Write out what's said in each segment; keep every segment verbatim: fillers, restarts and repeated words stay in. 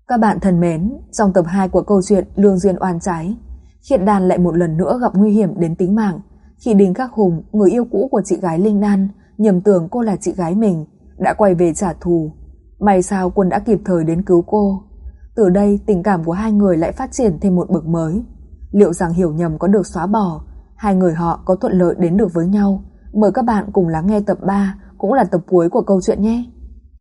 Các bạn thân mến, trong tập hai của câu chuyện Lương duyên oan trái, Khiết Đan lại một lần nữa gặp nguy hiểm đến tính mạng khi Đinh Khắc Hùng, người yêu cũ của chị gái Linh Đan, nhầm tưởng cô là chị gái mình, đã quay về trả thù. May sao Quân đã kịp thời đến cứu cô. Từ đây tình cảm của hai người lại phát triển thêm một bậc mới. Liệu rằng hiểu nhầm có được xóa bỏ, hai người họ có thuận lợi đến được với nhau? Mời các bạn cùng lắng nghe tập ba, cũng là tập cuối của câu chuyện nhé.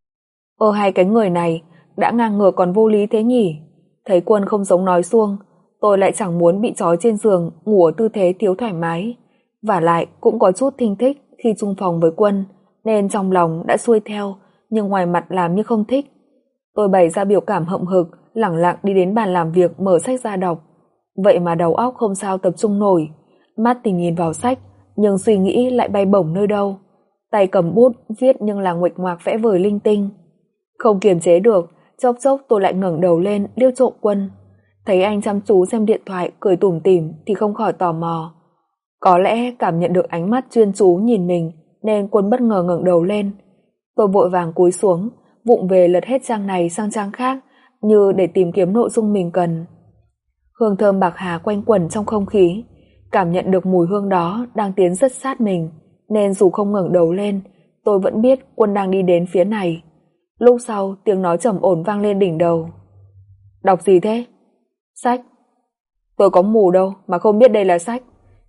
Ơ hai cái người này đã ngang ngược còn vô lý thế nhỉ? Thấy Quân không giống nói suông, tôi lại chẳng muốn bị trói trên giường ngủ ở tư thế thiếu thoải mái. Vả lại cũng có chút thinh thích khi chung phòng với Quân, nên trong lòng đã xuôi theo, nhưng ngoài mặt làm như không thích. Tôi bày ra biểu cảm hậm hực, lẳng lặng đi đến bàn làm việc mở sách ra đọc. Vậy mà đầu óc không sao tập trung nổi, mắt thì nhìn vào sách, nhưng suy nghĩ lại bay bổng nơi đâu. Tay cầm bút viết nhưng là nguệch ngoạc vẽ vời linh tinh. Không kiềm chế được, chốc chốc tôi lại ngẩng đầu lên liếc trộm Quân. Thấy anh chăm chú xem điện thoại cười tủm tỉm thì không khỏi tò mò. Có lẽ cảm nhận được ánh mắt chuyên chú nhìn mình nên Quân bất ngờ ngẩng đầu lên. Tôi vội vàng cúi xuống, vụng về lật hết trang này sang trang khác như để tìm kiếm nội dung mình cần. Hương thơm bạc hà quanh quẩn trong không khí, cảm nhận được mùi hương đó đang tiến rất sát mình, nên dù không ngẩng đầu lên, tôi vẫn biết Quân đang đi đến phía này. Lúc sau tiếng nói trầm ổn vang lên đỉnh đầu. Đọc gì thế? Sách. Tôi có mù đâu mà không biết đây là sách.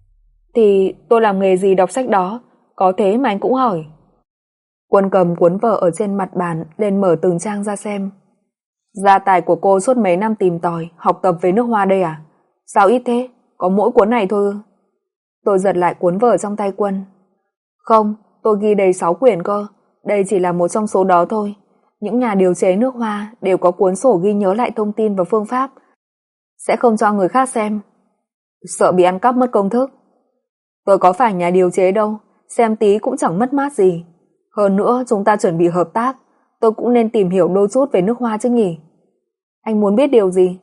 Thì tôi làm nghề gì đọc sách đó, có thế mà anh cũng hỏi. Quân cầm cuốn vở ở trên mặt bàn lên mở từng trang ra xem. Gia tài của cô suốt mấy năm tìm tòi học tập về nước Hoa đây à? Sao ít thế? Có mỗi cuốn này thôi. Tôi giật lại cuốn vở trong tay Quân. Không, tôi ghi đầy sáu quyển cơ. Đây chỉ là một trong số đó thôi. Những nhà điều chế nước Hoa đều có cuốn sổ ghi nhớ lại thông tin và phương pháp, sẽ không cho người khác xem. Sợ bị ăn cắp mất công thức. Tôi có phải nhà điều chế đâu, xem tí cũng chẳng mất mát gì. Hơn nữa chúng ta chuẩn bị hợp tác, tôi cũng nên tìm hiểu đôi chút về nước Hoa chứ nhỉ. Anh muốn biết điều gì?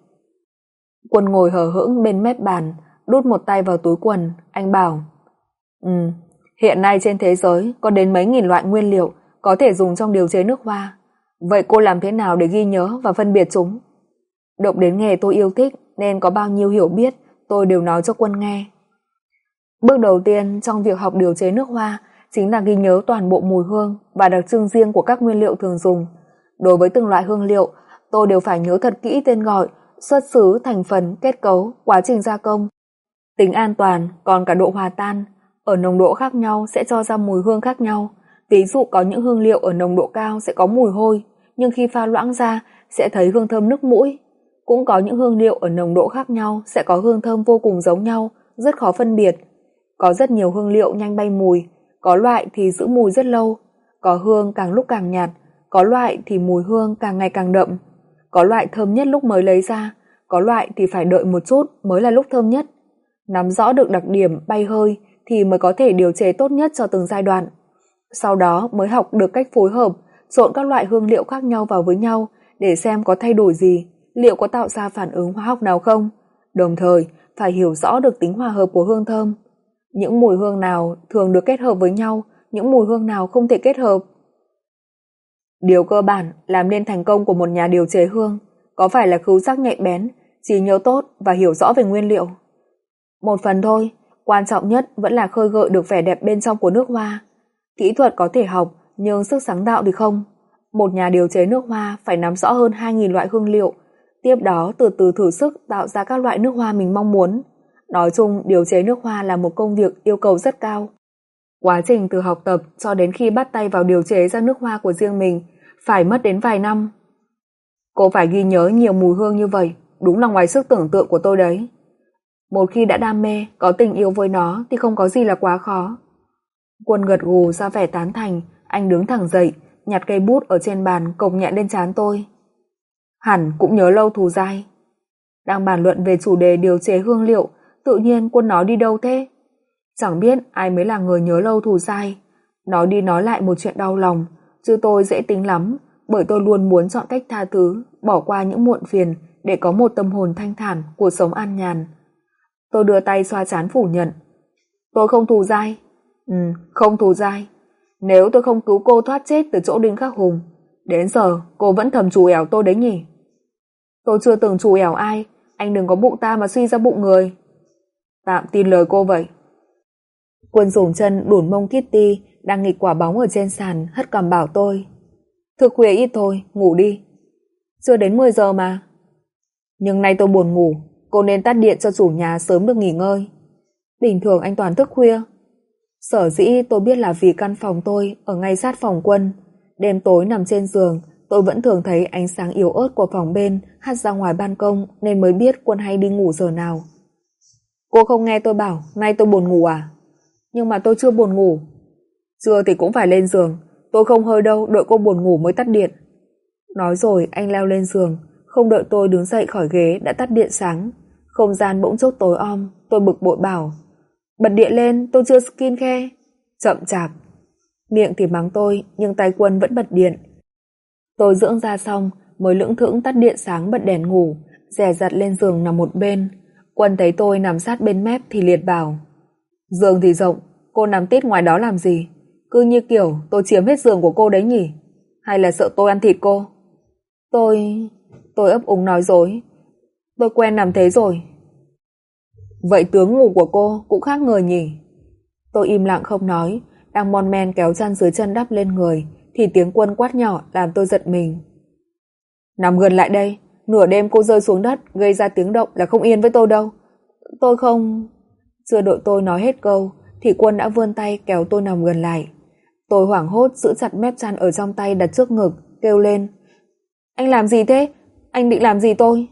Quân ngồi hờ hững bên mép bàn, đút một tay vào túi quần. Anh bảo, Ừ, hiện nay trên thế giới có đến mấy nghìn loại nguyên liệu có thể dùng trong điều chế nước Hoa. Vậy cô làm thế nào để ghi nhớ và phân biệt chúng? Động đến nghề tôi yêu thích nên có bao nhiêu hiểu biết tôi đều nói cho Quân nghe. Bước đầu tiên trong việc học điều chế nước Hoa chính là ghi nhớ toàn bộ mùi hương và đặc trưng riêng của các nguyên liệu thường dùng. Đối với từng loại hương liệu, tôi đều phải nhớ thật kỹ tên gọi, xuất xứ, thành phần, kết cấu, quá trình gia công, tính an toàn, còn cả độ hòa tan. Ở nồng độ khác nhau sẽ cho ra mùi hương khác nhau. Ví dụ có những hương liệu ở nồng độ cao sẽ có mùi hôi, nhưng khi pha loãng ra sẽ thấy hương thơm nức mũi. Cũng có những hương liệu ở nồng độ khác nhau sẽ có hương thơm vô cùng giống nhau, rất khó phân biệt. Có rất nhiều hương liệu nhanh bay mùi, có loại thì giữ mùi rất lâu, có hương càng lúc càng nhạt, có loại thì mùi hương càng ngày càng đậm, có loại thơm nhất lúc mới lấy ra, có loại thì phải đợi một chút mới là lúc thơm nhất. Nắm rõ được đặc điểm bay hơi thì mới có thể điều chế tốt nhất cho từng giai đoạn. Sau đó mới học được cách phối hợp, trộn các loại hương liệu khác nhau vào với nhau để xem có thay đổi gì, liệu có tạo ra phản ứng hóa học nào không. Đồng thời phải hiểu rõ được tính hòa hợp của hương thơm. Những mùi hương nào thường được kết hợp với nhau, những mùi hương nào không thể kết hợp. Điều cơ bản làm nên thành công của một nhà điều chế hương có phải là khứu giác nhạy bén, trí nhớ tốt và hiểu rõ về nguyên liệu. Một phần thôi, quan trọng nhất vẫn là khơi gợi được vẻ đẹp bên trong của nước Hoa. Kỹ thuật có thể học, nhưng sức sáng tạo thì không. Một nhà điều chế nước Hoa phải nắm rõ hơn hai nghìn loại hương liệu, tiếp đó từ từ thử sức tạo ra các loại nước Hoa mình mong muốn. Nói chung, điều chế nước Hoa là một công việc yêu cầu rất cao. Quá trình từ học tập cho đến khi bắt tay vào điều chế ra nước Hoa của riêng mình phải mất đến vài năm. Cô phải ghi nhớ nhiều mùi hương như vậy, đúng là ngoài sức tưởng tượng của tôi đấy. Một khi đã đam mê, có tình yêu với nó thì không có gì là quá khó. Quân gật gù ra vẻ tán thành, anh đứng thẳng dậy, nhặt cây bút ở trên bàn cộc nhẹ lên trán tôi. Hẳn cũng nhớ lâu thù dai. Đang bàn luận về chủ đề điều chế hương liệu, tự nhiên Quân nói đi đâu thế? Chẳng biết ai mới là người nhớ lâu thù dai. Nói đi nói lại một chuyện đau lòng, chứ tôi dễ tính lắm, bởi tôi luôn muốn chọn cách tha thứ, bỏ qua những muộn phiền để có một tâm hồn thanh thản, cuộc sống an nhàn. Tôi đưa tay xoa trán phủ nhận. Tôi không thù dai. Ừ, không thù dai. Nếu tôi không cứu cô thoát chết từ chỗ Đinh Khắc Hùng, đến giờ cô vẫn thầm trù ẻo tôi đấy nhỉ? Tôi chưa từng trù ẻo ai, anh đừng có bụng ta mà suy ra bụng người. Tạm tin lời cô vậy. Quân dùng chân đủn mông Kitty đang nghịch quả bóng ở trên sàn, hất cằm bảo tôi. Thức khuya ít thôi, ngủ đi. Chưa đến mười giờ mà. Nhưng nay tôi buồn ngủ, cô nên tắt điện cho chủ nhà sớm được nghỉ ngơi. Bình thường anh toàn thức khuya. Sở dĩ tôi biết là vì căn phòng tôi ở ngay sát phòng Quân. Đêm tối nằm trên giường, tôi vẫn thường thấy ánh sáng yếu ớt của phòng bên hắt ra ngoài ban công, nên mới biết Quân hay đi ngủ giờ nào. Cô không nghe tôi bảo nay tôi buồn ngủ à? Nhưng mà tôi chưa buồn ngủ. Chưa thì cũng phải lên giường, tôi không hơi đâu, đợi cô buồn ngủ mới tắt điện. Nói rồi anh leo lên giường, không đợi tôi đứng dậy khỏi ghế đã tắt điện sáng. Không gian bỗng chốc tối om. Tôi bực bội bảo, bật điện lên, tôi chưa skin care. Chậm chạp. Miệng thì mắng tôi, nhưng tay Quân vẫn bật điện. Tôi dưỡng da xong mới lững thững tắt điện sáng, bật đèn ngủ, dè dặt lên giường nằm một bên. Quân thấy tôi nằm sát bên mép thì liệt bảo, giường thì rộng, cô nằm tít ngoài đó làm gì? Cứ như kiểu tôi chiếm hết giường của cô đấy nhỉ? Hay là sợ tôi ăn thịt cô? Tôi... tôi ấp úng nói dối. Tôi quen nằm thế rồi. Vậy tướng ngủ của cô cũng khác người nhỉ? Tôi im lặng không nói, đang mon men kéo chăn dưới chân đắp lên người thì tiếng Quân quát nhỏ làm tôi giật mình. Nằm gần lại đây, nửa đêm cô rơi xuống đất gây ra tiếng động là không yên với tôi đâu. Tôi không... Chưa đợi tôi nói hết câu thì Quân đã vươn tay kéo tôi nằm gần lại. Tôi hoảng hốt giữ chặt mép chăn ở trong tay đặt trước ngực, kêu lên. Anh làm gì thế? Anh định làm gì tôi?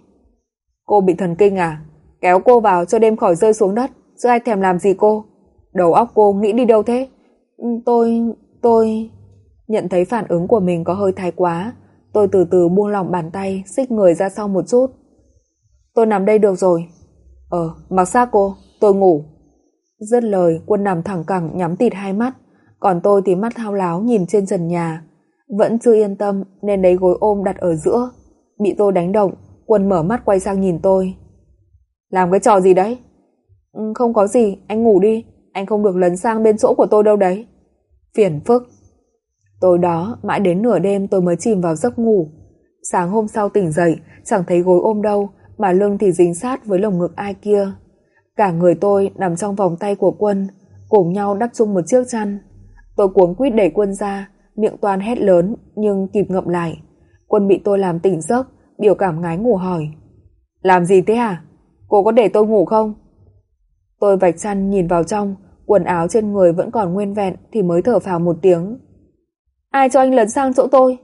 Cô bị thần kinh à? Kéo cô vào cho đêm khỏi rơi xuống đất, chứ ai thèm làm gì cô? Đầu óc cô nghĩ đi đâu thế? Tôi... tôi... Nhận thấy phản ứng của mình có hơi thái quá, tôi từ từ buông lỏng bàn tay, xích người ra sau một chút. Tôi nằm đây được rồi. Ờ, mặc xác cô, tôi ngủ. Dứt lời, Quân nằm thẳng cẳng nhắm tịt hai mắt, còn tôi thì mắt thao láo nhìn trên trần nhà. Vẫn chưa yên tâm nên lấy gối ôm đặt ở giữa. Bị tôi đánh động, Quân mở mắt quay sang nhìn tôi. Làm cái trò gì đấy? Ừ, không có gì, anh ngủ đi, anh không được lấn sang bên chỗ của tôi đâu đấy. Phiền phức. Tối đó, mãi đến nửa đêm tôi mới chìm vào giấc ngủ. Sáng hôm sau tỉnh dậy, chẳng thấy gối ôm đâu, mà lưng thì dính sát với lồng ngực ai kia. Cả người tôi nằm trong vòng tay của Quân, cùng nhau đắp chung một chiếc chăn. Tôi cuống quýt đẩy Quân ra, miệng toan hét lớn nhưng kịp ngậm lại. Quân bị tôi làm tỉnh giấc, biểu cảm ngái ngủ hỏi. Làm gì thế hả? Cô có để tôi ngủ không? Tôi vạch chăn nhìn vào trong, quần áo trên người vẫn còn nguyên vẹn thì mới thở phào một tiếng. Ai cho anh lấn sang chỗ tôi?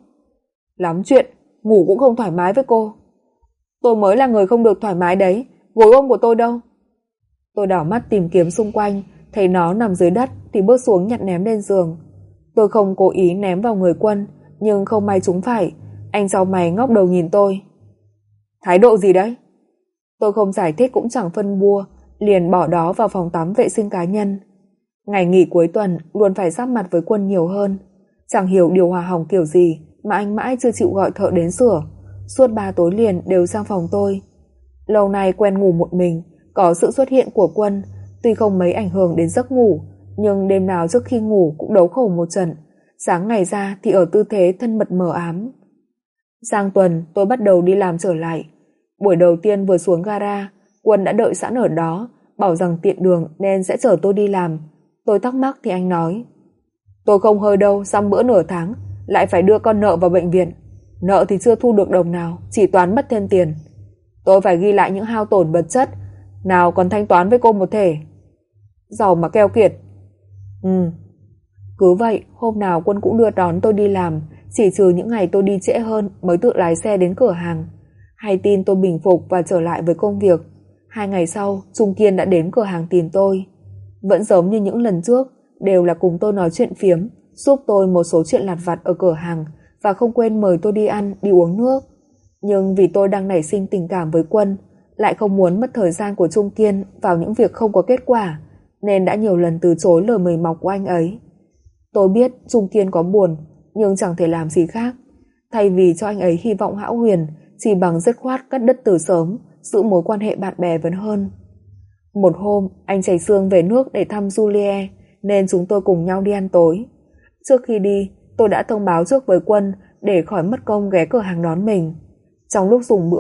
Lắm chuyện, ngủ cũng không thoải mái với cô. Tôi mới là người không được thoải mái đấy, gối ôm của tôi đâu? Tôi đảo mắt tìm kiếm xung quanh, thấy nó nằm dưới đất thì bước xuống nhặt ném lên giường. Tôi không cố ý ném vào người Quân, nhưng không may trúng phải. Anh chau mày ngóc đầu nhìn tôi. Thái độ gì đấy? Tôi không giải thích cũng chẳng phân bua, liền bỏ đó vào phòng tắm vệ sinh cá nhân. Ngày nghỉ cuối tuần luôn phải giáp mặt với Quân nhiều hơn. Chẳng hiểu điều hòa hỏng kiểu gì mà anh mãi chưa chịu gọi thợ đến sửa. Suốt ba tối liền đều sang phòng tôi. Lâu nay quen ngủ một mình, có sự xuất hiện của Quân tuy không mấy ảnh hưởng đến giấc ngủ, nhưng đêm nào trước khi ngủ cũng đấu khẩu một trận. Sáng ngày ra thì ở tư thế thân mật mờ ám. Sang tuần tôi bắt đầu đi làm trở lại. Buổi đầu tiên vừa xuống gara, Quân đã đợi sẵn ở đó, bảo rằng tiện đường nên sẽ chở tôi đi làm. Tôi thắc mắc thì anh nói, tôi không hơi đâu, dăm bữa nửa tháng lại phải đưa con nợ vào bệnh viện. Nợ thì chưa thu được đồng nào, chỉ toán mất thêm tiền. Tôi phải ghi lại những hao tổn vật chất, nào còn thanh toán với cô một thể. Giàu mà keo kiệt. Ừ. Cứ vậy, hôm nào Quân cũng đưa đón tôi đi làm, chỉ trừ những ngày tôi đi trễ hơn mới tự lái xe đến cửa hàng. Hay tin tôi bình phục và trở lại với công việc. Hai ngày sau, Trung Kiên đã đến cửa hàng tìm tôi. Vẫn giống như những lần trước, đều là cùng tôi nói chuyện phiếm, giúp tôi một số chuyện lặt vặt ở cửa hàng và không quên mời tôi đi ăn, đi uống nước. Nhưng vì tôi đang nảy sinh tình cảm với Quân, lại không muốn mất thời gian của Trung Kiên vào những việc không có kết quả, nên đã nhiều lần từ chối lời mời mọc của anh ấy. Tôi biết Trung Kiên có buồn, nhưng chẳng thể làm gì khác. Thay vì cho anh ấy hy vọng hão huyền, chỉ bằng dứt khoát cắt đứt từ sớm, giữ mối quan hệ bạn bè vẫn hơn. Một hôm, anh chảy xương về nước để thăm Julie, nên chúng tôi cùng nhau đi ăn tối. Trước khi đi, tôi đã thông báo trước với Quân để khỏi mất công ghé cửa hàng đón mình. Trong lúc dùng bữa,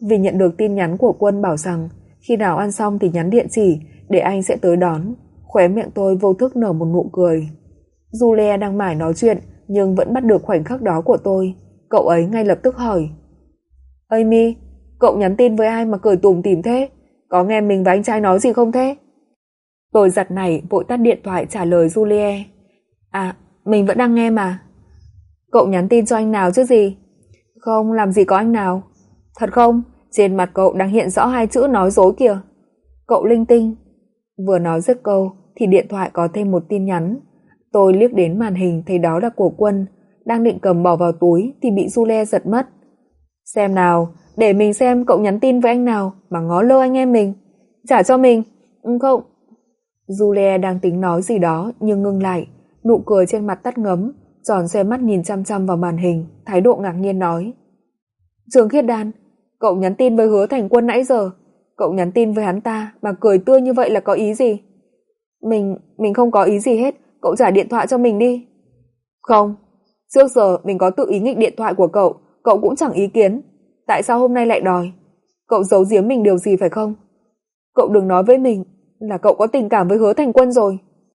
vì nhận được tin nhắn của Quân bảo rằng khi nào ăn xong thì nhắn địa chỉ để anh sẽ tới đón. Khóe miệng tôi vô thức nở một nụ cười. Julia đang mải nói chuyện nhưng vẫn bắt được khoảnh khắc đó của tôi. Cậu ấy ngay lập tức hỏi: Amy, cậu nhắn tin với ai mà cười tủm tỉm thế? Có nghe mình và anh trai nói gì không thế? Tôi giật nảy vội tắt điện thoại trả lời Julia: À, mình vẫn đang nghe mà. Cậu nhắn tin cho anh nào chứ gì? Không, làm gì có anh nào. Thật không? Trên mặt cậu đang hiện rõ hai chữ nói dối kìa. Cậu linh tinh. Vừa nói dứt câu thì điện thoại có thêm một tin nhắn. Tôi liếc đến màn hình thấy đó là của Quân, đang định cầm bỏ vào túi thì bị Julia giật mất. Xem nào, để mình xem cậu nhắn tin với anh nào mà ngó lơ anh em mình. Trả cho mình. Ừ, không. Julia đang tính nói gì đó nhưng ngưng lại, nụ cười trên mặt tắt ngấm, tròn xoe mắt nhìn chăm chăm vào màn hình, thái độ ngạc nhiên nói: Trường Khiết Đan, cậu nhắn tin với Hứa Thành Quân nãy giờ, cậu nhắn tin với hắn ta mà cười tươi như vậy là có ý gì? Mình, mình không có ý gì hết, cậu trả điện thoại cho mình đi. Không, trước giờ mình có tự ý nghịch điện thoại của cậu, cậu cũng chẳng ý kiến. Tại sao hôm nay lại đòi? Cậu giấu giếm mình điều gì phải không? Cậu đừng nói với mình là cậu có tình cảm với Hứa Thành Quân rồi.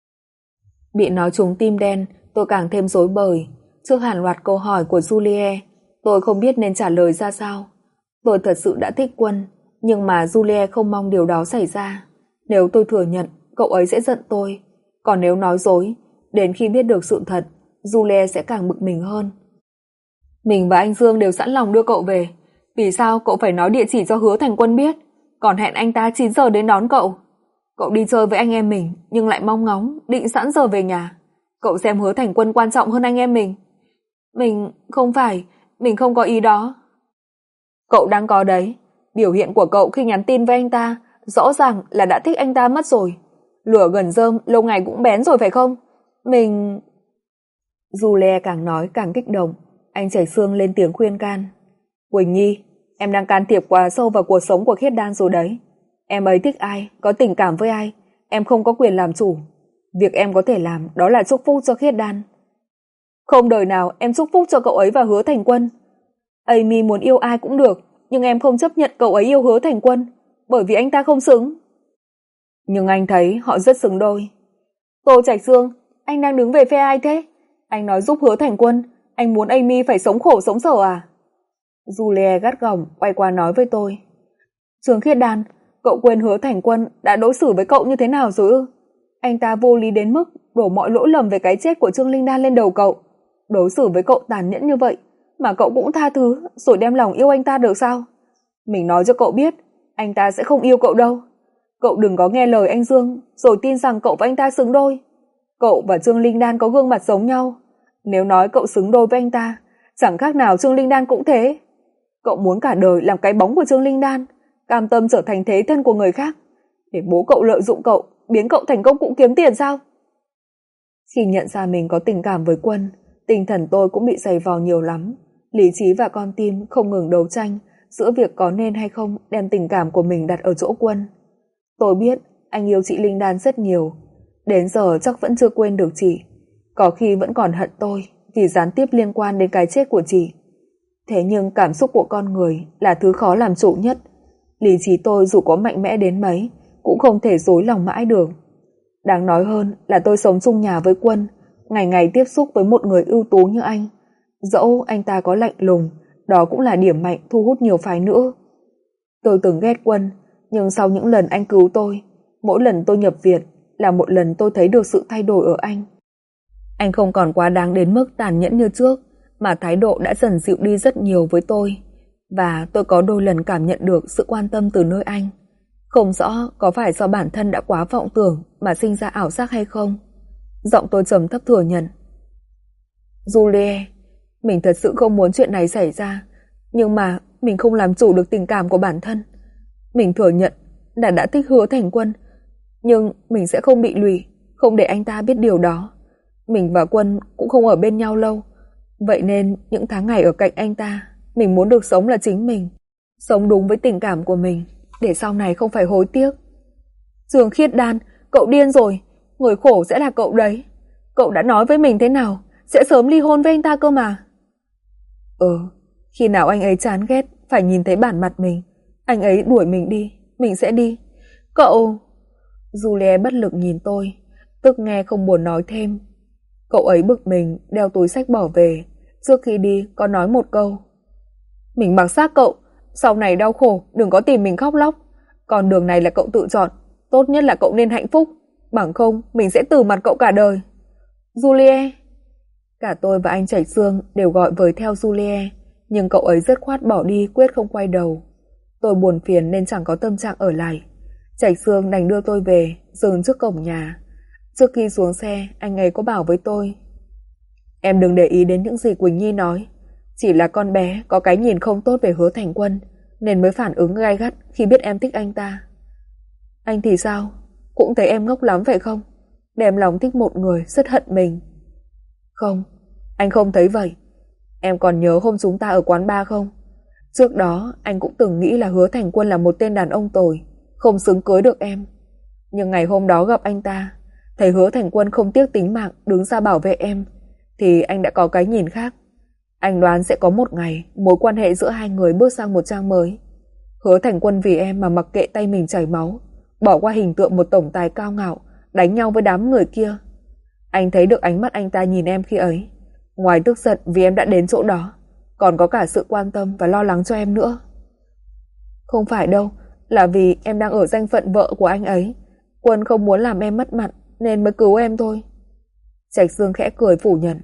Bị nói trúng tim đen, tôi càng thêm rối bời. Trước hàng loạt câu hỏi của Julia, tôi không biết nên trả lời ra sao. Tôi thật sự đã thích Quân, nhưng mà Julia không mong điều đó xảy ra. Nếu tôi thừa nhận, cậu ấy sẽ giận tôi. Còn nếu nói dối, đến khi biết được sự thật, Julia sẽ càng bực mình hơn. Mình và anh Dương đều sẵn lòng đưa cậu về. Vì sao cậu phải nói địa chỉ cho Hứa Thành Quân biết, còn hẹn anh ta chín giờ đến đón cậu? Cậu đi chơi với anh em mình nhưng lại mong ngóng định sẵn giờ về nhà. Cậu xem Hứa Thành Quân quan trọng hơn anh em mình. Mình không phải, mình không có ý đó. Cậu đang có đấy. Biểu hiện của cậu khi nhắn tin với anh ta rõ ràng là đã thích anh ta mất rồi. Lửa gần rơm lâu ngày cũng bén rồi phải không? Mình... Julia càng nói càng kích động. Anh chảy xương lên tiếng khuyên can. Quỳnh Nhi, em đang can thiệp quá sâu vào cuộc sống của Khiết Đan rồi đấy. Em ấy thích ai, có tình cảm với ai, em không có quyền làm chủ. Việc em có thể làm đó là chúc phúc cho Khiết Đan. Không đời nào em chúc phúc cho cậu ấy và Hứa Thành Quân. Amy muốn yêu ai cũng được, nhưng em không chấp nhận cậu ấy yêu Hứa Thành Quân, bởi vì anh ta không xứng. Nhưng anh thấy họ rất xứng đôi. Tô Trạch Dương, anh đang đứng về phe ai thế? Anh nói giúp Hứa Thành Quân, anh muốn Amy phải sống khổ sống sở à? Julia gắt gỏng quay qua nói với tôi. Trường Khiết Đan, cậu quên Hứa Thành Quân đã đối xử với cậu như thế nào rồi ư? Anh ta vô lý đến mức đổ mọi lỗi lầm về cái chết của Trương Linh Đan lên đầu cậu. Đối xử với cậu tàn nhẫn như vậy mà cậu cũng tha thứ rồi đem lòng yêu anh ta được sao? Mình nói cho cậu biết, anh ta sẽ không yêu cậu đâu. Cậu đừng có nghe lời anh Dương rồi tin rằng cậu và anh ta xứng đôi. Cậu và Trương Linh Đan có gương mặt giống nhau. Nếu nói cậu xứng đôi với anh ta, chẳng khác nào Trương Linh Đan cũng thế. Cậu muốn cả đời làm cái bóng của Trương Linh Đan, cam tâm trở thành thế thân của người khác, để bố cậu lợi dụng cậu, biến cậu thành công cụ kiếm tiền sao? Khi nhận ra mình có tình cảm với Quân, tinh thần tôi cũng bị giày vò nhiều lắm. Lý trí và con tim không ngừng đấu tranh giữa việc có nên hay không đem tình cảm của mình đặt ở chỗ Quân. Tôi biết anh yêu chị Linh Đan rất nhiều, đến giờ chắc vẫn chưa quên được chị, có khi vẫn còn hận tôi vì gián tiếp liên quan đến cái chết của chị. Thế nhưng cảm xúc của con người là thứ khó làm chủ nhất. Lý trí tôi dù có mạnh mẽ đến mấy cũng không thể dối lòng mãi được. Đáng nói hơn là tôi sống chung nhà với Quân, ngày ngày tiếp xúc với một người ưu tú như anh. Dẫu anh ta có lạnh lùng, đó cũng là điểm mạnh thu hút nhiều phái nữ. Tôi từng ghét Quân, nhưng sau những lần anh cứu tôi, mỗi lần tôi nhập viện là một lần tôi thấy được sự thay đổi ở anh. Anh không còn quá đáng đến mức tàn nhẫn như trước, mà thái độ đã dần dịu đi rất nhiều với tôi, và tôi có đôi lần cảm nhận được sự quan tâm từ nơi anh. Không rõ có phải do bản thân đã quá vọng tưởng mà sinh ra ảo giác hay không. Giọng tôi trầm thấp thừa nhận. Julie, mình thật sự không muốn chuyện này xảy ra, nhưng mà mình không làm chủ được tình cảm của bản thân. Mình thừa nhận là đã thích Hứa Thành Quân, nhưng mình sẽ không bị lụy, không để anh ta biết điều đó. Mình và Quân cũng không ở bên nhau lâu, vậy nên những tháng ngày ở cạnh anh ta, mình muốn được sống là chính mình, sống đúng với tình cảm của mình, để sau này không phải hối tiếc. Trường Khiết Đan, cậu điên rồi, người khổ sẽ là cậu đấy. Cậu đã nói với mình thế nào, sẽ sớm ly hôn với anh ta cơ mà. Ừ, khi nào anh ấy chán ghét phải nhìn thấy bản mặt mình, Anh ấy đuổi mình đi, mình sẽ đi. Cậu... Juliet bất lực nhìn tôi, tức nghe không buồn nói thêm. Cậu ấy bực mình đeo túi xách bỏ về, trước khi đi có nói một câu. Mình mặc xác cậu, sau này đau khổ đừng có tìm mình khóc lóc. Còn đường này là cậu tự chọn, tốt nhất là cậu nên hạnh phúc, bằng không mình sẽ từ mặt cậu cả đời. Juliet. Cả tôi và anh Trạch Sương đều gọi với theo Juliet, nhưng cậu ấy dứt khoát bỏ đi, quyết không quay đầu. Tôi buồn phiền nên chẳng có tâm trạng ở lại. Trạch Sương đành đưa tôi về, dừng trước cổng nhà. Trước khi xuống xe, anh ấy có bảo với tôi: Em đừng để ý đến những gì Quỳnh Nhi nói. Chỉ là con bé có cái nhìn không tốt về Hứa Thành Quân, nên mới phản ứng gay gắt khi biết em thích anh ta. Anh thì sao? Cũng thấy em ngốc lắm phải không? Đem lòng thích một người, rất hận mình. Không, anh không thấy vậy. Em còn nhớ hôm chúng ta ở quán bar không? Trước đó anh cũng từng nghĩ là Hứa Thành Quân là một tên đàn ông tồi, không xứng cưới được em. Nhưng ngày hôm đó gặp anh ta, thấy Hứa Thành Quân không tiếc tính mạng đứng ra bảo vệ em, thì anh đã có cái nhìn khác. Anh đoán sẽ có một ngày mối quan hệ giữa hai người bước sang một trang mới. Hứa Thành Quân vì em mà mặc kệ tay mình chảy máu, bỏ qua hình tượng một tổng tài cao ngạo, đánh nhau với đám người kia. Anh thấy được ánh mắt anh ta nhìn em khi ấy. Ngoài tức giận vì em đã đến chỗ đó, còn có cả sự quan tâm và lo lắng cho em nữa. Không phải đâu, là vì em đang ở danh phận vợ của anh ấy. Quân không muốn làm em mất mặt nên mới cứu em thôi. Trạch Dương khẽ cười phủ nhận.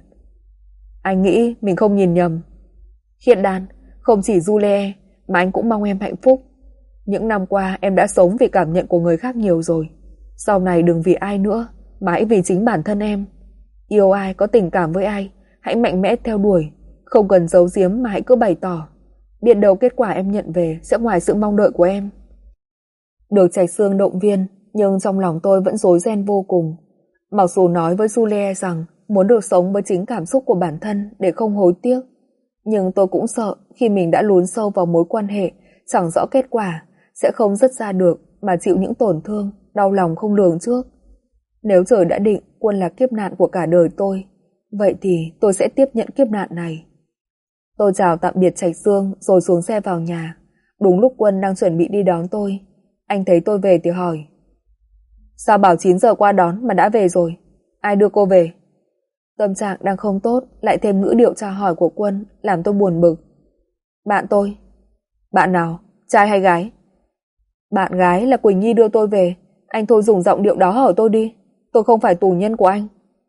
Anh nghĩ mình không nhìn nhầm. Khiết Đan, không chỉ Julie mà anh cũng mong em hạnh phúc. Những năm qua em đã sống vì cảm nhận của người khác nhiều rồi. Sau này đừng vì ai nữa, mà hãy vì chính bản thân em. Yêu ai, có tình cảm với ai, hãy mạnh mẽ theo đuổi, không cần giấu giếm mà hãy cứ bày tỏ. Biết đâu kết quả em nhận về sẽ ngoài sự mong đợi của em. Được Trạch Sương động viên, nhưng trong lòng tôi vẫn rối ren vô cùng. Mặc dù nói với Julie rằng muốn được sống với chính cảm xúc của bản thân để không hối tiếc, nhưng tôi cũng sợ khi mình đã lún sâu vào mối quan hệ chẳng rõ kết quả, sẽ không dứt ra được mà chịu những tổn thương, đau lòng không lường trước. Nếu trời đã định Quân là kiếp nạn của cả đời tôi, vậy thì tôi sẽ tiếp nhận kiếp nạn này. Tôi chào tạm biệt Trạch Dương rồi xuống xe vào nhà. Đúng lúc Quân đang chuẩn bị đi đón tôi. Anh thấy tôi về thì hỏi: Sao bảo chín giờ qua đón mà đã về rồi? Ai đưa cô về? Tâm trạng đang không tốt, lại thêm ngữ điệu tra hỏi của Quân làm tôi buồn bực. Bạn tôi. Bạn nào? Trai hay gái? Bạn gái là Quỳnh Nhi đưa tôi về. Anh thôi dùng giọng điệu đó hỏi tôi đi. Tôi không phải tù nhân của anh.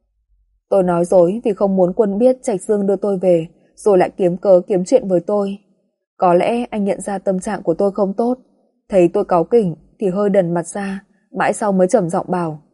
Tôi nói dối vì không muốn Quân biết Trạch Dương đưa tôi về, rồi lại kiếm cớ kiếm chuyện với tôi. Có lẽ anh nhận ra tâm trạng của tôi không tốt, thấy tôi cáu kỉnh thì hơi đần mặt ra, mãi sau mới trầm giọng bảo: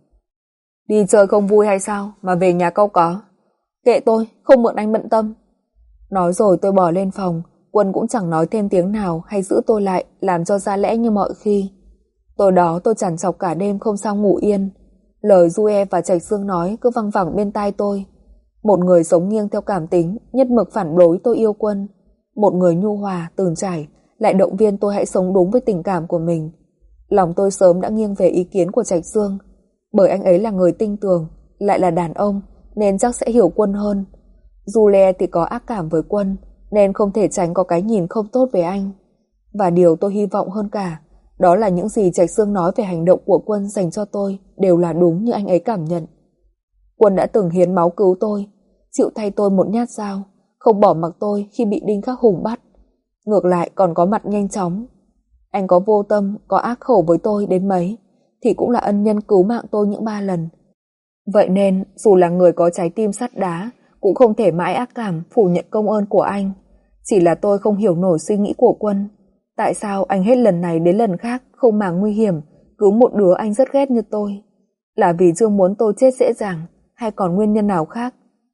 Đi chơi không vui hay sao mà về nhà câu có? Kệ tôi, không mượn anh bận tâm. Nói rồi tôi bỏ lên phòng. Quân cũng chẳng nói thêm tiếng nào hay giữ tôi lại, làm cho ra lẽ như mọi khi. Tối đó tôi trằn trọc cả đêm không sao ngủ yên. Lời Due và Trạch Dương nói cứ văng vẳng bên tai tôi. Một người sống nghiêng theo cảm tính, nhất mực phản đối tôi yêu Quân. Một người nhu hòa, tường trải, lại động viên tôi hãy sống đúng với tình cảm của mình. Lòng tôi sớm đã nghiêng về ý kiến của Trạch Dương, bởi anh ấy là người tinh tường, lại là đàn ông, nên chắc sẽ hiểu Quân hơn. Julie thì có ác cảm với Quân, nên không thể tránh có cái nhìn không tốt về anh. Và điều tôi hy vọng hơn cả, đó là những gì Trạch Dương nói về hành động của Quân dành cho tôi đều là đúng như anh ấy cảm nhận. Quân đã từng hiến máu cứu tôi, chịu thay tôi một nhát dao, không bỏ mặc tôi khi bị Đinh Khắc Hùng bắt. Ngược lại còn có mặt nhanh chóng. Anh có vô tâm, có ác khẩu với tôi đến mấy, thì cũng là ân nhân cứu mạng tôi những ba lần. Vậy nên, dù là người có trái tim sắt đá, cũng không thể mãi ác cảm phủ nhận công ơn của anh. Chỉ là tôi không hiểu nổi suy nghĩ của Quân. Tại sao anh hết lần này đến lần khác không màng nguy hiểm cứu một đứa anh rất ghét như tôi? Là vì chưa muốn tôi chết dễ dàng, hay còn nguyên nhân nào khác?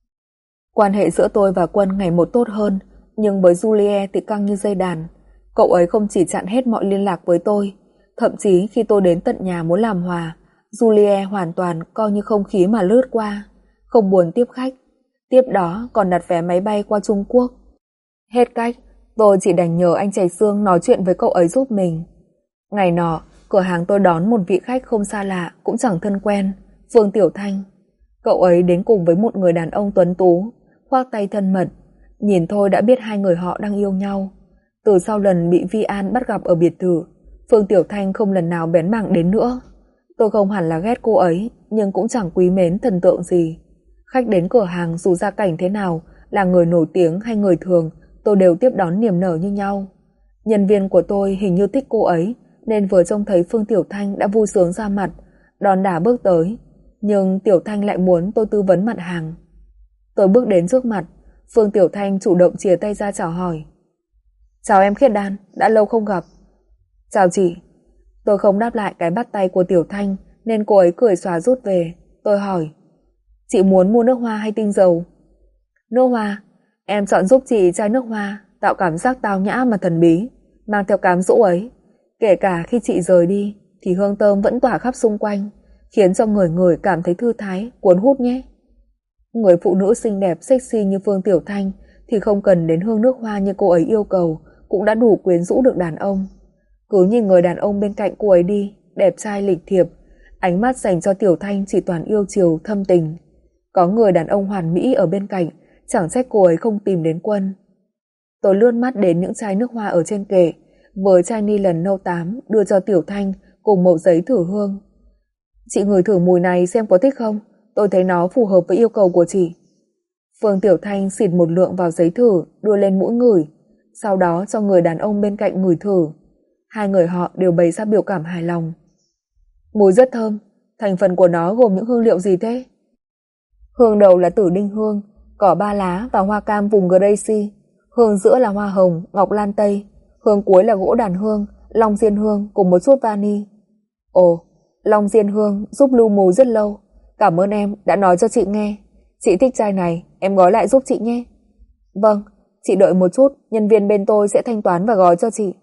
Quan hệ giữa tôi và Quân ngày một tốt hơn, nhưng với Julie thì căng như dây đàn. Cậu ấy không chỉ chặn hết mọi liên lạc với tôi, thậm chí khi tôi đến tận nhà muốn làm hòa, Julie hoàn toàn coi như không khí mà lướt qua, không buồn tiếp khách. Tiếp đó còn đặt vé máy bay qua Trung Quốc. Hết cách, tôi chỉ đành nhờ anh Trạch Dương nói chuyện với cậu ấy giúp mình. Ngày nọ, cửa hàng tôi đón một vị khách không xa lạ, cũng chẳng thân quen, Phương Tiểu Thanh. Cậu ấy đến cùng với một người đàn ông tuấn tú, khoác tay thân mật. Nhìn thôi đã biết hai người họ đang yêu nhau. Từ sau lần bị Vi An bắt gặp ở biệt thự, Phương Tiểu Thanh không lần nào bén mảng đến nữa. Tôi không hẳn là ghét cô ấy, nhưng cũng chẳng quý mến thần tượng gì. Khách đến cửa hàng dù gia cảnh thế nào, là người nổi tiếng hay người thường, tôi đều tiếp đón niềm nở như nhau. Nhân viên của tôi hình như thích cô ấy, nên vừa trông thấy Phương Tiểu Thanh đã vui sướng ra mặt, đòn đả bước tới. Nhưng Tiểu Thanh lại muốn tôi tư vấn mặt hàng. Tôi bước đến trước mặt, Phương Tiểu Thanh chủ động chìa tay ra chào hỏi. Chào em Khiết Đan, đã lâu không gặp. Chào chị. Tôi không đáp lại cái bắt tay của Tiểu Thanh, nên cô ấy cười xòa rút về. Tôi hỏi, chị muốn mua nước hoa hay tinh dầu? Nước hoa. Em chọn giúp chị chai nước hoa, tạo cảm giác tao nhã mà thần bí, mang theo cám dỗ ấy. Kể cả khi chị rời đi, thì hương thơm vẫn tỏa khắp xung quanh, khiến cho người người cảm thấy thư thái, cuốn hút nhé. Người phụ nữ xinh đẹp sexy như Phương Tiểu Thanh thì không cần đến hương nước hoa như cô ấy yêu cầu, cũng đã đủ quyến rũ được đàn ông. Cứ nhìn người đàn ông bên cạnh cô ấy đi, đẹp trai lịch thiệp, ánh mắt dành cho Tiểu Thanh chỉ toàn yêu chiều thâm tình. Có người đàn ông hoàn mỹ ở bên cạnh, chẳng trách cô ấy không tìm đến Quân. Tôi lướt mắt đến những chai nước hoa ở trên kệ, với chai ni lần nâu tám đưa cho Tiểu Thanh cùng mẩu giấy thử hương. Chị ngửi thử mùi này xem có thích không? Tôi thấy nó phù hợp với yêu cầu của chị. Phương Tiểu Thanh xịt một lượng vào giấy thử, đưa lên mũi ngửi, sau đó cho người đàn ông bên cạnh ngửi thử. Hai người họ đều bày ra biểu cảm hài lòng. Mùi rất thơm, thành phần của nó gồm những hương liệu gì thế? Hương đầu là tử đinh hương, cỏ ba lá và hoa cam vùng Gracie. Hương giữa là hoa hồng, ngọc lan tây. Hương cuối là gỗ đàn hương, long diên hương cùng một chút vani. Ồ, long diên hương giúp lưu mù rất lâu. Cảm ơn em đã nói cho chị nghe. Chị thích chai này, em gói lại giúp chị nhé. Vâng, chị đợi một chút, nhân viên bên tôi sẽ thanh toán và gói cho chị.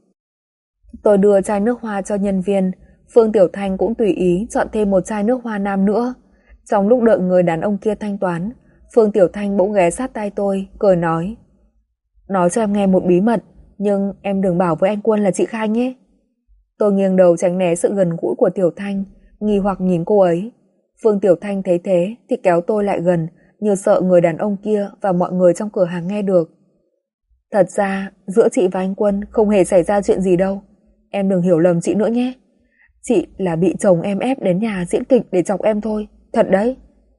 Tôi đưa chai nước hoa cho nhân viên. Phương Tiểu Thanh cũng tùy ý chọn thêm một chai nước hoa nam nữa. Trong lúc đợi người đàn ông kia thanh toán, Phương Tiểu Thanh bỗng ghé sát tai tôi, cười nói. Nói cho em nghe một bí mật, nhưng em đừng bảo với anh Quân là chị khai nhé. Tôi nghiêng đầu tránh né sự gần gũi của Tiểu Thanh, nghi hoặc nhìn cô ấy. Phương Tiểu Thanh thấy thế thì kéo tôi lại gần, như sợ người đàn ông kia và mọi người trong cửa hàng nghe được. Thật ra, giữa chị và anh Quân không hề xảy ra chuyện gì đâu. Em đừng hiểu lầm chị nữa nhé. Chị là bị chồng em ép đến nhà diễn kịch để chọc em thôi. Thật đấy.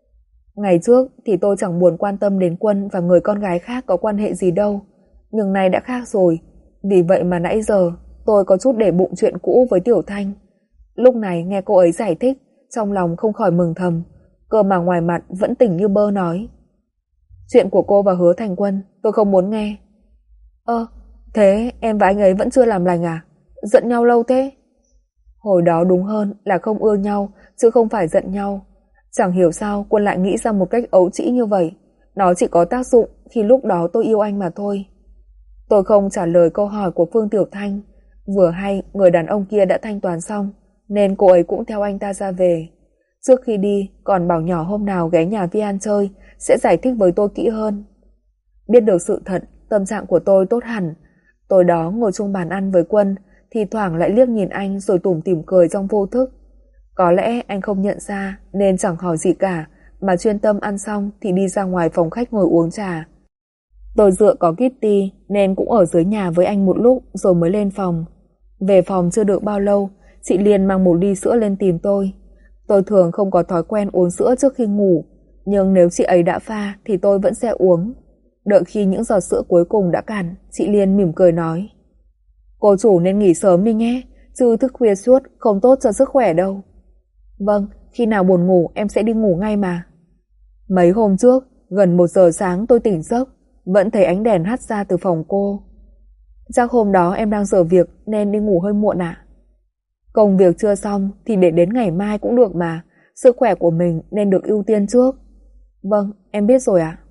Ngày trước thì tôi chẳng buồn quan tâm đến Quân và người con gái khác có quan hệ gì đâu. Nhưng nay đã khác rồi. Vì vậy mà nãy giờ tôi có chút để bụng chuyện cũ với Tiểu Thanh. Lúc này nghe cô ấy giải thích, trong lòng không khỏi mừng thầm. Cơ mà ngoài mặt vẫn tỉnh như bơ nói. Chuyện của cô và Hứa Thành Quân tôi không muốn nghe. Ơ, thế em và anh ấy vẫn chưa làm lành à? Giận nhau lâu thế? Hồi đó đúng hơn là không ưa nhau, chứ không phải giận nhau. Chẳng hiểu sao Quân lại nghĩ ra một cách ấu trĩ như vậy. Nó chỉ có tác dụng khi lúc đó tôi yêu anh mà thôi. Tôi không trả lời câu hỏi của Phương Tiểu Thanh. Vừa hay người đàn ông kia đã thanh toán xong, nên cô ấy cũng theo anh ta ra về. Trước khi đi còn bảo nhỏ hôm nào ghé nhà Vi An chơi sẽ giải thích với tôi kỹ hơn. Biết được sự thật, tâm trạng của tôi tốt hẳn. Tối đó ngồi chung bàn ăn với Quân, thì thoảng lại liếc nhìn anh rồi tủm tỉm cười trong vô thức. Có lẽ anh không nhận ra nên chẳng hỏi gì cả, mà chuyên tâm ăn xong thì đi ra ngoài phòng khách ngồi uống trà. Tôi dựa có Kitty nên cũng ở dưới nhà với anh một lúc rồi mới lên phòng. Về phòng chưa được bao lâu, chị Liên mang một ly sữa lên tìm tôi. Tôi thường không có thói quen uống sữa trước khi ngủ, nhưng nếu chị ấy đã pha thì tôi vẫn sẽ uống. Đợi khi những giọt sữa cuối cùng đã cạn, chị Liên mỉm cười nói. Cô chủ nên nghỉ sớm đi nhé, chứ thức khuya suốt không tốt cho sức khỏe đâu. Vâng, khi nào buồn ngủ em sẽ đi ngủ ngay mà. Mấy hôm trước, gần một giờ sáng tôi tỉnh giấc, vẫn thấy ánh đèn hắt ra từ phòng cô. Chắc hôm đó em đang giờ việc nên đi ngủ hơi muộn ạ. Công việc chưa xong thì để đến ngày mai cũng được mà, sức khỏe của mình nên được ưu tiên trước. Vâng, em biết rồi ạ.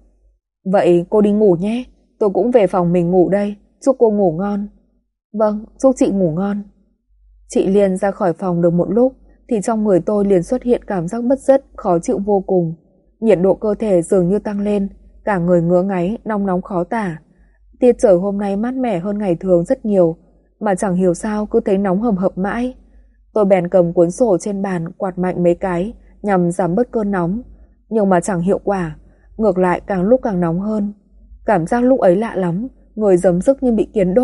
Vậy cô đi ngủ nhé, tôi cũng về phòng mình ngủ đây, chúc cô ngủ ngon. Vâng, chúc chị ngủ ngon. Chị Liên ra khỏi phòng được một lúc thì trong người tôi liền xuất hiện cảm giác bứt rứt, khó chịu vô cùng. Nhiệt độ cơ thể dường như tăng lên, cả người ngứa ngáy, nóng nóng khó tả. Tiết trời hôm nay mát mẻ hơn ngày thường rất nhiều, mà chẳng hiểu sao cứ thấy nóng hầm hập mãi. Tôi bèn cầm cuốn sổ trên bàn quạt mạnh mấy cái nhằm giảm bớt cơn nóng, nhưng mà chẳng hiệu quả, ngược lại càng lúc càng nóng hơn. Cảm giác lúc ấy lạ lắm, người giấm dứt như bị kiến đốt,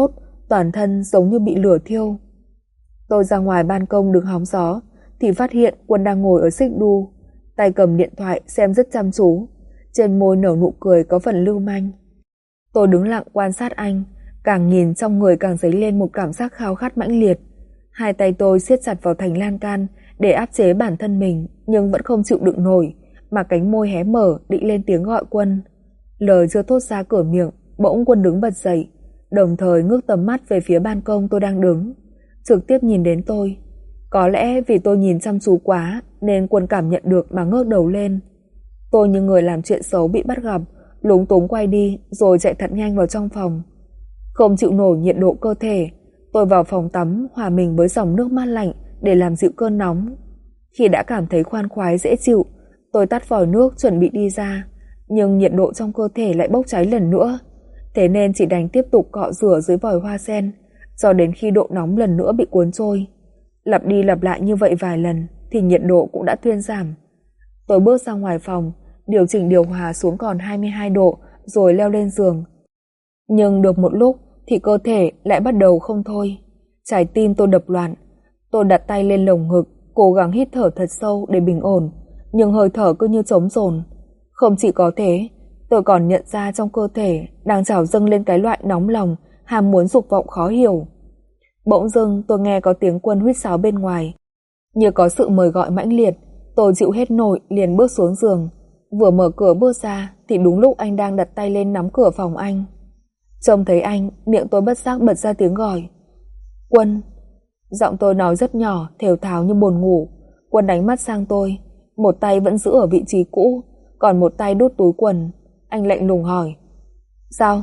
toàn thân giống như bị lửa thiêu. Tôi ra ngoài ban công đứng hóng gió thì phát hiện Quân đang ngồi ở xích đu, tay cầm điện thoại xem rất chăm chú, trên môi nở nụ cười có phần lưu manh. Tôi đứng lặng quan sát anh, càng nhìn trong người càng dấy lên một cảm giác khao khát mãnh liệt. Hai tay tôi siết chặt vào thành lan can để áp chế bản thân mình, nhưng vẫn không chịu đựng nổi, mà cánh môi hé mở định lên tiếng gọi Quân. Lời chưa thốt ra cửa miệng, bỗng Quân đứng bật dậy, đồng thời ngước tầm mắt về phía ban công tôi đang đứng, trực tiếp nhìn đến tôi. Có lẽ vì tôi nhìn chăm chú quá nên Quân cảm nhận được mà ngước đầu lên. Tôi như người làm chuyện xấu bị bắt gặp, lúng túng quay đi rồi chạy thật nhanh vào trong phòng. Không chịu nổi nhiệt độ cơ thể, tôi vào phòng tắm hòa mình với dòng nước mát lạnh để làm dịu cơn nóng. Khi đã cảm thấy khoan khoái dễ chịu, tôi tắt vòi nước chuẩn bị đi ra, nhưng nhiệt độ trong cơ thể lại bốc cháy lần nữa, thế nên chỉ đành tiếp tục cọ rửa dưới vòi hoa sen cho đến khi độ nóng lần nữa bị cuốn trôi. Lặp đi lặp lại như vậy vài lần thì nhiệt độ cũng đã thuyên giảm. Tôi bước ra ngoài phòng, điều chỉnh điều hòa xuống còn hai mươi hai độ rồi leo lên giường. Nhưng được một lúc thì cơ thể lại bắt đầu không thôi. Trái tim tôi đập loạn. Tôi đặt tay lên lồng ngực, cố gắng hít thở thật sâu để bình ổn, nhưng hơi thở cứ như trống dồn. Không chỉ có thế, tôi còn nhận ra trong cơ thể đang trào dâng lên cái loại nóng lòng, ham muốn dục vọng khó hiểu. Bỗng dưng tôi nghe có tiếng Quân huýt sáo bên ngoài. Như có sự mời gọi mãnh liệt, tôi chịu hết nổi liền bước xuống giường. Vừa mở cửa bước ra thì đúng lúc anh đang đặt tay lên nắm cửa phòng anh. Trông thấy anh, miệng tôi bất giác bật ra tiếng gọi. Quân. Giọng tôi nói rất nhỏ, thều thào như buồn ngủ. Quân đánh mắt sang tôi, một tay vẫn giữ ở vị trí cũ, còn một tay đút túi quần. Anh lạnh lùng hỏi. Sao?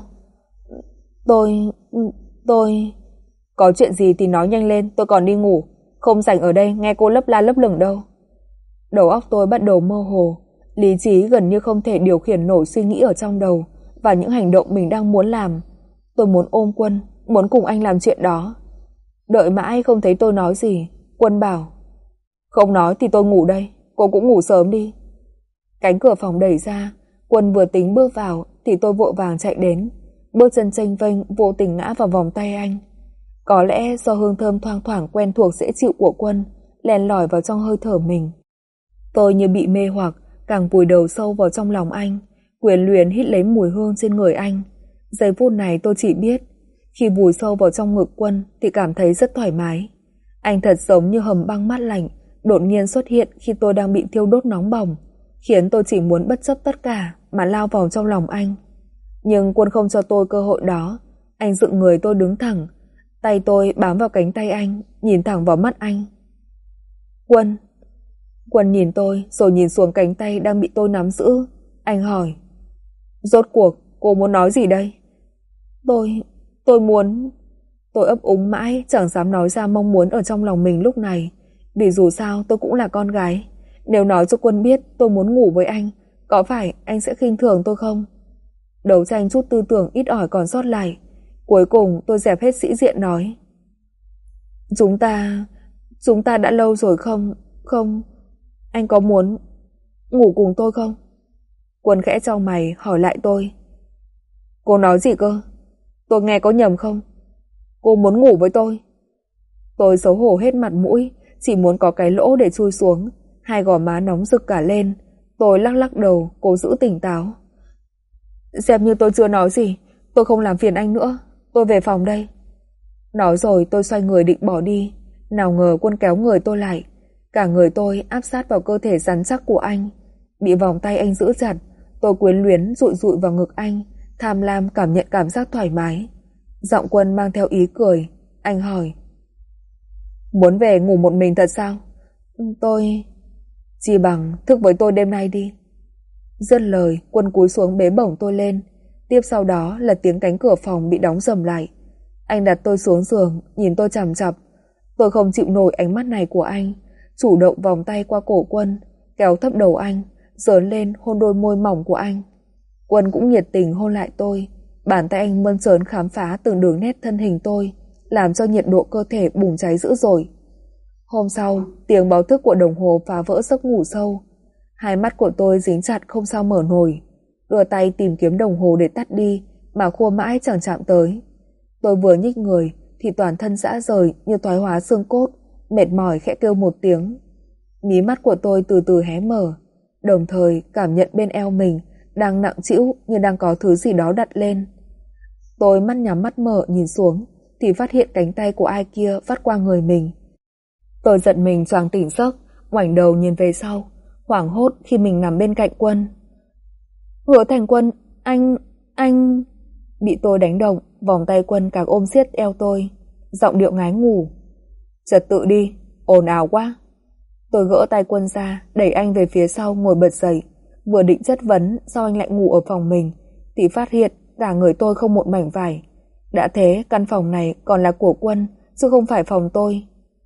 Tôi... tôi... Có chuyện gì thì nói nhanh lên, tôi còn đi ngủ. Không rảnh ở đây nghe cô lấp la lấp lửng đâu. Đầu óc tôi bắt đầu mơ hồ, lý trí gần như không thể điều khiển nổi suy nghĩ ở trong đầu và những hành động mình đang muốn làm. Tôi muốn ôm Quân, muốn cùng anh làm chuyện đó. Đợi mãi không thấy tôi nói gì, Quân bảo. Không nói thì tôi ngủ đây, cô cũng ngủ sớm đi. Cánh cửa phòng đẩy ra, Quân vừa tính bước vào thì tôi vội vàng chạy đến, bước chân chênh vênh vô tình ngã vào vòng tay anh. Có lẽ do hương thơm thoang thoảng quen thuộc dễ chịu của Quân len lỏi vào trong hơi thở mình. Tôi như bị mê hoặc, càng vùi đầu sâu vào trong lòng anh, quyến luyến hít lấy mùi hương trên người anh. Giây phút này tôi chỉ biết, khi vùi sâu vào trong ngực Quân thì cảm thấy rất thoải mái. Anh thật giống như hầm băng mát lạnh, đột nhiên xuất hiện khi tôi đang bị thiêu đốt nóng bỏng, khiến tôi chỉ muốn bất chấp tất cả mà lao vào trong lòng anh. Nhưng Quân không cho tôi cơ hội đó. Anh dựng người tôi đứng thẳng, tay tôi bám vào cánh tay anh, nhìn thẳng vào mắt anh. Quân. Quân nhìn tôi rồi nhìn xuống cánh tay đang bị tôi nắm giữ. Anh hỏi. Rốt cuộc cô muốn nói gì đây? Tôi... tôi muốn... Tôi ấp úng mãi chẳng dám nói ra mong muốn ở trong lòng mình lúc này, vì dù sao tôi cũng là con gái. Nếu nói cho Quân biết tôi muốn ngủ với anh, có phải anh sẽ khinh thường tôi không? Đấu tranh chút tư tưởng ít ỏi còn sót lại, cuối cùng tôi dẹp hết sĩ diện nói. Chúng ta... chúng ta đã lâu rồi không... không... Anh có muốn ngủ cùng tôi không? Quân khẽ chau mày hỏi lại tôi. Cô nói gì cơ? Tôi nghe có nhầm không? Cô muốn ngủ với tôi? Tôi xấu hổ hết mặt mũi, chỉ muốn có cái lỗ để chui xuống. Hai gò má nóng rực cả lên. Tôi lắc lắc đầu, cố giữ tỉnh táo. Xem như tôi chưa nói gì, tôi không làm phiền anh nữa, tôi về phòng đây. Nói rồi tôi xoay người định bỏ đi, nào ngờ Quân kéo người tôi lại. Cả người tôi áp sát vào cơ thể rắn chắc của anh. Bị vòng tay anh giữ chặt, tôi quyến luyến dụi dụi vào ngực anh, tham lam cảm nhận cảm giác thoải mái. Giọng Quân mang theo ý cười. Anh hỏi. Muốn về ngủ một mình thật sao? Tôi... Chỉ bằng thức với tôi đêm nay đi. Dứt lời, Quân cúi xuống bế bổng tôi lên. Tiếp sau đó là tiếng cánh cửa phòng bị đóng rầm lại. Anh đặt tôi xuống giường, nhìn tôi chằm chằm. Tôi không chịu nổi ánh mắt này của anh, chủ động vòng tay qua cổ Quân, kéo thấp đầu anh, dớn lên hôn đôi môi mỏng của anh. Quân cũng nhiệt tình hôn lại tôi. Bàn tay anh mơn trớn khám phá từng đường nét thân hình tôi, làm cho nhiệt độ cơ thể bùng cháy dữ dội. Hôm sau, tiếng báo thức của đồng hồ phá vỡ giấc ngủ sâu. Hai mắt của tôi dính chặt không sao mở nổi. Đưa tay tìm kiếm đồng hồ để tắt đi, mà khua mãi chẳng chạm tới. Tôi vừa nhích người thì toàn thân rã rời như thoái hóa xương cốt, mệt mỏi khẽ kêu một tiếng. Mí mắt của tôi từ từ hé mở, đồng thời cảm nhận bên eo mình đang nặng trĩu như đang có thứ gì đó đặt lên. Tôi mắt nhắm mắt mở nhìn xuống thì phát hiện cánh tay của ai kia vắt qua người mình. Tôi giận mình choàng tỉnh giấc, ngoảnh đầu nhìn về sau, hoảng hốt khi mình nằm bên cạnh Quân. Hứa Thành Quân, anh, anh... Bị tôi đánh động, vòng tay Quân càng ôm siết eo tôi, giọng điệu ngái ngủ. Trật tự đi, ồn ào quá. Tôi gỡ tay Quân ra, đẩy anh về phía sau ngồi bật dậy. Vừa định chất vấn sao anh lại ngủ ở phòng mình, thì phát hiện cả người tôi không một mảnh vải. Đã thế căn phòng này còn là của Quân, chứ không phải phòng tôi.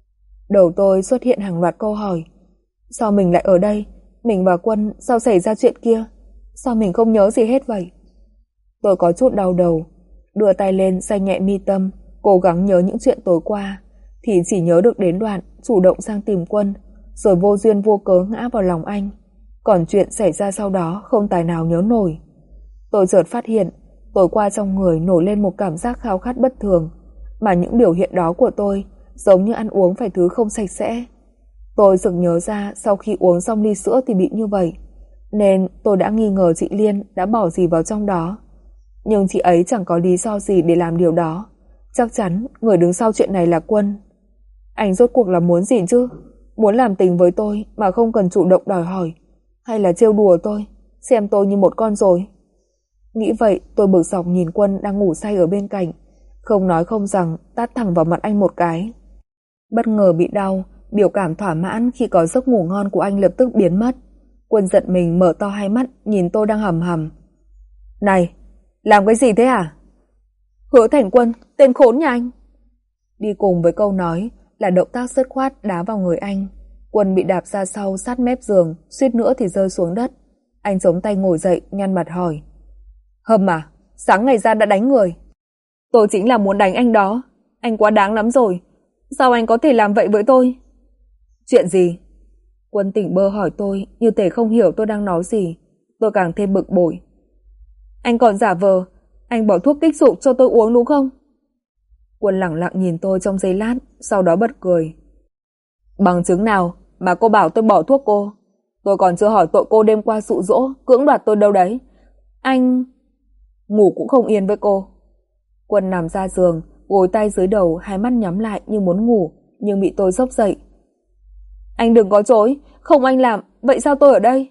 Đầu tôi xuất hiện hàng loạt câu hỏi. Sao mình lại ở đây? Mình và Quân sao xảy ra chuyện kia? Sao mình không nhớ gì hết vậy? Tôi có chút đau đầu, đưa tay lên xoay nhẹ mi tâm, cố gắng nhớ những chuyện tối qua, thì chỉ nhớ được đến đoạn chủ động sang tìm Quân, rồi vô duyên vô cớ ngã vào lòng anh. Còn chuyện xảy ra sau đó không tài nào nhớ nổi. Tôi chợt phát hiện tối qua trong người nổi lên một cảm giác khao khát bất thường, mà những biểu hiện đó của tôi giống như ăn uống phải thứ không sạch sẽ. Tôi sực nhớ ra sau khi uống xong ly sữa thì bị như vậy, nên tôi đã nghi ngờ chị Liên đã bỏ gì vào trong đó. Nhưng chị ấy chẳng có lý do gì để làm điều đó. Chắc chắn người đứng sau chuyện này là Quân. Anh rốt cuộc là muốn gì chứ? Muốn làm tình với tôi mà không cần chủ động đòi hỏi, hay là trêu đùa tôi, xem tôi như một con rối? Nghĩ vậy tôi bực dọc nhìn Quân đang ngủ say ở bên cạnh, không nói không rằng tát thẳng vào mặt anh một cái. Bất ngờ bị đau, biểu cảm thỏa mãn khi có giấc ngủ ngon của anh lập tức biến mất. Quân giật mình mở to hai mắt nhìn tôi đang hầm hầm. Này, làm cái gì thế hả? Hứa Thành Quân, tên khốn nhà anh. Đi cùng với câu nói là động tác dứt khoát đá vào người anh. Quân bị đạp ra sau sát mép giường, suýt nữa thì rơi xuống đất. Anh chống tay ngồi dậy, nhăn mặt hỏi. Hầm à, sáng ngày ra đã đánh người. Tôi chính là muốn đánh anh đó. Anh quá đáng lắm rồi. Sao anh có thể làm vậy với tôi? Chuyện gì? Quân tỉnh bơ hỏi tôi, như thể không hiểu tôi đang nói gì. Tôi càng thêm bực bội. Anh còn giả vờ anh bỏ thuốc kích dục cho tôi uống đúng không? Quân lẳng lặng nhìn tôi trong giây lát, sau đó bật cười. Bằng chứng nào mà cô bảo tôi bỏ thuốc cô? Tôi còn chưa hỏi tội cô đêm qua dụ dỗ, cưỡng đoạt tôi đâu đấy. Anh... Ngủ cũng không yên với cô. Quân nằm ra giường, gối tay dưới đầu, hai mắt nhắm lại như muốn ngủ, nhưng bị tôi xốc dậy. Anh đừng có chối, không anh làm, vậy sao tôi ở đây?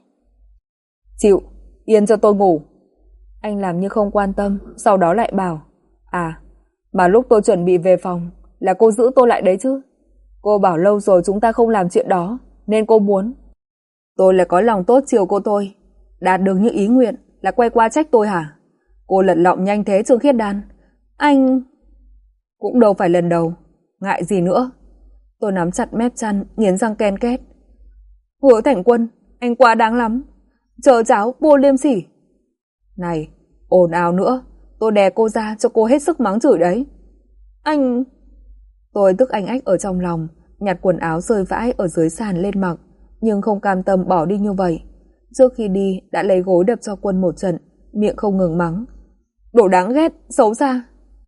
Chịu, yên cho tôi ngủ. Anh làm như không quan tâm, sau đó lại bảo. À, mà lúc tôi chuẩn bị về phòng là cô giữ tôi lại đấy chứ. Cô bảo lâu rồi chúng ta không làm chuyện đó, nên cô muốn. Tôi là có lòng tốt chiều cô tôi, đạt được như ý nguyện là quay qua trách tôi hả? Cô lật lọng nhanh thế Trương Khiết Đan. Anh... Cũng đâu phải lần đầu, ngại gì nữa. Tôi nắm chặt mép chăn, nghiến răng ken két. Hứa Thành Quân, anh quá đáng lắm. Chờ cháo, vô liêm sỉ. Này, ồn ào nữa, tôi đè cô ra cho cô hết sức mắng chửi đấy. Anh... Tôi tức anh ách ở trong lòng, nhặt quần áo rơi vãi ở dưới sàn lên mặc, nhưng không cam tâm bỏ đi như vậy. Trước khi đi đã lấy gối đập cho Quân một trận, miệng không ngừng mắng. Đồ đáng ghét, xấu xa.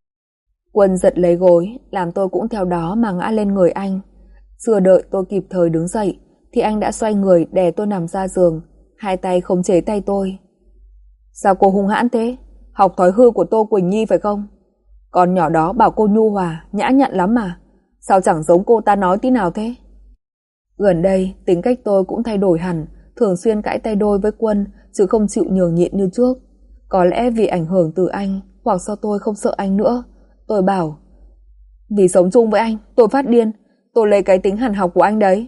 Quân giật lấy gối, làm tôi cũng theo đó mà ngã lên người anh. Chưa đợi tôi kịp thời đứng dậy, thì anh đã xoay người đè tôi nằm ra giường, hai tay khống chế tay tôi. Sao cô hung hãn thế? Học thói hư của Tô Quỳnh Nhi phải không? Con nhỏ đó bảo cô nhu hòa, nhã nhặn lắm mà. Sao chẳng giống cô ta nói tí nào thế? Gần đây, tính cách tôi cũng thay đổi hẳn, thường xuyên cãi tay đôi với Quân, chứ không chịu nhường nhịn như trước. Có lẽ vì ảnh hưởng từ anh, hoặc do tôi không sợ anh nữa. Tôi bảo, vì sống chung với anh, tôi phát điên, tôi lấy cái tính hằn học của anh đấy.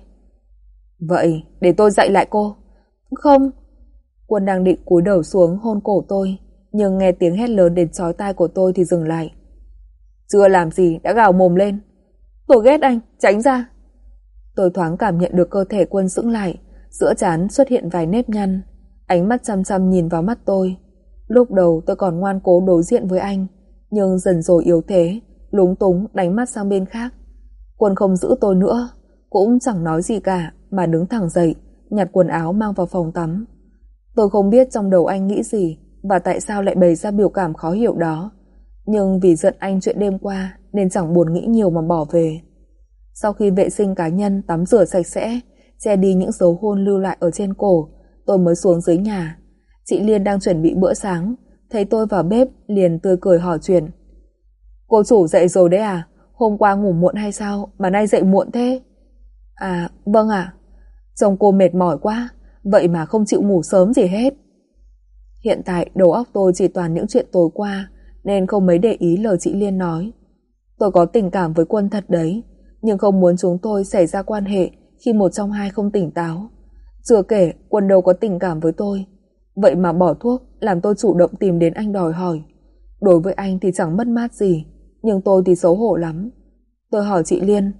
Vậy, để tôi dạy lại cô. Không. Quân đang định cúi đầu xuống hôn cổ tôi, nhưng nghe tiếng hét lớn đến chói tai của tôi thì dừng lại. Chưa làm gì đã gào mồm lên. Tôi ghét anh, tránh ra. Tôi thoáng cảm nhận được cơ thể Quân sững lại, giữa trán xuất hiện vài nếp nhăn, ánh mắt chăm chăm nhìn vào mắt tôi. Lúc đầu tôi còn ngoan cố đối diện với anh, nhưng dần rồi yếu thế, lúng túng đánh mắt sang bên khác. Quân không giữ tôi nữa, cũng chẳng nói gì cả mà đứng thẳng dậy, nhặt quần áo mang vào phòng tắm. Tôi không biết trong đầu anh nghĩ gì và tại sao lại bày ra biểu cảm khó hiểu đó. Nhưng vì giận anh chuyện đêm qua nên chẳng buồn nghĩ nhiều mà bỏ về. Sau khi vệ sinh cá nhân, tắm rửa sạch sẽ, che đi những dấu hôn lưu lại ở trên cổ, tôi mới xuống dưới nhà. Chị Liên đang chuẩn bị bữa sáng, thấy tôi vào bếp liền tươi cười hỏi chuyện. Cô chủ dậy rồi đấy à? Hôm qua ngủ muộn hay sao mà nay dậy muộn thế? À, vâng ạ. Trông cô mệt mỏi quá, vậy mà không chịu ngủ sớm gì hết. Hiện tại đầu óc tôi chỉ toàn những chuyện tối qua, nên không mấy để ý lời chị Liên nói. Tôi có tình cảm với Quân thật đấy, nhưng không muốn chúng tôi xảy ra quan hệ khi một trong hai không tỉnh táo. Chưa kể Quân đâu có tình cảm với tôi, vậy mà bỏ thuốc làm tôi chủ động tìm đến anh đòi hỏi. Đối với anh thì chẳng mất mát gì, nhưng tôi thì xấu hổ lắm. Tôi hỏi chị Liên,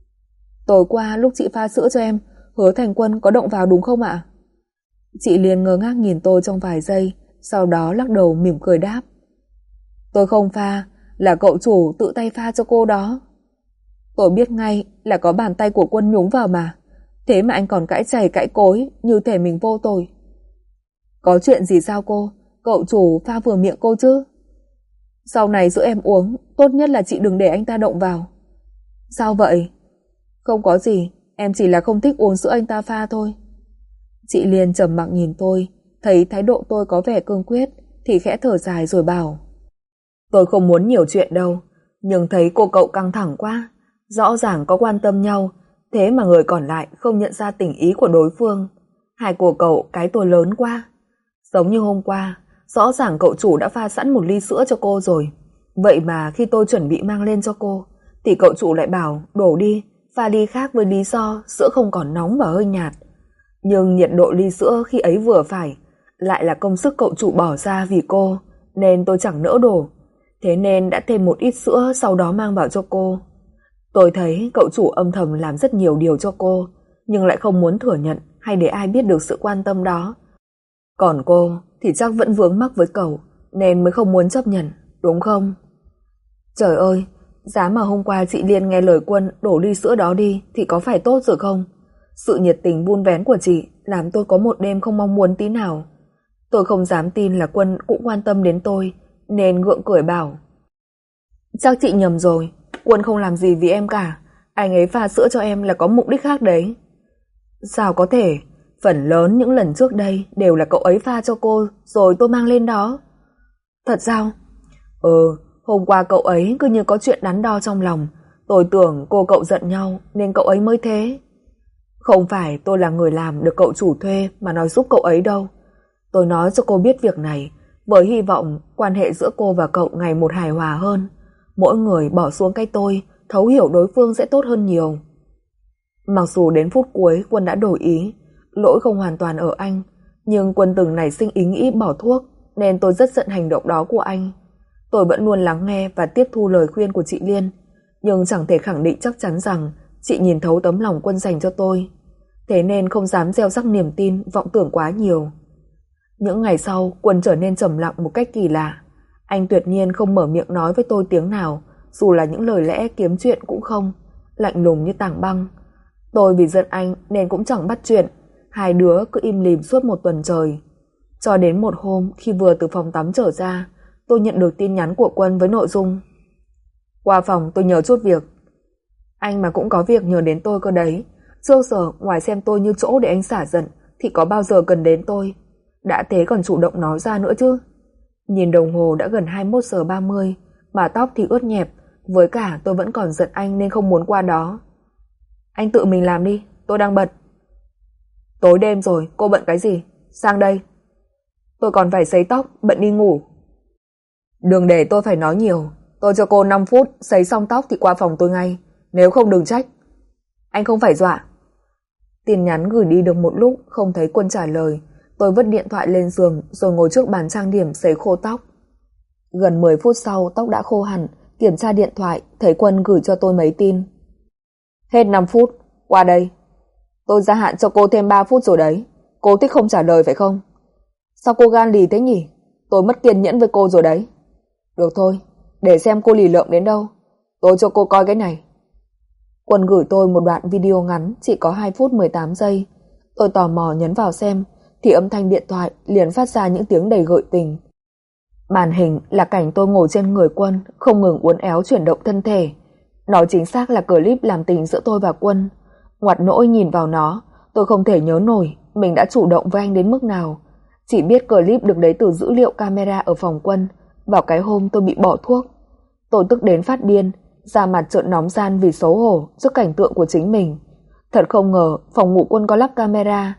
tối qua lúc chị pha sữa cho em, Hứa Thành Quân có động vào đúng không ạ? Chị Liên ngơ ngác nhìn tôi trong vài giây, sau đó lắc đầu mỉm cười đáp. Tôi không pha, là cậu chủ tự tay pha cho cô đó. Tôi biết ngay là có bàn tay của Quân nhúng vào mà, thế mà anh còn cãi chày cãi cối như thể mình vô tội. Có chuyện gì sao cô? Cậu chủ pha vừa miệng cô chứ? Sau này sữa em uống, tốt nhất là chị đừng để anh ta động vào. Sao vậy? Không có gì, em chỉ là không thích uống sữa anh ta pha thôi. Chị Liên trầm mặc nhìn tôi, thấy thái độ tôi có vẻ cương quyết thì khẽ thở dài rồi bảo. Tôi không muốn nhiều chuyện đâu, nhưng thấy cô cậu căng thẳng quá, rõ ràng có quan tâm nhau, thế mà người còn lại không nhận ra tình ý của đối phương. Hai cô cậu cái tôi lớn quá. Giống như hôm qua, rõ ràng cậu chủ đã pha sẵn một ly sữa cho cô rồi, vậy mà khi tôi chuẩn bị mang lên cho cô thì cậu chủ lại bảo đổ đi, pha ly khác với lý do sữa không còn nóng và hơi nhạt. Nhưng nhiệt độ ly sữa khi ấy vừa phải, lại là công sức cậu chủ bỏ ra vì cô, nên tôi chẳng nỡ đổ. Thế nên đã thêm một ít sữa sau đó mang vào cho cô. Tôi thấy cậu chủ âm thầm làm rất nhiều điều cho cô, nhưng lại không muốn thừa nhận hay để ai biết được sự quan tâm đó. Còn cô thì chắc vẫn vướng mắc với cậu, nên mới không muốn chấp nhận, đúng không? Trời ơi, giá mà hôm qua chị Liên nghe lời Quân đổ ly sữa đó đi thì có phải tốt rồi không? Sự nhiệt tình vun vén của chị làm tôi có một đêm không mong muốn tí nào. Tôi không dám tin là Quân cũng quan tâm đến tôi, nên gượng cười bảo. Chắc chị nhầm rồi, Quân không làm gì vì em cả, anh ấy pha sữa cho em là có mục đích khác đấy. Sao có thể, phần lớn những lần trước đây đều là cậu ấy pha cho cô rồi tôi mang lên đó. Thật sao? Ừ, hôm qua cậu ấy cứ như có chuyện đắn đo trong lòng, tôi tưởng cô cậu giận nhau nên cậu ấy mới thế. Không phải tôi là người làm được cậu chủ thuê mà nói giúp cậu ấy đâu. Tôi nói cho cô biết việc này với hy vọng quan hệ giữa cô và cậu ngày một hài hòa hơn. Mỗi người bỏ xuống cái tôi, thấu hiểu đối phương sẽ tốt hơn nhiều. Mặc dù đến phút cuối Quân đã đổi ý, lỗi không hoàn toàn ở anh, nhưng Quân từng nảy sinh ý nghĩ bỏ thuốc, nên tôi rất giận hành động đó của anh. Tôi vẫn luôn lắng nghe và tiếp thu lời khuyên của chị Liên, nhưng chẳng thể khẳng định chắc chắn rằng chị nhìn thấu tấm lòng Quân dành cho tôi. Thế nên không dám gieo rắc niềm tin, vọng tưởng quá nhiều. Những ngày sau, Quân trở nên trầm lặng một cách kỳ lạ. Anh tuyệt nhiên không mở miệng nói với tôi tiếng nào, dù là những lời lẽ kiếm chuyện cũng không, lạnh lùng như tảng băng. Tôi vì giận anh nên cũng chẳng bắt chuyện, hai đứa cứ im lìm suốt một tuần trời. Cho đến một hôm khi vừa từ phòng tắm trở ra, tôi nhận được tin nhắn của Quân với nội dung: qua phòng tôi nhờ chút việc. Anh mà cũng có việc nhờ đến tôi cơ đấy. Trước giờ ngoài xem tôi như chỗ để anh xả giận thì có bao giờ cần đến tôi. Đã thế còn chủ động nói ra nữa chứ. Nhìn đồng hồ đã gần hai mươi mốt giờ ba mươi, mà tóc thì ướt nhẹp, với cả tôi vẫn còn giận anh nên không muốn qua đó. Anh tự mình làm đi, tôi đang bận. Tối đêm rồi, cô bận cái gì? Sang đây. Tôi còn phải sấy tóc, bận đi ngủ. Đừng để tôi phải nói nhiều, tôi cho cô năm phút, sấy xong tóc thì qua phòng tôi ngay, nếu không đừng trách. Anh không phải dọa. Tin nhắn gửi đi được một lúc không thấy Quân trả lời, tôi vứt điện thoại lên giường rồi ngồi trước bàn trang điểm sấy khô tóc. Gần mười phút sau tóc đã khô hẳn, kiểm tra điện thoại thấy Quân gửi cho tôi mấy tin. Hết năm phút, qua đây. Tôi gia hạn cho cô thêm ba phút rồi đấy, cô thích không trả lời phải không? Sao cô gan lì thế nhỉ? Tôi mất kiên nhẫn với cô rồi đấy. Được thôi, để xem cô lì lợm đến đâu. Tôi cho cô coi cái này. Quân gửi tôi một đoạn video ngắn chỉ có hai phút mười tám giây. Tôi tò mò nhấn vào xem thì âm thanh điện thoại liền phát ra những tiếng đầy gợi tình. Màn hình là cảnh tôi ngồi trên người Quân, không ngừng uốn éo chuyển động thân thể. Nói chính xác là clip làm tình giữa tôi và Quân. Ngoặt nỗi nhìn vào nó, tôi không thể nhớ nổi mình đã chủ động với anh đến mức nào. Chỉ biết clip được lấy từ dữ liệu camera ở phòng Quân vào cái hôm tôi bị bỏ thuốc. Tôi tức đến phát điên, da mặt trợn nóng ran vì xấu hổ trước cảnh tượng của chính mình. Thật không ngờ phòng ngủ Quân có lắp camera,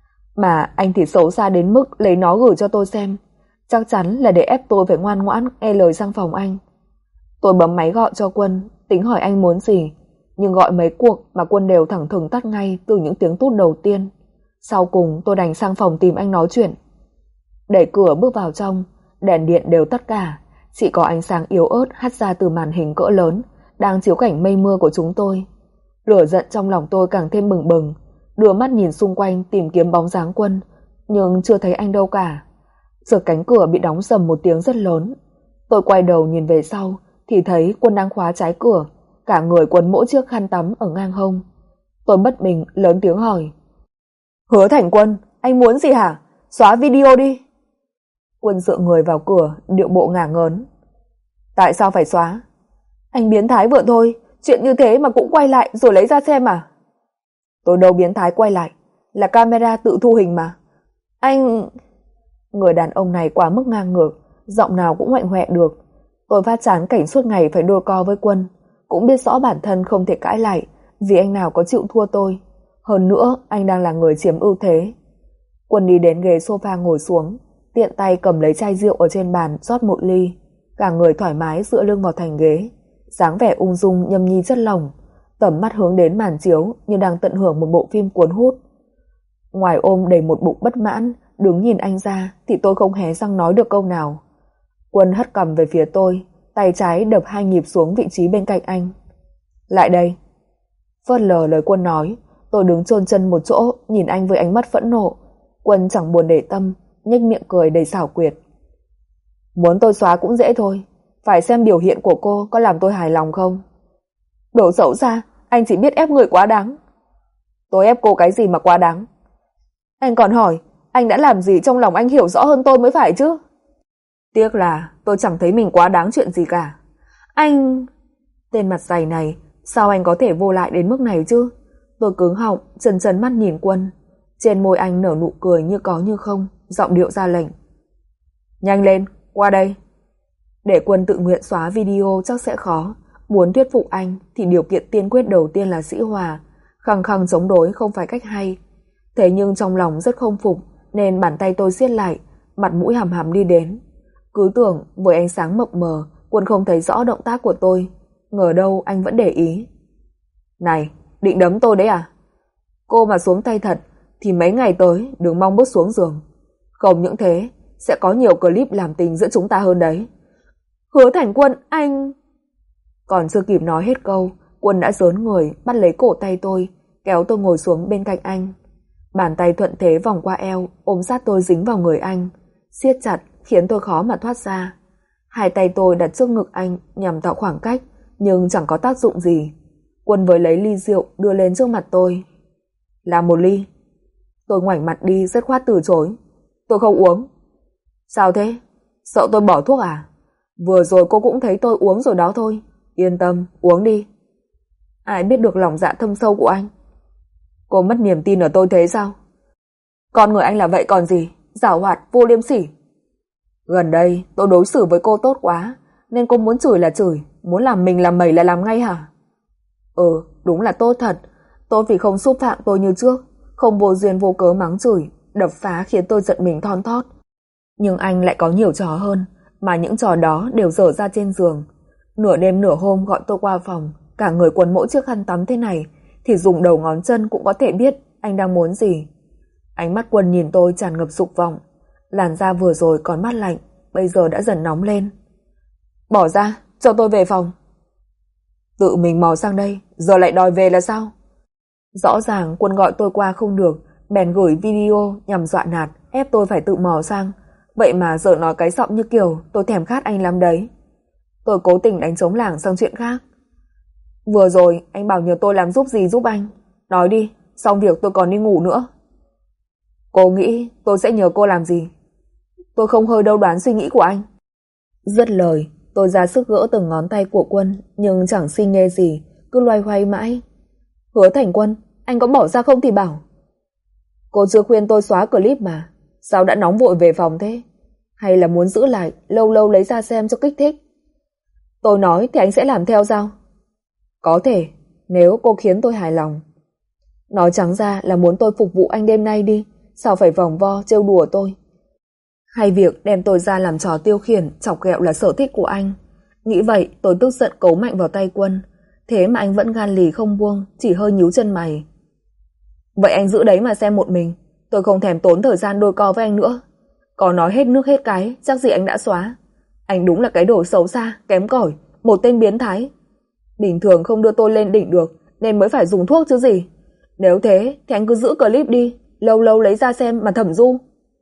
mà anh thì xấu xa đến mức lấy nó gửi cho tôi xem. Chắc chắn là để ép tôi phải ngoan ngoãn nghe lời sang phòng anh. Tôi bấm máy gọi cho Quân, tính hỏi anh muốn gì, nhưng gọi mấy cuộc mà Quân đều thẳng thừng tắt ngay từ những tiếng tút đầu tiên. Sau cùng tôi đành sang phòng tìm anh nói chuyện. Đẩy cửa bước vào trong, đèn điện đều tắt cả, chỉ có ánh sáng yếu ớt hắt ra từ màn hình cỡ lớn đang chiếu cảnh mây mưa của chúng tôi. Lửa giận trong lòng tôi càng thêm bừng bừng, đưa mắt nhìn xung quanh tìm kiếm bóng dáng Quân, nhưng chưa thấy anh đâu cả. Giờ cánh cửa bị đóng sầm một tiếng rất lớn. Tôi quay đầu nhìn về sau thì thấy Quân đang khóa trái cửa, cả người quấn mỗi chiếc khăn tắm ở ngang hông. Tôi bất bình lớn tiếng hỏi: "Hứa Thành Quân, anh muốn gì hả? Xóa video đi." Quân dựa người vào cửa, điệu bộ ngả ngớn: "Tại sao phải xóa? Anh biến thái vừa thôi, chuyện như thế mà cũng quay lại rồi lấy ra xem à?" "Tôi đâu biến thái quay lại, là camera tự thu hình mà. Anh..." Người đàn ông này quá mức ngang ngược, giọng nào cũng ngoạnh hoẹ được. Tôi phát chán cảnh suốt ngày phải đôi co với Quân, cũng biết rõ bản thân không thể cãi lại, vì anh nào có chịu thua tôi. Hơn nữa, anh đang là người chiếm ưu thế. Quân đi đến ghế sofa ngồi xuống, tiện tay cầm lấy chai rượu ở trên bàn rót một ly, cả người thoải mái dựa lưng vào thành ghế, dáng vẻ ung dung nhâm nhi chất lỏng, tầm mắt hướng đến màn chiếu như đang tận hưởng một bộ phim cuốn hút. Ngoài ôm đầy một bụng bất mãn, đứng nhìn anh ra thì tôi không hé răng nói được câu nào. Quân hất cằm về phía tôi, tay trái đập hai nhịp xuống vị trí bên cạnh anh. "Lại đây." Phớt lờ lời Quân nói, tôi đứng chôn chân một chỗ nhìn anh với ánh mắt phẫn nộ. Quân chẳng buồn để tâm, nhếch miệng cười đầy xảo quyệt: "Muốn tôi xóa cũng dễ thôi, phải xem biểu hiện của cô có làm tôi hài lòng không." "Đồ xấu xa, anh chỉ biết ép người quá đáng." "Tôi ép cô cái gì mà quá đáng?" "Anh còn hỏi, anh đã làm gì trong lòng anh hiểu rõ hơn tôi mới phải chứ." "Tiếc là tôi chẳng thấy mình quá đáng chuyện gì cả." "Anh..." Tên mặt dày này, sao anh có thể vô lại đến mức này chứ? Tôi cứng họng, chần chần mắt nhìn Quân. Trên môi anh nở nụ cười như có như không, giọng điệu ra lệnh: "Nhanh lên, qua đây." Để Quân tự nguyện xóa video chắc sẽ khó, muốn thuyết phục anh thì điều kiện tiên quyết đầu tiên là dĩ hòa, khăng khăng chống đối không phải cách hay. Thế nhưng trong lòng rất không phục nên bàn tay tôi siết lại, mặt mũi hằm hằm đi đến. Cứ tưởng với ánh sáng mập mờ Quân không thấy rõ động tác của tôi, ngờ đâu anh vẫn để ý. "Này, định đấm tôi đấy à? Cô mà xuống tay thật thì mấy ngày tới đừng mong bước xuống giường. Không những thế, sẽ có nhiều clip làm tình giữa chúng ta hơn đấy." "Hứa Thành Quân, anh..." Còn chưa kịp nói hết câu, Quân đã giớn người bắt lấy cổ tay tôi, kéo tôi ngồi xuống bên cạnh anh. Bàn tay thuận thế vòng qua eo, ôm sát tôi dính vào người anh, siết chặt khiến tôi khó mà thoát ra. Hai tay tôi đặt trước ngực anh nhằm tạo khoảng cách, nhưng chẳng có tác dụng gì. Quân với lấy ly rượu đưa lên trước mặt tôi. "Làm một ly." Tôi ngoảnh mặt đi dứt khoát từ chối. "Tôi không uống." "Sao thế? Sợ tôi bỏ thuốc à? Vừa rồi cô cũng thấy tôi uống rồi đó thôi. Yên tâm, uống đi." Ai biết được lòng dạ thâm sâu của anh. Cô mất niềm tin ở tôi thế sao? Con người anh là vậy còn gì, giảo hoạt, vô liêm sỉ. Gần đây tôi đối xử với cô tốt quá, nên cô muốn chửi là chửi, muốn làm mình làm mẩy là làm ngay hả? Ừ, đúng là tốt thật. Tốt vì không xúc phạm tôi như trước, không vô duyên vô cớ mắng chửi, đập phá khiến tôi giận mình thon thót. Nhưng anh lại có nhiều trò hơn, mà những trò đó đều dở ra trên giường. Nửa đêm nửa hôm gọi tôi qua phòng, cả người quấn mỗi chiếc khăn tắm thế này, thì dùng đầu ngón chân cũng có thể biết anh đang muốn gì. Ánh mắt Quân nhìn tôi tràn ngập dục vọng, làn da vừa rồi còn mát lạnh, bây giờ đã dần nóng lên. Bỏ ra, cho tôi về phòng. Tự mình mò sang đây, giờ lại đòi về là sao? Rõ ràng Quân gọi tôi qua không được, bèn gửi video nhằm dọa nạt, ép tôi phải tự mò sang. Vậy mà giờ nói cái giọng như kiểu tôi thèm khát anh lắm đấy. Tôi cố tình đánh trống lảng sang chuyện khác. Vừa rồi anh bảo nhờ tôi làm giúp gì giúp anh. Nói đi, xong việc tôi còn đi ngủ nữa. Cô nghĩ tôi sẽ nhờ cô làm gì? Tôi không hơi đâu đoán suy nghĩ của anh. Dứt lời, tôi ra sức gỡ từng ngón tay của Quân nhưng chẳng suy nghe gì, cứ loay hoay mãi. Hứa Thành Quân, anh có bỏ ra không thì bảo. Cô chưa khuyên tôi xóa clip mà, sao đã nóng vội về phòng thế? Hay là muốn giữ lại, lâu lâu lấy ra xem cho kích thích? Tôi nói thì anh sẽ làm theo sao? Có thể, nếu cô khiến tôi hài lòng. Nói trắng ra là muốn tôi phục vụ anh đêm nay đi, sao phải vòng vo trêu đùa tôi? Hay việc đem tôi ra làm trò tiêu khiển, chọc ghẹo là sở thích của anh. Nghĩ vậy tôi tức giận cấu mạnh vào tay Quân, thế mà anh vẫn gan lì không buông, chỉ hơi nhíu chân mày. Vậy anh giữ đấy mà xem một mình, tôi không thèm tốn thời gian đôi co với anh nữa. Có nói hết nước hết cái, chắc gì anh đã xóa. Anh đúng là cái đồ xấu xa, kém cỏi, một tên biến thái. Bình thường không đưa tôi lên đỉnh được, nên mới phải dùng thuốc chứ gì. Nếu thế thì anh cứ giữ clip đi, lâu lâu lấy ra xem mà thẩm du.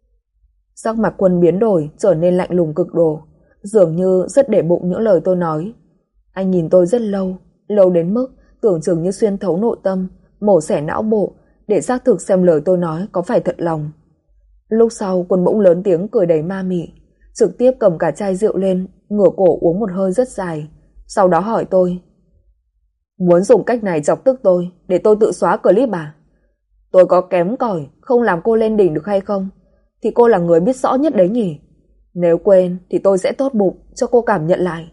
Sắc mặt Quân biến đổi, trở nên lạnh lùng cực độ, dường như rất để bụng những lời tôi nói. Anh nhìn tôi rất lâu, lâu đến mức tưởng chừng như xuyên thấu nội tâm, mổ xẻ não bộ, để xác thực xem lời tôi nói có phải thật lòng. Lúc sau Quân bỗng lớn tiếng cười đầy ma mị, trực tiếp cầm cả chai rượu lên, ngửa cổ uống một hơi rất dài, sau đó hỏi tôi. Muốn dùng cách này chọc tức tôi, để tôi tự xóa clip à? Tôi có kém cỏi, không làm cô lên đỉnh được hay không? Thì cô là người biết rõ nhất đấy nhỉ? Nếu quên thì tôi sẽ tốt bụng cho cô cảm nhận lại.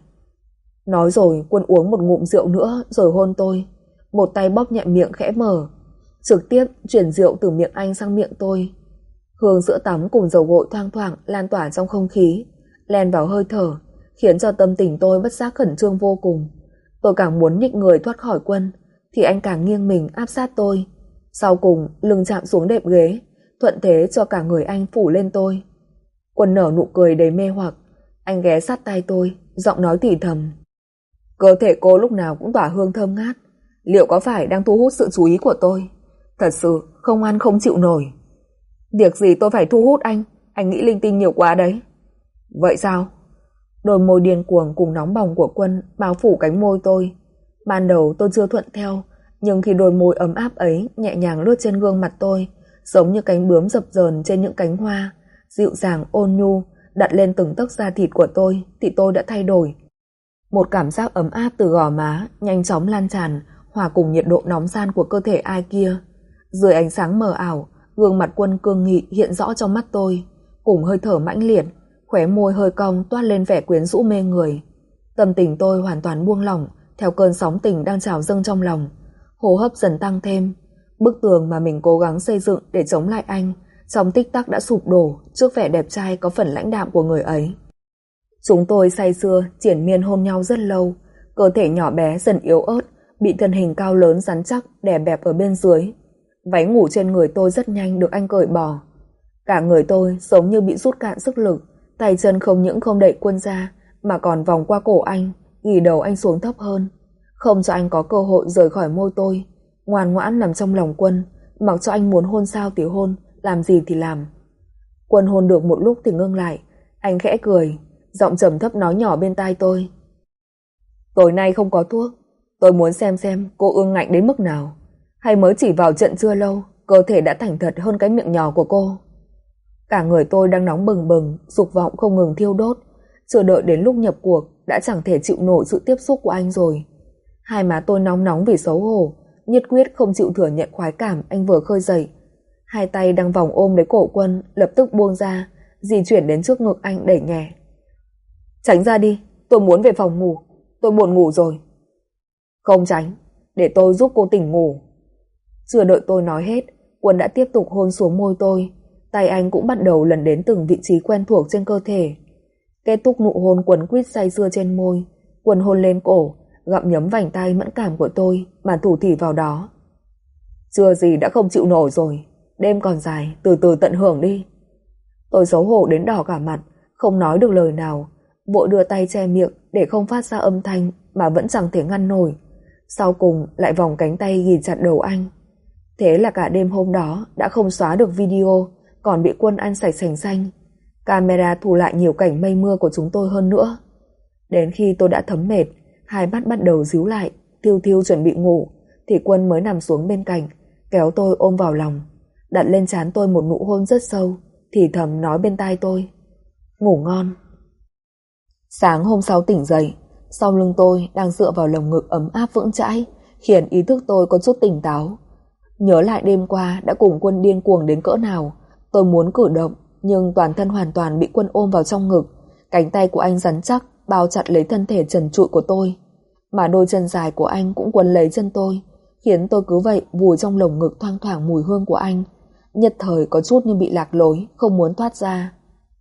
Nói rồi Quân uống một ngụm rượu nữa rồi hôn tôi, một tay bóp nhẹ miệng khẽ mở, trực tiếp chuyển rượu từ miệng anh sang miệng tôi. Hương sữa tắm cùng dầu gội thoang thoảng lan tỏa trong không khí, len vào hơi thở, khiến cho tâm tình tôi bất giác khẩn trương vô cùng. Tôi càng muốn nhích người thoát khỏi Quân, thì anh càng nghiêng mình áp sát tôi. Sau cùng lưng chạm xuống đệm ghế, thuận thế cho cả người anh phủ lên tôi. Quân nở nụ cười đầy mê hoặc, anh ghé sát tay tôi, giọng nói thì thầm. Cơ thể cô lúc nào cũng tỏa hương thơm ngát, liệu có phải đang thu hút sự chú ý của tôi? Thật sự không ăn không chịu nổi. Việc gì tôi phải thu hút anh, anh nghĩ linh tinh nhiều quá đấy. Vậy sao? Đôi môi điên cuồng cùng nóng bỏng của Quân bao phủ cánh môi tôi. Ban đầu tôi chưa thuận theo, nhưng khi đôi môi ấm áp ấy nhẹ nhàng lướt trên gương mặt tôi, giống như cánh bướm dập dờn trên những cánh hoa, dịu dàng ôn nhu, đặt lên từng tấc da thịt của tôi, thì tôi đã thay đổi. Một cảm giác ấm áp từ gò má nhanh chóng lan tràn, hòa cùng nhiệt độ nóng ran của cơ thể ai kia. Dưới ánh sáng mờ ảo, gương mặt Quân cương nghị hiện rõ trong mắt tôi, cùng hơi thở mãnh liệt, khóe môi hơi cong toát lên vẻ quyến rũ mê người. Tâm tình tôi hoàn toàn buông lỏng theo cơn sóng tình đang trào dâng trong lòng, hô hấp dần tăng thêm. Bức tường mà mình cố gắng xây dựng để chống lại anh trong tích tắc đã sụp đổ trước vẻ đẹp trai có phần lãnh đạm của người ấy. Chúng tôi say sưa triển miên hôn nhau rất lâu, cơ thể nhỏ bé dần yếu ớt bị thân hình cao lớn rắn chắc đè bẹp ở bên dưới. Váy ngủ trên người tôi rất nhanh được anh cởi bỏ. Cả người tôi giống như bị rút cạn sức lực, tay chân không những không đẩy Quân ra mà còn vòng qua cổ anh, ghì đầu anh xuống thấp hơn, không cho anh có cơ hội rời khỏi môi tôi. Ngoan ngoãn nằm trong lòng Quân, mặc cho anh muốn hôn sao thì hôn, làm gì thì làm. Quân hôn được một lúc thì ngưng lại, anh khẽ cười, giọng trầm thấp nói nhỏ bên tai tôi. Tối nay không có thuốc, tôi muốn xem xem cô ương ngạnh đến mức nào, hay mới chỉ vào trận chưa lâu, cơ thể đã thành thật hơn cái miệng nhỏ của cô. Cả người tôi đang nóng bừng bừng, dục vọng không ngừng thiêu đốt, chưa đợi đến lúc nhập cuộc đã chẳng thể chịu nổi sự tiếp xúc của anh rồi. Hai má tôi nóng nóng vì xấu hổ, nhất quyết không chịu thừa nhận khoái cảm anh vừa khơi dậy. Hai tay đang vòng ôm lấy cổ Quân lập tức buông ra, di chuyển đến trước ngực anh đẩy nhẹ. Tránh ra đi, tôi muốn về phòng ngủ, tôi buồn ngủ rồi. Không tránh, để tôi giúp cô tỉnh ngủ. Chưa đợi tôi nói hết, Quân đã tiếp tục hôn xuống môi tôi, tay anh cũng bắt đầu lần đến từng vị trí quen thuộc trên cơ thể. Kết thúc nụ hôn quấn quýt say sưa trên môi, Quân hôn lên cổ, gặm nhấm vành tay mẫn cảm của tôi mà thủ thỉ vào đó. Chưa gì đã không chịu nổi rồi, đêm còn dài, từ từ tận hưởng đi. Tôi xấu hổ đến đỏ cả mặt, không nói được lời nào, vội đưa tay che miệng để không phát ra âm thanh mà vẫn chẳng thể ngăn nổi. Sau cùng lại vòng cánh tay ghì chặt đầu anh. Thế là cả đêm hôm đó đã không xóa được video, còn bị Quân ăn sạch sành xanh. Camera thu lại nhiều cảnh mây mưa của chúng tôi hơn nữa. Đến khi tôi đã thấm mệt, hai mắt bắt đầu díu lại, thiêu thiêu chuẩn bị ngủ, thì Quân mới nằm xuống bên cạnh, kéo tôi ôm vào lòng, đặt lên trán tôi một nụ hôn rất sâu, thì thầm nói bên tai tôi. Ngủ ngon. Sáng hôm sau tỉnh dậy, sau lưng tôi đang dựa vào lồng ngực ấm áp vững chãi, khiến ý thức tôi có chút tỉnh táo. Nhớ lại đêm qua đã cùng Quân điên cuồng đến cỡ nào, tôi muốn cử động, nhưng toàn thân hoàn toàn bị Quân ôm vào trong ngực, cánh tay của anh rắn chắc bao chặt lấy thân thể trần trụi của tôi, mà đôi chân dài của anh cũng quấn lấy chân tôi, khiến tôi cứ vậy vùi trong lồng ngực thoang thoảng mùi hương của anh, nhất thời có chút như bị lạc lối, không muốn thoát ra.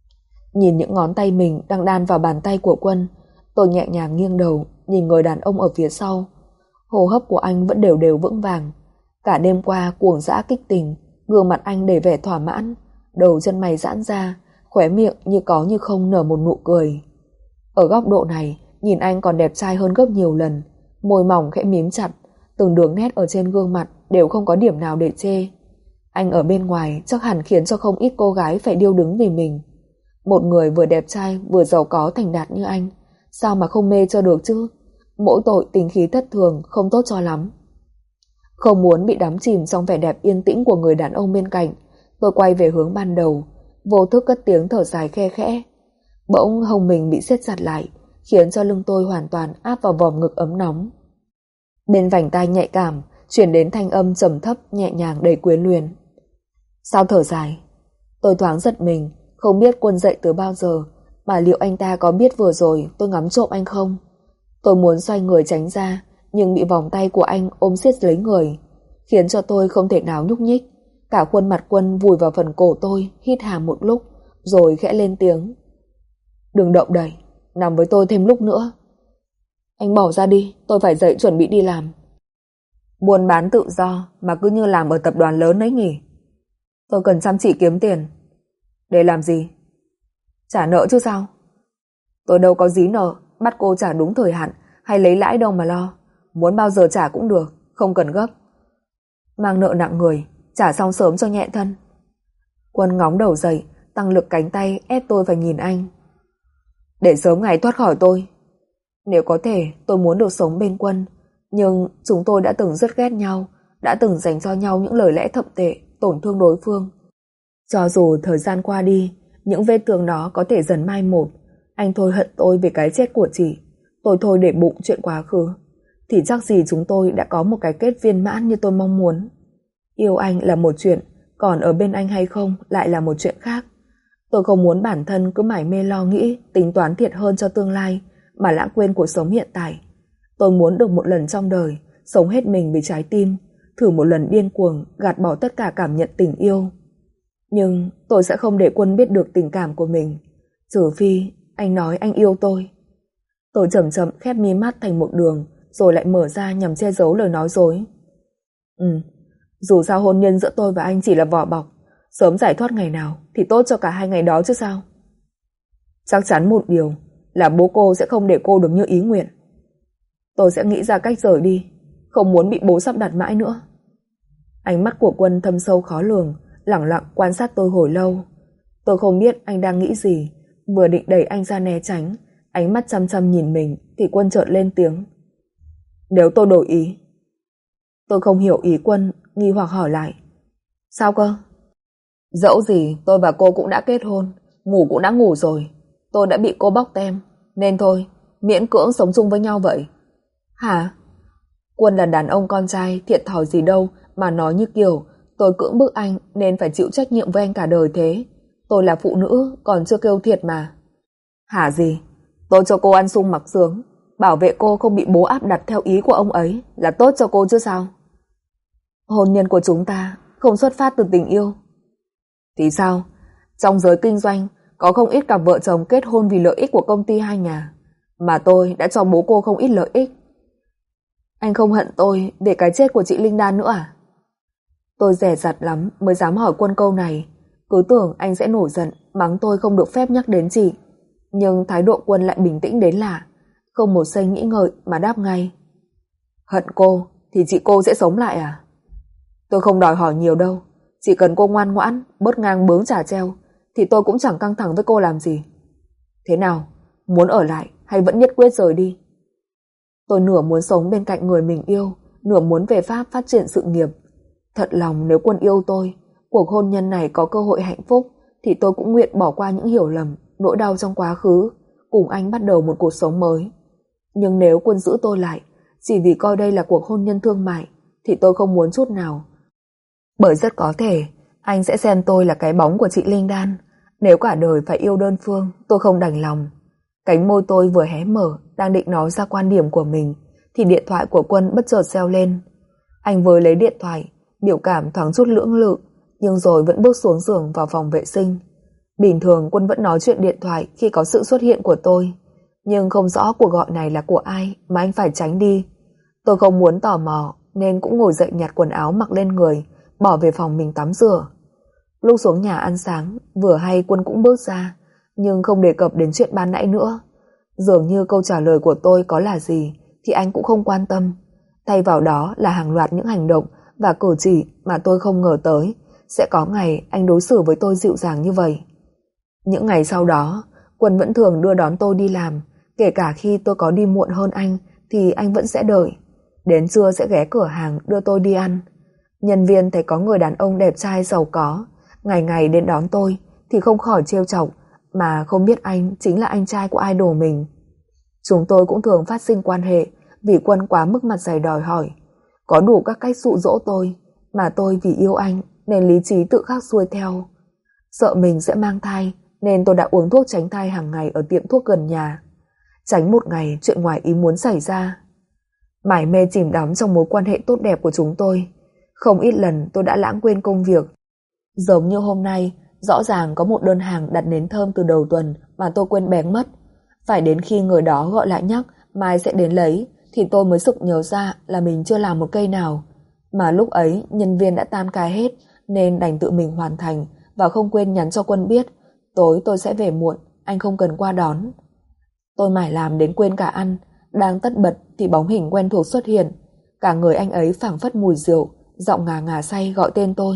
Nhìn những ngón tay mình đang đan vào bàn tay của Quân, tôi nhẹ nhàng nghiêng đầu, nhìn người đàn ông ở phía sau. Hô hấp của anh vẫn đều đều vững vàng. Cả đêm qua cuồng dã kích tình, gương mặt anh đầy vẻ thỏa mãn, đầu chân mày giãn ra, khóe miệng như có như không nở một nụ cười. Ở góc độ này, nhìn anh còn đẹp trai hơn gấp nhiều lần, môi mỏng khẽ mím chặt, từng đường nét ở trên gương mặt đều không có điểm nào để chê. Anh ở bên ngoài chắc hẳn khiến cho không ít cô gái phải điêu đứng vì mình. Một người vừa đẹp trai vừa giàu có thành đạt như anh, sao mà không mê cho được chứ? Mỗi tội tính khí thất thường không tốt cho lắm. Không muốn bị đắm chìm trong vẻ đẹp yên tĩnh của người đàn ông bên cạnh, tôi quay về hướng ban đầu, vô thức cất tiếng thở dài khe khẽ. Bỗng hông mình bị siết chặt lại, khiến cho lưng tôi hoàn toàn áp vào vòng ngực ấm nóng. Bên vành tai nhạy cảm chuyển đến thanh âm trầm thấp nhẹ nhàng đầy quyến luyến. Sao thở dài? Tôi thoáng giật mình, không biết Quân dậy từ bao giờ, mà liệu anh ta có biết vừa rồi tôi ngắm trộm anh không? Tôi muốn xoay người tránh ra, nhưng bị vòng tay của anh ôm siết lấy người, khiến cho tôi không thể nào nhúc nhích. Cả khuôn mặt Quân vùi vào phần cổ tôi, hít hà một lúc, rồi khẽ lên tiếng. Đừng động đậy, nằm với tôi thêm lúc nữa. Anh bỏ ra đi, tôi phải dậy chuẩn bị đi làm. Buôn bán tự do mà cứ như làm ở tập đoàn lớn ấy nhỉ? Tôi cần chăm chỉ kiếm tiền. Để làm gì? Trả nợ chứ sao? Tôi đâu có dí nợ, bắt cô trả đúng thời hạn hay lấy lãi đâu mà lo. Muốn bao giờ trả cũng được, không cần gấp. Mang nợ nặng người, trả xong sớm cho nhẹ thân. Quân ngóng đầu dậy, tăng lực cánh tay ép tôi phải nhìn anh. Để sớm ngày thoát khỏi tôi. Nếu có thể, tôi muốn được sống bên Quân, nhưng chúng tôi đã từng rất ghét nhau, đã từng dành cho nhau những lời lẽ thậm tệ, tổn thương đối phương. Cho dù thời gian qua đi, những vết thương đó có thể dần mai một, anh thôi hận tôi về cái chết của chị, tôi thôi để bụng chuyện quá khứ, thì chắc gì chúng tôi đã có một cái kết viên mãn như tôi mong muốn. Yêu anh là một chuyện, còn ở bên anh hay không lại là một chuyện khác. Tôi không muốn bản thân cứ mải mê lo nghĩ, tính toán thiệt hơn cho tương lai, mà lãng quên cuộc sống hiện tại. Tôi muốn được một lần trong đời, sống hết mình vì trái tim, thử một lần điên cuồng, gạt bỏ tất cả cảm nhận tình yêu. Nhưng tôi sẽ không để Quân biết được tình cảm của mình, trừ phi anh nói anh yêu tôi. Tôi chậm chậm khép mí mắt thành một đường, rồi lại mở ra nhằm che giấu lời nói dối. Ừ, dù sao hôn nhân giữa tôi và anh chỉ là vỏ bọc, sớm giải thoát ngày nào thì tốt cho cả hai ngày đó chứ sao. Chắc chắn một điều là bố cô sẽ không để cô được như ý nguyện. Tôi sẽ nghĩ ra cách rời đi, không muốn bị bố sắp đặt mãi nữa. Ánh mắt của Quân thâm sâu khó lường, lẳng lặng quan sát tôi hồi lâu. Tôi không biết anh đang nghĩ gì, vừa định đẩy anh ra né tránh, ánh mắt chăm chăm nhìn mình thì Quân chợt lên tiếng. Nếu tôi đổi ý. Tôi không hiểu ý Quân, nghi hoặc hỏi lại. Sao cơ? Dẫu gì tôi và cô cũng đã kết hôn, ngủ cũng đã ngủ rồi, tôi đã bị cô bóc tem, nên thôi, miễn cưỡng sống chung với nhau vậy. Hả? Quân là đàn ông con trai, thiệt thòi gì đâu mà nói như kiểu tôi cưỡng bức anh nên phải chịu trách nhiệm với anh cả đời thế. Tôi là phụ nữ, còn chưa kêu thiệt mà. Hả gì? Tôi cho cô ăn sung mặc sướng, bảo vệ cô không bị bố áp đặt theo ý của ông ấy là tốt cho cô chứ sao? Hôn nhân của chúng ta không xuất phát từ tình yêu. Thì sao? Trong giới kinh doanh có không ít cặp vợ chồng kết hôn vì lợi ích của công ty hai nhà, mà tôi đã cho bố cô không ít lợi ích. Anh không hận tôi về cái chết của chị Linh Đan nữa à? Tôi dè dặt lắm mới dám hỏi Quân câu này, cứ tưởng anh sẽ nổi giận mắng tôi không được phép nhắc đến chị. Nhưng thái độ Quân lại bình tĩnh đến lạ, không một giây nghĩ ngợi mà đáp ngay. Hận cô thì chị cô sẽ sống lại à? Tôi không đòi hỏi nhiều đâu, chỉ cần cô ngoan ngoãn, bớt ngang bướng chả treo, thì tôi cũng chẳng căng thẳng với cô làm gì. Thế nào, muốn ở lại hay vẫn nhất quyết rời đi? Tôi nửa muốn sống bên cạnh người mình yêu, nửa muốn về Pháp phát triển sự nghiệp. Thật lòng nếu Quân yêu tôi, cuộc hôn nhân này có cơ hội hạnh phúc, thì tôi cũng nguyện bỏ qua những hiểu lầm, nỗi đau trong quá khứ, cùng anh bắt đầu một cuộc sống mới. Nhưng nếu Quân giữ tôi lại chỉ vì coi đây là cuộc hôn nhân thương mại thì tôi không muốn chút nào. Bởi rất có thể anh sẽ xem tôi là cái bóng của chị Linh Đan. Nếu cả đời phải yêu đơn phương, tôi không đành lòng. Cánh môi tôi vừa hé mở, đang định nói ra quan điểm của mình thì điện thoại của Quân bất chợt reo lên. Anh vừa lấy điện thoại, biểu cảm thoáng chút lưỡng lự, nhưng rồi vẫn bước xuống giường vào phòng vệ sinh. Bình thường Quân vẫn nói chuyện điện thoại khi có sự xuất hiện của tôi, nhưng không rõ cuộc gọi này là của ai mà anh phải tránh đi. Tôi không muốn tò mò nên cũng ngồi dậy nhặt quần áo mặc lên người, bỏ về phòng mình tắm rửa. Lúc xuống nhà ăn sáng, vừa hay Quân cũng bước ra, nhưng không đề cập đến chuyện ban nãy nữa. Dường như câu trả lời của tôi có là gì thì anh cũng không quan tâm. Thay vào đó là hàng loạt những hành động và cử chỉ mà tôi không ngờ tới sẽ có ngày anh đối xử với tôi dịu dàng như vậy. Những ngày sau đó, Quân vẫn thường đưa đón tôi đi làm, kể cả khi tôi có đi muộn hơn anh thì anh vẫn sẽ đợi. Đến trưa sẽ ghé cửa hàng đưa tôi đi ăn. Nhân viên thấy có người đàn ông đẹp trai giàu có ngày ngày đến đón tôi thì không khỏi trêu chọc, mà không biết anh chính là anh trai của idol mình. Chúng tôi cũng thường phát sinh quan hệ vì Quân quá mức mặt dày đòi hỏi, có đủ các cách dụ dỗ tôi, mà tôi vì yêu anh nên lý trí tự khắc xuôi theo. Sợ mình sẽ mang thai nên tôi đã uống thuốc tránh thai hàng ngày ở tiệm thuốc gần nhà, tránh một ngày chuyện ngoài ý muốn xảy ra. Mải mê chìm đắm trong mối quan hệ tốt đẹp của chúng tôi, không ít lần tôi đã lãng quên công việc. Giống như hôm nay, rõ ràng có một đơn hàng đặt nến thơm từ đầu tuần mà tôi quên bén mất. Phải đến khi người đó gọi lại nhắc mai sẽ đến lấy thì tôi mới sực nhớ ra là mình chưa làm một cây nào. Mà lúc ấy nhân viên đã tan ca hết nên đành tự mình hoàn thành, và không quên nhắn cho Quân biết tối tôi sẽ về muộn, anh không cần qua đón. Tôi mải làm đến quên cả ăn, đang tất bật thì bóng hình quen thuộc xuất hiện. Cả người anh ấy phảng phất mùi rượu, giọng ngà ngà say gọi tên tôi.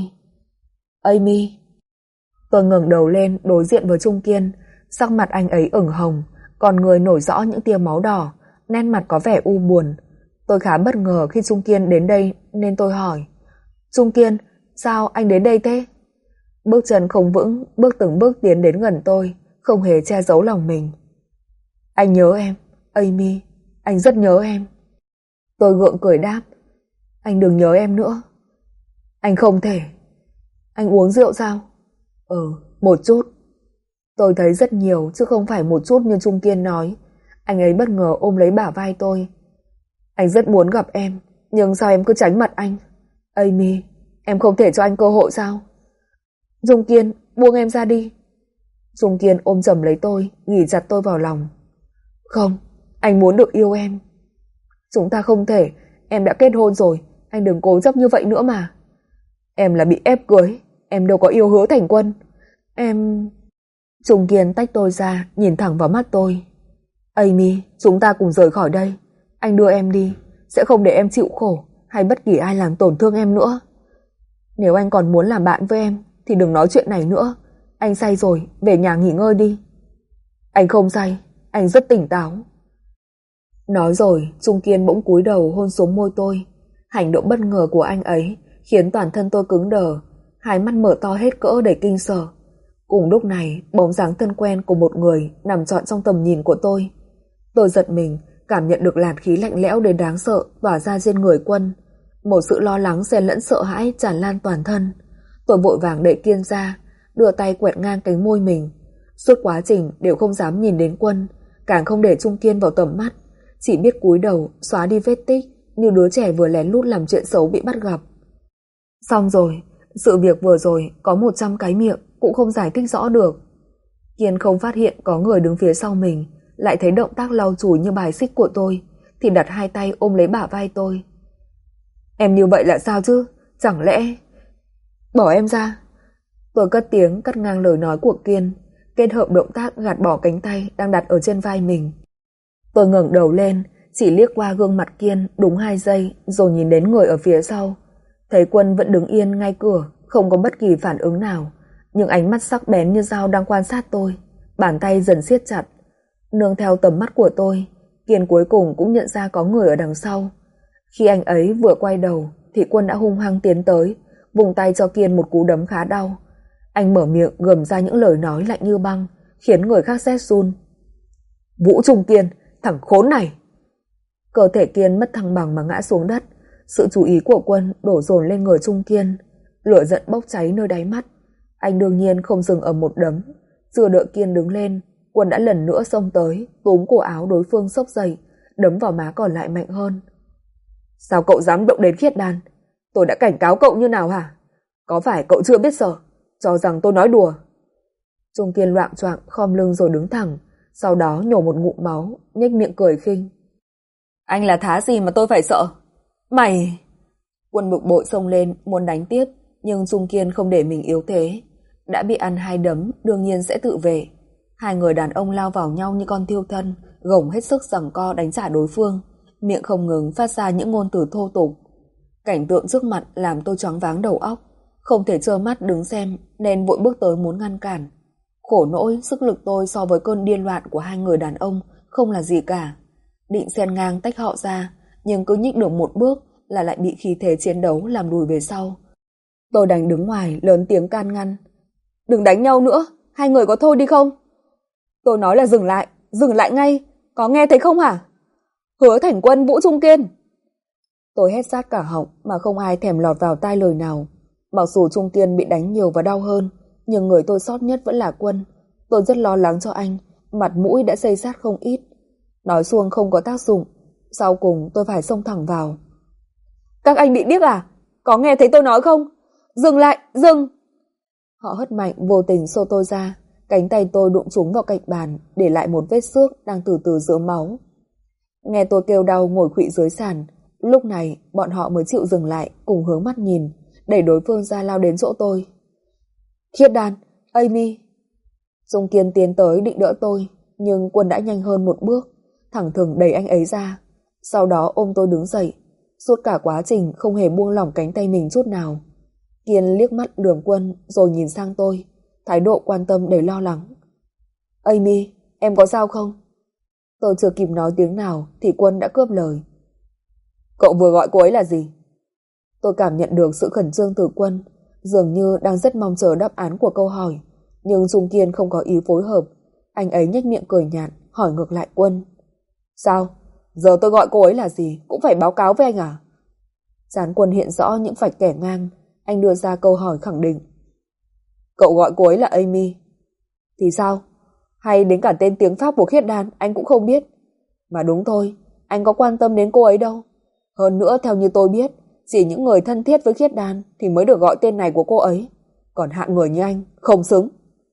Amy. Tôi ngẩng đầu lên đối diện với Trung Kiên, sắc mặt anh ấy ửng hồng, còn người nổi rõ những tia máu đỏ, nét mặt có vẻ u buồn. Tôi khá bất ngờ khi Trung Kiên đến đây nên tôi hỏi: Trung Kiên, sao anh đến đây thế? Bước chân không vững, bước từng bước tiến đến gần tôi, không hề che giấu lòng mình. Anh nhớ em, Amy, anh rất nhớ em. Tôi gượng cười đáp: Anh đừng nhớ em nữa. Anh không thể. Anh uống rượu sao? Ừ, một chút. Tôi thấy rất nhiều chứ không phải một chút như Trung Kiên nói. Anh ấy bất ngờ ôm lấy bả vai tôi. Anh rất muốn gặp em, nhưng sao em cứ tránh mặt anh? Amy, em không thể cho anh cơ hội sao? Trung Kiên, buông em ra đi. Trung Kiên ôm chầm lấy tôi, ghì chặt tôi vào lòng. Không, anh muốn được yêu em. Chúng ta không thể, em đã kết hôn rồi, anh đừng cố chấp như vậy nữa mà. Em là bị ép cưới, em đâu có yêu Hứa Thành Quân. Em... Trung Kiên tách tôi ra, nhìn thẳng vào mắt tôi. Amy, chúng ta cùng rời khỏi đây. Anh đưa em đi, sẽ không để em chịu khổ hay bất kỳ ai làm tổn thương em nữa. Nếu anh còn muốn làm bạn với em thì đừng nói chuyện này nữa. Anh say rồi, về nhà nghỉ ngơi đi. Anh không say, anh rất tỉnh táo. Nói rồi, Trung Kiên bỗng cúi đầu hôn xuống môi tôi. Hành động bất ngờ của anh ấy khiến toàn thân tôi cứng đờ, hai mắt mở to hết cỡ đầy kinh sợ. Cùng lúc này, bóng dáng thân quen của một người nằm trọn trong tầm nhìn của tôi. Tôi giật mình, cảm nhận được làn khí lạnh lẽo đến đáng sợ tỏa ra trên người Quân. Một sự lo lắng xen lẫn sợ hãi tràn lan toàn thân. Tôi vội vàng đẩy Kiên ra, đưa tay quẹt ngang cánh môi mình. Suốt quá trình đều không dám nhìn đến Quân, càng không để Trung Kiên vào tầm mắt, chỉ biết cúi đầu xóa đi vết tích như đứa trẻ vừa lén lút làm chuyện xấu bị bắt gặp. Xong rồi, sự việc vừa rồi có một trăm cái miệng cũng không giải thích rõ được. Kiên không phát hiện có người đứng phía sau mình, lại thấy động tác lau chùi như bài xích của tôi thì đặt hai tay ôm lấy bả vai tôi. Em như vậy là sao chứ? Chẳng lẽ... Bỏ em ra. Tôi cất tiếng cắt ngang lời nói của Kiên, kết hợp động tác gạt bỏ cánh tay đang đặt ở trên vai mình. Tôi ngẩng đầu lên, chỉ liếc qua gương mặt Kiên đúng hai giây rồi nhìn đến người ở phía sau. Thấy Quân vẫn đứng yên ngay cửa, không có bất kỳ phản ứng nào, nhưng ánh mắt sắc bén như dao đang quan sát tôi, bàn tay dần siết chặt. Nương theo tầm mắt của tôi, Kiên cuối cùng cũng nhận ra có người ở đằng sau. Khi anh ấy vừa quay đầu thì Quân đã hung hăng tiến tới, vùng tay cho Kiên một cú đấm khá đau. Anh mở miệng gầm ra những lời nói lạnh như băng, khiến người khác rét run. Vũ Trung Kiên, thằng khốn này! Cơ thể Kiên mất thăng bằng mà ngã xuống đất. Sự chú ý của Quân đổ dồn lên người Trung Kiên. Lửa giận bốc cháy nơi đáy mắt. Anh đương nhiên không dừng ở một đấm. Chưa đợi Kiên đứng lên, Quân đã lần nữa xông tới, túm cổ áo đối phương xốc dậy, đấm vào má còn lại mạnh hơn. Sao cậu dám động đến Khiết Đan? Tôi đã cảnh cáo cậu như nào hả? Có phải cậu chưa biết sợ, cho rằng tôi nói đùa? Trung Kiên loạng choạng khom lưng rồi đứng thẳng, sau đó nhổ một ngụm máu, nhếch miệng cười khinh. Anh là thá gì mà tôi phải sợ? Mày! Quân bực bội xông lên muốn đánh tiếp, nhưng Trung Kiên không để mình yếu thế. Đã bị ăn hai đấm, đương nhiên sẽ tự vệ. Hai người đàn ông lao vào nhau như con thiêu thân, gồng hết sức giằng co đánh trả đối phương, miệng không ngừng phát ra những ngôn từ thô tục. Cảnh tượng trước mặt làm tôi choáng váng đầu óc, không thể trơ mắt đứng xem nên vội bước tới muốn ngăn cản. Khổ nỗi sức lực tôi so với cơn điên loạn của hai người đàn ông không là gì cả. Định xen ngang tách họ ra, nhưng cứ nhích được một bước là lại bị khí thế chiến đấu làm lùi về sau. Tôi đành đứng ngoài lớn tiếng can ngăn. Đừng đánh nhau nữa, hai người có thôi đi không? Tôi nói là dừng lại, dừng lại ngay, có nghe thấy không hả? Hứa Thành Quân, Vũ Trung Kiên! Tôi hét sát cả họng mà không ai thèm lọt vào tai lời nào. Mặc dù Trung Kiên bị đánh nhiều và đau hơn, nhưng người tôi sót nhất vẫn là Quân. Tôi rất lo lắng cho anh, mặt mũi đã xây sát không ít. Nói xuông không có tác dụng, sau cùng tôi phải xông thẳng vào. Các anh bị điếc à? Có nghe thấy tôi nói không? Dừng lại, dừng! Họ hất mạnh vô tình xô tôi ra, cánh tay tôi đụng trúng vào cạnh bàn, để lại một vết xước đang từ từ rớm máu. Nghe tôi kêu đau ngồi khuỵu dưới sàn, lúc này bọn họ mới chịu dừng lại, cùng hướng mắt nhìn, đẩy đối phương ra lao đến chỗ tôi. Khiết Đan, Amy! Trung Kiên tiến tới định đỡ tôi, nhưng Quân đã nhanh hơn một bước, thẳng thừng đẩy anh ấy ra, sau đó ôm tôi đứng dậy. Suốt cả quá trình không hề buông lỏng cánh tay mình chút nào. Kiên liếc mắt lườm Quân rồi nhìn sang tôi, thái độ quan tâm đầy lo lắng. Amy, em có sao không? Tôi chưa kịp nói tiếng nào thì Quân đã cướp lời. Cậu vừa gọi cô ấy là gì? Tôi cảm nhận được sự khẩn trương từ Quân, dường như đang rất mong chờ đáp án của câu hỏi, nhưng Trung Kiên không có ý phối hợp. Anh ấy nhếch miệng cười nhạt, hỏi ngược lại Quân. Sao? Giờ tôi gọi cô ấy là gì cũng phải báo cáo với anh à? Trán Quân hiện rõ những vạch kẻ ngang. Anh đưa ra câu hỏi khẳng định. Cậu gọi cô ấy là Amy. Thì sao? Hay đến cả tên tiếng Pháp của Khiết Đan anh cũng không biết? Mà đúng thôi, anh có quan tâm đến cô ấy đâu. Hơn nữa theo như tôi biết, chỉ những người thân thiết với Khiết Đan thì mới được gọi tên này của cô ấy. Còn hạng người như anh không xứng.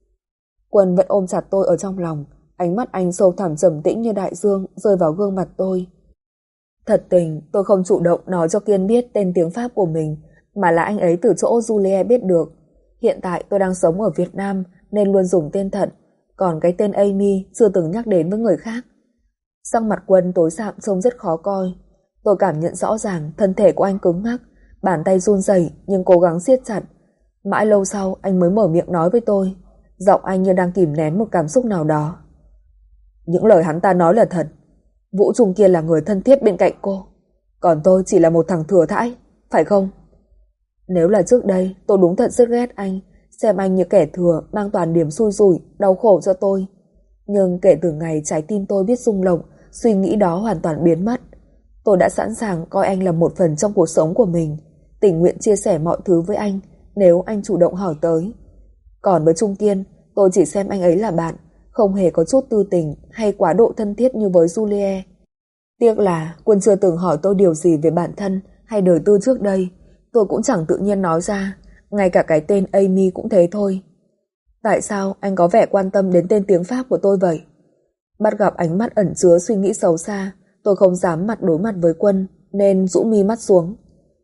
Quân vẫn ôm chặt tôi ở trong lòng. Ánh mắt anh sâu thẳm trầm tĩnh như đại dương rơi vào gương mặt tôi. Thật tình tôi không chủ động nói cho Kiên biết tên tiếng Pháp của mình, mà là anh ấy từ chỗ Julie biết được. Hiện tại tôi đang sống ở Việt Nam nên luôn dùng tên thật, còn cái tên Amy chưa từng nhắc đến với người khác. Sắc mặt Quân tối sạm trông rất khó coi. Tôi cảm nhận rõ ràng thân thể của anh cứng ngắc, bàn tay run rẩy nhưng cố gắng siết chặt. Mãi lâu sau anh mới mở miệng nói với tôi, giọng anh như đang kìm nén một cảm xúc nào đó. Những lời hắn ta nói là thật. Vũ Trung Kiên là người thân thiết bên cạnh cô, còn tôi chỉ là một thằng thừa thãi, phải không? Nếu là trước đây tôi đúng thật rất ghét anh, xem anh như kẻ thừa mang toàn điểm xui rủi, đau khổ cho tôi. Nhưng kể từ ngày trái tim tôi biết rung động, suy nghĩ đó hoàn toàn biến mất. Tôi đã sẵn sàng coi anh là một phần trong cuộc sống của mình, tình nguyện chia sẻ mọi thứ với anh nếu anh chủ động hỏi tới. Còn với Trung Kiên, tôi chỉ xem anh ấy là bạn, không hề có chút tư tình hay quá độ thân thiết như với Julie. Tiếc là Quân chưa từng hỏi tôi điều gì về bản thân hay đời tư trước đây. Tôi cũng chẳng tự nhiên nói ra, ngay cả cái tên Amy cũng thế thôi. Tại sao anh có vẻ quan tâm đến tên tiếng Pháp của tôi vậy? Bắt gặp ánh mắt ẩn chứa suy nghĩ xấu xa, tôi không dám mặt đối mặt với Quân nên rũ mi mắt xuống.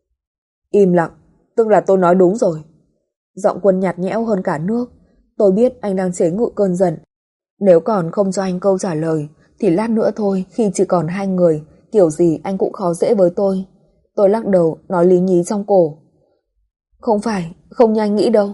Im lặng, tức là tôi nói đúng rồi. Giọng Quân nhạt nhẽo hơn cả nước. Tôi biết anh đang chế ngự cơn giận. Nếu còn không cho anh câu trả lời thì lát nữa thôi, khi chỉ còn hai người, kiểu gì anh cũng khó dễ với tôi. Tôi lắc đầu nói lý nhí trong cổ. Không phải, không như anh nghĩ đâu.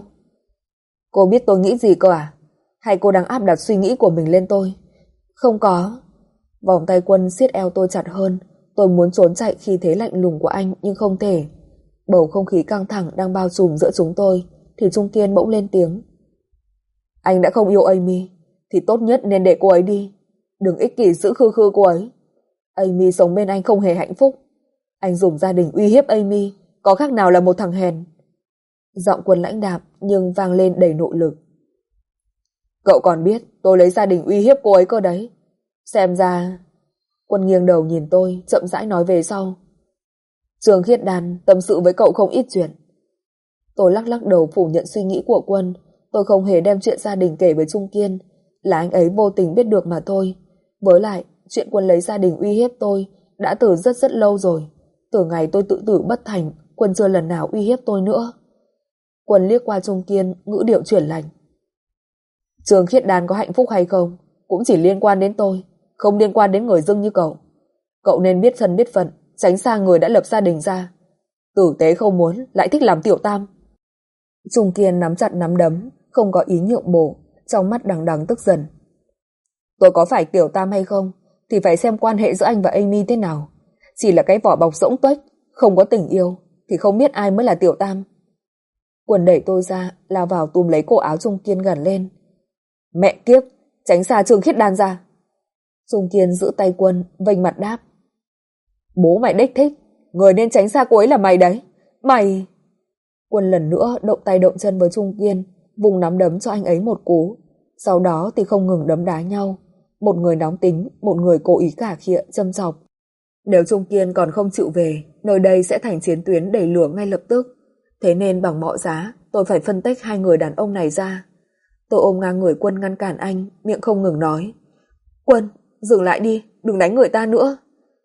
Cô biết tôi nghĩ gì cơ à? Hay cô đang áp đặt suy nghĩ của mình lên tôi? Không có. Vòng tay Quân siết eo tôi chặt hơn. Tôi muốn trốn chạy khi thế lạnh lùng của anh nhưng không thể. Bầu không khí căng thẳng đang bao trùm giữa chúng tôi thì Trung Kiên bỗng lên tiếng. Anh đã không yêu Amy thì tốt nhất nên để cô ấy đi. Đừng ích kỷ giữ khư khư cô ấy. Amy sống bên anh không hề hạnh phúc. Anh dùng gia đình uy hiếp Amy, có khác nào là một thằng hèn. Giọng Quân lãnh đạm nhưng vang lên đầy nội lực. Cậu còn biết tôi lấy gia đình uy hiếp cô ấy cơ đấy. Xem ra... Quân nghiêng đầu nhìn tôi, chậm rãi nói về sau. Trường Khiết Đan tâm sự với cậu không ít chuyện. Tôi lắc lắc đầu phủ nhận suy nghĩ của Quân. Tôi không hề đem chuyện gia đình kể với Trung Kiên, là anh ấy vô tình biết được mà thôi. Với lại, chuyện Quân lấy gia đình uy hiếp tôi đã từ rất rất lâu rồi. Từ ngày tôi tự tử bất thành, Quân chưa lần nào uy hiếp tôi nữa. Quân liếc qua Trung Kiên, ngữ điệu chuyển lành. Trường Khiết Đan có hạnh phúc hay không cũng chỉ liên quan đến tôi, không liên quan đến người dưng như cậu. Cậu nên biết thân biết phận, tránh xa người đã lập gia đình ra. Tử tế không muốn, lại thích làm tiểu tam. Trung Kiên nắm chặt nắm đấm, không có ý nhượng bộ, trong mắt đằng đằng tức giận. Tôi có phải tiểu tam hay không thì phải xem quan hệ giữa anh và Amy thế nào. Chỉ là cái vỏ bọc rỗng tuếch, không có tình yêu thì không biết ai mới là tiểu tam. Quân đẩy tôi ra, lao vào túm lấy cổ áo Trung Kiên gần lên. Mẹ kiếp, tránh xa Trường Khiết Đan ra. Trung Kiên giữ tay Quân, vênh mặt đáp. Bố mày đích thích, người nên tránh xa cô ấy là mày đấy. Mày... Quân lần nữa động tay động chân với Trung Kiên, vùng nắm đấm cho anh ấy một cú. Sau đó thì không ngừng đấm đá nhau. Một người nóng tính, một người cố ý cả khịa, châm chọc. Nếu Trung Kiên còn không chịu về, nơi đây sẽ thành chiến tuyến đẩy lửa ngay lập tức. Thế nên bằng mọi giá, tôi phải phân tách hai người đàn ông này ra. Tôi ôm ngang người Quân ngăn cản anh, miệng không ngừng nói. Quân, dừng lại đi, đừng đánh người ta nữa.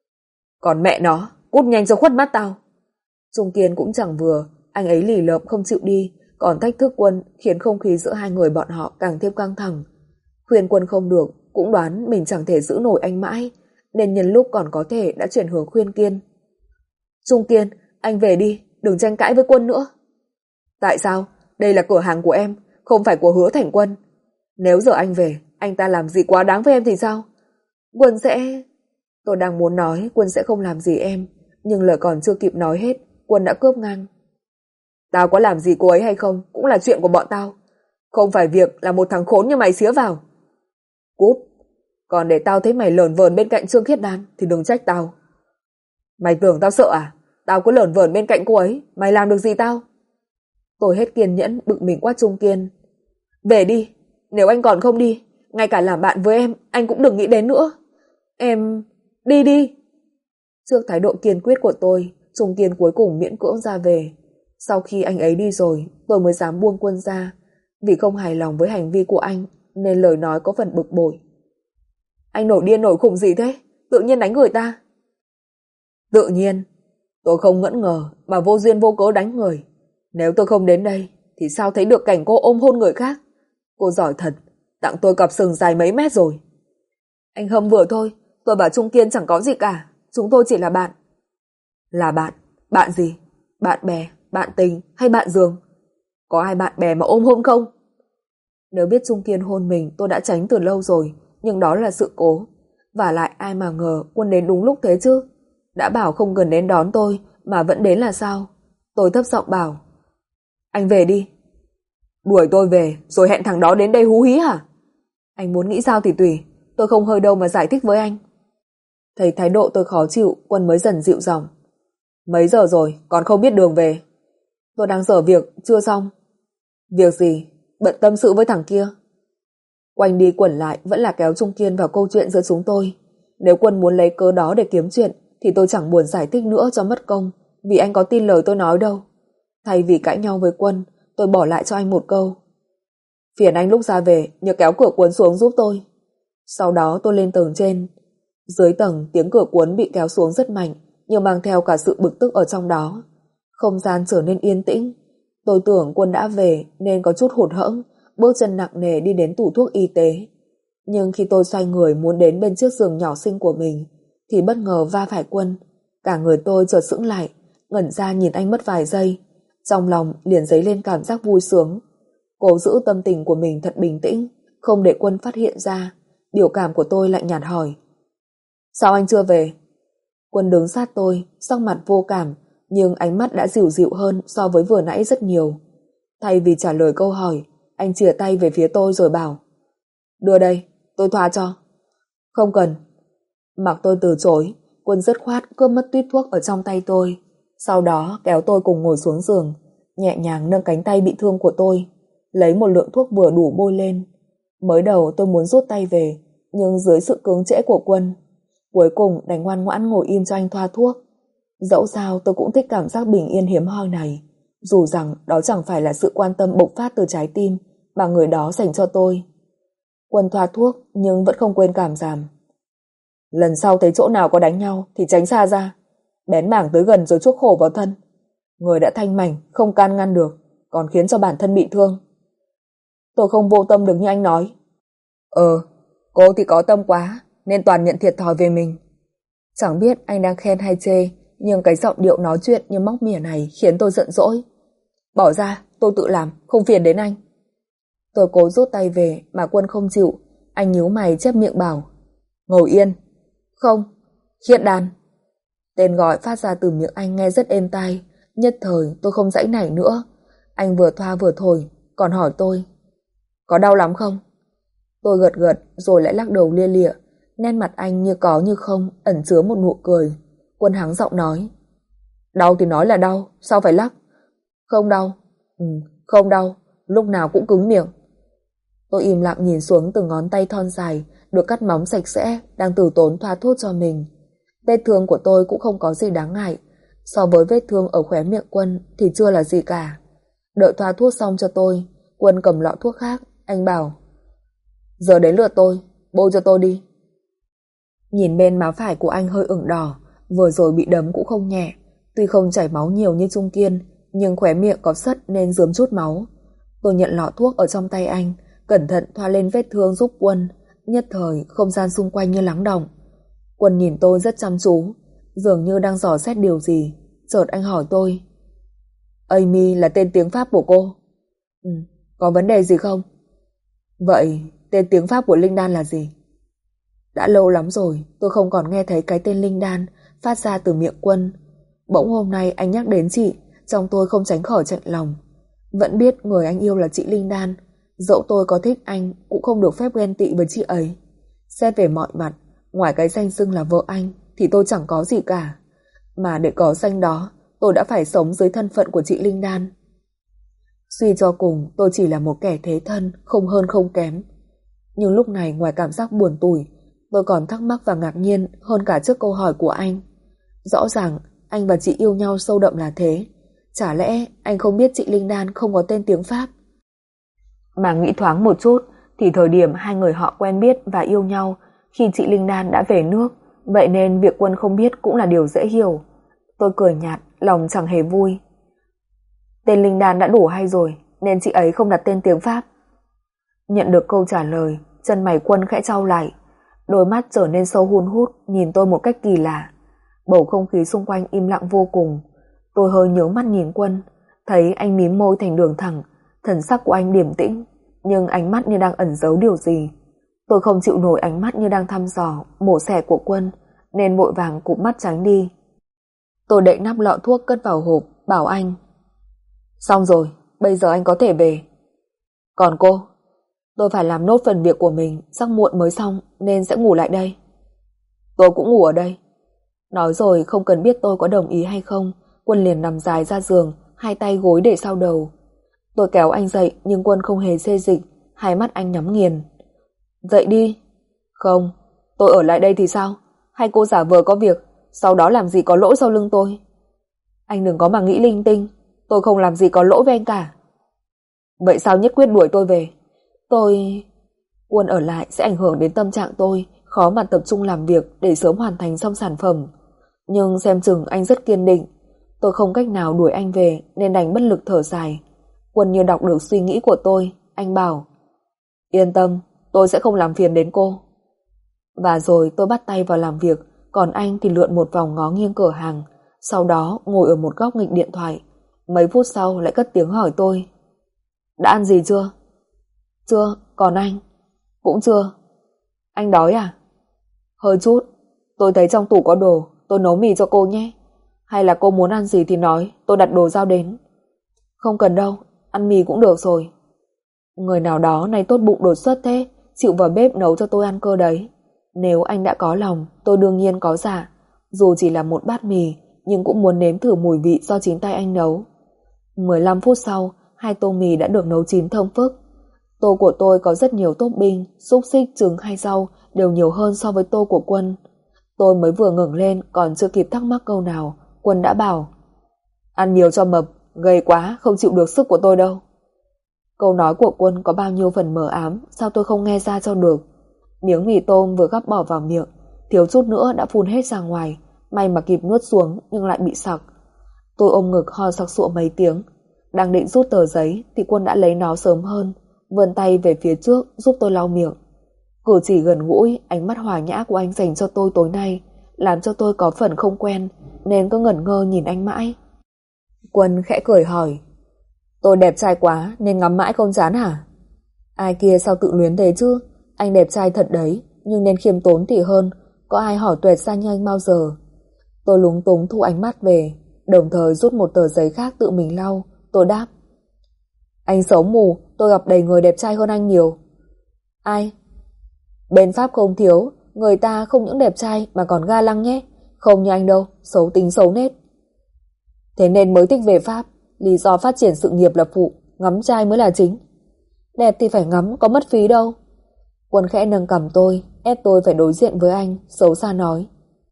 Còn mẹ nó, cút nhanh cho khuất mắt tao. Trung Kiên cũng chẳng vừa, anh ấy lì lợm không chịu đi, còn thách thức Quân, khiến không khí giữa hai người bọn họ càng thêm căng thẳng. Khuyên Quân không được, cũng đoán mình chẳng thể giữ nổi anh mãi, nên nhân lúc còn có thể đã chuyển hướng khuyên Kiên. Trung Kiên, anh về đi, đừng tranh cãi với Quân nữa. Tại sao? Đây là cửa hàng của em, không phải của Hứa Thành Quân. Nếu giờ anh về, anh ta làm gì quá đáng với em thì sao? Quân sẽ... Tôi đang muốn nói Quân sẽ không làm gì em, nhưng lời còn chưa kịp nói hết, Quân đã cướp ngang. Tao có làm gì cô ấy hay không cũng là chuyện của bọn tao, không phải việc là một thằng khốn như mày xía vào. Cút, còn để tao thấy mày lởn vởn bên cạnh Trương Khiết Đan thì đừng trách tao. Mày tưởng tao sợ à? Tao cứ lởn vởn bên cạnh cô ấy, mày làm được gì tao? Tôi hết kiên nhẫn, bực mình quát Trung Kiên. Về đi, nếu anh còn không đi, ngay cả làm bạn với em, anh cũng đừng nghĩ đến nữa. Em... đi đi. Trước thái độ kiên quyết của tôi, Trung Kiên cuối cùng miễn cưỡng ra về. Sau khi anh ấy đi rồi, tôi mới dám buông Quân ra. Vì không hài lòng với hành vi của anh, nên lời nói có phần bực bội. Anh nổi điên nổi khùng gì thế? Tự nhiên đánh người ta. Tự nhiên? Tôi không ngỡ ngờ mà vô duyên vô cớ đánh người. Nếu tôi không đến đây, thì sao thấy được cảnh cô ôm hôn người khác? Cô giỏi thật, tặng tôi cặp sừng dài mấy mét rồi. Anh hâm vừa thôi, tôi và Trung Kiên chẳng có gì cả. Chúng tôi chỉ là bạn. Là bạn? Bạn gì? Bạn bè, bạn tình hay bạn giường? Có ai bạn bè mà ôm hôn không? Nếu biết Trung Kiên hôn mình tôi đã tránh từ lâu rồi, nhưng đó là sự cố. Và lại ai mà ngờ Quân đến đúng lúc thế chứ. Đã bảo không cần đến đón tôi mà vẫn đến là sao? Tôi thấp giọng bảo. Anh về đi. Đuổi tôi về rồi hẹn thằng đó đến đây hú hí hả? Anh muốn nghĩ sao thì tùy, tôi không hơi đâu mà giải thích với anh. Thấy thái độ tôi khó chịu, Quân mới dần dịu giọng. Mấy giờ rồi, còn không biết đường về? Tôi đang dở việc, chưa xong. Việc gì? Bận tâm sự với thằng kia. Quanh đi quẩn lại vẫn là kéo Trung Kiên vào câu chuyện giữa chúng tôi. Nếu Quân muốn lấy cớ đó để kiếm chuyện thì tôi chẳng buồn giải thích nữa cho mất công, vì anh có tin lời tôi nói đâu. Thay vì cãi nhau với Quân, tôi bỏ lại cho anh một câu. Phiền anh lúc ra về nhớ kéo cửa cuốn xuống giúp tôi. Sau đó tôi lên tầng trên. Dưới tầng tiếng cửa cuốn bị kéo xuống rất mạnh, nhưng mang theo cả sự bực tức ở trong đó. Không gian trở nên yên tĩnh. Tôi tưởng Quân đã về nên có chút hụt hẫng, bước chân nặng nề đi đến tủ thuốc y tế. Nhưng khi tôi xoay người muốn đến bên chiếc giường nhỏ xinh của mình thì bất ngờ va phải Quân. Cả người tôi chợt sững lại, ngẩn ra nhìn anh mất vài giây. Trong lòng liền dấy lên cảm giác vui sướng. Cố giữ tâm tình của mình thật bình tĩnh, không để Quân phát hiện ra. Biểu cảm của tôi lạnh nhạt hỏi. Sao anh chưa về? Quân đứng sát tôi, sắc mặt vô cảm, nhưng ánh mắt đã dịu dịu hơn so với vừa nãy rất nhiều. Thay vì trả lời câu hỏi, anh chìa tay về phía tôi rồi bảo. Đưa đây, tôi thoa cho. Không cần. Mặc tôi từ chối, Quân dứt khoát cướp mất tuýp thuốc ở trong tay tôi. Sau đó kéo tôi cùng ngồi xuống giường, nhẹ nhàng nâng cánh tay bị thương của tôi, lấy một lượng thuốc vừa đủ bôi lên. Mới đầu tôi muốn rút tay về, nhưng dưới sự cưỡng trễ của Quân, cuối cùng đành ngoan ngoãn ngồi im cho anh thoa thuốc. Dẫu sao tôi cũng thích cảm giác bình yên hiếm hoi này, dù rằng đó chẳng phải là sự quan tâm bộc phát từ trái tim mà người đó dành cho tôi. Quân thoa thuốc nhưng vẫn không quên cảm giảm. Lần sau thấy chỗ nào có đánh nhau thì tránh xa ra, bén mảng tới gần rồi chuốc khổ vào thân. Người đã thanh mảnh không can ngăn được, còn khiến cho bản thân bị thương. Tôi không vô tâm được như anh nói. Ờ, cô thì có tâm quá, nên toàn nhận thiệt thòi về mình. Chẳng biết anh đang khen hay chê, nhưng cái giọng điệu nói chuyện như móc mỉa này khiến tôi giận dỗi. Bỏ ra, tôi tự làm, không phiền đến anh. Tôi cố rút tay về mà Quân không chịu. Anh nhíu mày chép miệng bảo: Ngồi yên. Không, Khiết Đan. Tên gọi phát ra từ miệng anh nghe rất êm tai. Nhất thời tôi không dãy nảy nữa. Anh vừa thoa vừa thổi, còn hỏi tôi: Có đau lắm không? Tôi gật gật rồi lại lắc đầu lia lịa. Nét mặt anh như có như không, ẩn chứa một nụ cười. Quân hắng giọng nói: Đau thì nói là đau, sao phải lắc? Không đau. Ừ, không đau, lúc nào cũng cứng miệng. Tôi im lặng nhìn xuống từng ngón tay thon dài được cắt móng sạch sẽ đang từ tốn thoa thuốc cho mình. Vết thương của tôi cũng không có gì đáng ngại. So với vết thương ở khóe miệng Quân thì chưa là gì cả. Đợi thoa thuốc xong cho tôi, Quân cầm lọ thuốc khác. Anh bảo: Giờ đến lượt tôi, bôi cho tôi đi. Nhìn bên má phải của anh hơi ửng đỏ, vừa rồi bị đấm cũng không nhẹ. Tuy không chảy máu nhiều như Trung Kiên, nhưng khóe miệng có sất nên rớm chút máu. Tôi nhận lọ thuốc ở trong tay anh, cẩn thận thoa lên vết thương giúp Quân. Nhất thời không gian xung quanh như lắng đọng. Quân nhìn tôi rất chăm chú, dường như đang dò xét điều gì. Chợt anh hỏi tôi: Amy là tên tiếng Pháp của cô? Ừ, có vấn đề gì không? Vậy tên tiếng Pháp của Linh Đan là gì? Đã lâu lắm rồi tôi không còn nghe thấy cái tên Linh Đan phát ra từ miệng Quân. Bỗng hôm nay anh nhắc đến chị, trong tôi không tránh khỏi chạnh lòng. Vẫn biết người anh yêu là chị Linh Đan, dẫu tôi có thích anh cũng không được phép ghen tị với chị ấy. Xét về mọi mặt, ngoài cái danh xưng là vợ anh thì tôi chẳng có gì cả. Mà để có danh đó, tôi đã phải sống dưới thân phận của chị Linh Đan. Suy cho cùng tôi chỉ là một kẻ thế thân, không hơn không kém. Nhưng lúc này ngoài cảm giác buồn tủi, tôi còn thắc mắc và ngạc nhiên hơn cả trước câu hỏi của anh. Rõ ràng anh và chị yêu nhau sâu đậm là thế, chả lẽ anh không biết chị Linh Đan không có tên tiếng Pháp? Mà nghĩ thoáng một chút thì thời điểm hai người họ quen biết và yêu nhau khi chị Linh Đan đã về nước, vậy nên việc Quân không biết cũng là điều dễ hiểu. Tôi cười nhạt, lòng chẳng hề vui. Tên Linh Đan đã đủ hay rồi, nên chị ấy không đặt tên tiếng Pháp. Nhận được câu trả lời, chân mày Quân khẽ chau lại, đôi mắt trở nên sâu hun hút nhìn tôi một cách kỳ lạ. Bầu không khí xung quanh im lặng vô cùng. Tôi hơi nhướng mắt nhìn Quân, thấy anh mím môi thành đường thẳng, thần sắc của anh điềm tĩnh, nhưng ánh mắt như đang ẩn giấu điều gì. Tôi không chịu nổi ánh mắt như đang thăm dò, mổ xẻ của Quân, nên vội vàng cụp mắt tránh đi. Tôi đậy nắp lọ thuốc cất vào hộp, bảo anh: Xong rồi, bây giờ anh có thể về. Còn cô? Tôi phải làm nốt phần việc của mình, chắc muộn mới xong nên sẽ ngủ lại đây. Tôi cũng ngủ ở đây. Nói rồi không cần biết tôi có đồng ý hay không, Quân liền nằm dài ra giường, hai tay gối để sau đầu. Tôi kéo anh dậy nhưng Quân không hề xê dịch, hai mắt anh nhắm nghiền. Dậy đi. Không, tôi ở lại đây thì sao? Hay cô giả vờ có việc, sau đó làm gì có lỗi sau lưng tôi? Anh đừng có mà nghĩ linh tinh, tôi không làm gì có lỗi với anh cả. Vậy sao nhất quyết đuổi tôi về? Tôi... Quân ở lại sẽ ảnh hưởng đến tâm trạng tôi, khó mà tập trung làm việc để sớm hoàn thành xong sản phẩm. Nhưng xem chừng anh rất kiên định. Tôi không cách nào đuổi anh về nên đành bất lực thở dài. Quân như đọc được suy nghĩ của tôi, anh bảo: Yên tâm, tôi sẽ không làm phiền đến cô. Và rồi tôi bắt tay vào làm việc, còn anh thì lượn một vòng ngó nghiêng cửa hàng, sau đó ngồi ở một góc nghịch điện thoại. Mấy phút sau lại cất tiếng hỏi tôi: Đã ăn gì chưa? Chưa, còn anh? Cũng chưa. Anh đói à? Hơi chút, tôi thấy trong tủ có đồ, tôi nấu mì cho cô nhé. Hay là cô muốn ăn gì thì nói, tôi đặt đồ giao đến. Không cần đâu, ăn mì cũng được rồi. Người nào đó nay tốt bụng đột xuất thế, chịu vào bếp nấu cho tôi ăn cơ đấy. Nếu anh đã có lòng, tôi đương nhiên có dạ. Dù chỉ là một bát mì, nhưng cũng muốn nếm thử mùi vị do chính tay anh nấu. mười lăm phút sau, hai tô mì đã được nấu chín thơm phức. Tô của tôi có rất nhiều topping, xúc xích, trứng hay rau đều nhiều hơn so với tô của Quân. Tôi mới vừa ngẩng lên còn chưa kịp thắc mắc câu nào, Quân đã bảo: ăn nhiều cho mập, gầy quá không chịu được sức của tôi đâu. Câu nói của Quân có bao nhiêu phần mờ ám, sao tôi không nghe ra cho được. Miếng mì tôm vừa gắp bỏ vào miệng, thiếu chút nữa đã phun hết ra ngoài, may mà kịp nuốt xuống nhưng lại bị sặc. Tôi ôm ngực ho sặc sụa mấy tiếng, đang định rút tờ giấy thì Quân đã lấy nó sớm hơn, vươn tay về phía trước giúp tôi lau miệng. Cử chỉ gần gũi, ánh mắt hòa nhã của anh dành cho tôi tối nay làm cho tôi có phần không quen, nên cứ ngẩn ngơ nhìn anh mãi. Quân khẽ cười hỏi: tôi đẹp trai quá nên ngắm mãi không chán hả? Ai kia sao tự luyến thế chứ, anh đẹp trai thật đấy, nhưng nên khiêm tốn thì hơn, có ai hỏi tuệt ra như anh bao giờ. Tôi lúng túng thu ánh mắt về, đồng thời rút một tờ giấy khác tự mình lau. Tôi đáp: anh xấu mù, tôi gặp đầy người đẹp trai hơn anh nhiều. Ai? Bên Pháp không thiếu, người ta không những đẹp trai mà còn ga lăng nhé, không như anh đâu, xấu tính xấu nết. Thế nên mới thích về Pháp, lý do phát triển sự nghiệp là phụ, ngắm trai mới là chính. Đẹp thì phải ngắm, có mất phí đâu. Quân khẽ nâng cằm tôi, ép tôi phải đối diện với anh, xấu xa nói: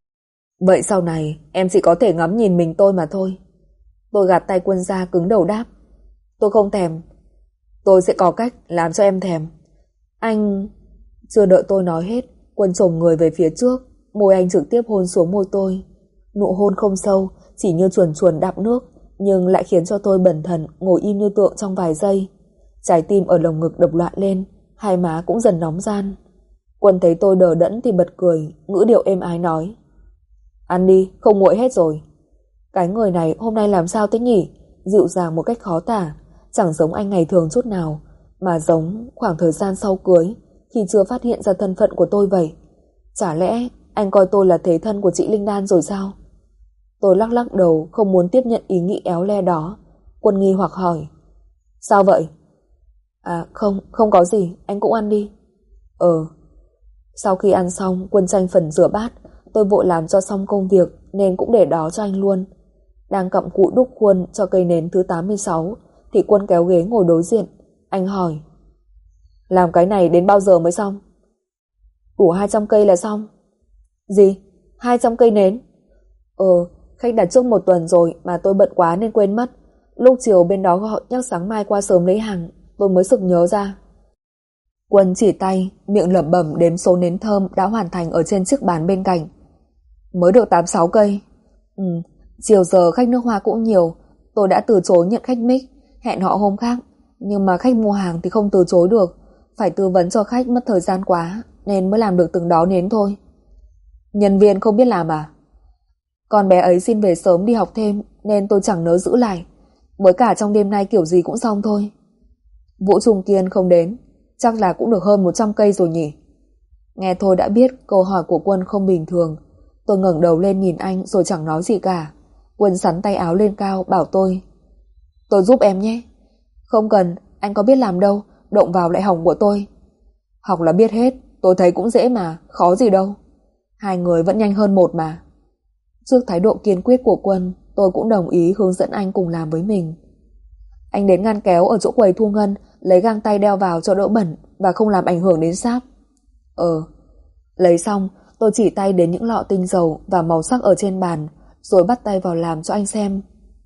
vậy sau này em chỉ có thể ngắm nhìn mình tôi mà thôi. Tôi gạt tay Quân ra, cứng đầu đáp: tôi không thèm. Tôi sẽ có cách làm cho em thèm. Anh... Chưa đợi tôi nói hết, Quân chồm người về phía trước, môi anh trực tiếp hôn xuống môi tôi. Nụ hôn không sâu, chỉ như chuồn chuồn đạp nước, nhưng lại khiến cho tôi bần thần ngồi im như tượng trong vài giây. Trái tim ở lồng ngực đập loạn lên, hai má cũng dần nóng ran. Quân thấy tôi đờ đẫn thì bật cười, ngữ điệu êm ái nói: ăn đi, không nguội hết rồi. Cái người này hôm nay làm sao thế nhỉ? Dịu dàng một cách khó tả, chẳng giống anh ngày thường chút nào, mà giống khoảng thời gian sau cưới, khi chưa phát hiện ra thân phận của tôi vậy. Chả lẽ anh coi tôi là thế thân của chị Linh Đan rồi sao? Tôi lắc lắc đầu, không muốn tiếp nhận ý nghĩ éo le đó. Quân nghi hoặc hỏi: sao vậy? À không, không có gì, anh cũng ăn đi. Ờ. Sau khi ăn xong, Quân tranh phần rửa bát, tôi vội làm cho xong công việc nên cũng để đó cho anh luôn. Đang cặm cụi đúc khuôn cho cây nến thứ tám mươi sáu thì Quân kéo ghế ngồi đối diện. Anh hỏi: làm cái này đến bao giờ mới xong? Đủ hai trăm cây là xong. Gì? hai trăm cây nến? Ờ, khách đặt trước một tuần rồi mà tôi bận quá nên quên mất. Lúc chiều bên đó gọi nhắc sáng mai qua sớm lấy hàng, tôi mới sực nhớ ra. Quân chỉ tay, miệng lẩm bẩm đếm số nến thơm đã hoàn thành ở trên chiếc bàn bên cạnh. Mới được tám mươi sáu cây. Ừ, chiều giờ khách nước Hoa cũng nhiều. Tôi đã từ chối nhận khách mic, hẹn họ hôm khác. Nhưng mà khách mua hàng thì không từ chối được, phải tư vấn cho khách mất thời gian quá, nên mới làm được từng đó nến thôi. Nhân viên không biết làm à? Con bé ấy xin về sớm đi học thêm nên tôi chẳng nỡ giữ lại. Với cả trong đêm nay kiểu gì cũng xong thôi. Vũ Trung Kiên không đến, chắc là cũng được hơn một trăm cây rồi nhỉ? Nghe thôi đã biết câu hỏi của Quân không bình thường. Tôi ngẩng đầu lên nhìn anh rồi chẳng nói gì cả. Quân sắn tay áo lên cao bảo tôi: tôi giúp em nhé. Không cần, anh có biết làm đâu, động vào lại hỏng của tôi. Học là biết hết, tôi thấy cũng dễ mà, khó gì đâu. Hai người vẫn nhanh hơn một mà. Trước thái độ kiên quyết của Quân, tôi cũng đồng ý hướng dẫn anh cùng làm với mình. Anh đến ngăn kéo ở chỗ quầy thu ngân, lấy găng tay đeo vào cho đỡ bẩn và không làm ảnh hưởng đến sáp. Ờ. Lấy xong, tôi chỉ tay đến những lọ tinh dầu và màu sắc ở trên bàn, rồi bắt tay vào làm cho anh xem.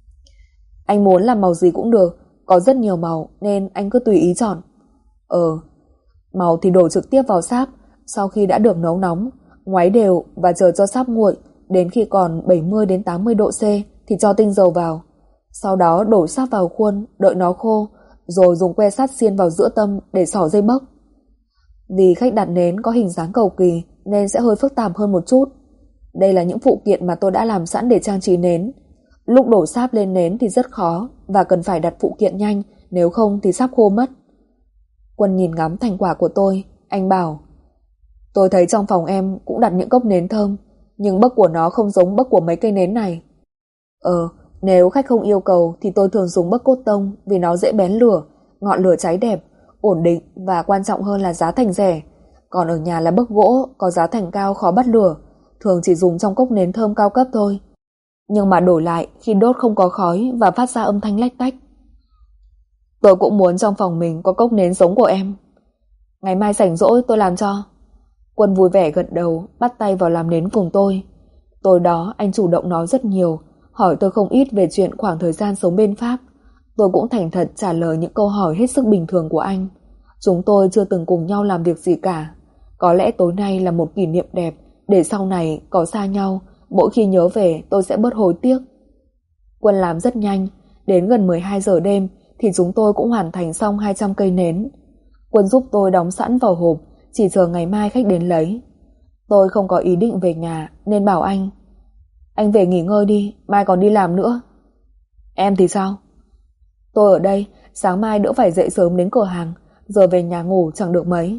Anh muốn làm màu gì cũng được, có rất nhiều màu nên anh cứ tùy ý chọn. Ờ. Màu thì đổ trực tiếp vào sáp, sau khi đã được nấu nóng, ngoáy đều và chờ cho sáp nguội, đến khi còn bảy mươi đến tám mươi độ C thì cho tinh dầu vào. Sau đó đổ sáp vào khuôn, đợi nó khô, rồi dùng que sắt xiên vào giữa tâm để xỏ dây bấc. Vì khách đặt nến có hình dáng cầu kỳ nên sẽ hơi phức tạp hơn một chút. Đây là những phụ kiện mà tôi đã làm sẵn để trang trí nến. Lúc đổ sáp lên nến thì rất khó và cần phải đặt phụ kiện nhanh, nếu không thì sáp khô mất. Quân nhìn ngắm thành quả của tôi, anh bảo: tôi thấy trong phòng em cũng đặt những cốc nến thơm, nhưng bấc của nó không giống bấc của mấy cây nến này. Ờ, nếu khách không yêu cầu thì tôi thường dùng bấc cốt tông vì nó dễ bén lửa, ngọn lửa cháy đẹp, ổn định và quan trọng hơn là giá thành rẻ. Còn ở nhà là bấc gỗ, có giá thành cao khó bắt lửa, thường chỉ dùng trong cốc nến thơm cao cấp thôi. Nhưng mà đổi lại khi đốt không có khói và phát ra âm thanh lách tách. Tôi cũng muốn trong phòng mình có cốc nến giống của em. Ngày mai rảnh rỗi tôi làm cho. Quân vui vẻ gật đầu, bắt tay vào làm nến cùng tôi. Tối đó anh chủ động nói rất nhiều, hỏi tôi không ít về chuyện khoảng thời gian sống bên Pháp. Tôi cũng thành thật trả lời những câu hỏi hết sức bình thường của anh. Chúng tôi chưa từng cùng nhau làm việc gì cả. Có lẽ tối nay là một kỷ niệm đẹp, để sau này có xa nhau, mỗi khi nhớ về tôi sẽ bớt hối tiếc. Quân làm rất nhanh, đến gần mười hai giờ đêm thì chúng tôi cũng hoàn thành xong hai trăm cây nến. Quân giúp tôi đóng sẵn vào hộp, chỉ chờ ngày mai khách đến lấy. Tôi không có ý định về nhà nên bảo anh: anh về nghỉ ngơi đi, mai còn đi làm nữa. Em thì sao? Tôi ở đây, sáng mai đỡ phải dậy sớm đến cửa hàng, giờ về nhà ngủ chẳng được mấy.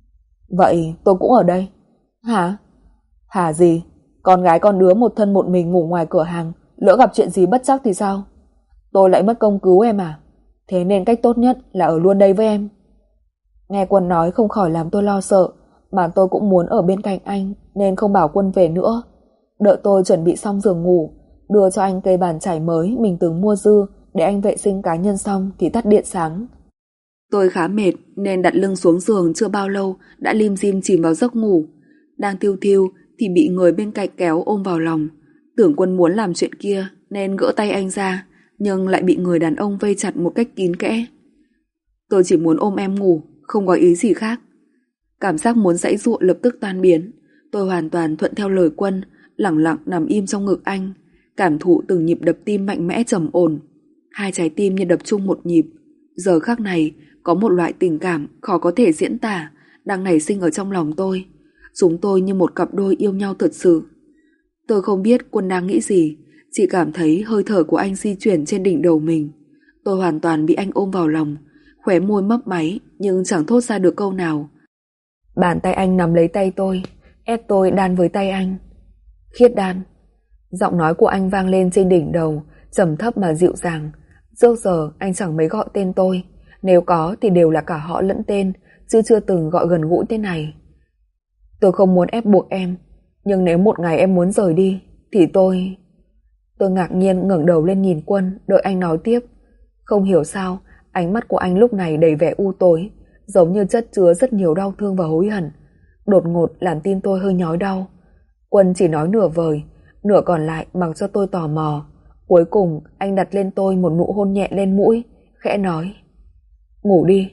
Vậy tôi cũng ở đây. Hả? Hả gì? Con gái con đứa một thân một mình ngủ ngoài cửa hàng, lỡ gặp chuyện gì bất trắc thì sao? Tôi lại mất công cứu em à? Thế nên cách tốt nhất là ở luôn đây với em. Nghe Quân nói không khỏi làm tôi lo sợ, mà tôi cũng muốn ở bên cạnh anh nên không bảo Quân về nữa. Đợi tôi chuẩn bị xong giường ngủ, đưa cho anh cây bàn chải mới mình từng mua dư để anh vệ sinh cá nhân xong thì tắt điện sáng. Tôi khá mệt nên đặt lưng xuống giường chưa bao lâu đã lim dim chìm vào giấc ngủ. Đang thiêu thiêu thì bị người bên cạnh kéo ôm vào lòng. Tưởng Quân muốn làm chuyện kia nên gỡ tay anh ra, nhưng lại bị người đàn ông vây chặt một cách kín kẽ. Tôi chỉ muốn ôm em ngủ, không có ý gì khác. Cảm giác muốn giãy giụa lập tức tan biến. Tôi hoàn toàn thuận theo lời Quân, lẳng lặng nằm im trong ngực anh, cảm thụ từng nhịp đập tim mạnh mẽ trầm ổn. Hai trái tim như đập chung một nhịp. Giờ khắc này có một loại tình cảm khó có thể diễn tả đang nảy sinh ở trong lòng tôi. Chúng tôi như một cặp đôi yêu nhau thật sự. Tôi không biết Quân đang nghĩ gì, chỉ cảm thấy hơi thở của anh di chuyển trên đỉnh đầu mình. Tôi hoàn toàn bị anh ôm vào lòng, khóe môi mấp máy nhưng chẳng thốt ra được câu nào. Bàn tay anh nắm lấy tay tôi, ép tôi đan với tay anh. Khiết Đan. Giọng nói của anh vang lên trên đỉnh đầu, trầm thấp mà dịu dàng. Trước giờ anh chẳng mấy gọi tên tôi, nếu có thì đều là cả họ lẫn tên, chứ chưa từng gọi gần gũi thế này. Tôi không muốn ép buộc em, nhưng nếu một ngày em muốn rời đi thì tôi... Tôi ngạc nhiên ngẩng đầu lên nhìn Quân, đợi anh nói tiếp. Không hiểu sao ánh mắt của anh lúc này đầy vẻ u tối, giống như chất chứa rất nhiều đau thương và hối hận. Đột ngột làm tim tôi hơi nhói đau. Quân chỉ nói nửa vời, nửa còn lại mặc cho tôi tò mò. Cuối cùng anh đặt lên tôi một nụ hôn nhẹ lên mũi, khẽ nói: ngủ đi.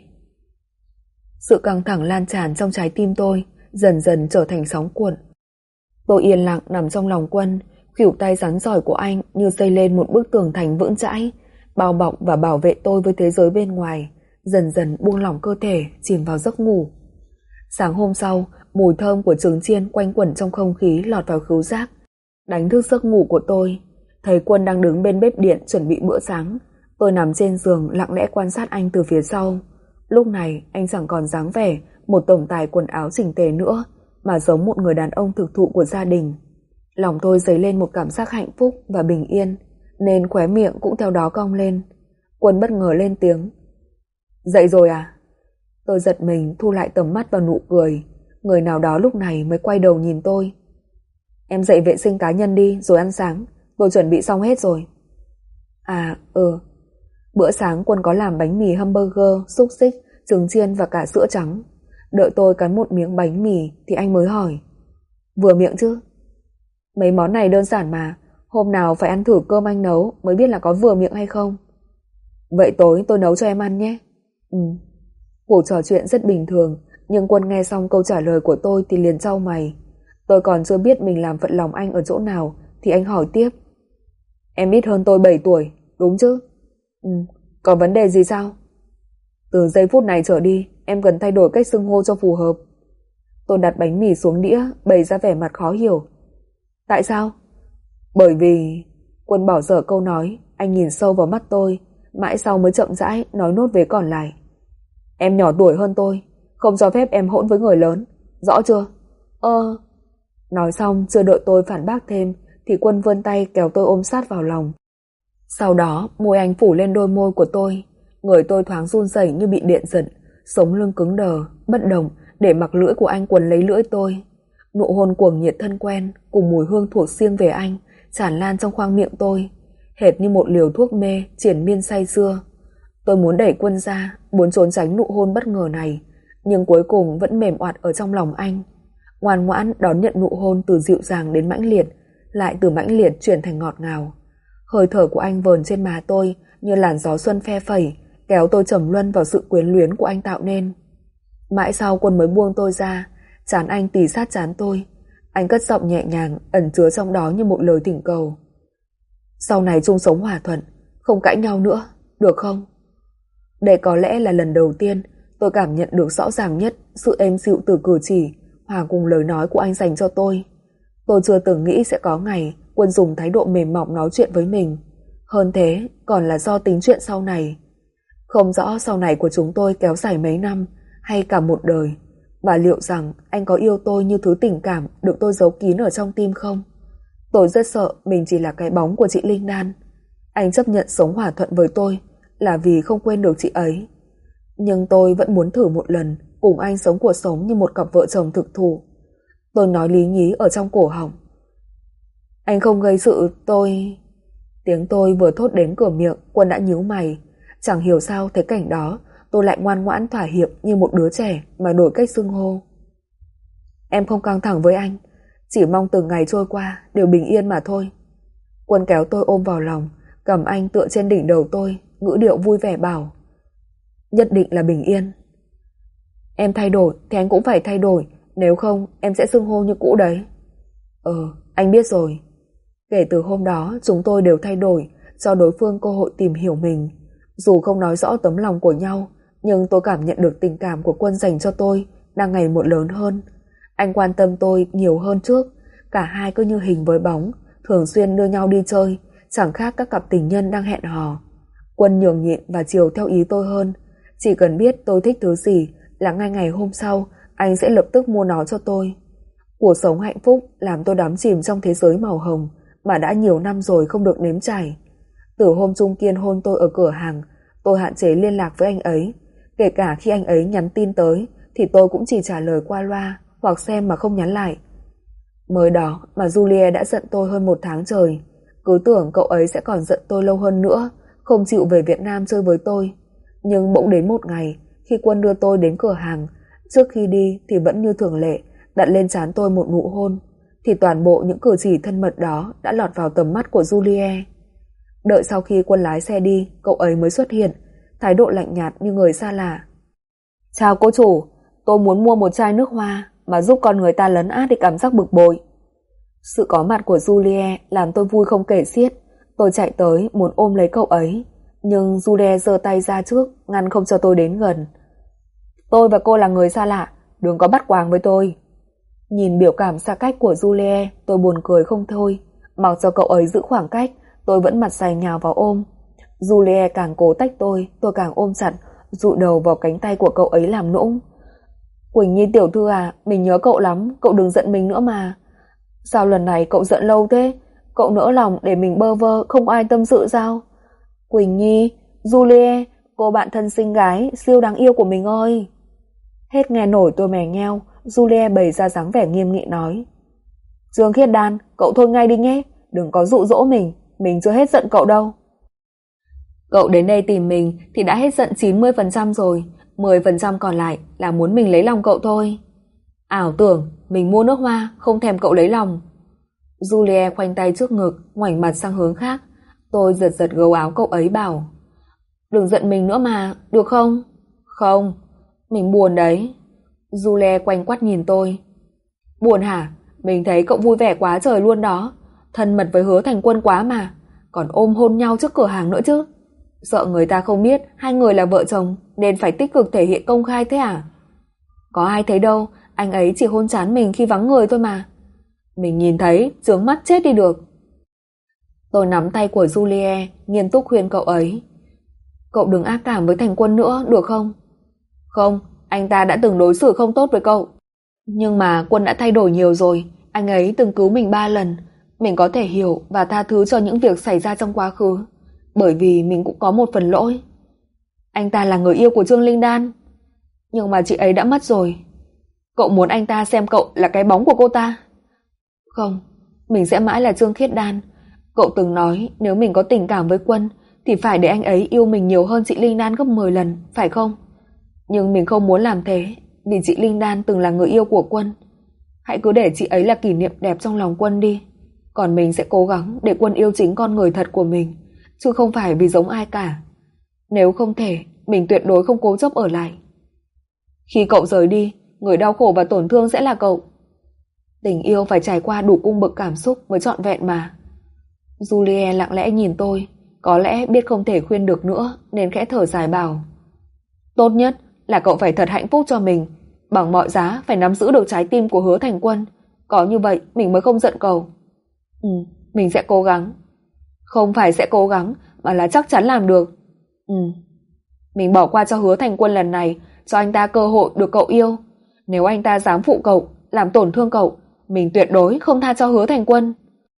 Sự căng thẳng lan tràn trong trái tim tôi, dần dần trở thành sóng cuộn. Tôi yên lặng nằm trong lòng Quân, khuỷu tay rắn giỏi của anh như xây lên một bức tường thành vững chãi, bao bọc và bảo vệ tôi với thế giới bên ngoài, dần dần buông lỏng cơ thể, chìm vào giấc ngủ. Sáng hôm sau, mùi thơm của trứng chiên quanh quẩn trong không khí lọt vào khứu giác, đánh thức giấc ngủ của tôi. Thấy Quân đang đứng bên bếp điện chuẩn bị bữa sáng. Tôi nằm trên giường lặng lẽ quan sát anh từ phía sau. Lúc này anh chẳng còn dáng vẻ một tổng tài quần áo chỉnh tề nữa, mà giống một người đàn ông thực thụ của gia đình. Lòng tôi dấy lên một cảm giác hạnh phúc và bình yên, nên khóe miệng cũng theo đó cong lên. Quân bất ngờ lên tiếng: dậy rồi à? Tôi giật mình thu lại tầm mắt vào nụ cười. Người nào đó lúc này mới quay đầu nhìn tôi. Em dậy vệ sinh cá nhân đi rồi ăn sáng, tôi chuẩn bị xong hết rồi. À ừ. Bữa sáng Quân có làm bánh mì hamburger, xúc xích, trứng chiên và cả sữa trắng. Đợi tôi cắn một miếng bánh mì thì anh mới hỏi: vừa miệng chứ? Mấy món này đơn giản mà, hôm nào phải ăn thử cơm anh nấu mới biết là có vừa miệng hay không. Vậy tối tôi nấu cho em ăn nhé. Ừ. Cuộc trò chuyện rất bình thường, nhưng Quân nghe xong câu trả lời của tôi thì liền chau mày. Tôi còn chưa biết mình làm phật lòng anh ở chỗ nào thì anh hỏi tiếp: em ít hơn tôi bảy tuổi, đúng chứ? Ừ. Có vấn đề gì sao? Từ giây phút này trở đi em cần thay đổi cách xưng hô cho phù hợp. Tôi đặt bánh mì xuống đĩa, bày ra vẻ mặt khó hiểu. Tại sao? Bởi vì... Quân bỏ dở câu nói, anh nhìn sâu vào mắt tôi, mãi sau mới chậm rãi nói nốt vế còn lại. Em nhỏ tuổi hơn tôi, không cho phép em hỗn với người lớn, rõ chưa? Ơ... Nói xong chưa đợi tôi phản bác thêm thì Quân vươn tay kéo tôi ôm sát vào lòng. Sau đó môi anh phủ lên đôi môi của tôi. Người tôi thoáng run rẩy như bị điện giật, sống lưng cứng đờ, bất động để mặc lưỡi của anh quấn lấy lưỡi tôi. Nụ hôn cuồng nhiệt thân quen cùng mùi hương thuộc riêng về anh tràn lan trong khoang miệng tôi, hệt như một liều thuốc mê triền miên say sưa. Tôi muốn đẩy Quân ra, muốn trốn tránh nụ hôn bất ngờ này, nhưng cuối cùng vẫn mềm oặt ở trong lòng anh, ngoan ngoãn đón nhận nụ hôn từ dịu dàng đến mãnh liệt, lại từ mãnh liệt chuyển thành ngọt ngào. Hơi thở của anh vờn trên má tôi như làn gió xuân phe phẩy, kéo tôi trầm luân vào sự quyến luyến của anh tạo nên. Mãi sau Quân mới buông tôi ra, trán anh tì sát trán tôi. Anh cất giọng nhẹ nhàng, ẩn chứa trong đó như một lời thỉnh cầu. Sau này chung sống hòa thuận, không cãi nhau nữa, được không? Đây có lẽ là lần đầu tiên tôi cảm nhận được rõ ràng nhất sự êm dịu từ cử chỉ hòa cùng lời nói của anh dành cho tôi. Tôi chưa từng nghĩ sẽ có ngày Quân dùng thái độ mềm mỏng nói chuyện với mình. Hơn thế, còn là do tính chuyện sau này. Không rõ sau này của chúng tôi kéo dài mấy năm hay cả một đời, và liệu rằng anh có yêu tôi như thứ tình cảm được tôi giấu kín ở trong tim không? Tôi rất sợ mình chỉ là cái bóng của chị Linh Đan. Anh chấp nhận sống hòa thuận với tôi là vì không quên được chị ấy. Nhưng tôi vẫn muốn thử một lần cùng anh sống cuộc sống như một cặp vợ chồng thực thụ. Tôi nói lý nhí ở trong cổ họng. Anh không gây sự tôi... Tiếng tôi vừa thốt đến cửa miệng, Quân đã nhíu mày. Chẳng hiểu sao thấy cảnh đó, tôi lại ngoan ngoãn thỏa hiệp như một đứa trẻ mà đổi cách xưng hô. Em không căng thẳng với anh, chỉ mong từng ngày trôi qua đều bình yên mà thôi. Quân kéo tôi ôm vào lòng, cầm anh tựa trên đỉnh đầu tôi, ngữ điệu vui vẻ bảo. Nhất định là bình yên. Em thay đổi thì anh cũng phải thay đổi, nếu không em sẽ xưng hô như cũ đấy. Ờ, anh biết rồi. Kể từ hôm đó chúng tôi đều thay đổi, cho đối phương cơ hội tìm hiểu mình. Dù không nói rõ tấm lòng của nhau, nhưng tôi cảm nhận được tình cảm của Quân dành cho tôi đang ngày một lớn hơn. Anh quan tâm tôi nhiều hơn trước. Cả hai cứ như hình với bóng, thường xuyên đưa nhau đi chơi, chẳng khác các cặp tình nhân đang hẹn hò. Quân nhường nhịn và chiều theo ý tôi hơn. Chỉ cần biết tôi thích thứ gì là ngay ngày hôm sau anh sẽ lập tức mua nó cho tôi. Cuộc sống hạnh phúc làm tôi đắm chìm trong thế giới màu hồng mà đã nhiều năm rồi không được nếm trải. Từ hôm Trung Kiên hôn tôi ở cửa hàng, tôi hạn chế liên lạc với anh ấy. Kể cả khi anh ấy nhắn tin tới thì tôi cũng chỉ trả lời qua loa hoặc xem mà không nhắn lại. Mới đó mà Julie đã giận tôi hơn một tháng trời. Cứ tưởng cậu ấy sẽ còn giận tôi lâu hơn nữa, không chịu về Việt Nam chơi với tôi. Nhưng bỗng đến một ngày, khi Quân đưa tôi đến cửa hàng, trước khi đi thì vẫn như thường lệ đặt lên trán tôi một nụ hôn, thì toàn bộ những cử chỉ thân mật đó đã lọt vào tầm mắt của Julie. Đợi sau khi Quân lái xe đi, cậu ấy mới xuất hiện, thái độ lạnh nhạt như người xa lạ. Chào cô chủ, tôi muốn mua một chai nước hoa mà giúp con người ta lấn át đi cảm giác bực bội. Sự có mặt của Julie làm tôi vui không kể xiết. Tôi chạy tới muốn ôm lấy cậu ấy, nhưng Julie giơ tay ra trước, ngăn không cho tôi đến gần. Tôi và cô là người xa lạ, đừng có bắt quàng với tôi. Nhìn biểu cảm xa cách của Julie, tôi buồn cười không thôi. Mặc cho cậu ấy giữ khoảng cách, tôi vẫn mặt dày nhào vào ôm. Julie càng cố tách tôi, tôi càng ôm chặt, dụi đầu vào cánh tay của cậu ấy làm nũng. Quỳnh Nhi tiểu thư à, mình nhớ cậu lắm, cậu đừng giận mình nữa mà. Sao lần này cậu giận lâu thế? Cậu nỡ lòng để mình bơ vơ, không ai tâm sự sao? Quỳnh Nhi, Julie, cô bạn thân xinh gái, siêu đáng yêu của mình ơi. Hết nghe nổi tôi mè nheo, Julie bày ra dáng vẻ nghiêm nghị nói. Dương Khiết Đan, cậu thôi ngay đi nhé, đừng có dụ dỗ mình, mình chưa hết giận cậu đâu. Cậu đến đây tìm mình thì đã hết giận chín mươi phần trăm rồi, mười phần trăm còn lại là muốn mình lấy lòng cậu thôi. Ảo tưởng mình mua nước hoa, không thèm cậu lấy lòng. Julie khoanh tay trước ngực, ngoảnh mặt sang hướng khác. Tôi giật giật gấu áo cậu ấy bảo. Đừng giận mình nữa mà, được không? Không, mình buồn đấy. Julie quanh quắt nhìn tôi. Buồn hả? Mình thấy cậu vui vẻ quá trời luôn đó. Thân mật với Hứa Thành Quân quá mà. Còn ôm hôn nhau trước cửa hàng nữa chứ. Sợ người ta không biết hai người là vợ chồng nên phải tích cực thể hiện công khai thế à? Có ai thấy đâu, anh ấy chỉ hôn trán mình khi vắng người thôi mà. Mình nhìn thấy, chướng mắt chết đi được. Tôi nắm tay của Julie, nghiêm túc khuyên cậu ấy. Cậu đừng ác cảm với Thành Quân nữa, được không? Không, anh ta đã từng đối xử không tốt với cậu. Nhưng mà Quân đã thay đổi nhiều rồi, anh ấy từng cứu mình ba lần. Mình có thể hiểu và tha thứ cho những việc xảy ra trong quá khứ, bởi vì mình cũng có một phần lỗi. Anh ta là người yêu của Trương Linh Đan. Nhưng mà chị ấy đã mất rồi. Cậu muốn anh ta xem cậu là cái bóng của cô ta? Không, mình sẽ mãi là Trương Khiết Đan. Cậu từng nói nếu mình có tình cảm với Quân thì phải để anh ấy yêu mình nhiều hơn chị Linh Đan gấp mười lần, phải không? Nhưng mình không muốn làm thế, vì chị Linh Đan từng là người yêu của Quân. Hãy cứ để chị ấy là kỷ niệm đẹp trong lòng Quân đi. Còn mình sẽ cố gắng để Quân yêu chính con người thật của mình, chứ không phải vì giống ai cả. Nếu không thể, mình tuyệt đối không cố chấp ở lại. Khi cậu rời đi, người đau khổ và tổn thương sẽ là cậu. Tình yêu phải trải qua đủ cung bậc cảm xúc mới trọn vẹn mà. Julie lặng lẽ nhìn tôi, có lẽ biết không thể khuyên được nữa nên khẽ thở dài bảo: tốt nhất là cậu phải thật hạnh phúc cho mình, bằng mọi giá phải nắm giữ được trái tim của Hứa Thành Quân. Có như vậy mình mới không giận cậu. Ừ, mình sẽ cố gắng. Không phải sẽ cố gắng, mà là chắc chắn làm được. Ừ, mình bỏ qua cho Hứa Thành Quân lần này, cho anh ta cơ hội được cậu yêu. Nếu anh ta dám phụ cậu, làm tổn thương cậu, mình tuyệt đối không tha cho Hứa Thành Quân.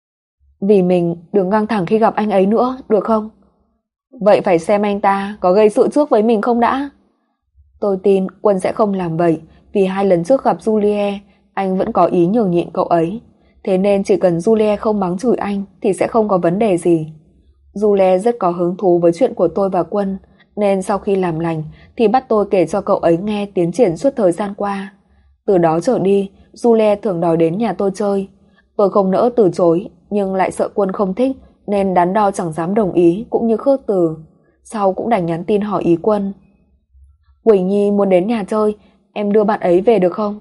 Vì mình đừng căng thẳng khi gặp anh ấy nữa, được không? Vậy phải xem anh ta có gây sự trước với mình không đã. Tôi tin Quân sẽ không làm vậy, vì hai lần trước gặp Julie, anh vẫn có ý nhường nhịn cậu ấy. Thế nên chỉ cần Julie không mắng chửi anh thì sẽ không có vấn đề gì. Julie rất có hứng thú với chuyện của tôi và Quân, nên sau khi làm lành thì bắt tôi kể cho cậu ấy nghe tiến triển suốt thời gian qua. Từ đó trở đi, Julie thường đòi đến nhà tôi chơi. Tôi không nỡ từ chối, nhưng lại sợ Quân không thích nên đắn đo chẳng dám đồng ý cũng như khước từ. Sau cũng đành nhắn tin hỏi ý Quân. Quỳnh Nhi muốn đến nhà chơi, em đưa bạn ấy về được không?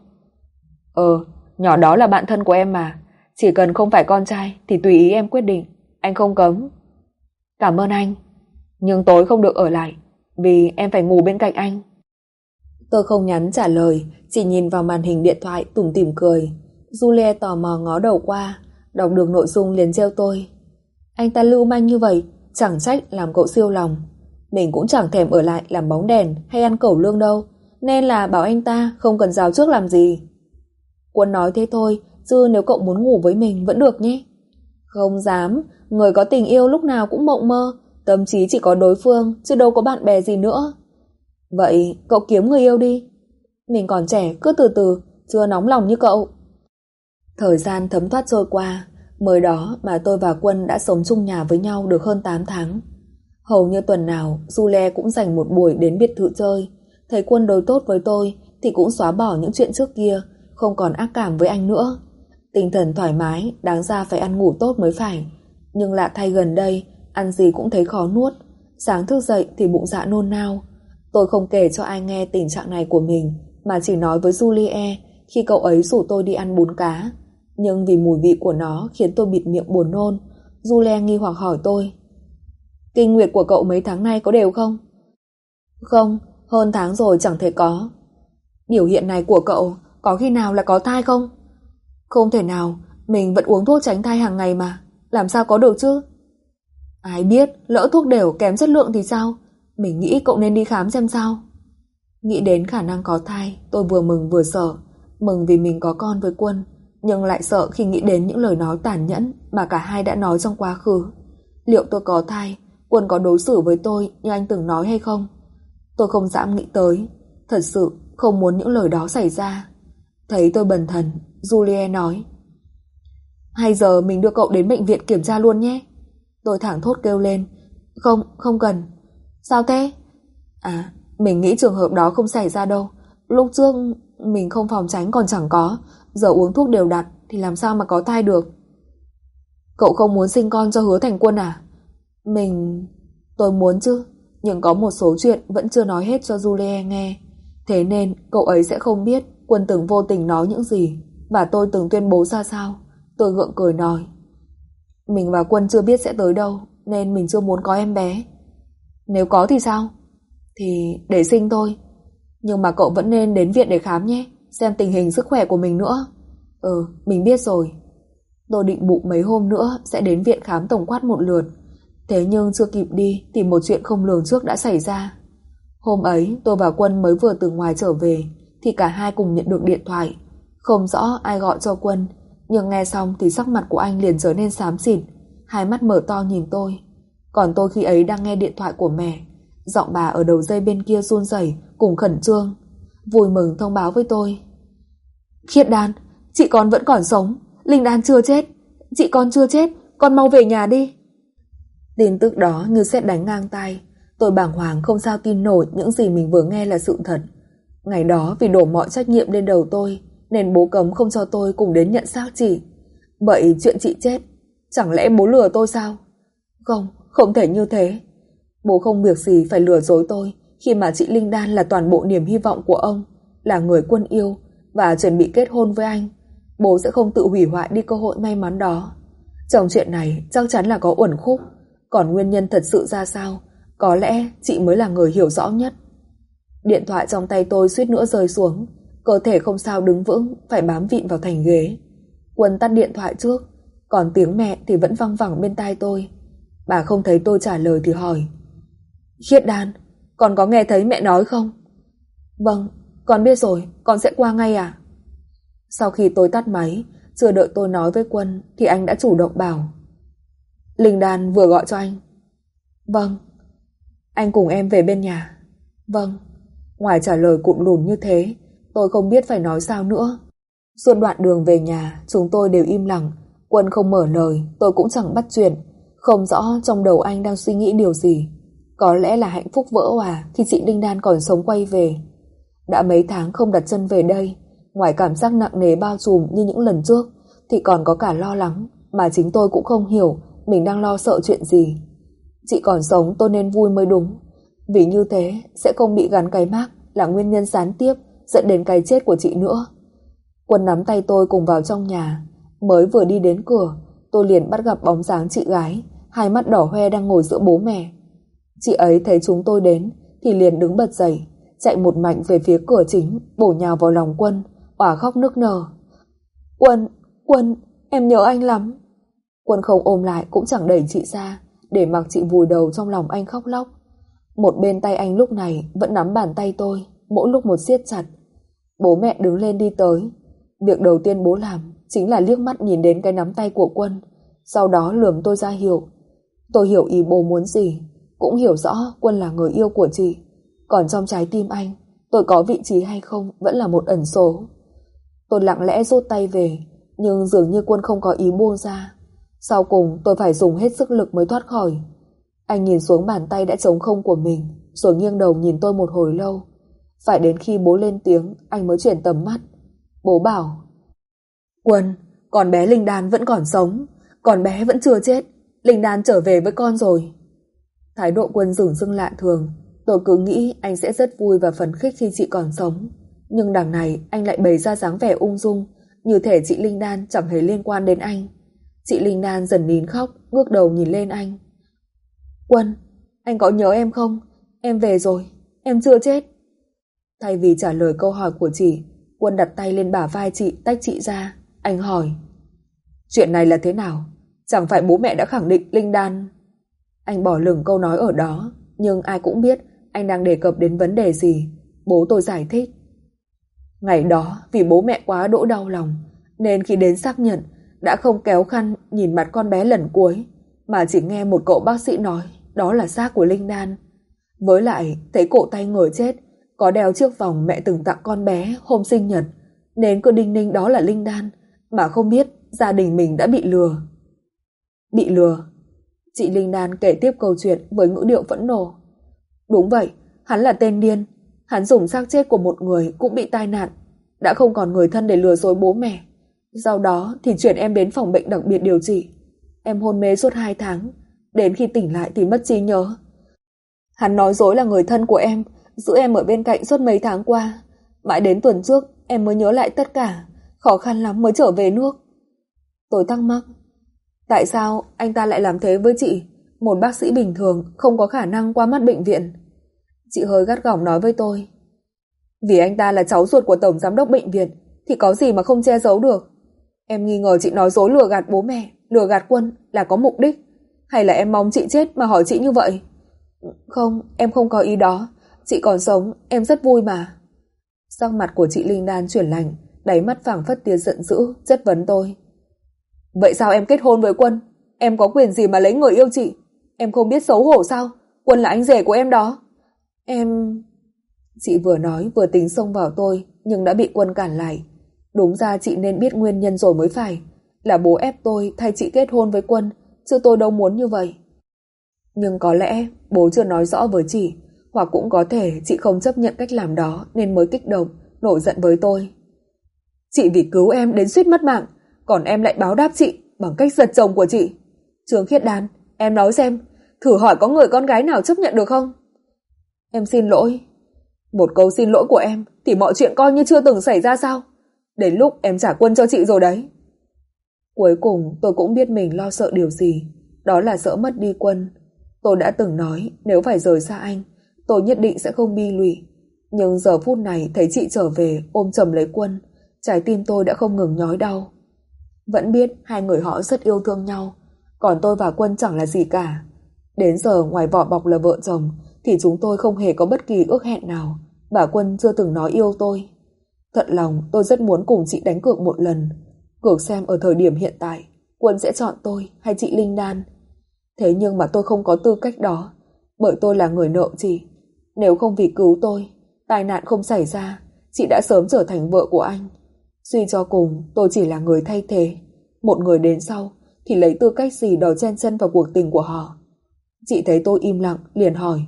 Ờ, nhỏ đó là bạn thân của em mà. Chỉ cần không phải con trai thì tùy ý em quyết định, anh không cấm. Cảm ơn anh. Nhưng tối không được ở lại, vì em phải ngủ bên cạnh anh. Tôi không nhắn trả lời, chỉ nhìn vào màn hình điện thoại tủm tỉm cười. Julie tò mò ngó đầu qua, đọc được nội dung liền trêu tôi. Anh ta lưu manh như vậy, chẳng trách làm cậu siêu lòng. Mình cũng chẳng thèm ở lại làm bóng đèn hay ăn cẩu lương đâu, nên là bảo anh ta không cần rào trước làm gì. Quân nói thế thôi, chứ nếu cậu muốn ngủ với mình vẫn được nhé. Không dám, người có tình yêu lúc nào cũng mộng mơ, tâm trí chỉ có đối phương chứ đâu có bạn bè gì nữa. Vậy cậu kiếm người yêu đi. Mình còn trẻ, cứ từ từ, chưa nóng lòng như cậu. Thời gian thấm thoát trôi qua, mới đó mà tôi và Quân đã sống chung nhà với nhau được hơn tám tháng. Hầu như tuần nào Julie cũng dành một buổi đến biệt thự chơi. Thấy Quân đối tốt với tôi thì cũng xóa bỏ những chuyện trước kia, không còn ác cảm với anh nữa. Tinh thần thoải mái, đáng ra phải ăn ngủ tốt mới phải. Nhưng lạ thay gần đây, ăn gì cũng thấy khó nuốt. Sáng thức dậy thì bụng dạ nôn nao. Tôi không kể cho ai nghe tình trạng này của mình, mà chỉ nói với Julie khi cậu ấy rủ tôi đi ăn bún cá. Nhưng vì mùi vị của nó khiến tôi bịt miệng buồn nôn. Julie nghi hoặc hỏi tôi: kinh nguyệt của cậu mấy tháng nay có đều không? Không, hơn tháng rồi chẳng thể có. Biểu hiện này của cậu có khi nào là có thai không? Không thể nào, mình vẫn uống thuốc tránh thai hàng ngày mà, làm sao có được chứ? Ai biết, lỡ thuốc đều kém chất lượng thì sao? Mình nghĩ cậu nên đi khám xem sao. Nghĩ đến khả năng có thai, tôi vừa mừng vừa sợ. Mừng vì mình có con với Quân, nhưng lại sợ khi nghĩ đến những lời nói tàn nhẫn mà cả hai đã nói trong quá khứ. Liệu tôi có thai, Quân có đối xử với tôi như anh từng nói hay không? Tôi không dám nghĩ tới, thật sự không muốn những lời đó xảy ra. Thấy tôi bần thần, Julie nói: hay giờ mình đưa cậu đến bệnh viện kiểm tra luôn nhé. Tôi thảng thốt kêu lên: Không, không cần. Sao thế? À, mình nghĩ trường hợp đó không xảy ra đâu. Lúc trước mình không phòng tránh còn chẳng có, giờ uống thuốc đều đặn thì làm sao mà có thai được. Cậu không muốn sinh con cho Hứa Thành Quân à? Mình... Tôi muốn chứ, nhưng có một số chuyện vẫn chưa nói hết cho Julie nghe. Thế nên cậu ấy sẽ không biết Quân từng vô tình nói những gì và tôi từng tuyên bố ra sao. Tôi gượng cười nói: mình và Quân chưa biết sẽ tới đâu, nên mình chưa muốn có em bé. Nếu có thì sao? Thì để sinh thôi. Nhưng mà cậu vẫn nên đến viện để khám nhé, xem tình hình sức khỏe của mình nữa. Ừ, mình biết rồi. Tôi định bụng mấy hôm nữa sẽ đến viện khám tổng quát một lượt. Thế nhưng chưa kịp đi thì một chuyện không lường trước đã xảy ra. Hôm ấy tôi và Quân mới vừa từ ngoài trở về thì cả hai cùng nhận được điện thoại. Không rõ ai gọi cho Quân, nhưng nghe xong thì sắc mặt của anh liền trở nên xám xịt, hai mắt mở to nhìn tôi. Còn tôi khi ấy đang nghe điện thoại của mẹ. Giọng bà ở đầu dây bên kia run rẩy cùng khẩn trương, vui mừng thông báo với tôi: Khiết Đan, chị con vẫn còn sống, Linh Đan chưa chết, chị con chưa chết, con mau về nhà đi. Tin tức đó như sét đánh ngang tai. Tôi bàng hoàng không sao tin nổi những gì mình vừa nghe là sự thật. Ngày đó vì đổ mọi trách nhiệm lên đầu tôi nên bố cấm không cho tôi cùng đến nhận xác chị. Vậy chuyện chị chết, chẳng lẽ bố lừa tôi sao? Không, không thể như thế. Bố không việc gì phải lừa dối tôi khi mà chị Linh Đan là toàn bộ niềm hy vọng của ông, là người Quân yêu và chuẩn bị kết hôn với anh. Bố sẽ không tự hủy hoại đi cơ hội may mắn đó. Trong chuyện này chắc chắn là có uẩn khúc, còn nguyên nhân thật sự ra sao, có lẽ chị mới là người hiểu rõ nhất. Điện thoại trong tay tôi suýt nữa rơi xuống, cơ thể không sao đứng vững, phải bám vịn vào thành ghế. Quân tắt điện thoại trước, còn tiếng mẹ thì vẫn văng vẳng bên tai tôi. Bà không thấy tôi trả lời thì hỏi: Khiết Đan, con có nghe thấy mẹ nói không? Vâng, con biết rồi, con sẽ qua ngay à? Sau khi tôi tắt máy, chưa đợi tôi nói với Quân thì anh đã chủ động bảo: Linh Đan vừa gọi cho anh. Vâng. Anh cùng em về bên nhà. Vâng. Ngoài trả lời cụm lùn như thế, tôi không biết phải nói sao nữa. Suốt đoạn đường về nhà, chúng tôi đều im lặng. Quân không mở lời, tôi cũng chẳng bắt chuyện. Không rõ trong đầu anh đang suy nghĩ điều gì. Có lẽ là hạnh phúc vỡ òa khi chị Linh Đan còn sống quay về. Đã mấy tháng không đặt chân về đây, ngoài cảm giác nặng nề bao trùm như những lần trước, thì còn có cả lo lắng mà chính tôi cũng không hiểu mình đang lo sợ chuyện gì. Chị còn sống tôi nên vui mới đúng, vì như thế sẽ không bị gắn cái mác là nguyên nhân gián tiếp dẫn đến cái chết của chị nữa. Quân nắm tay tôi cùng vào trong nhà. Mới vừa đi đến cửa, tôi liền bắt gặp bóng dáng chị gái, hai mắt đỏ hoe đang ngồi giữa bố mẹ. Chị ấy thấy chúng tôi đến thì liền đứng bật dậy, chạy một mạch về phía cửa chính, bổ nhào vào lòng Quân, òa khóc nức nở. Quân, Quân, em nhớ anh lắm. Quân không ôm lại cũng chẳng đẩy chị ra, để mặc chị vùi đầu trong lòng anh khóc lóc. Một bên tay anh lúc này vẫn nắm bàn tay tôi, mỗi lúc một siết chặt. Bố mẹ đứng lên đi tới. Việc đầu tiên bố làm chính là liếc mắt nhìn đến cái nắm tay của Quân, sau đó lườm tôi ra hiệu. Tôi hiểu ý bố muốn gì, cũng hiểu rõ Quân là người yêu của chị. Còn trong trái tim anh, tôi có vị trí hay không vẫn là một ẩn số. Tôi lặng lẽ rút tay về, nhưng dường như Quân không có ý buông ra. Sau cùng tôi phải dùng hết sức lực mới thoát khỏi. Anh nhìn xuống bàn tay đã trống không của mình, rồi nghiêng đầu nhìn tôi một hồi lâu. Phải đến khi bố lên tiếng, anh mới chuyển tầm mắt. Bố bảo: Quân, con bé Linh Đan vẫn còn sống, con bé vẫn chưa chết, Linh Đan trở về với con rồi. Thái độ Quân dửng dưng lạ thường. Tôi cứ nghĩ anh sẽ rất vui và phấn khích khi chị còn sống, nhưng đằng này anh lại bày ra dáng vẻ ung dung, như thể chị Linh Đan chẳng hề liên quan đến anh. Chị Linh Đan dần nín khóc, ngước đầu nhìn lên anh. Quân, anh có nhớ em không? Em về rồi, em chưa chết. Thay vì trả lời câu hỏi của chị, Quân đặt tay lên bả vai chị, tách chị ra. Anh hỏi: Chuyện này là thế nào? Chẳng phải bố mẹ đã khẳng định Linh Đan... Anh bỏ lửng câu nói ở đó, nhưng ai cũng biết anh đang đề cập đến vấn đề gì. Bố tôi giải thích: Ngày đó vì bố mẹ quá đỗi đau lòng, nên khi đến xác nhận đã không kéo khăn nhìn mặt con bé lần cuối, mà chỉ nghe một cậu bác sĩ nói đó là xác của Linh Đan. Với lại thấy cổ tay người chết có đeo chiếc vòng mẹ từng tặng con bé hôm sinh nhật, nên cứ đinh ninh đó là Linh Đan, mà không biết gia đình mình đã bị lừa. Bị lừa? Chị Linh Đan kể tiếp câu chuyện với ngữ điệu phẫn nộ. Đúng vậy, hắn là tên điên. Hắn dùng xác chết của một người cũng bị tai nạn, đã không còn người thân để lừa dối bố mẹ. Sau đó thì chuyển em đến phòng bệnh đặc biệt điều trị. Em hôn mê suốt hai tháng, đến khi tỉnh lại thì mất trí nhớ. Hắn nói dối là người thân của em, giữ em ở bên cạnh suốt mấy tháng qua. Mãi đến tuần trước em mới nhớ lại tất cả, khó khăn lắm mới trở về nước. Tôi thắc mắc, tại sao anh ta lại làm thế với chị, một bác sĩ bình thường không có khả năng qua mắt bệnh viện? Chị hơi gắt gỏng nói với tôi: Vì anh ta là cháu ruột của tổng giám đốc bệnh viện thì có gì mà không che giấu được. Em nghi ngờ chị nói dối lừa gạt bố mẹ, lừa gạt Quân là có mục đích, hay là em mong chị chết mà hỏi chị như vậy? Không, em không có ý đó. Chị còn sống, em rất vui mà. Sắc mặt của chị Linh Đan chuyển lạnh, đáy mắt phảng phất tia giận dữ, chất vấn tôi: Vậy sao em kết hôn với Quân? Em có quyền gì mà lấy người yêu chị? Em không biết xấu hổ sao? Quân là anh rể của em đó. Em... Chị vừa nói vừa tính xông vào tôi, nhưng đã bị Quân cản lại. Đúng ra chị nên biết nguyên nhân rồi mới phải. Là bố ép tôi thay chị kết hôn với Quân, chứ tôi đâu muốn như vậy. Nhưng có lẽ bố chưa nói rõ với chị, hoặc cũng có thể chị không chấp nhận cách làm đó nên mới kích động, nổi giận với tôi. Chị vì cứu em đến suýt mất mạng, còn em lại báo đáp chị bằng cách giật chồng của chị. Trương Khiết Đan, em nói xem, thử hỏi có người con gái nào chấp nhận được không? Em xin lỗi. Một câu xin lỗi của em thì mọi chuyện coi như chưa từng xảy ra sao? Đến lúc em trả Quân cho chị rồi đấy. Cuối cùng tôi cũng biết mình lo sợ điều gì, đó là sợ mất đi Quân. Tôi đã từng nói nếu phải rời xa anh, tôi nhất định sẽ không bi lụy. Nhưng giờ phút này thấy chị trở về ôm chầm lấy Quân, trái tim tôi đã không ngừng nhói đau. Vẫn biết hai người họ rất yêu thương nhau, còn tôi và Quân chẳng là gì cả. Đến giờ ngoài vỏ bọc là vợ chồng thì chúng tôi không hề có bất kỳ ước hẹn nào, và Quân chưa từng nói yêu tôi. Thật lòng tôi rất muốn cùng chị đánh cược một lần, cược xem ở thời điểm hiện tại Quân sẽ chọn tôi hay chị Linh Đan. Thế nhưng mà tôi không có tư cách đó, bởi tôi là người nợ chị. Nếu không vì cứu tôi, tai nạn không xảy ra, chị đã sớm trở thành vợ của anh. Suy cho cùng tôi chỉ là người thay thế, một người đến sau thì lấy tư cách gì đòi chen chân vào cuộc tình của họ. Chị thấy tôi im lặng liền hỏi,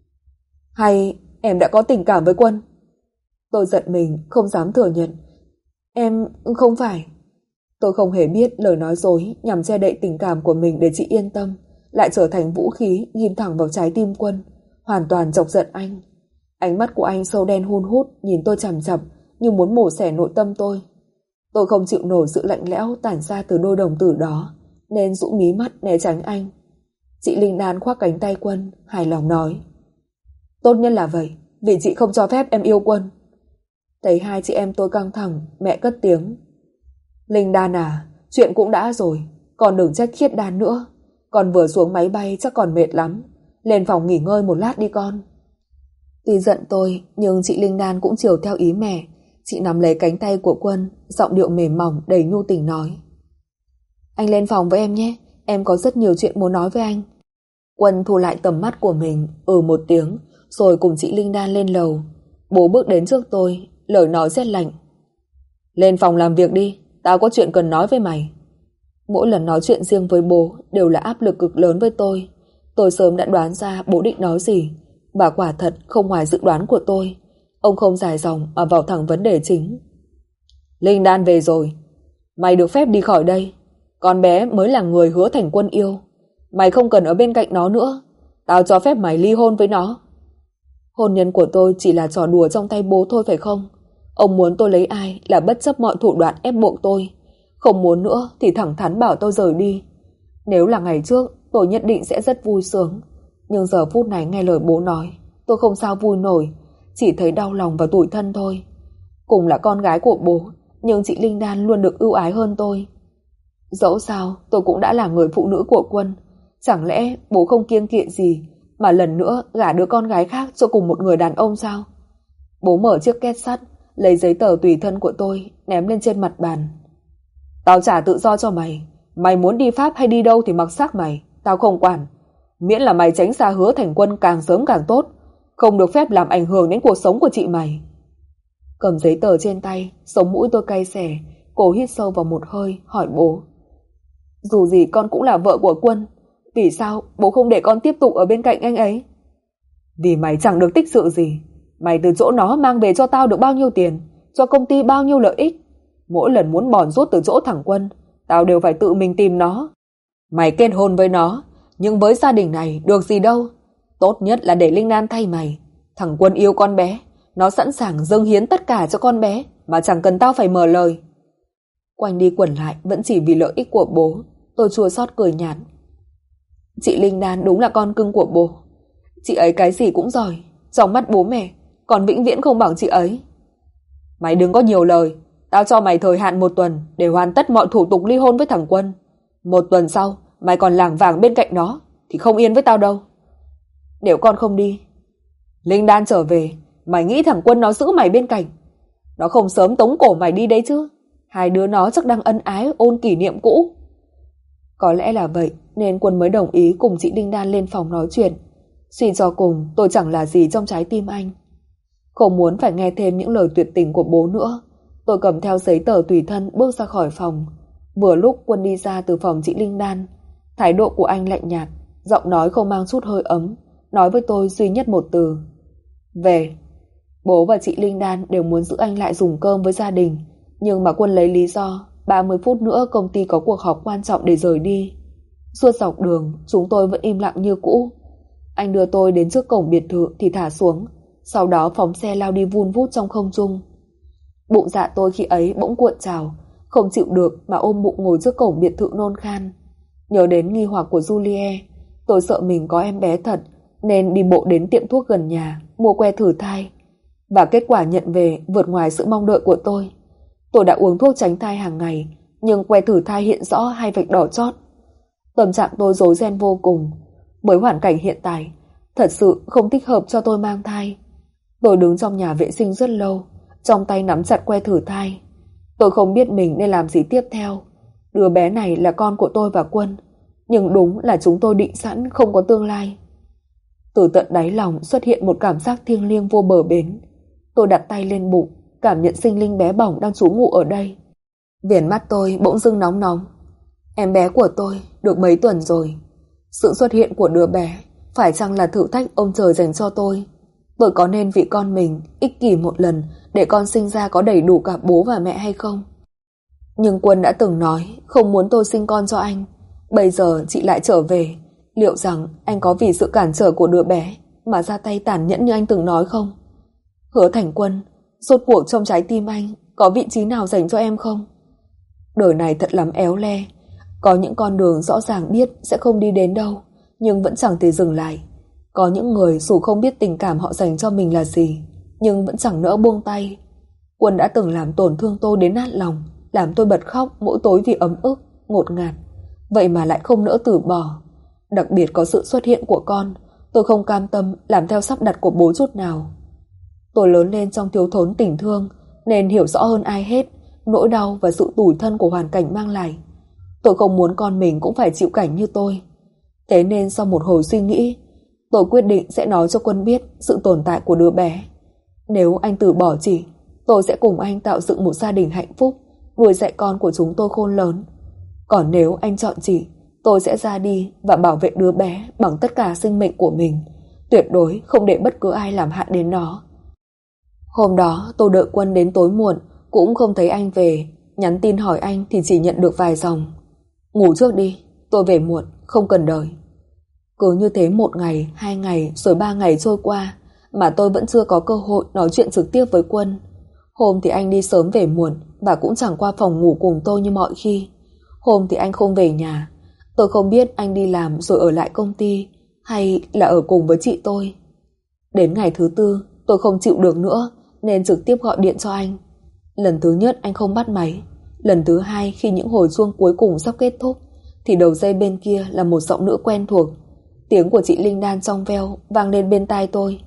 hay em đã có tình cảm với Quân? Tôi giận mình không dám thừa nhận. Em không phải. Tôi không hề biết lời nói dối nhằm che đậy tình cảm của mình để chị yên tâm lại trở thành vũ khí ghim thẳng vào trái tim Quân, hoàn toàn chọc giận anh. Ánh mắt của anh sâu đen hun hút nhìn tôi chằm chằm như muốn mổ xẻ nội tâm tôi. Tôi không chịu nổi sự lạnh lẽo tản ra từ đôi đồng tử đó, nên rũ mí mắt né tránh anh. Chị Linh Đan khoác cánh tay Quân, hài lòng nói, tốt nhất là vậy, vì chị không cho phép em yêu Quân. Thấy hai chị em tôi căng thẳng, mẹ cất tiếng, Linh Đan à, chuyện cũng đã rồi, còn đừng trách Khiết Đan nữa. Con vừa xuống máy bay chắc còn mệt lắm, lên phòng nghỉ ngơi một lát đi con. Tuy giận tôi, nhưng chị Linh Đan cũng chiều theo ý mẹ. Chị nắm lấy cánh tay của Quân, giọng điệu mềm mỏng đầy nhu tình nói, anh lên phòng với em nhé, em có rất nhiều chuyện muốn nói với anh. Quân thu lại tầm mắt của mình, ừ một tiếng, rồi cùng chị Linh Đan lên lầu. Bố bước đến trước tôi, lời nói rét lạnh, lên phòng làm việc đi, tao có chuyện cần nói với mày. Mỗi lần nói chuyện riêng với bố đều là áp lực cực lớn với tôi. Tôi sớm đã đoán ra bố định nói gì, và quả thật không ngoài dự đoán của tôi. Ông không dài dòng mà vào thẳng vấn đề chính. Linh Đan về rồi, mày được phép đi khỏi đây. Con bé mới là người hứa thành Quân yêu, mày không cần ở bên cạnh nó nữa. Tao cho phép mày ly hôn với nó. Hôn nhân của tôi chỉ là trò đùa trong tay bố thôi phải không? Ông muốn tôi lấy ai là bất chấp mọi thủ đoạn ép buộc tôi. Không muốn nữa thì thẳng thắn bảo tôi rời đi. Nếu là ngày trước tôi nhất định sẽ rất vui sướng, nhưng giờ phút này nghe lời bố nói, tôi không sao vui nổi, chỉ thấy đau lòng và tủi thân thôi. Cùng là con gái của bố, nhưng chị Linh Đan luôn được ưu ái hơn tôi. Dẫu sao tôi cũng đã là người phụ nữ của Quân. Chẳng lẽ bố không kiêng kỵ gì mà lần nữa gả đứa con gái khác cho cùng một người đàn ông sao? Bố mở chiếc két sắt, lấy giấy tờ tùy thân của tôi ném lên trên mặt bàn. Tao trả tự do cho mày, mày muốn đi Pháp hay đi đâu thì mặc xác mày, tao không quản. Miễn là mày tránh xa Hứa Thành Quân càng sớm càng tốt, không được phép làm ảnh hưởng đến cuộc sống của chị mày. Cầm giấy tờ trên tay, sống mũi tôi cay xè, cố hít sâu vào một hơi, hỏi bố. Dù gì con cũng là vợ của Quân, vì sao bố không để con tiếp tục ở bên cạnh anh ấy? Vì mày chẳng được tích sự gì. Mày từ chỗ nó mang về cho tao được bao nhiêu tiền, cho công ty bao nhiêu lợi ích. Mỗi lần muốn bòn rút từ chỗ thằng Quân, tao đều phải tự mình tìm nó. Mày kết hôn với nó, nhưng với gia đình này được gì đâu. Tốt nhất là để Linh Đan thay mày. Thằng Quân yêu con bé, nó sẵn sàng dâng hiến tất cả cho con bé, mà chẳng cần tao phải mở lời. Quanh đi quẩn lại vẫn chỉ vì lợi ích của bố. Tôi chua xót cười nhạt. Chị Linh Đan đúng là con cưng của bố. Chị ấy cái gì cũng giỏi, trong mắt bố mẹ, còn vĩnh viễn không bằng chị ấy. Mày đừng có nhiều lời. Tao cho mày thời hạn một tuần để hoàn tất mọi thủ tục ly hôn với thằng Quân. Một tuần sau mày còn lảng vảng bên cạnh nó thì không yên với tao đâu. Nếu con không đi, Linh Đan trở về, mày nghĩ thằng Quân nó giữ mày bên cạnh, nó không sớm tống cổ mày đi đấy chứ? Hai đứa nó chắc đang ân ái ôn kỷ niệm cũ. Có lẽ là vậy nên Quân mới đồng ý cùng chị Linh Đan lên phòng nói chuyện. Suy cho cùng tôi chẳng là gì trong trái tim anh. Không muốn phải nghe thêm những lời tuyệt tình của bố nữa, Tôi cầm theo giấy tờ tùy thân bước ra khỏi phòng. Vừa lúc Quân đi ra từ phòng chị Linh Đan. Thái độ của anh lạnh nhạt, giọng nói không mang chút hơi ấm, nói với tôi duy nhất một từ: về. Bố và chị Linh Đan đều muốn giữ anh lại dùng cơm với gia đình, nhưng mà Quân lấy lý do ba mươi phút nữa công ty có cuộc họp quan trọng để rời đi. Suốt dọc đường chúng tôi vẫn im lặng như cũ. Anh đưa tôi đến trước cổng biệt thự thì thả xuống, sau đó phóng xe lao đi vun vút trong không trung. Bụng dạ tôi khi ấy bỗng cuộn trào, không chịu được mà ôm bụng ngồi trước cổng biệt thự nôn khan. Nhớ đến nghi hoặc của Julie, tôi sợ mình có em bé thật nên đi bộ đến tiệm thuốc gần nhà mua que thử thai. Và kết quả nhận về vượt ngoài sự mong đợi của tôi. Tôi đã uống thuốc tránh thai hàng ngày, nhưng que thử thai hiện rõ hai vạch đỏ chót. Tâm trạng tôi rối ren vô cùng. Với hoàn cảnh hiện tại, thật sự không thích hợp cho tôi mang thai. Tôi đứng trong nhà vệ sinh rất lâu, trong tay nắm chặt que thử thai. Tôi không biết mình nên làm gì tiếp theo. Đứa bé này là con của tôi và Quân, nhưng đúng là chúng tôi định sẵn không có tương lai. Từ tận đáy lòng xuất hiện một cảm giác thiêng liêng vô bờ bến. Tôi đặt tay lên bụng, cảm nhận sinh linh bé bỏng đang trú ngụ ở đây. Viền mắt tôi bỗng dưng nóng nóng. Em bé của tôi được mấy tuần rồi. Sự xuất hiện của đứa bé phải chăng là thử thách ông trời dành cho tôi? Tôi có nên vì con mình ích kỷ một lần để con sinh ra có đầy đủ cả bố và mẹ hay không? Nhưng Quân đã từng nói không muốn tôi sinh con cho anh. Bây giờ chị lại trở về. Liệu rằng anh có vì sự cản trở của đứa bé mà ra tay tàn nhẫn như anh từng nói không? Hứa Thành Quân, rốt cuộc trong trái tim anh có vị trí nào dành cho em không? Đời này thật lắm éo le. Có những con đường rõ ràng biết sẽ không đi đến đâu, nhưng vẫn chẳng thể dừng lại. Có những người dù không biết tình cảm họ dành cho mình là gì, nhưng vẫn chẳng nỡ buông tay. Quân đã từng làm tổn thương tôi đến nát lòng, làm tôi bật khóc mỗi tối vì ấm ức, ngột ngạt. Vậy mà lại không nỡ từ bỏ. Đặc biệt có sự xuất hiện của con, tôi không cam tâm làm theo sắp đặt của bố chút nào. Tôi lớn lên trong thiếu thốn tình thương, nên hiểu rõ hơn ai hết nỗi đau và sự tủi thân của hoàn cảnh mang lại. Tôi không muốn con mình cũng phải chịu cảnh như tôi. Thế nên sau một hồi suy nghĩ, tôi quyết định sẽ nói cho Quân biết sự tồn tại của đứa bé. Nếu anh từ bỏ chị, tôi sẽ cùng anh tạo dựng một gia đình hạnh phúc, nuôi dạy con của chúng tôi khôn lớn. Còn nếu anh chọn chị, tôi sẽ ra đi và bảo vệ đứa bé bằng tất cả sinh mệnh của mình, tuyệt đối không để bất cứ ai làm hại đến nó. Hôm đó tôi đợi Quân đến tối muộn, cũng không thấy anh về. Nhắn tin hỏi anh thì chỉ nhận được vài dòng: ngủ trước đi, tôi về muộn, không cần đợi. Cứ như thế một ngày, hai ngày, rồi ba ngày trôi qua mà tôi vẫn chưa có cơ hội nói chuyện trực tiếp với Quân. Hôm thì anh đi sớm về muộn và cũng chẳng qua phòng ngủ cùng tôi như mọi khi. Hôm thì anh không về nhà. Tôi không biết anh đi làm rồi ở lại công ty hay là ở cùng với chị tôi. Đến ngày thứ tư, tôi không chịu được nữa nên trực tiếp gọi điện cho anh. Lần thứ nhất anh không bắt máy. Lần thứ hai, khi những hồi chuông cuối cùng sắp kết thúc, thì đầu dây bên kia là một giọng nữ quen thuộc. Tiếng của chị Linh Đan trong veo vang lên bên tai tôi.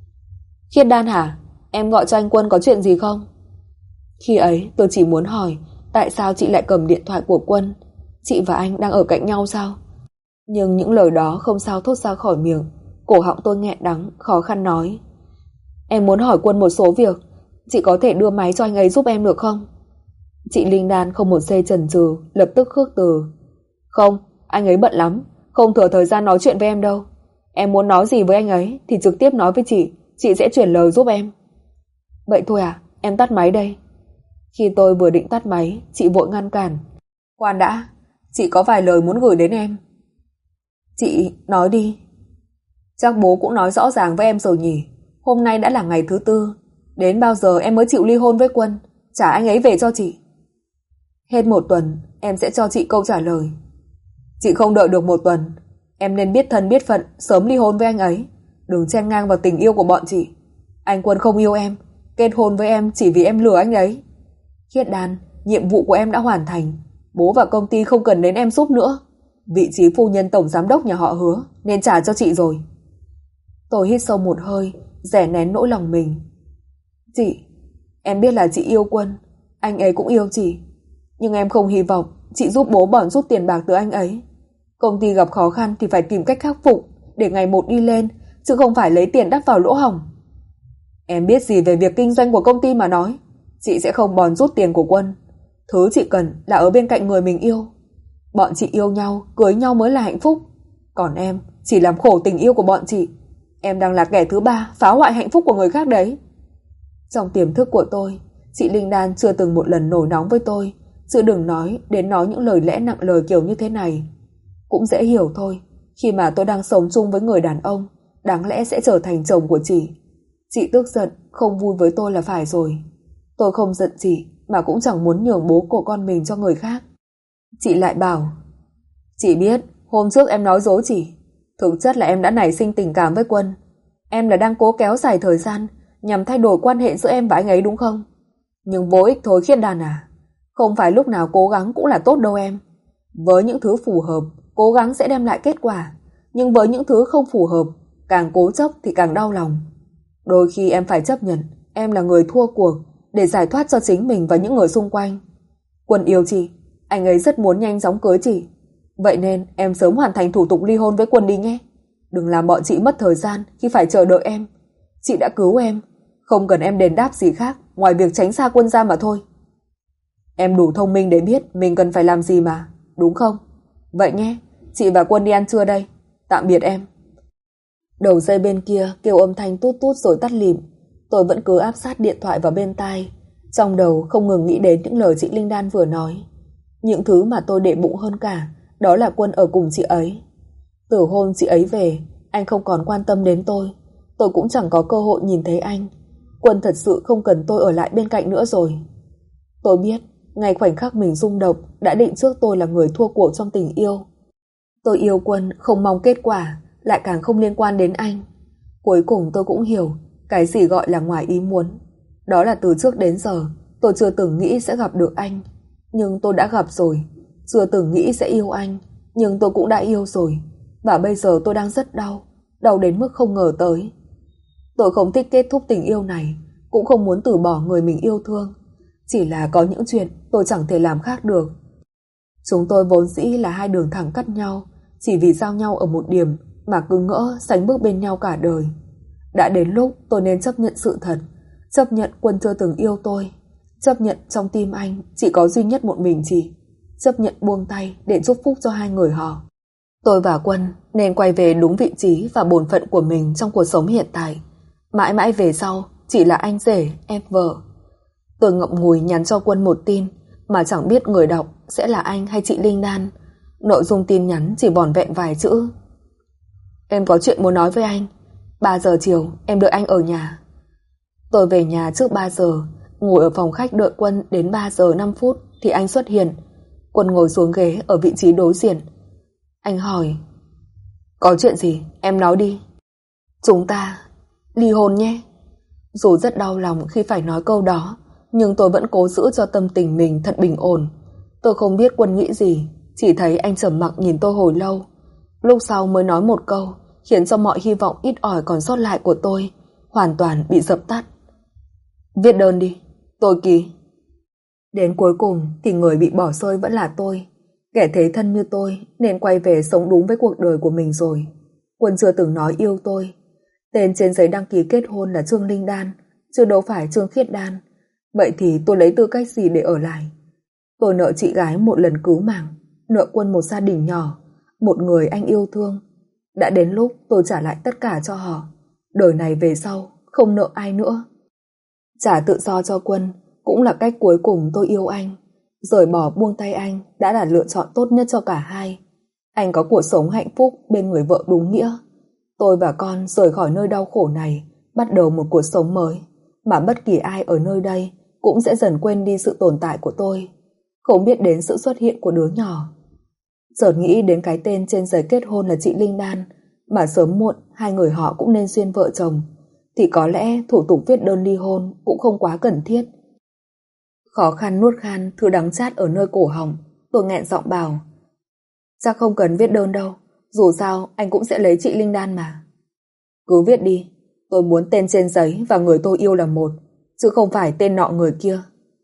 Khiết Đan hả? Em gọi cho anh Quân có chuyện gì không? Khi ấy tôi chỉ muốn hỏi tại sao chị lại cầm điện thoại của Quân. Chị và anh đang ở cạnh nhau sao? Nhưng những lời đó không sao thốt ra khỏi miệng. Cổ họng tôi nghẹn đắng, khó khăn nói: Em muốn hỏi Quân một số việc. Chị có thể đưa máy cho anh ấy giúp em được không? Chị Linh Đan không một giây chần chừ, lập tức khước từ: Không, anh ấy bận lắm, không thừa thời gian nói chuyện với em đâu. Em muốn nói gì với anh ấy thì trực tiếp nói với chị, chị sẽ chuyển lời giúp em. Vậy thôi à, em tắt máy đây. Khi tôi vừa định tắt máy, chị vội ngăn cản: Khoan đã, chị có vài lời muốn gửi đến em. Chị nói đi. Chắc bố cũng nói rõ ràng với em rồi nhỉ. Hôm nay đã là ngày thứ tư, đến bao giờ em mới chịu ly hôn với Quân, trả anh ấy về cho chị. Hết một tuần em sẽ cho chị câu trả lời. Chị không đợi được một tuần. Em nên biết thân biết phận, sớm ly hôn với anh ấy. Đừng chen ngang vào tình yêu của bọn chị. Anh Quân không yêu em, kết hôn với em chỉ vì em lừa anh ấy. Khiết Đan, nhiệm vụ của em đã hoàn thành. Bố và công ty không cần đến em giúp nữa. Vị trí phu nhân tổng giám đốc nhà họ Hứa nên trả cho chị rồi. Tôi hít sâu một hơi, dè nén nỗi lòng mình. Chị, em biết là chị yêu Quân, anh ấy cũng yêu chị. Nhưng em không hy vọng chị giúp bố bòn rút tiền bạc từ anh ấy. Công ty gặp khó khăn thì phải tìm cách khắc phục để ngày một đi lên, chứ không phải lấy tiền đắp vào lỗ hổng. Em biết gì về việc kinh doanh của công ty mà nói. Chị sẽ không bòn rút tiền của Quân. Thứ chị cần là ở bên cạnh người mình yêu. Bọn chị yêu nhau, cưới nhau mới là hạnh phúc. Còn em chỉ làm khổ tình yêu của bọn chị. Em đang là kẻ thứ ba phá hoại hạnh phúc của người khác đấy. Trong tiềm thức của tôi, chị Linh Đan chưa từng một lần nổi nóng với tôi, chứ đừng nói đến nói những lời lẽ nặng lời kiểu như thế này. Cũng dễ hiểu thôi, khi mà tôi đang sống chung với người đàn ông đáng lẽ sẽ trở thành chồng của chị. Chị tức giận, không vui với tôi là phải rồi. Tôi không giận chị, mà cũng chẳng muốn nhường bố của con mình cho người khác. Chị lại bảo, chị biết hôm trước em nói dối chị. Thực chất là em đã nảy sinh tình cảm với Quân. Em là đang cố kéo dài thời gian nhằm thay đổi quan hệ giữa em và anh ấy đúng không? Nhưng vô ích thôi Khiết Đan à. Không phải lúc nào cố gắng cũng là tốt đâu em. Với những thứ phù hợp, cố gắng sẽ đem lại kết quả. Nhưng với những thứ không phù hợp, càng cố chấp thì càng đau lòng. Đôi khi em phải chấp nhận em là người thua cuộc để giải thoát cho chính mình và những người xung quanh. Quân yêu chị, anh ấy rất muốn nhanh chóng cưới chị. Vậy nên em sớm hoàn thành thủ tục ly hôn với Quân đi nhé. Đừng làm bọn chị mất thời gian khi phải chờ đợi em. Chị đã cứu em, không cần em đền đáp gì khác ngoài việc tránh xa Quân ra mà thôi. Em đủ thông minh để biết mình cần phải làm gì mà, đúng không? Vậy nhé, chị và Quân đi ăn trưa đây. Tạm biệt em. Đầu dây bên kia kêu âm thanh tút tút rồi tắt lịm. Tôi vẫn cứ áp sát điện thoại vào bên tai, trong đầu không ngừng nghĩ đến những lời chị Linh Đan vừa nói. Những thứ mà tôi để bụng hơn cả đó là Quân ở cùng chị ấy. Từ hôm chị ấy về, anh không còn quan tâm đến tôi. Tôi cũng chẳng có cơ hội nhìn thấy anh. Quân thật sự không cần tôi ở lại bên cạnh nữa rồi. Tôi biết, ngay khoảnh khắc mình rung động đã định trước tôi là người thua cuộc trong tình yêu. Tôi yêu Quân không mong kết quả, lại càng không liên quan đến anh. Cuối cùng tôi cũng hiểu cái gì gọi là ngoài ý muốn. Đó là từ trước đến giờ tôi chưa từng nghĩ sẽ gặp được anh, nhưng tôi đã gặp rồi. Chưa từng nghĩ sẽ yêu anh, nhưng tôi cũng đã yêu rồi. Và bây giờ tôi đang rất đau, đau đến mức không ngờ tới. Tôi không thích kết thúc tình yêu này, cũng không muốn từ bỏ người mình yêu thương. Chỉ là có những chuyện tôi chẳng thể làm khác được. Chúng tôi vốn dĩ là hai đường thẳng cắt nhau, chỉ vì giao nhau ở một điểm mà cứ ngỡ sánh bước bên nhau cả đời. Đã đến lúc tôi nên chấp nhận sự thật, chấp nhận Quân chưa từng yêu tôi, chấp nhận trong tim anh chỉ có duy nhất một mình chị, chấp nhận buông tay để chúc phúc cho hai người họ. Tôi và Quân nên quay về đúng vị trí và bổn phận của mình trong cuộc sống hiện tại. Mãi mãi về sau chỉ là anh rể, em vợ. Tôi ngậm ngùi nhắn cho Quân một tin mà chẳng biết người đọc sẽ là anh hay chị Linh Đan. Nội dung tin nhắn chỉ vỏn vẹn vài chữ: em có chuyện muốn nói với anh. Ba giờ chiều em đợi anh ở nhà. Tôi về nhà trước ba giờ, ngồi ở phòng khách đợi Quân đến ba giờ năm phút thì anh xuất hiện. Quân ngồi xuống ghế ở vị trí đối diện. Anh hỏi: có chuyện gì, em nói đi. Chúng ta ly hôn nhé. Dù rất đau lòng khi phải nói câu đó, nhưng tôi vẫn cố giữ cho tâm tình mình thật bình ổn. Tôi không biết Quân nghĩ gì, chỉ thấy anh trầm mặc nhìn tôi hồi lâu. Lúc sau mới nói một câu khiến cho mọi hy vọng ít ỏi còn sót lại của tôi hoàn toàn bị dập tắt. Viết đơn đi, tôi ký. Đến cuối cùng thì người bị bỏ rơi vẫn là tôi. Kẻ thế thân như tôi nên quay về sống đúng với cuộc đời của mình rồi. Quân chưa từng nói yêu tôi. Tên trên giấy đăng ký kết hôn là Trương Linh Đan, chứ đâu phải Trương Khiết Đan. Vậy thì tôi lấy tư cách gì để ở lại? Tôi nợ chị gái một lần cứu mạng, nợ Quân một gia đình nhỏ, một người anh yêu thương. Đã đến lúc tôi trả lại tất cả cho họ. Đời này về sau không nợ ai nữa. Trả tự do cho Quân cũng là cách cuối cùng tôi yêu anh. Rời bỏ buông tay anh đã là lựa chọn tốt nhất cho cả hai. Anh có cuộc sống hạnh phúc bên người vợ đúng nghĩa. Tôi và con rời khỏi nơi đau khổ này, bắt đầu một cuộc sống mới, mà bất kỳ ai ở nơi đây cũng sẽ dần quên đi sự tồn tại của tôi, không biết đến sự xuất hiện của đứa nhỏ. Chợt nghĩ đến cái tên trên giấy kết hôn là chị Linh Đan, mà sớm muộn hai người họ cũng nên duyên vợ chồng, thì có lẽ thủ tục viết đơn ly hôn cũng không quá cần thiết. Khó khăn nuốt khan thứ đắng chát ở nơi cổ họng, tôi nghẹn giọng bảo: chắc không cần viết đơn đâu, dù sao anh cũng sẽ lấy chị Linh Đan mà. Cứ viết đi, tôi muốn tên trên giấy và người tôi yêu là một, chứ không phải tên nọ người kia.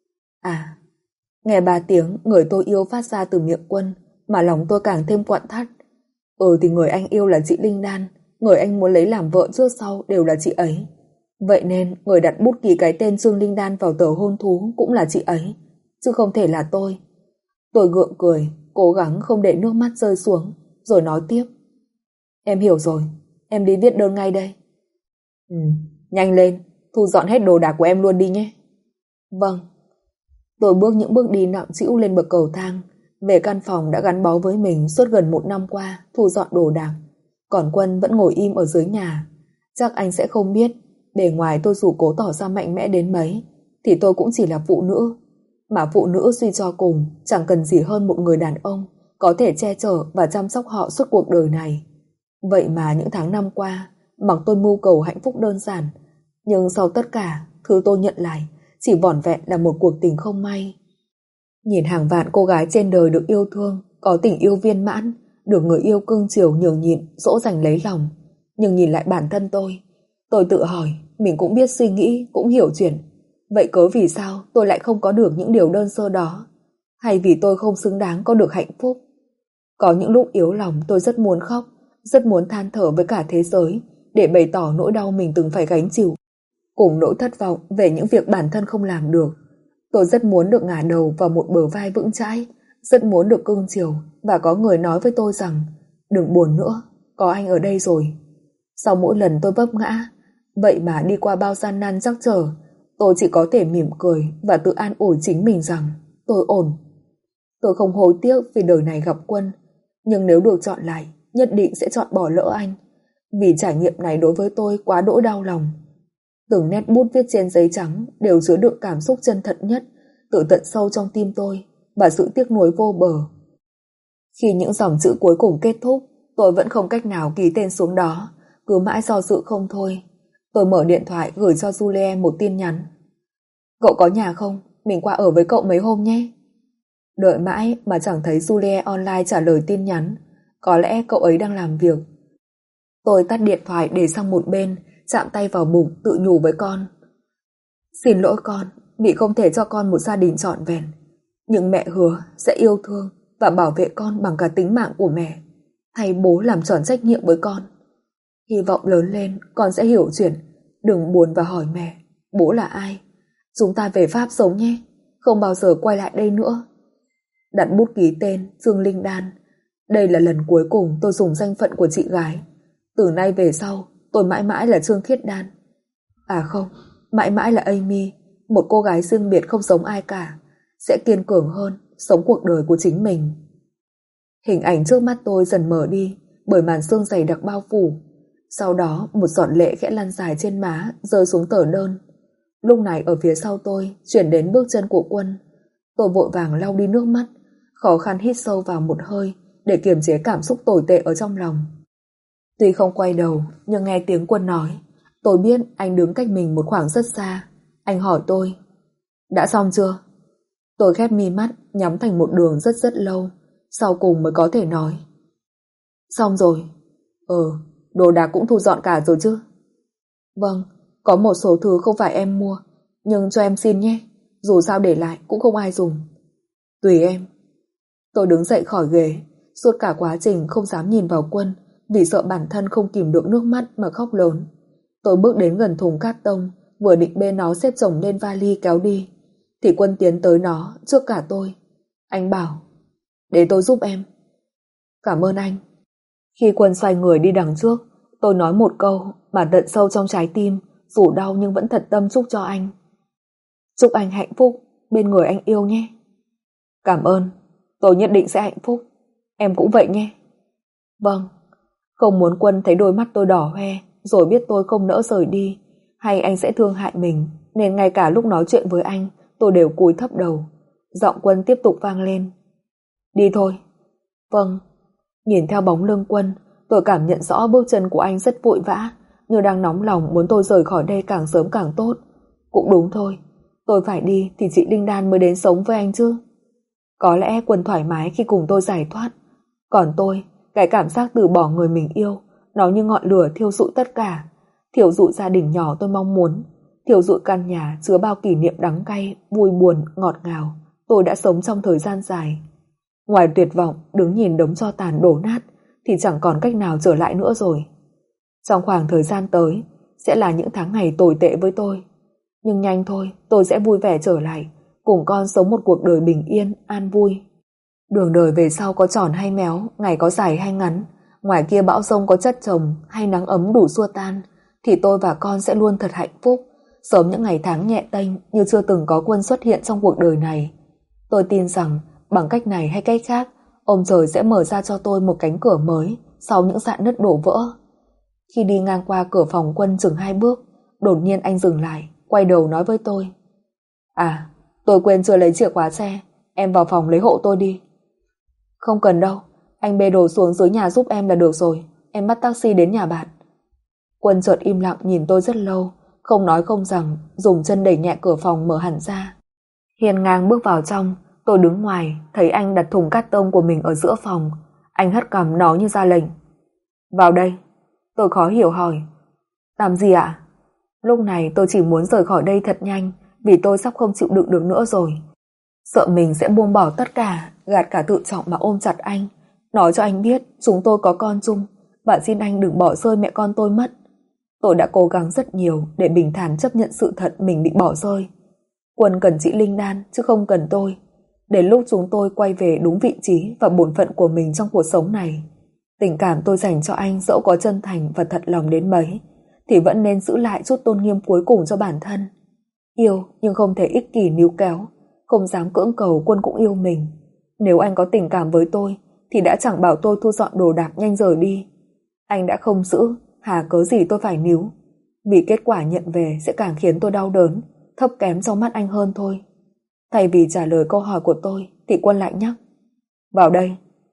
À, nghe ba tiếng người tôi yêu phát ra từ miệng Quân mà lòng tôi càng thêm quặn thắt. Ừ thì người anh yêu là chị Linh Đan, người anh muốn lấy làm vợ trước sau đều là chị ấy. Vậy nên người đặt bút ký cái tên Dương Linh Đan vào tờ hôn thú cũng là chị ấy, chứ không thể là tôi. Tôi gượng cười, cố gắng không để nước mắt rơi xuống, rồi nói tiếp. Em hiểu rồi, em đi viết đơn ngay đây. Ừ, nhanh lên, thu dọn hết đồ đạc của em luôn đi nhé. Vâng. Tôi bước những bước đi nặng trĩu lên bậc cầu thang, về căn phòng đã gắn bó với mình suốt gần một năm qua, thu dọn đồ đạc. Còn Quân vẫn ngồi im ở dưới nhà. Chắc anh sẽ không biết, bề ngoài tôi dù cố tỏ ra mạnh mẽ đến mấy, thì tôi cũng chỉ là phụ nữ. Mà phụ nữ suy cho cùng chẳng cần gì hơn một người đàn ông có thể che chở và chăm sóc họ suốt cuộc đời này. Vậy mà những tháng năm qua, mặc tôi mưu cầu hạnh phúc đơn giản, nhưng sau tất cả, thứ tôi nhận lại chỉ vỏn vẹn là một cuộc tình không may. Nhìn hàng vạn cô gái trên đời được yêu thương, có tình yêu viên mãn, được người yêu cưng chiều nhường nhịn, dỗ dành lấy lòng. Nhưng nhìn lại bản thân tôi, tôi tự hỏi, mình cũng biết suy nghĩ, cũng hiểu chuyện. Vậy cớ vì sao tôi lại không có được những điều đơn sơ đó? Hay vì tôi không xứng đáng có được hạnh phúc? Có những lúc yếu lòng tôi rất muốn khóc, rất muốn than thở với cả thế giới để bày tỏ nỗi đau mình từng phải gánh chịu, cùng nỗi thất vọng về những việc bản thân không làm được. Tôi rất muốn được ngả đầu vào một bờ vai vững chãi, rất muốn được cưng chiều và có người nói với tôi rằng đừng buồn nữa, có anh ở đây rồi. Sau mỗi lần tôi vấp ngã, vậy mà đi qua bao gian nan trắc trở, tôi chỉ có thể mỉm cười và tự an ủi chính mình rằng tôi ổn. Tôi không hối tiếc vì đời này gặp Quân, nhưng nếu được chọn lại, nhất định sẽ chọn bỏ lỡ anh, vì trải nghiệm này đối với tôi quá đỗi đau lòng. Từng nét bút viết trên giấy trắng đều chứa đựng cảm xúc chân thật nhất từ tận sâu trong tim tôi và sự tiếc nuối vô bờ. Khi những dòng chữ cuối cùng kết thúc, tôi vẫn không cách nào ký tên xuống đó, cứ mãi do dự không thôi. Tôi mở điện thoại gửi cho Julie một tin nhắn. Cậu có nhà không? Mình qua ở với cậu mấy hôm nhé. Đợi mãi mà chẳng thấy Julie online trả lời tin nhắn. Có lẽ cậu ấy đang làm việc. Tôi tắt điện thoại để sang một bên, chạm tay vào bụng tự nhủ với con. Xin lỗi con, vì không thể cho con một gia đình trọn vẹn. Nhưng mẹ hứa sẽ yêu thương và bảo vệ con bằng cả tính mạng của mẹ, thay bố làm tròn trách nhiệm với con. Hy vọng lớn lên con sẽ hiểu chuyện, đừng buồn và hỏi mẹ, bố là ai. Chúng ta về Pháp sống nhé, không bao giờ quay lại đây nữa. Đặt bút ký tên Dương Linh Đan. Đây là lần cuối cùng tôi dùng danh phận của chị gái. Từ nay về sau, tôi mãi mãi là Trương Khiết Đan. À không, mãi mãi là Amy, một cô gái riêng biệt không giống ai cả, sẽ kiên cường hơn, sống cuộc đời của chính mình. Hình ảnh trước mắt tôi dần mở đi bởi màn sương dày đặc bao phủ. Sau đó một giọt lệ khẽ lăn dài trên má, rơi xuống tờ đơn. Lúc này ở phía sau tôi chuyển đến bước chân của Quân. Tôi vội vàng lau đi nước mắt, khó khăn hít sâu vào một hơi để kiềm chế cảm xúc tồi tệ ở trong lòng. Tuy không quay đầu, nhưng nghe tiếng Quân nói, tôi biết anh đứng cách mình một khoảng rất xa. Anh hỏi tôi, đã xong chưa? Tôi khép mi mắt, nhắm thành một đường rất rất lâu, sau cùng mới có thể nói, xong rồi. Ừ, đồ đạc cũng thu dọn cả rồi chứ? Vâng, có một số thứ không phải em mua, nhưng cho em xin nhé, dù sao để lại cũng không ai dùng. Tùy em. Tôi đứng dậy khỏi ghế, suốt cả quá trình không dám nhìn vào Quân vì sợ bản thân không kìm được nước mắt mà khóc lớn. Tôi bước đến gần thùng cát tông, vừa định bê nó xếp chồng lên vali kéo đi, thì Quân tiến tới nó trước cả tôi. Anh bảo, để tôi giúp em. Cảm ơn anh. Khi Quân xoay người đi đằng trước, tôi nói một câu mà tận sâu trong trái tim, dù đau nhưng vẫn thật tâm chúc cho anh. Chúc anh hạnh phúc bên người anh yêu nhé. Cảm ơn, tôi nhất định sẽ hạnh phúc. Em cũng vậy nhé. Vâng. Không muốn Quân thấy đôi mắt tôi đỏ hoe, rồi biết tôi không nỡ rời đi, hay anh sẽ thương hại mình, nên ngay cả lúc nói chuyện với anh, tôi đều cúi thấp đầu. Giọng Quân tiếp tục vang lên. Đi thôi. Vâng. Nhìn theo bóng lưng Quân, tôi cảm nhận rõ bước chân của anh rất vội vã, như đang nóng lòng muốn tôi rời khỏi đây càng sớm càng tốt. Cũng đúng thôi, tôi phải đi thì chị Linh Đan mới đến sống với anh chứ. Có lẽ Quân thoải mái khi cùng tôi giải thoát, còn tôi, cái cảm giác từ bỏ người mình yêu, nó như ngọn lửa thiêu rụi tất cả, thiêu rụi gia đình nhỏ tôi mong muốn, thiêu rụi căn nhà chứa bao kỷ niệm đắng cay, vui buồn, ngọt ngào tôi đã sống trong thời gian dài. Ngoài tuyệt vọng đứng nhìn đống tro tàn đổ nát thì chẳng còn cách nào trở lại nữa rồi. Trong khoảng thời gian tới, sẽ là những tháng ngày tồi tệ với tôi. Nhưng nhanh thôi, tôi sẽ vui vẻ trở lại, cùng con sống một cuộc đời bình yên, an vui. Đường đời về sau có tròn hay méo, ngày có dài hay ngắn, ngoài kia bão giông có chất chồng hay nắng ấm đủ xua tan, thì tôi và con sẽ luôn thật hạnh phúc, sớm những ngày tháng nhẹ tênh như chưa từng có Quân xuất hiện trong cuộc đời này. Tôi tin rằng bằng cách này hay cách khác, ông trời sẽ mở ra cho tôi một cánh cửa mới sau những rạn nứt đổ vỡ. Khi đi ngang qua cửa phòng Quân chừng hai bước, đột nhiên anh dừng lại, quay đầu nói với tôi: À, tôi quên chưa lấy chìa khóa xe, em vào phòng lấy hộ tôi đi. Không cần đâu, anh bê đồ xuống dưới nhà giúp em là được rồi, em bắt taxi đến nhà bạn. Quân chợt im lặng nhìn tôi rất lâu, không nói không rằng, dùng chân đẩy nhẹ cửa phòng mở hẳn ra. Hiên ngang bước vào trong, tôi đứng ngoài, thấy anh đặt thùng cát tông của mình ở giữa phòng. Anh hất cằm nói như ra lệnh: Vào đây. Tôi khó hiểu hỏi: Làm gì ạ? Lúc này tôi chỉ muốn rời khỏi đây thật nhanh, vì tôi sắp không chịu đựng được nữa rồi. Sợ mình sẽ buông bỏ tất cả, gạt cả tự trọng mà ôm chặt anh, nói cho anh biết chúng tôi có con chung, và xin anh đừng bỏ rơi mẹ con tôi mất. Tôi đã cố gắng rất nhiều để bình thản chấp nhận sự thật mình bị bỏ rơi. Quân cần chị Linh Đan chứ không cần tôi. Đến lúc chúng tôi quay về đúng vị trí và bổn phận của mình trong cuộc sống này, tình cảm tôi dành cho anh dẫu có chân thành và thật lòng đến mấy, thì vẫn nên giữ lại chút tôn nghiêm cuối cùng cho bản thân. Yêu nhưng không thể ích kỷ níu kéo, không dám cưỡng cầu Quân cũng yêu mình. Nếu anh có tình cảm với tôi thì đã chẳng bảo tôi thu dọn đồ đạc nhanh rời đi. Anh đã không giữ, hà cớ gì tôi phải níu. Vì kết quả nhận về sẽ càng khiến tôi đau đớn, thấp kém trong mắt anh hơn thôi. Thay vì trả lời câu hỏi của tôi thì Quân lại nhắc: Vào đây.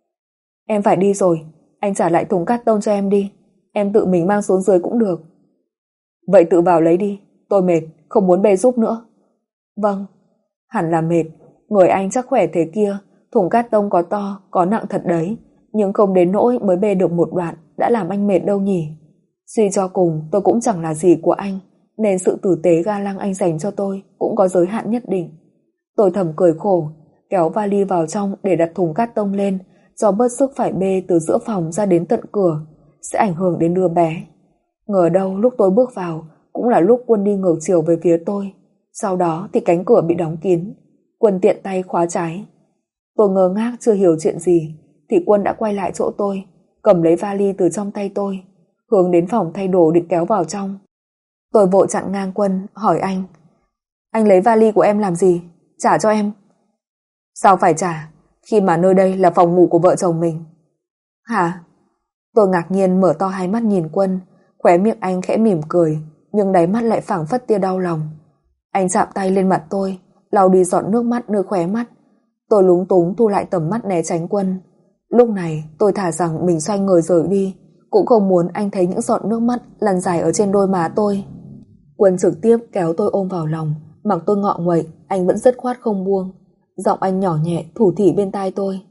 Em phải đi rồi, anh trả lại thùng cát tông cho em đi, em tự mình mang xuống dưới cũng được. Vậy tự vào lấy đi, tôi mệt, không muốn bê giúp nữa. Vâng. Hẳn là mệt, người anh chắc khỏe thế kia, thùng cát tông có to, có nặng thật đấy, nhưng không đến nỗi mới bê được một đoạn đã làm anh mệt đâu nhỉ. Suy cho cùng tôi cũng chẳng là gì của anh, nên sự tử tế ga lăng anh dành cho tôi cũng có giới hạn nhất định. Tôi thầm cười khổ, kéo vali vào trong để đặt thùng cát tông lên, do bớt sức phải bê từ giữa phòng ra đến tận cửa, sẽ ảnh hưởng đến đứa bé. Ngờ đâu lúc tôi bước vào cũng là lúc Quân đi ngược chiều về phía tôi. Sau đó thì cánh cửa bị đóng kín, Quân tiện tay khóa trái. Tôi ngơ ngác chưa hiểu chuyện gì thì Quân đã quay lại chỗ tôi, cầm lấy vali từ trong tay tôi, hướng đến phòng thay đồ định kéo vào trong. Tôi vội chặn ngang Quân, hỏi anh: Anh lấy vali của em làm gì? Trả cho em. Sao phải trả, khi mà nơi đây là phòng ngủ của vợ chồng mình? Hả? Tôi ngạc nhiên mở to hai mắt nhìn Quân, khóe miệng anh khẽ mỉm cười, nhưng đáy mắt lại phảng phất tia đau lòng. Anh chạm tay lên mặt tôi, lau đi giọt nước mắt nơi khóe mắt. Tôi lúng túng thu lại tầm mắt né tránh Quân. Lúc này tôi thả rằng mình xoay người rời đi, cũng không muốn anh thấy những giọt nước mắt lăn dài ở trên đôi má tôi. Quân trực tiếp kéo tôi ôm vào lòng, mặc tôi ngọ nguậy, anh vẫn dứt khoát không buông. Giọng anh nhỏ nhẹ thủ thỉ bên tai tôi: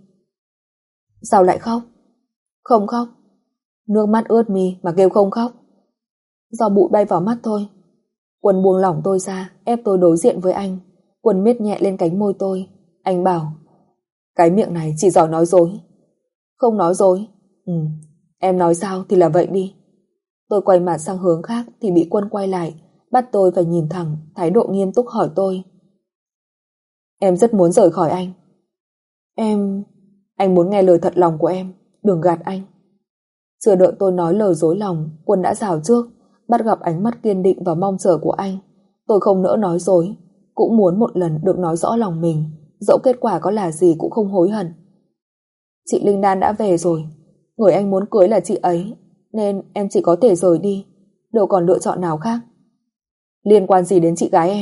Sao lại khóc? Không khóc. Nước mắt ướt mi mà kêu không khóc. Do bụi bay vào mắt thôi. Quân buông lỏng tôi ra, ép tôi đối diện với anh. Quân miết nhẹ lên cánh môi tôi. Anh bảo: Cái miệng này chỉ giỏi nói dối. Không nói dối. Ừ, em nói sao thì là vậy đi. Tôi quay mặt sang hướng khác thì bị Quân quay lại, bắt tôi phải nhìn thẳng, thái độ nghiêm túc hỏi tôi: Em rất muốn rời khỏi anh. Em... Anh muốn nghe lời thật lòng của em, đừng gạt anh. Chưa đợi tôi nói lời dối lòng, Quân đã rào trước, bắt gặp ánh mắt kiên định và mong chờ của anh. Tôi không nỡ nói dối, cũng muốn một lần được nói rõ lòng mình, dẫu kết quả có là gì cũng không hối hận. Chị Linh Đan đã về rồi, người anh muốn cưới là chị ấy, nên em chỉ có thể rời đi, đâu còn lựa chọn nào khác. Liên quan gì đến chị gái em?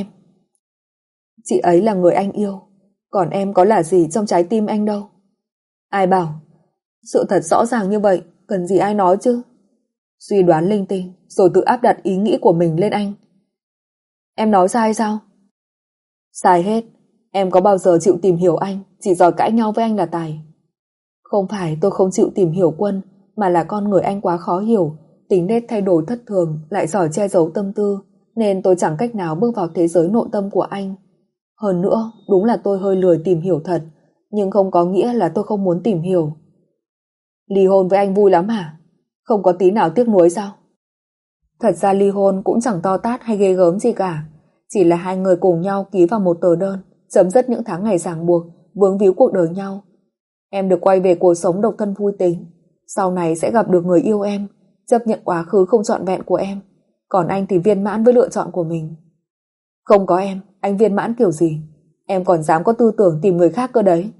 Chị ấy là người anh yêu, còn em có là gì trong trái tim anh đâu. Ai bảo? Sự thật rõ ràng như vậy, cần gì ai nói chứ? Suy đoán linh tinh, rồi tự áp đặt ý nghĩ của mình lên anh. Em nói sai sao? Sai hết. Em có bao giờ chịu tìm hiểu anh, chỉ giỏi cãi nhau với anh là tài. Không phải tôi không chịu tìm hiểu Quân, mà là con người anh quá khó hiểu, tính nết thay đổi thất thường, lại giỏi che giấu tâm tư, nên tôi chẳng cách nào bước vào thế giới nội tâm của anh. Hơn nữa, đúng là tôi hơi lười tìm hiểu thật, nhưng không có nghĩa là tôi không muốn tìm hiểu. Ly hôn với anh vui lắm hả? Không có tí nào tiếc nuối sao? Thật ra ly hôn cũng chẳng to tát hay ghê gớm gì cả, chỉ là hai người cùng nhau ký vào một tờ đơn, chấm dứt những tháng ngày ràng buộc, vướng víu cuộc đời nhau. Em được quay về cuộc sống độc thân vui tính, sau này sẽ gặp được người yêu em, chấp nhận quá khứ không trọn vẹn của em, còn anh thì viên mãn với lựa chọn của mình. Không có em, anh viên mãn kiểu gì? Em còn dám có tư tưởng tìm người khác cơ đấy.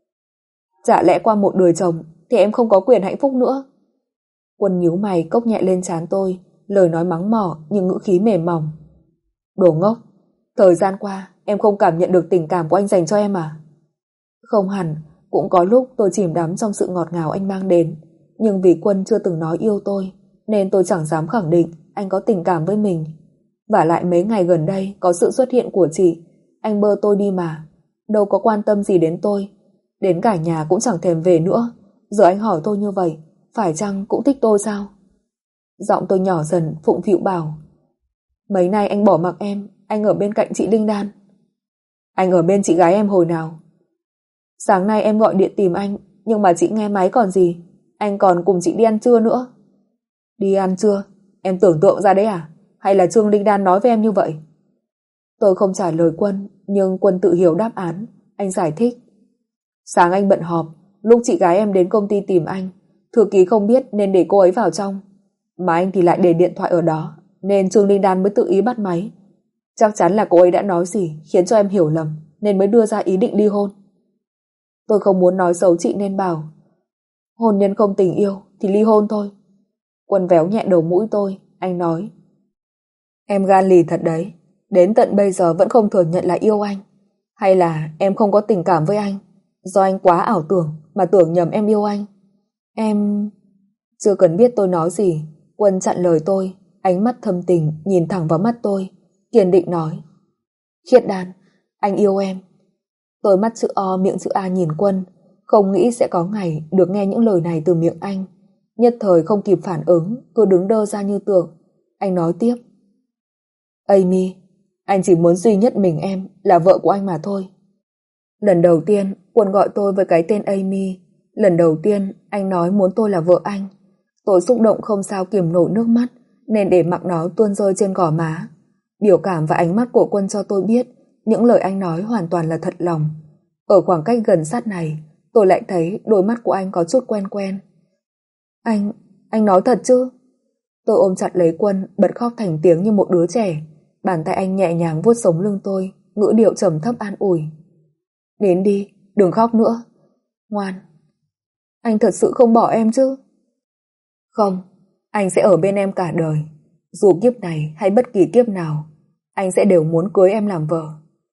Chả lẽ qua một đời chồng thì em không có quyền hạnh phúc nữa? Quân nhíu mày cốc nhẹ lên trán tôi, lời nói mắng mỏ nhưng ngữ khí mềm mỏng. Đồ ngốc, thời gian qua em không cảm nhận được tình cảm của anh dành cho em à? Không hẳn, cũng có lúc tôi chìm đắm trong sự ngọt ngào anh mang đến, nhưng vì Quân chưa từng nói yêu tôi nên tôi chẳng dám khẳng định anh có tình cảm với mình. Vả lại mấy ngày gần đây có sự xuất hiện của chị, anh bơ tôi đi mà, đâu có quan tâm gì đến tôi, đến cả nhà cũng chẳng thèm về nữa. Giờ anh hỏi tôi như vậy, phải chăng cũng thích tôi sao? Giọng tôi nhỏ dần phụng phịu bảo, mấy nay anh bỏ mặc em, anh ở bên cạnh chị Linh Đan. Anh ở bên chị gái em hồi nào? Sáng nay em gọi điện tìm anh, nhưng mà chị nghe máy còn gì, anh còn cùng chị đi ăn trưa nữa. Đi ăn trưa? Em tưởng tượng ra đấy à? Hay là Trương Linh Đan nói với em như vậy? Tôi không trả lời Quân, nhưng Quân tự hiểu đáp án. Anh giải thích. Sáng anh bận họp, lúc chị gái em đến công ty tìm anh, thư ký không biết nên để cô ấy vào trong, mà anh thì lại để điện thoại ở đó, nên Trương Linh Đan mới tự ý bắt máy. Chắc chắn là cô ấy đã nói gì khiến cho em hiểu lầm, nên mới đưa ra ý định ly hôn. Tôi không muốn nói xấu chị nên bảo, hôn nhân không tình yêu thì ly hôn thôi. Quân véo nhẹ đầu mũi tôi, anh nói, em gan lì thật đấy, đến tận bây giờ vẫn không thừa nhận là yêu anh. Hay là em không có tình cảm với anh, do anh quá ảo tưởng mà tưởng nhầm em yêu anh? Em... Chưa cần biết tôi nói gì, Quân chặn lời tôi, ánh mắt thâm tình nhìn thẳng vào mắt tôi, kiên định nói, Khiết Đan, anh yêu em. Tôi mắt chữ O miệng chữ A nhìn Quân, không nghĩ sẽ có ngày được nghe những lời này từ miệng anh. Nhất thời không kịp phản ứng, cứ đứng đơ ra như tượng. Anh nói tiếp, Amy, anh chỉ muốn duy nhất mình em là vợ của anh mà thôi. Lần đầu tiên Quân gọi tôi với cái tên Amy, lần đầu tiên anh nói muốn tôi là vợ anh. Tôi xúc động không sao kiềm nổi nước mắt, nên để mặc nó tuôn rơi trên gò má. Biểu cảm và ánh mắt của Quân cho tôi biết những lời anh nói hoàn toàn là thật lòng. Ở khoảng cách gần sát này, tôi lại thấy đôi mắt của anh có chút quen quen. Anh, anh nói thật chứ? Tôi ôm chặt lấy Quân, bật khóc thành tiếng như một đứa trẻ. Bàn tay anh nhẹ nhàng vuốt sống lưng tôi, ngữ điệu trầm thấp an ủi. Đến đi, đừng khóc nữa. Ngoan. Anh thật sự không bỏ em chứ? Không, anh sẽ ở bên em cả đời. Dù kiếp này hay bất kỳ kiếp nào, anh sẽ đều muốn cưới em làm vợ.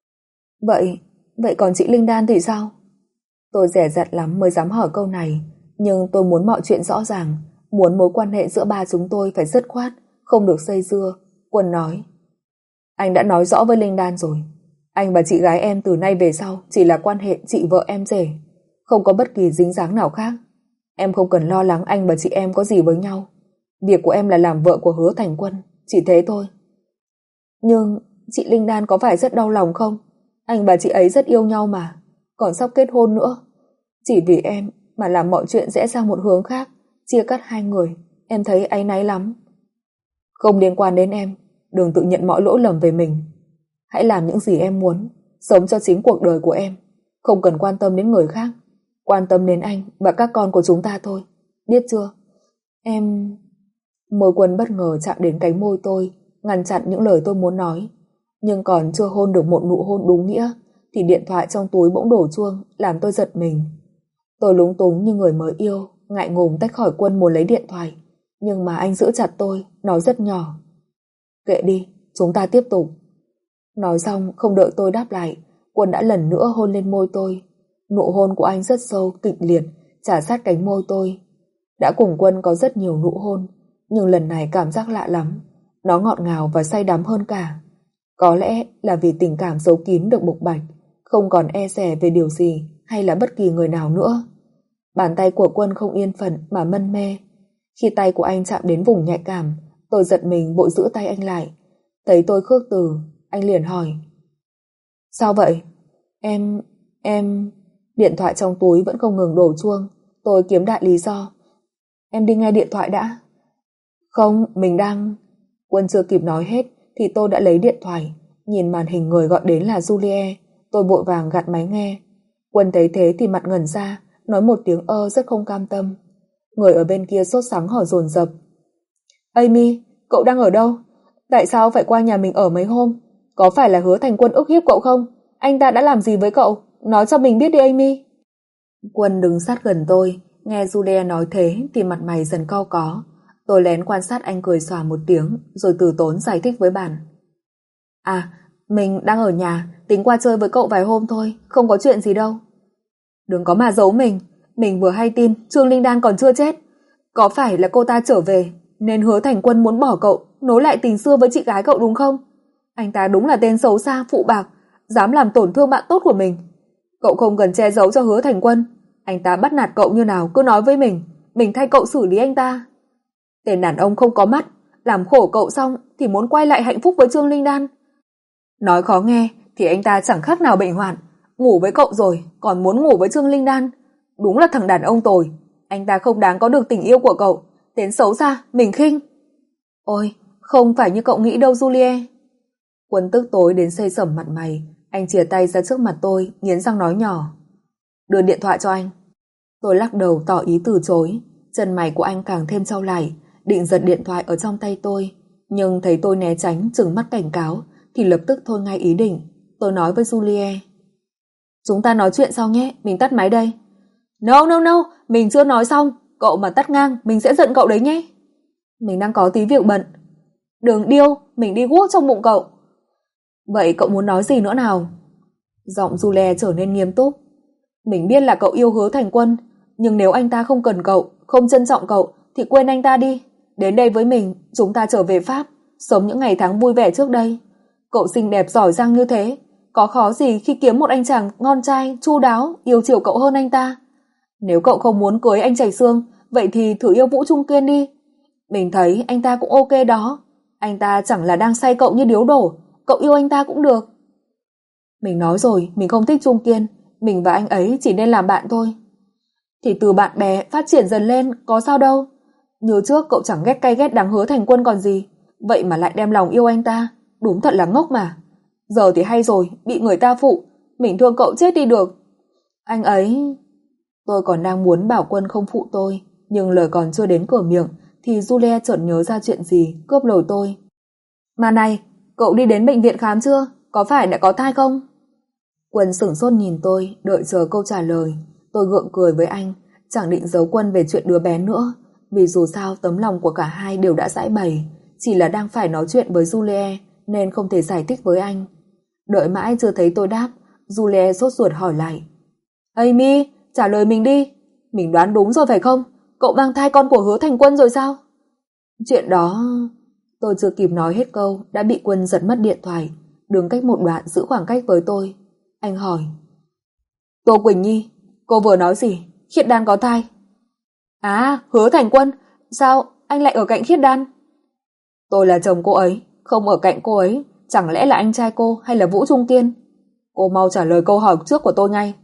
Vậy, vậy còn chị Linh Đan thì sao? Tôi dè dặt lắm mới dám hỏi câu này, nhưng tôi muốn mọi chuyện rõ ràng, muốn mối quan hệ giữa ba chúng tôi phải dứt khoát, không được dây dưa. Quân nói, anh đã nói rõ với Linh Đan rồi, anh và chị gái em từ nay về sau chỉ là quan hệ chị vợ em rể, không có bất kỳ dính dáng nào khác. Em không cần lo lắng anh và chị em có gì với nhau. Việc của em là làm vợ của Hứa Thành Quân, chỉ thế thôi. Nhưng chị Linh Đan có phải rất đau lòng không? Anh và chị ấy rất yêu nhau mà, còn sắp kết hôn nữa. Chỉ vì em mà làm mọi chuyện rẽ sang một hướng khác, chia cắt hai người, em thấy áy náy lắm. Không liên quan đến em, đừng tự nhận mọi lỗi lầm về mình. Hãy làm những gì em muốn, sống cho chính cuộc đời của em, không cần quan tâm đến người khác, quan tâm đến anh và các con của chúng ta thôi, biết chưa? Em... Môi Quân bất ngờ chạm đến cánh môi tôi, ngăn chặn những lời tôi muốn nói. Nhưng còn chưa hôn được một nụ hôn đúng nghĩa thì điện thoại trong túi bỗng đổ chuông, làm tôi giật mình. Tôi lúng túng như người mới yêu, ngại ngùng tách khỏi Quân muốn lấy điện thoại, nhưng mà anh giữ chặt tôi, nói rất nhỏ, kệ đi, chúng ta tiếp tục. Nói xong không đợi tôi đáp lại, Quân đã lần nữa hôn lên môi tôi. Nụ hôn của anh rất sâu, kịch liệt, chà sát cánh môi tôi. Đã cùng Quân có rất nhiều nụ hôn, nhưng lần này cảm giác lạ lắm. Nó ngọt ngào và say đắm hơn cả. Có lẽ là vì tình cảm giấu kín được bộc bạch, không còn e dè về điều gì hay là bất kỳ người nào nữa. Bàn tay của Quân không yên phận mà mân mê. Khi tay của anh chạm đến vùng nhạy cảm, tôi giật mình vội giữ tay anh lại. Thấy tôi khước từ, anh liền hỏi, sao vậy? Em... em... Điện thoại trong túi vẫn không ngừng đổ chuông. Tôi kiếm đại lý do, em đi nghe điện thoại đã. Không, mình đang... Quân chưa kịp nói hết thì tôi đã lấy điện thoại. Nhìn màn hình người gọi đến là Julie. Tôi vội vàng gạt máy nghe. Quân thấy thế thì mặt ngẩn ra, nói một tiếng ơ rất không cam tâm. Người ở bên kia sốt sắng hỏi dồn dập. Amy, cậu đang ở đâu? Tại sao phải qua nhà mình ở mấy hôm? Có phải là Hứa Thành Quân ức hiếp cậu không? Anh ta đã làm gì với cậu? Nói cho mình biết đi Amy. Quân đứng sát gần tôi, nghe Julia nói thế thì mặt mày dần cau có. Tôi lén quan sát anh cười xòa một tiếng, rồi từ tốn giải thích với bạn. À, mình đang ở nhà, tính qua chơi với cậu vài hôm thôi, không có chuyện gì đâu. Đừng có mà giấu mình, mình vừa hay tin Trương Linh Đan còn chưa chết. Có phải là cô ta trở về, nên Hứa Thành Quân muốn bỏ cậu, nối lại tình xưa với chị gái cậu đúng không? Anh ta đúng là tên xấu xa, phụ bạc, dám làm tổn thương bạn tốt của mình. Cậu không cần che giấu cho Hứa Thành Quân. Anh ta bắt nạt cậu như nào cứ nói với mình, mình thay cậu xử lý anh ta. Tên đàn ông không có mắt, làm khổ cậu xong thì muốn quay lại hạnh phúc với Trương Linh Đan. Nói khó nghe thì anh ta chẳng khác nào bệnh hoạn, ngủ với cậu rồi còn muốn ngủ với Trương Linh Đan. Đúng là thằng đàn ông tồi. Anh ta không đáng có được tình yêu của cậu. Tên xấu xa, mình khinh. Ôi, không phải như cậu nghĩ đâu Julie. Quân tức tối đến xây sẩm mặt mày. Anh chìa tay ra trước mặt tôi, nghiến răng nói nhỏ. Đưa điện thoại cho anh. Tôi lắc đầu tỏ ý từ chối. Chân mày của anh càng thêm chau lại, định giật điện thoại ở trong tay tôi. Nhưng thấy tôi né tránh, trừng mắt cảnh cáo thì lập tức thôi ngay ý định. Tôi nói với Julie. Chúng ta nói chuyện sau nhé, mình tắt máy đây. No no no, mình chưa nói xong. Cậu mà tắt ngang, mình sẽ giận cậu đấy nhé. Mình đang có tí việc bận. Đừng điêu, mình đi guốc trong bụng cậu. Vậy cậu muốn nói gì nữa nào? Giọng Julie trở nên nghiêm túc. Mình biết là cậu yêu Hứa Thành Quân, nhưng nếu anh ta không cần cậu, không trân trọng cậu thì quên anh ta đi. Đến đây với mình, chúng ta trở về Pháp, sống những ngày tháng vui vẻ trước đây. Cậu xinh đẹp giỏi giang như thế, có khó gì khi kiếm một anh chàng ngon trai, chu đáo, yêu chiều cậu hơn anh ta. Nếu cậu không muốn cưới anh Trạch Xương, vậy thì thử yêu Vũ Trung Kiên đi. Mình thấy anh ta cũng ok đó. Anh ta chẳng là đang say cậu như điếu đổ, cậu yêu anh ta cũng được. Mình nói rồi, mình không thích Trung Kiên, mình và anh ấy chỉ nên làm bạn thôi. Thì từ bạn bè phát triển dần lên, có sao đâu. Như trước cậu chẳng ghét cay ghét đắng Hứa Thành Quân còn gì, vậy mà lại đem lòng yêu anh ta, đúng thật là ngốc mà. Giờ thì hay rồi, bị người ta phụ, mình thương cậu chết đi được. Anh ấy... Tôi còn đang muốn bảo Quân không phụ tôi, nhưng lời còn chưa đến cửa miệng thì Julia chợt nhớ ra chuyện gì, cướp lời tôi. Mà này, cậu đi đến bệnh viện khám chưa? Có phải đã có thai không? Quân sửng sốt nhìn tôi, đợi chờ câu trả lời. Tôi gượng cười với anh, chẳng định giấu Quân về chuyện đứa bé nữa, vì dù sao tấm lòng của cả hai đều đã giãi bày, chỉ là đang phải nói chuyện với Julie nên không thể giải thích với anh. Đợi mãi chưa thấy tôi đáp, Julie sốt ruột hỏi lại. Amy, trả lời mình đi. Mình đoán đúng rồi phải không? Cậu mang thai con của Hứa Thành Quân rồi sao? Chuyện đó... Tôi chưa kịp nói hết câu đã bị Quân giật mất điện thoại, đứng cách một đoạn giữ khoảng cách với tôi. Anh hỏi. Tô Quỳnh Nhi, cô vừa nói gì? Khiết Đan có thai. À, Hứa Thành Quân, sao anh lại ở cạnh Khiết Đan? Tôi là chồng cô ấy, không ở cạnh cô ấy, chẳng lẽ là anh trai cô hay là Vũ Trung Kiên? Cô mau trả lời câu hỏi trước của tôi ngay.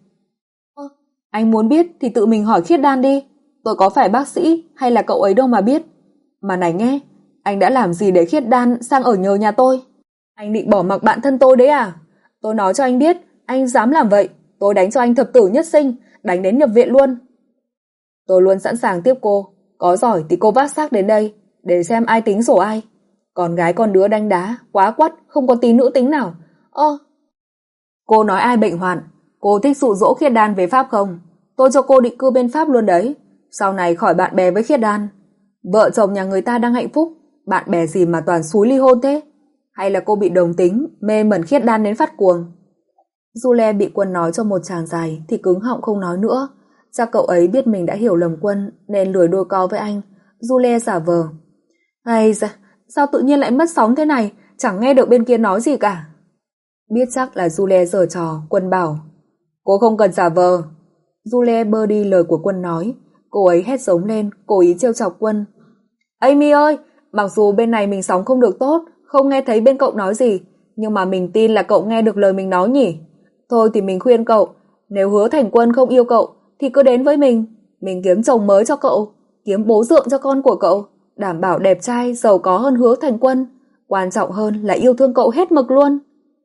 Anh muốn biết thì tự mình hỏi Khiết Đan đi, tôi có phải bác sĩ hay là cậu ấy đâu mà biết. Mà này nghe, anh đã làm gì để Khiết Đan sang ở nhờ nhà tôi? Anh định bỏ mặc bạn thân tôi đấy à? Tôi nói cho anh biết, anh dám làm vậy, tôi đánh cho anh thập tử nhất sinh, đánh đến nhập viện luôn. Tôi luôn sẵn sàng tiếp cô, có giỏi thì cô vác xác đến đây, để xem ai tính sổ ai. Con gái con đứa đánh đá, quá quắt, không có tí nữ tính nào. Ơ, cô nói ai bệnh hoạn? Cô thích dụ dỗ Khiết Đan về Pháp không? Tôi cho cô định cư bên Pháp luôn đấy, sau này khỏi bạn bè với Khiết Đan. Vợ chồng nhà người ta đang hạnh phúc, bạn bè gì mà toàn xúi ly hôn thế? Hay là cô bị đồng tính, mê mẩn Khiết Đan đến phát cuồng? Julie bị Quân nói cho một tràng dài thì cứng họng không nói nữa. Chắc cậu ấy biết mình đã hiểu lầm Quân nên lười đôi co với anh. Julie giả vờ. Hay da, sao tự nhiên lại mất sóng thế này, chẳng nghe được bên kia nói gì cả. Biết chắc là Julie giở trò, Quân bảo. Cô không cần giả vờ. Julie bơ đi lời của Quân nói. Cô ấy hét giống lên, cố ý trêu chọc Quân. Amy ơi, mặc dù bên này mình sóng không được tốt, không nghe thấy bên cậu nói gì, nhưng mà mình tin là cậu nghe được lời mình nói nhỉ. Thôi thì mình khuyên cậu, nếu Hứa Thành Quân không yêu cậu thì cứ đến với mình, mình kiếm chồng mới cho cậu, kiếm bố dượng cho con của cậu, đảm bảo đẹp trai, giàu có hơn Hứa Thành Quân. Quan trọng hơn là yêu thương cậu hết mực luôn.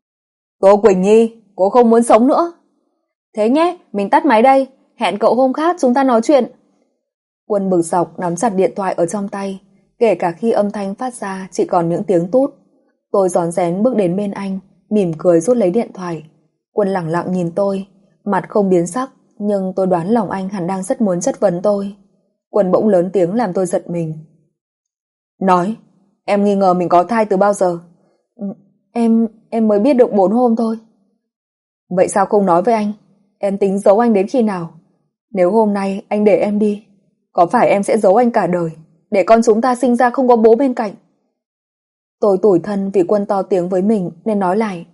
Tô Quỳnh Nhi, cô không muốn sống nữa. Thế nhé, mình tắt máy đây, hẹn cậu hôm khác chúng ta nói chuyện. Quân bực dọc nắm chặt điện thoại ở trong tay, kể cả khi âm thanh phát ra chỉ còn những tiếng tút. Tôi rón rén bước đến bên anh, mỉm cười rút lấy điện thoại. Quân lẳng lặng nhìn tôi, mặt không biến sắc, nhưng tôi đoán lòng anh hẳn đang rất muốn chất vấn tôi. Quân bỗng lớn tiếng làm tôi giật mình. Nói, em nghi ngờ mình có thai từ bao giờ? Em, em mới biết được bốn hôm thôi. Vậy sao không nói với anh? Em tính giấu anh đến khi nào? Nếu hôm nay anh để em đi, có phải em sẽ giấu anh cả đời, để con chúng ta sinh ra không có bố bên cạnh? Tôi tủi thân vì Quân to tiếng với mình nên nói lại.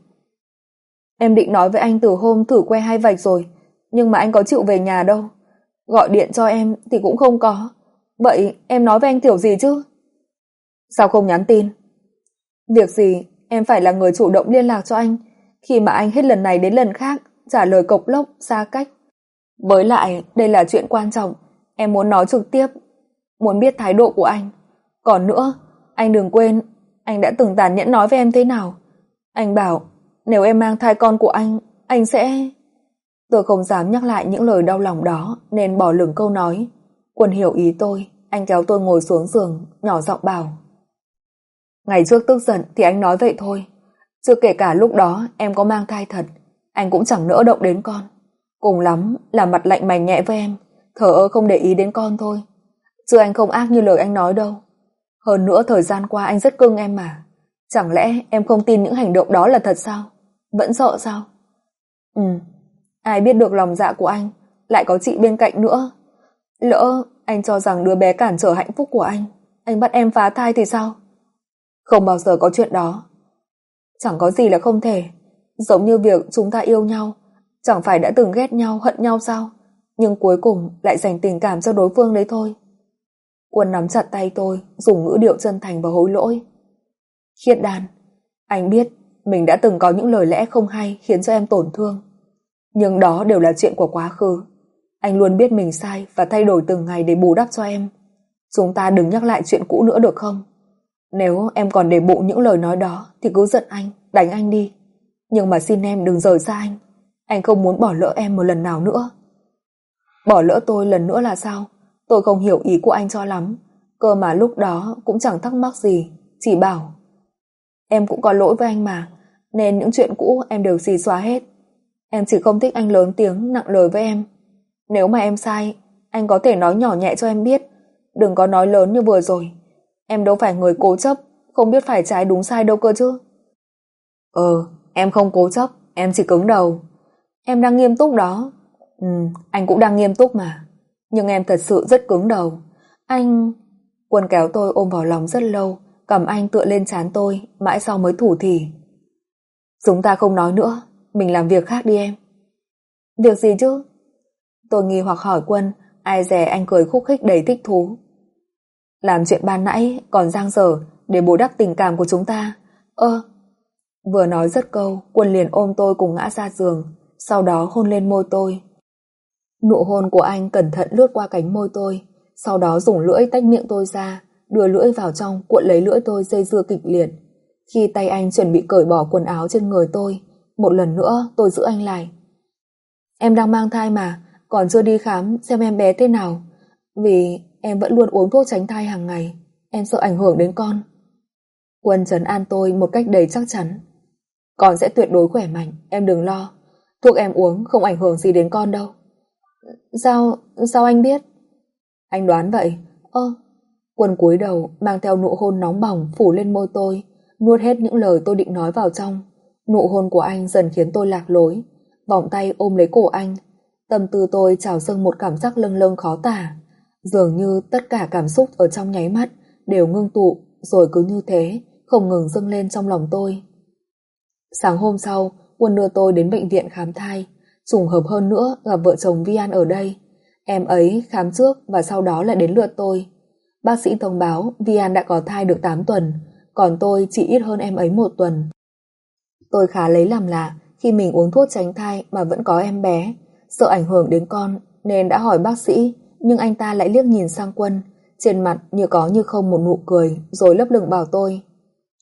Em định nói với anh từ hôm thử que hai vạch rồi, nhưng mà anh có chịu về nhà đâu. Gọi điện cho em thì cũng không có. Vậy em nói với anh kiểu gì chứ? Sao không nhắn tin? Việc gì em phải là người chủ động liên lạc cho anh, khi mà anh hết lần này đến lần khác trả lời cộc lốc, xa cách. Với lại đây là chuyện quan trọng, em muốn nói trực tiếp, muốn biết thái độ của anh. Còn nữa, anh đừng quên, anh đã từng tàn nhẫn nói với em thế nào. Anh bảo, nếu em mang thai con của anh, anh sẽ... Tôi không dám nhắc lại những lời đau lòng đó nên bỏ lửng câu nói. Quân hiểu ý tôi, anh kéo tôi ngồi xuống giường, nhỏ giọng bảo. Ngày trước tức giận thì anh nói vậy thôi, chứ kể cả lúc đó em có mang thai thật, anh cũng chẳng nỡ động đến con. Cùng lắm là mặt lạnh mày nhẹ với em, thờ ơ không để ý đến con thôi. Chứ anh không ác như lời anh nói đâu. Hơn nữa thời gian qua anh rất cưng em mà. Chẳng lẽ em không tin những hành động đó là thật sao? Vẫn sợ sao? Ừ, ai biết được lòng dạ của anh, lại có chị bên cạnh nữa. Lỡ anh cho rằng đứa bé cản trở hạnh phúc của anh, anh bắt em phá thai thì sao? Không bao giờ có chuyện đó. Chẳng có gì là không thể. Giống như việc chúng ta yêu nhau, chẳng phải đã từng ghét nhau, hận nhau sao? Nhưng cuối cùng lại dành tình cảm cho đối phương đấy thôi. Quân nắm chặt tay tôi, dùng ngữ điệu chân thành và hối lỗi. Khiết Đan, anh biết mình đã từng có những lời lẽ không hay khiến cho em tổn thương. Nhưng đó đều là chuyện của quá khứ. Anh luôn biết mình sai và thay đổi từng ngày để bù đắp cho em. Chúng ta đừng nhắc lại chuyện cũ nữa được không? Nếu em còn để bụng những lời nói đó thì cứ giận anh, đánh anh đi. Nhưng mà xin em đừng rời xa anh. Anh không muốn bỏ lỡ em một lần nào nữa. Bỏ lỡ tôi lần nữa là sao? Tôi không hiểu ý của anh cho lắm. Cơ mà lúc đó cũng chẳng thắc mắc gì, chỉ bảo em cũng có lỗi với anh mà, nên những chuyện cũ em đều xì xóa hết. Em chỉ không thích anh lớn tiếng, nặng lời với em. Nếu mà em sai, anh có thể nói nhỏ nhẹ cho em biết, đừng có nói lớn như vừa rồi. Em đâu phải người cố chấp, không biết phải trái đúng sai đâu cơ chứ. Ừ, em không cố chấp, em chỉ cứng đầu. Em đang nghiêm túc đó. Ừ, anh cũng đang nghiêm túc mà. Nhưng em thật sự rất cứng đầu. Anh... Quân kéo tôi ôm vào lòng rất lâu, cầm anh tựa lên trán tôi, mãi sau mới thủ thỉ. Chúng ta không nói nữa, mình làm việc khác đi em. Việc gì chứ? Tôi nghi hoặc hỏi Quân, ai dè anh cười khúc khích đầy thích thú. Làm chuyện ban nãy còn dang dở để bù đắp tình cảm của chúng ta. Ơ... Vừa nói dứt câu, Quân liền ôm tôi cùng ngã ra giường, sau đó hôn lên môi tôi. Nụ hôn của anh cẩn thận lướt qua cánh môi tôi, sau đó dùng lưỡi tách miệng tôi ra, đưa lưỡi vào trong cuộn lấy lưỡi tôi dây dưa kịch liệt. Khi tay anh chuẩn bị cởi bỏ quần áo trên người tôi, một lần nữa tôi giữ anh lại. Em đang mang thai mà, còn chưa đi khám xem em bé thế nào, vì em vẫn luôn uống thuốc tránh thai hàng ngày, em sợ ảnh hưởng đến con. Quân trấn an tôi một cách đầy chắc chắn. Con sẽ tuyệt đối khỏe mạnh, em đừng lo. Thuốc em uống không ảnh hưởng gì đến con đâu. Sao, sao anh biết? Anh đoán vậy. Ơ, Quân cúi đầu mang theo nụ hôn nóng bỏng phủ lên môi tôi, nuốt hết những lời tôi định nói vào trong. Nụ hôn của anh dần khiến tôi lạc lối, vòng tay ôm lấy cổ anh. Tâm tư tôi trào dâng một cảm giác lâng lâng khó tả. Dường như tất cả cảm xúc ở trong nháy mắt đều ngưng tụ, rồi cứ như thế không ngừng dâng lên trong lòng tôi. Sáng hôm sau, Quân đưa tôi đến bệnh viện khám thai. Trùng hợp hơn nữa gặp vợ chồng Vi An ở đây. Em ấy khám trước và sau đó lại đến lượt tôi. Bác sĩ thông báo Vi An đã có thai được tám tuần, còn tôi chỉ ít hơn em ấy một tuần. Tôi khá lấy làm lạ khi mình uống thuốc tránh thai mà vẫn có em bé, sợ ảnh hưởng đến con nên đã hỏi bác sĩ, nhưng anh ta lại liếc nhìn sang Quân, trên mặt như có như không một nụ cười, rồi lấp lửng bảo tôi.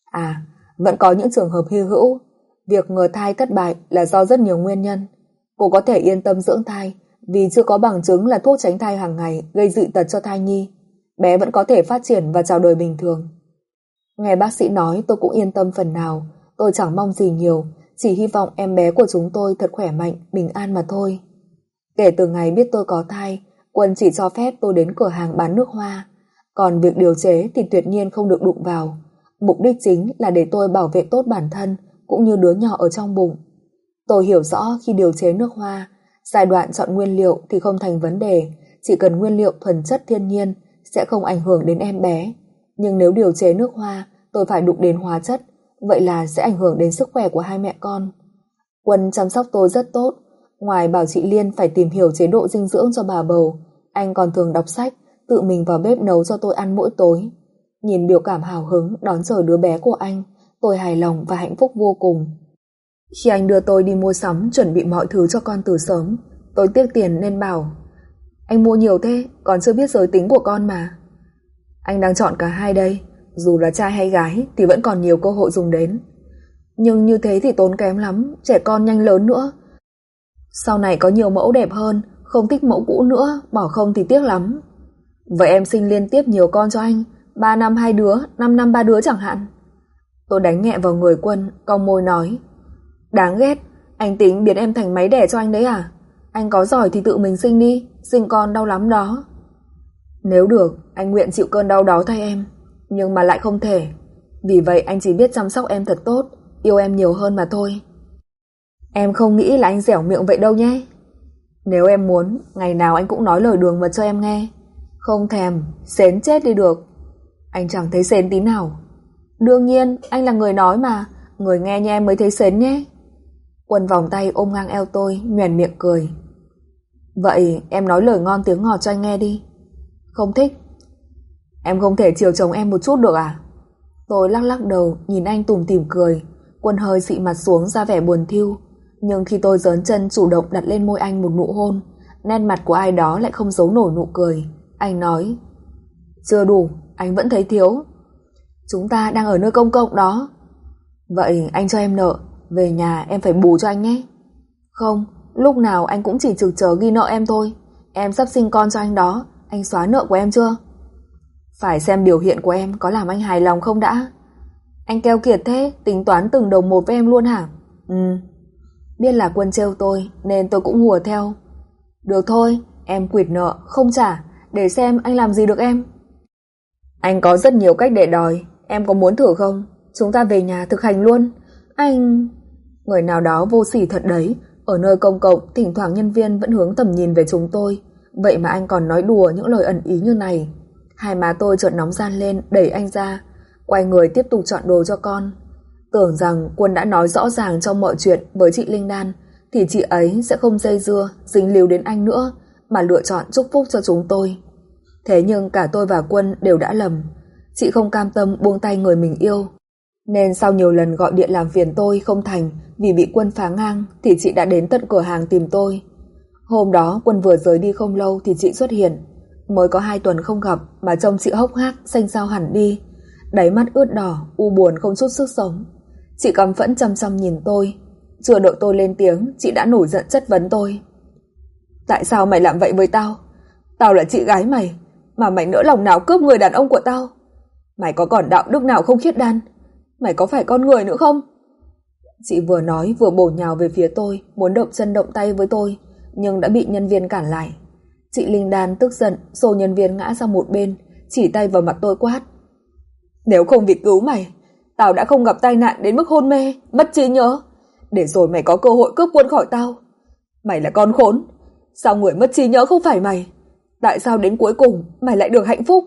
À, vẫn có những trường hợp hy hữu. Việc ngừa thai thất bại là do rất nhiều nguyên nhân. Cô có thể yên tâm dưỡng thai vì chưa có bằng chứng là thuốc tránh thai hàng ngày gây dị tật cho thai nhi. Bé vẫn có thể phát triển và chào đời bình thường. Nghe bác sĩ nói tôi cũng yên tâm phần nào. Tôi chẳng mong gì nhiều, chỉ hy vọng em bé của chúng tôi thật khỏe mạnh, bình an mà thôi. Kể từ ngày biết tôi có thai, Quân chỉ cho phép tôi đến cửa hàng bán nước hoa. Còn việc điều chế thì tuyệt nhiên không được đụng vào. Mục đích chính là để tôi bảo vệ tốt bản thân cũng như đứa nhỏ ở trong bụng. Tôi hiểu rõ khi điều chế nước hoa, giai đoạn chọn nguyên liệu thì không thành vấn đề, chỉ cần nguyên liệu thuần chất thiên nhiên sẽ không ảnh hưởng đến em bé. Nhưng nếu điều chế nước hoa tôi phải đụng đến hóa chất, vậy là sẽ ảnh hưởng đến sức khỏe của hai mẹ con. Quân chăm sóc tôi rất tốt, ngoài bảo chị Liên phải tìm hiểu chế độ dinh dưỡng cho bà bầu, anh còn thường đọc sách, tự mình vào bếp nấu cho tôi ăn mỗi tối. Nhìn biểu cảm hào hứng đón chờ đứa bé của anh, tôi hài lòng và hạnh phúc vô cùng. Khi anh đưa tôi đi mua sắm chuẩn bị mọi thứ cho con từ sớm, tôi tiếc tiền nên bảo: anh mua nhiều thế, còn chưa biết giới tính của con mà. Anh đang chọn cả hai đây, dù là trai hay gái thì vẫn còn nhiều cơ hội dùng đến. Nhưng như thế thì tốn kém lắm, trẻ con nhanh lớn nữa. Sau này có nhiều mẫu đẹp hơn, không thích mẫu cũ nữa, bỏ không thì tiếc lắm. Vậy em sinh liên tiếp nhiều con cho anh, ba năm hai đứa, năm năm ba đứa chẳng hạn. Tôi đánh nhẹ vào người Quân, cong môi nói: đáng ghét, anh tính biến em thành máy đẻ cho anh đấy à? Anh có giỏi thì tự mình sinh đi, sinh con đau lắm đó. Nếu được, anh nguyện chịu cơn đau đó thay em, nhưng mà lại không thể. Vì vậy anh chỉ biết chăm sóc em thật tốt, yêu em nhiều hơn mà thôi. Em không nghĩ là anh dẻo miệng vậy đâu nhé. Nếu em muốn, ngày nào anh cũng nói lời đường mật cho em nghe. Không thèm, xến chết đi được. Anh chẳng thấy xến tí nào. Đương nhiên, anh là người nói mà, người nghe như em mới thấy xến nhé. Quân vòng tay ôm ngang eo tôi, nhoẻn miệng cười. Vậy em nói lời ngon tiếng ngọt cho anh nghe đi. Không thích. Em không thể chiều chồng em một chút được à? Tôi lắc lắc đầu, nhìn anh tủm tỉm cười. Quân hơi xị mặt xuống ra vẻ buồn thiu. Nhưng khi tôi giớn chân chủ động đặt lên môi anh một nụ hôn, nét mặt của ai đó lại không giấu nổi nụ cười. Anh nói: chưa đủ, anh vẫn thấy thiếu. Chúng ta đang ở nơi công cộng đó. Vậy anh cho em nợ, về nhà em phải bù cho anh nhé. Không, lúc nào anh cũng chỉ trực chờ ghi nợ em thôi. Em sắp sinh con cho anh đó, anh xóa nợ của em chưa? Phải xem biểu hiện của em có làm anh hài lòng không đã. Anh keo kiệt thế, tính toán từng đồng một với em luôn hả? Ừ. Biết là Quân trêu tôi nên tôi cũng hùa theo. Được thôi, em quỵt nợ, không trả, để xem anh làm gì được em. Anh có rất nhiều cách để đòi, em có muốn thử không? Chúng ta về nhà thực hành luôn. Anh... Người nào đó vô sỉ thật đấy. Ở nơi công cộng, thỉnh thoảng nhân viên vẫn hướng tầm nhìn về chúng tôi. Vậy mà anh còn nói đùa những lời ẩn ý như này. Hai má tôi chợt nóng ran lên, đẩy anh ra, quay người tiếp tục chọn đồ cho con. Tưởng rằng Quân đã nói rõ ràng trong mọi chuyện với chị Linh Đan thì chị ấy sẽ không dây dưa, dính líu đến anh nữa, mà lựa chọn chúc phúc cho chúng tôi. Thế nhưng cả tôi và Quân đều đã lầm. Chị không cam tâm buông tay người mình yêu, nên sau nhiều lần gọi điện làm phiền tôi không thành vì bị Quân phá ngang, thì chị đã đến tận cửa hàng tìm tôi. Hôm đó Quân vừa rời đi không lâu thì chị xuất hiện. Mới có hai tuần không gặp mà trông chị hốc hác, xanh xao hẳn đi, đáy mắt ướt đỏ, u buồn không chút sức sống. Chị căm phẫn chăm chăm nhìn tôi. Chưa đợi tôi lên tiếng, chị đã nổi giận chất vấn tôi. Tại sao mày làm vậy với tao? Tao là chị gái mày, mà mày nỡ lòng nào cướp người đàn ông của tao? Mày có còn đạo đức nào không khiết đan? Mày có phải con người nữa không? Chị vừa nói vừa bổ nhào về phía tôi, muốn động chân động tay với tôi, nhưng đã bị nhân viên cản lại. Chị Linh Đan tức giận xô nhân viên ngã sang một bên, chỉ tay vào mặt tôi quát: Nếu không vì cứu mày, tao đã không gặp tai nạn đến mức hôn mê, mất trí nhớ, để rồi mày có cơ hội cướp Quân khỏi tao. Mày là con khốn. Sao người mất trí nhớ không phải mày? Tại sao đến cuối cùng mày lại được hạnh phúc?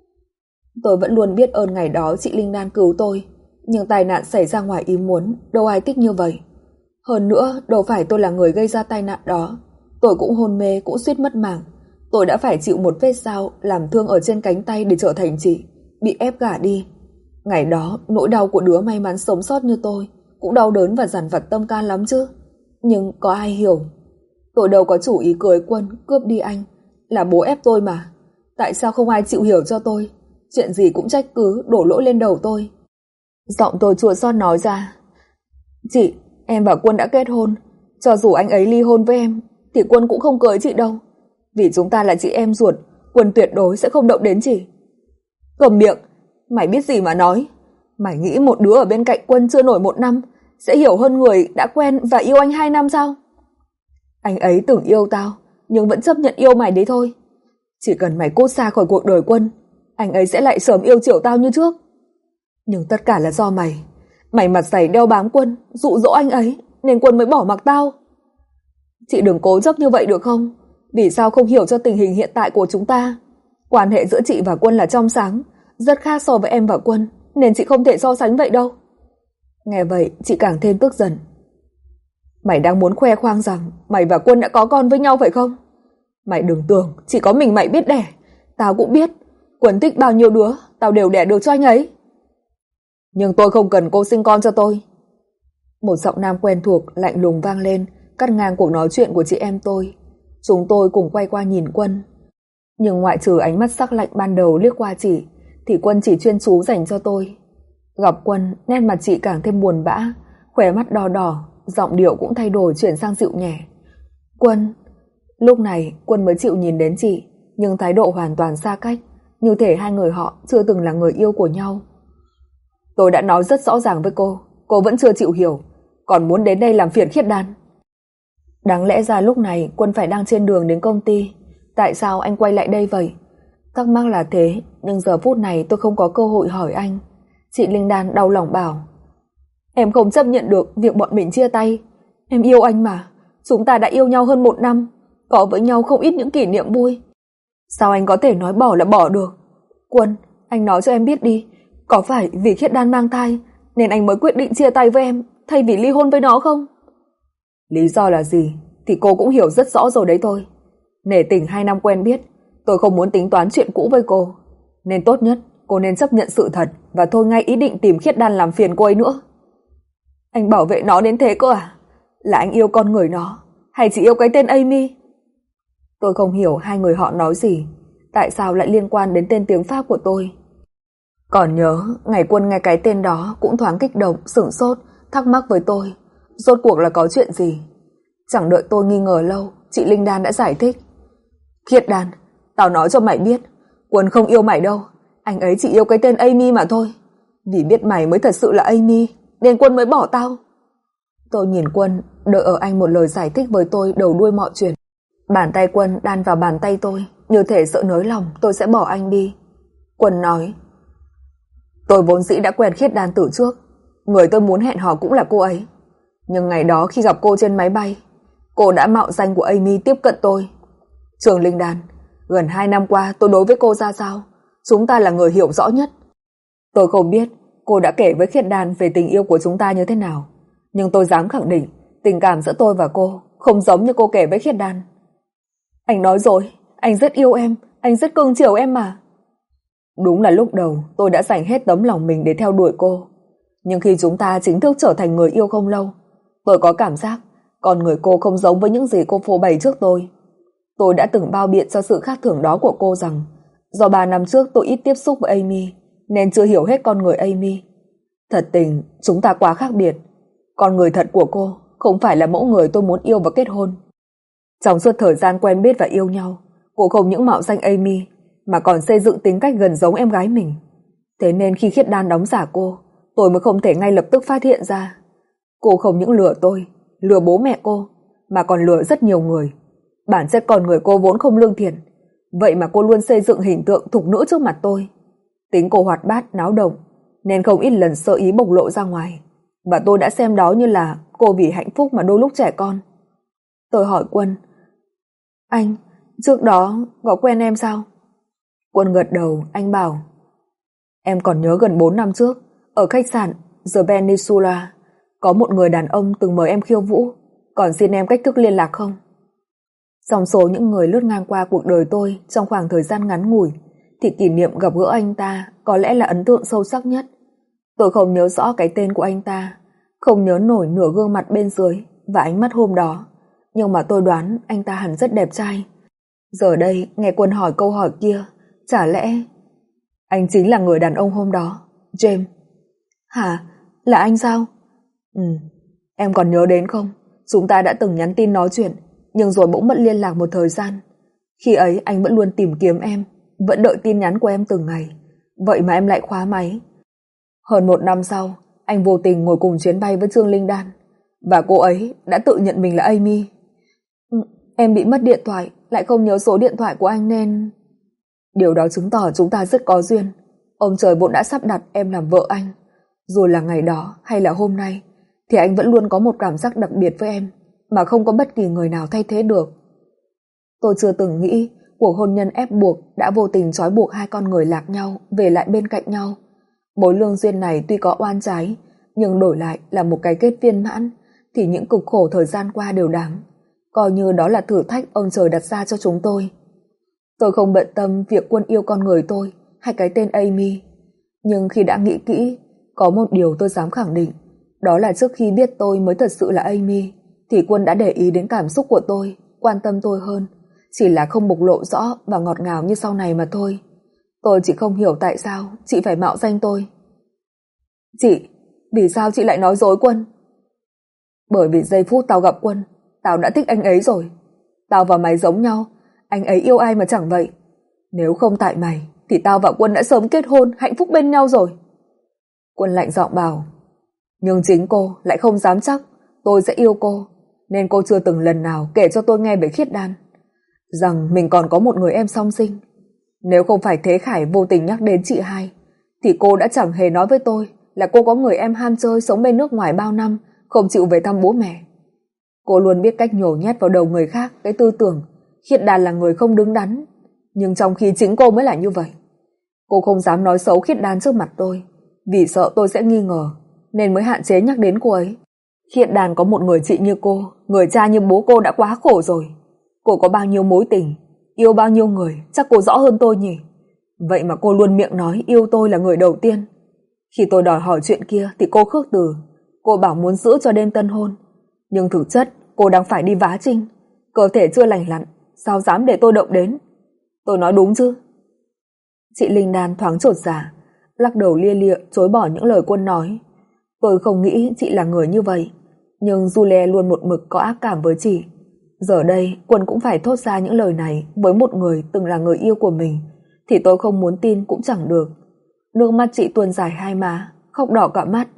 Tôi vẫn luôn biết ơn ngày đó chị Linh Đan cứu tôi, nhưng tai nạn xảy ra ngoài ý muốn, đâu ai thích như vậy. Hơn nữa, đâu phải tôi là người gây ra tai nạn đó. Tôi cũng hôn mê, cũng suýt mất mạng. Tôi đã phải chịu một vết dao làm thương ở trên cánh tay để trở thành chị, bị ép gả đi. Ngày đó, nỗi đau của đứa may mắn sống sót như tôi cũng đau đớn và dằn vặt tâm can lắm chứ. Nhưng có ai hiểu? Tôi đâu có chủ ý cưới Quân, cướp đi anh. Là bố ép tôi mà. Tại sao không ai chịu hiểu cho tôi? Chuyện gì cũng trách cứ, đổ lỗi lên đầu tôi. Giọng tôi chua xót nói ra. Chị, em và Quân đã kết hôn. Cho dù anh ấy ly hôn với em thì Quân cũng không cưới chị đâu. Vì chúng ta là chị em ruột, Quân tuyệt đối sẽ không động đến chị. Cầm miệng, mày biết gì mà nói. Mày nghĩ một đứa ở bên cạnh Quân chưa nổi một năm sẽ hiểu hơn người đã quen và yêu anh hai năm sao? Anh ấy từng yêu tao nhưng vẫn chấp nhận yêu mày đấy thôi. Chỉ cần mày cút xa khỏi cuộc đời Quân, anh ấy sẽ lại sớm yêu chiều tao như trước. Nhưng tất cả là do mày. Mày mặt dày đeo bám Quân, dụ dỗ anh ấy nên Quân mới bỏ mặc tao. Chị đừng cố chấp như vậy được không? Vì sao không hiểu cho tình hình hiện tại của chúng ta? Quan hệ giữa chị và Quân là trong sáng, rất khác so với em và Quân, nên chị không thể so sánh vậy đâu. Nghe vậy chị càng thêm tức giận. Mày đang muốn khoe khoang rằng mày và Quân đã có con với nhau phải không? Mày đừng tưởng chỉ có mình mày biết đẻ. Tao cũng biết. Quân thích bao nhiêu đứa tao đều đẻ được cho anh ấy. Nhưng tôi không cần cô sinh con cho tôi. Một giọng nam quen thuộc lạnh lùng vang lên, cắt ngang cuộc nói chuyện của chị em tôi. Chúng tôi cùng quay qua nhìn Quân. Nhưng ngoại trừ ánh mắt sắc lạnh ban đầu liếc qua chị, thì Quân chỉ chuyên chú dành cho tôi. Gặp Quân, nét mặt chị càng thêm buồn bã, khóe mắt đỏ đỏ, giọng điệu cũng thay đổi chuyển sang dịu nhẹ. Quân. Lúc này Quân mới chịu nhìn đến chị, nhưng thái độ hoàn toàn xa cách, như thể hai người họ chưa từng là người yêu của nhau. Tôi đã nói rất rõ ràng với cô, cô vẫn chưa chịu hiểu, còn muốn đến đây làm phiền Khiết Đan. Đáng lẽ ra lúc này Quân phải đang trên đường đến công ty. Tại sao anh quay lại đây vậy? Thắc mắc là thế, nhưng giờ phút này tôi không có cơ hội hỏi anh. Chị Linh Đan đau lòng bảo. Em không chấp nhận được việc bọn mình chia tay. Em yêu anh mà. Chúng ta đã yêu nhau hơn một năm, có với nhau không ít những kỷ niệm vui. Sao anh có thể nói bỏ là bỏ được? Quân, anh nói cho em biết đi, có phải vì Khiết Đan mang thai nên anh mới quyết định chia tay với em thay vì ly hôn với nó không? Lý do là gì thì cô cũng hiểu rất rõ rồi đấy thôi. Nể tình hai năm quen biết, tôi không muốn tính toán chuyện cũ với cô, nên tốt nhất cô nên chấp nhận sự thật và thôi ngay ý định tìm Khiết Đan làm phiền cô ấy nữa. Anh bảo vệ nó đến thế cơ à? Là anh yêu con người nó hay chỉ yêu cái tên Amy? Tôi không hiểu hai người họ nói gì, tại sao lại liên quan đến tên tiếng Pháp của tôi. Còn nhớ ngày Quân nghe cái tên đó cũng thoáng kích động, sửng sốt, thắc mắc với tôi rốt cuộc là có chuyện gì. Chẳng đợi tôi nghi ngờ lâu, chị Linh Đan đã giải thích. Khiết Đan, tao nói cho mày biết, Quân không yêu mày đâu, anh ấy chỉ yêu cái tên Amy mà thôi. Vì biết mày mới thật sự là Amy nên Quân mới bỏ tao. Tôi nhìn Quân, đợi ở anh một lời giải thích với tôi đầu đuôi mọi chuyện. Bàn tay Quân đan vào bàn tay tôi, như thể sợ nới lòng tôi sẽ bỏ anh đi. Quân nói. Tôi vốn dĩ đã quen Khiết Đan từ trước, người tôi muốn hẹn hò cũng là cô ấy. Nhưng ngày đó khi gặp cô trên máy bay, cô đã mạo danh của Amy tiếp cận tôi. Trường Linh Đan, gần hai năm qua tôi đối với cô ra sao, chúng ta là người hiểu rõ nhất. Tôi không biết cô đã kể với Khiết Đan về tình yêu của chúng ta như thế nào, nhưng tôi dám khẳng định tình cảm giữa tôi và cô không giống như cô kể với Khiết Đan. Anh nói rồi, anh rất yêu em, anh rất cưng chiều em mà. Đúng là lúc đầu tôi đã dành hết tấm lòng mình để theo đuổi cô, nhưng khi chúng ta chính thức trở thành người yêu không lâu, tôi có cảm giác con người cô không giống với những gì cô phô bày trước tôi. Tôi đã từng bao biện cho sự khác thường đó của cô rằng do ba năm trước tôi ít tiếp xúc với Amy nên chưa hiểu hết con người Amy. Thật tình chúng ta quá khác biệt. Con người thật của cô không phải là mẫu người tôi muốn yêu và kết hôn. Trong suốt thời gian quen biết và yêu nhau, cô không những mạo danh Amy mà còn xây dựng tính cách gần giống em gái mình. Thế nên khi Khiết Đan đóng giả cô, tôi mới không thể ngay lập tức phát hiện ra. Cô không những lừa tôi, lừa bố mẹ cô, mà còn lừa rất nhiều người. Bản chất con người cô vốn không lương thiện, vậy mà cô luôn xây dựng hình tượng thục nữ trước mặt tôi. Tính cô hoạt bát, náo động, nên không ít lần sơ ý bộc lộ ra ngoài, và tôi đã xem đó như là cô vì hạnh phúc mà đôi lúc trẻ con. Tôi hỏi Quân, anh, trước đó có quen em sao? Quân gật đầu, anh bảo, em còn nhớ gần bốn năm trước, ở khách sạn The Peninsula, có một người đàn ông từng mời em khiêu vũ, còn xin em cách thức liên lạc không? Trong số những người lướt ngang qua cuộc đời tôi trong khoảng thời gian ngắn ngủi, thì kỷ niệm gặp gỡ anh ta có lẽ là ấn tượng sâu sắc nhất. Tôi không nhớ rõ cái tên của anh ta, không nhớ nổi nửa gương mặt bên dưới và ánh mắt hôm đó, nhưng mà tôi đoán anh ta hẳn rất đẹp trai. Giờ đây nghe Quân hỏi câu hỏi kia, chả lẽ anh chính là người đàn ông hôm đó, James? Hả? Là anh sao? Ừ, em còn nhớ đến không? Chúng ta đã từng nhắn tin nói chuyện, nhưng rồi bỗng mất liên lạc một thời gian. Khi ấy anh vẫn luôn tìm kiếm em, vẫn đợi tin nhắn của em từng ngày. Vậy mà em lại khóa máy. Hơn một năm sau, anh vô tình ngồi cùng chuyến bay với Trương Linh Đan, và cô ấy đã tự nhận mình là Amy. Ừ, em bị mất điện thoại, lại không nhớ số điện thoại của anh nên... Điều đó chứng tỏ chúng ta rất có duyên. Ông trời vốn đã sắp đặt em làm vợ anh. Dù là ngày đó hay là hôm nay, thì anh vẫn luôn có một cảm giác đặc biệt với em, mà không có bất kỳ người nào thay thế được. Tôi chưa từng nghĩ cuộc hôn nhân ép buộc đã vô tình trói buộc hai con người lạc nhau về lại bên cạnh nhau. Mối lương duyên này tuy có oan trái, nhưng đổi lại là một cái kết viên mãn, thì những cực khổ thời gian qua đều đáng. Coi như đó là thử thách ông trời đặt ra cho chúng tôi. Tôi không bận tâm việc Quân yêu con người tôi hay cái tên Amy. Nhưng khi đã nghĩ kỹ, có một điều tôi dám khẳng định, đó là trước khi biết tôi mới thật sự là Amy, thì Quân đã để ý đến cảm xúc của tôi, quan tâm tôi hơn, chỉ là không bộc lộ rõ và ngọt ngào như sau này mà thôi. Tôi chỉ không hiểu tại sao chị phải mạo danh tôi. Chị, vì sao chị lại nói dối Quân? Bởi vì giây phút tao gặp Quân, tao đã thích anh ấy rồi. Tao và mày giống nhau, anh ấy yêu ai mà chẳng vậy. Nếu không tại mày, thì tao và Quân đã sớm kết hôn, hạnh phúc bên nhau rồi. Quân lạnh giọng bảo, nhưng chính cô lại không dám chắc tôi sẽ yêu cô, nên cô chưa từng lần nào kể cho tôi nghe về Khiết Đan, rằng mình còn có một người em song sinh. Nếu không phải Thế Khải vô tình nhắc đến chị hai, thì cô đã chẳng hề nói với tôi là cô có người em ham chơi sống bên nước ngoài bao năm, không chịu về thăm bố mẹ. Cô luôn biết cách nhổ nhét vào đầu người khác cái tư tưởng Khiết Đan là người không đứng đắn, nhưng trong khi chính cô mới là như vậy. Cô không dám nói xấu Khiết Đan trước mặt tôi, vì sợ tôi sẽ nghi ngờ, nên mới hạn chế nhắc đến cô ấy. Khiết Đan có một người chị như cô, người cha như bố cô đã quá khổ rồi. Cô có bao nhiêu mối tình, yêu bao nhiêu người, chắc cô rõ hơn tôi nhỉ. Vậy mà cô luôn miệng nói yêu tôi là người đầu tiên. Khi tôi đòi hỏi chuyện kia thì cô khước từ. Cô bảo muốn giữ cho đêm tân hôn, nhưng thực chất cô đang phải đi vá trinh, cơ thể chưa lành lặn, sao dám để tôi động đến. Tôi nói đúng chứ? Chị Linh Đan thoáng chột dạ, lắc đầu lia lịa chối bỏ những lời Quân nói. Tôi không nghĩ chị là người như vậy, nhưng Julie luôn một mực có ác cảm với chị. Giờ đây Quân cũng phải thốt ra những lời này với một người từng là người yêu của mình, thì tôi không muốn tin cũng chẳng được. Nước mắt chị tuôn dài hai má, khóc đỏ cả mắt.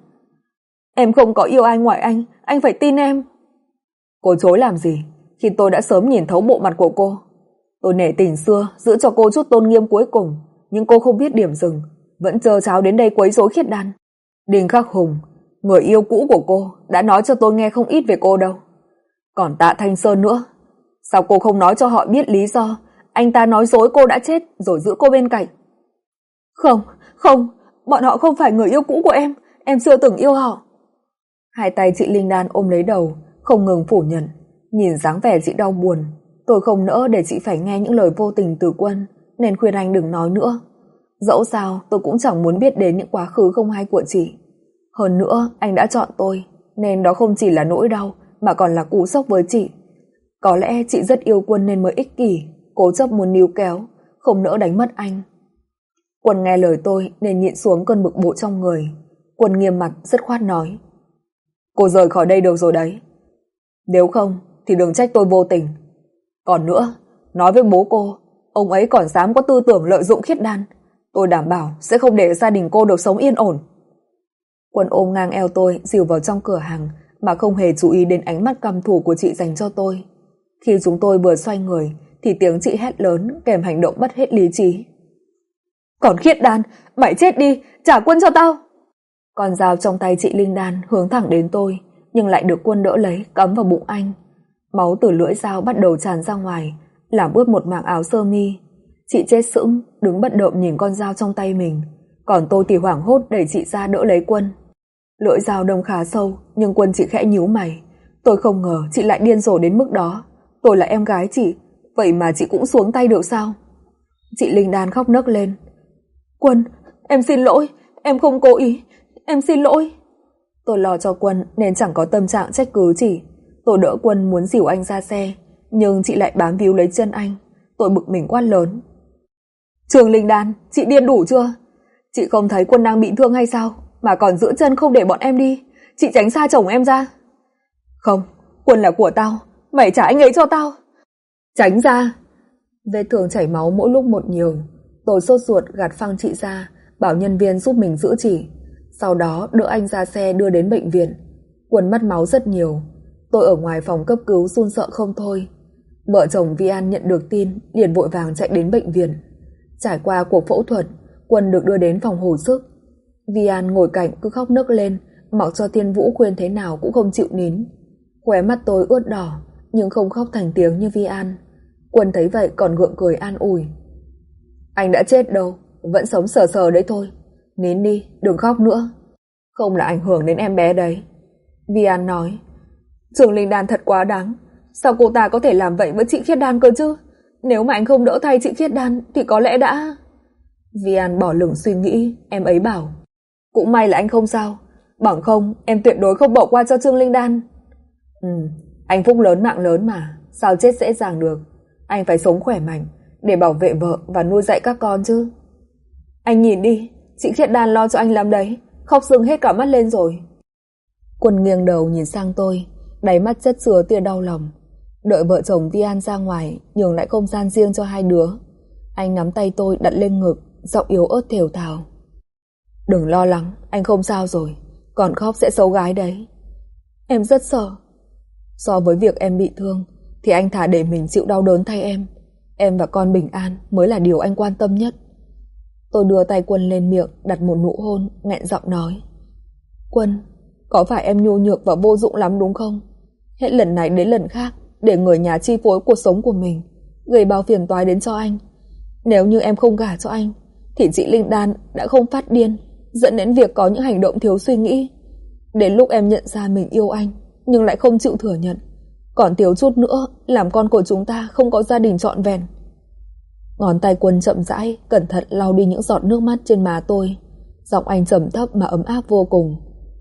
Em không có yêu ai ngoài anh, anh phải tin em. Cô chối làm gì, khi tôi đã sớm nhìn thấu bộ mặt của cô. Tôi nể tình xưa, giữ cho cô chút tôn nghiêm cuối cùng, nhưng cô không biết điểm dừng, vẫn trơ tráo đến đây quấy rối Khiết Đan. Đinh Khắc Hùng, người yêu cũ của cô, đã nói cho tôi nghe không ít về cô đâu. Còn Tạ Thanh Sơn nữa, sao cô không nói cho họ biết lý do anh ta nói dối cô đã chết rồi giữ cô bên cạnh? Không, không, bọn họ không phải người yêu cũ của em, em chưa từng yêu họ. Hai tay chị Linh Đan ôm lấy đầu, không ngừng phủ nhận. Nhìn dáng vẻ chị đau buồn, tôi không nỡ để chị phải nghe những lời vô tình từ Quân, nên khuyên anh đừng nói nữa. Dẫu sao tôi cũng chẳng muốn biết đến những quá khứ không hay của chị. Hơn nữa anh đã chọn tôi, nên đó không chỉ là nỗi đau mà còn là cú sốc với chị. Có lẽ chị rất yêu Quân nên mới ích kỷ, cố chấp muốn níu kéo, không nỡ đánh mất anh. Quân nghe lời tôi nên nhịn xuống cơn bực bội trong người. Quân nghiêm mặt dứt khoát nói, cô rời khỏi đây được rồi đấy. Nếu không thì đừng trách tôi vô tình. Còn nữa, nói với bố cô, ông ấy còn dám có tư tưởng lợi dụng Khiết Đan, tôi đảm bảo sẽ không để gia đình cô được sống yên ổn. Quân ôm ngang eo tôi dìu vào trong cửa hàng, mà không hề chú ý đến ánh mắt căm thù của chị dành cho tôi. Khi chúng tôi vừa xoay người thì tiếng chị hét lớn kèm hành động mất hết lý trí. Còn Khiết Đan, mày chết đi, trả Quân cho tao. Con dao trong tay chị Linh Đan hướng thẳng đến tôi, nhưng lại được Quân đỡ lấy cắm vào bụng anh. Máu từ lưỡi dao bắt đầu tràn ra ngoài, làm ướt một mảng áo sơ mi. Chị chết sững, đứng bất động nhìn con dao trong tay mình, còn tôi thì hoảng hốt đẩy chị ra đỡ lấy Quân. Lưỡi dao đâm khá sâu, nhưng Quân chỉ khẽ nhíu mày. Tôi không ngờ chị lại điên rồ đến mức đó. Tôi là em gái chị, vậy mà chị cũng xuống tay được sao? Chị Linh Đan khóc nấc lên. Quân, em xin lỗi, em không cố ý, em xin lỗi. Tôi lo cho Quân nên chẳng có tâm trạng trách cứ chị. Tôi đỡ Quân muốn dìu anh ra xe, nhưng chị lại bám víu lấy chân anh. Tôi bực mình quát lớn. Trường Linh Đan, chị điên đủ chưa? Chị không thấy Quân đang bị thương hay sao? mà còn giữ chân không để bọn em đi. Chị tránh xa chồng em ra. Không, Quân là của tao, mày trả anh ấy cho tao. Tránh ra. Vết thương chảy máu mỗi lúc một nhiều. Tôi sốt ruột gạt phăng chị ra, bảo nhân viên giúp mình giữ chỉ. Sau đó đỡ anh ra xe đưa đến bệnh viện. Quân mất máu rất nhiều. Tôi ở ngoài phòng cấp cứu run sợ không thôi. Vợ chồng Vi An nhận được tin liền vội vàng chạy đến bệnh viện. Trải qua cuộc phẫu thuật, Quân được đưa đến phòng hồi sức. Vi An ngồi cạnh cứ khóc nức lên, mặc cho Thiên Vũ khuyên thế nào cũng không chịu nín. Khóe mắt tôi ướt đỏ, nhưng không khóc thành tiếng như Vi An. Quân thấy vậy còn gượng cười an ủi. Anh đã chết đâu, vẫn sống sờ sờ đấy thôi. Nín đi, đừng khóc nữa. Không là ảnh hưởng đến em bé đấy. Vi An nói. Trường Linh Đan thật quá đáng. Sao cô ta có thể làm vậy với chị Khiết Đan cơ chứ? Nếu mà anh không đỡ thay chị Khiết Đan thì có lẽ đã... Vi An bỏ lửng suy nghĩ. Em ấy bảo. Cũng may là anh không sao. Bằng không em tuyệt đối không bỏ qua cho Trương Linh Đan. Ừ, anh phúc lớn mạng lớn mà. Sao chết dễ dàng được. Anh phải sống khỏe mạnh để bảo vệ vợ và nuôi dạy các con chứ. Anh nhìn đi, chị Khiết Đan lo cho anh lắm đấy. Khóc sưng hết cả mắt lên rồi. Quân nghiêng đầu nhìn sang tôi, đáy mắt chất chứa tia đau lòng. Đợi vợ chồng Vi An ra ngoài, nhường lại không gian riêng cho hai đứa. Anh nắm tay tôi đặt lên ngực, giọng yếu ớt thều thào. Đừng lo lắng, anh không sao rồi. Còn khóc sẽ xấu gái đấy. Em rất sợ. So với việc em bị thương thì anh thà để mình chịu đau đớn thay em. Em và con bình an mới là điều anh quan tâm nhất. Tôi đưa tay Quân lên miệng, đặt một nụ hôn, nghẹn giọng nói. Quân, có phải em nhu nhược và vô dụng lắm đúng không? Hết lần này đến lần khác để người nhà chi phối cuộc sống của mình, gây bao phiền toái đến cho anh. Nếu như em không gả cho anh thì chị Linh Đan đã không phát điên, dẫn đến việc có những hành động thiếu suy nghĩ. Đến lúc em nhận ra mình yêu anh nhưng lại không chịu thừa nhận, còn thiếu chút nữa làm con của chúng ta không có gia đình trọn vẹn. Ngón tay Quân chậm rãi, cẩn thận lau đi những giọt nước mắt trên má tôi. Giọng anh trầm thấp mà ấm áp vô cùng.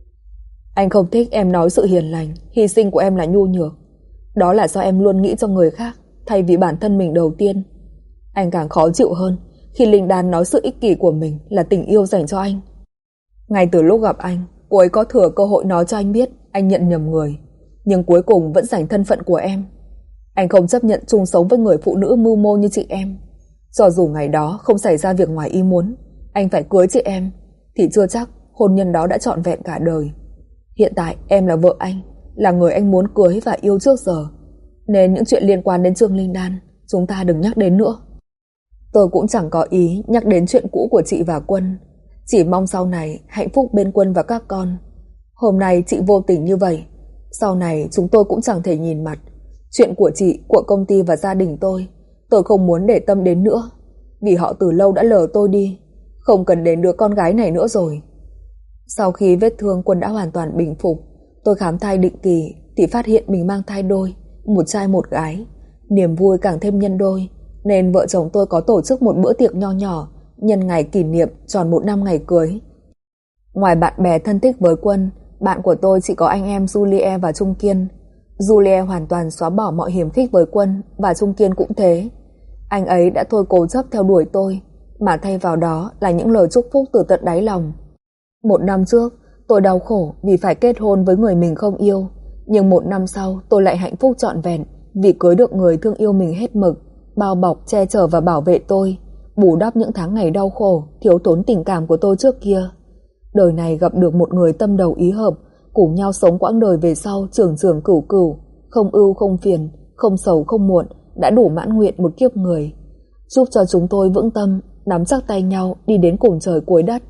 Anh không thích em nói sự hiền lành, hy sinh của em là nhu nhược. Đó là do em luôn nghĩ cho người khác thay vì bản thân mình đầu tiên. Anh càng khó chịu hơn khi Linh Đan nói sự ích kỷ của mình là tình yêu dành cho anh. Ngay từ lúc gặp anh, cô ấy có thừa cơ hội nói cho anh biết anh nhận nhầm người, nhưng cuối cùng vẫn giành thân phận của em. Anh không chấp nhận chung sống với người phụ nữ mưu mô như chị em. Cho dù ngày đó không xảy ra việc ngoài ý muốn, anh phải cưới chị em, thì chưa chắc hôn nhân đó đã trọn vẹn cả đời. Hiện tại em là vợ anh, là người anh muốn cưới và yêu trước giờ, nên những chuyện liên quan đến Trương Linh Đan chúng ta đừng nhắc đến nữa. Tôi cũng chẳng có ý nhắc đến chuyện cũ của chị và Quân, chỉ mong sau này hạnh phúc bên Quân và các con. Hôm nay chị vô tình như vậy, sau này chúng tôi cũng chẳng thể nhìn mặt. Chuyện của chị, của công ty và gia đình tôi, tôi không muốn để tâm đến nữa, vì họ từ lâu đã lờ tôi đi, không cần đến đứa con gái này nữa rồi. Sau khi vết thương Quân đã hoàn toàn bình phục, tôi khám thai định kỳ thì phát hiện mình mang thai đôi, một trai một gái. Niềm vui càng thêm nhân đôi, nên vợ chồng tôi có tổ chức một bữa tiệc nho nhỏ nhân ngày kỷ niệm tròn một năm ngày cưới. Ngoài bạn bè thân thích với Quân, bạn của tôi chỉ có anh em Julie và Trung Kiên. Julie hoàn toàn xóa bỏ mọi hiềm khích với Quân, và Trung Kiên cũng thế. Anh ấy đã thôi cố chấp theo đuổi tôi, mà thay vào đó là những lời chúc phúc từ tận đáy lòng. Một năm trước, tôi đau khổ vì phải kết hôn với người mình không yêu, nhưng một năm sau tôi lại hạnh phúc trọn vẹn vì cưới được người thương yêu mình hết mực, bao bọc, che chở và bảo vệ tôi, bù đắp những tháng ngày đau khổ, thiếu thốn tình cảm của tôi trước kia. Đời này gặp được một người tâm đầu ý hợp, cùng nhau sống quãng đời về sau trường trường cửu cửu, không ưu không phiền, không sầu không muộn, đã đủ mãn nguyện một kiếp người. Chúc cho chúng tôi vững tâm, nắm chắc tay nhau đi đến cùng trời cuối đất.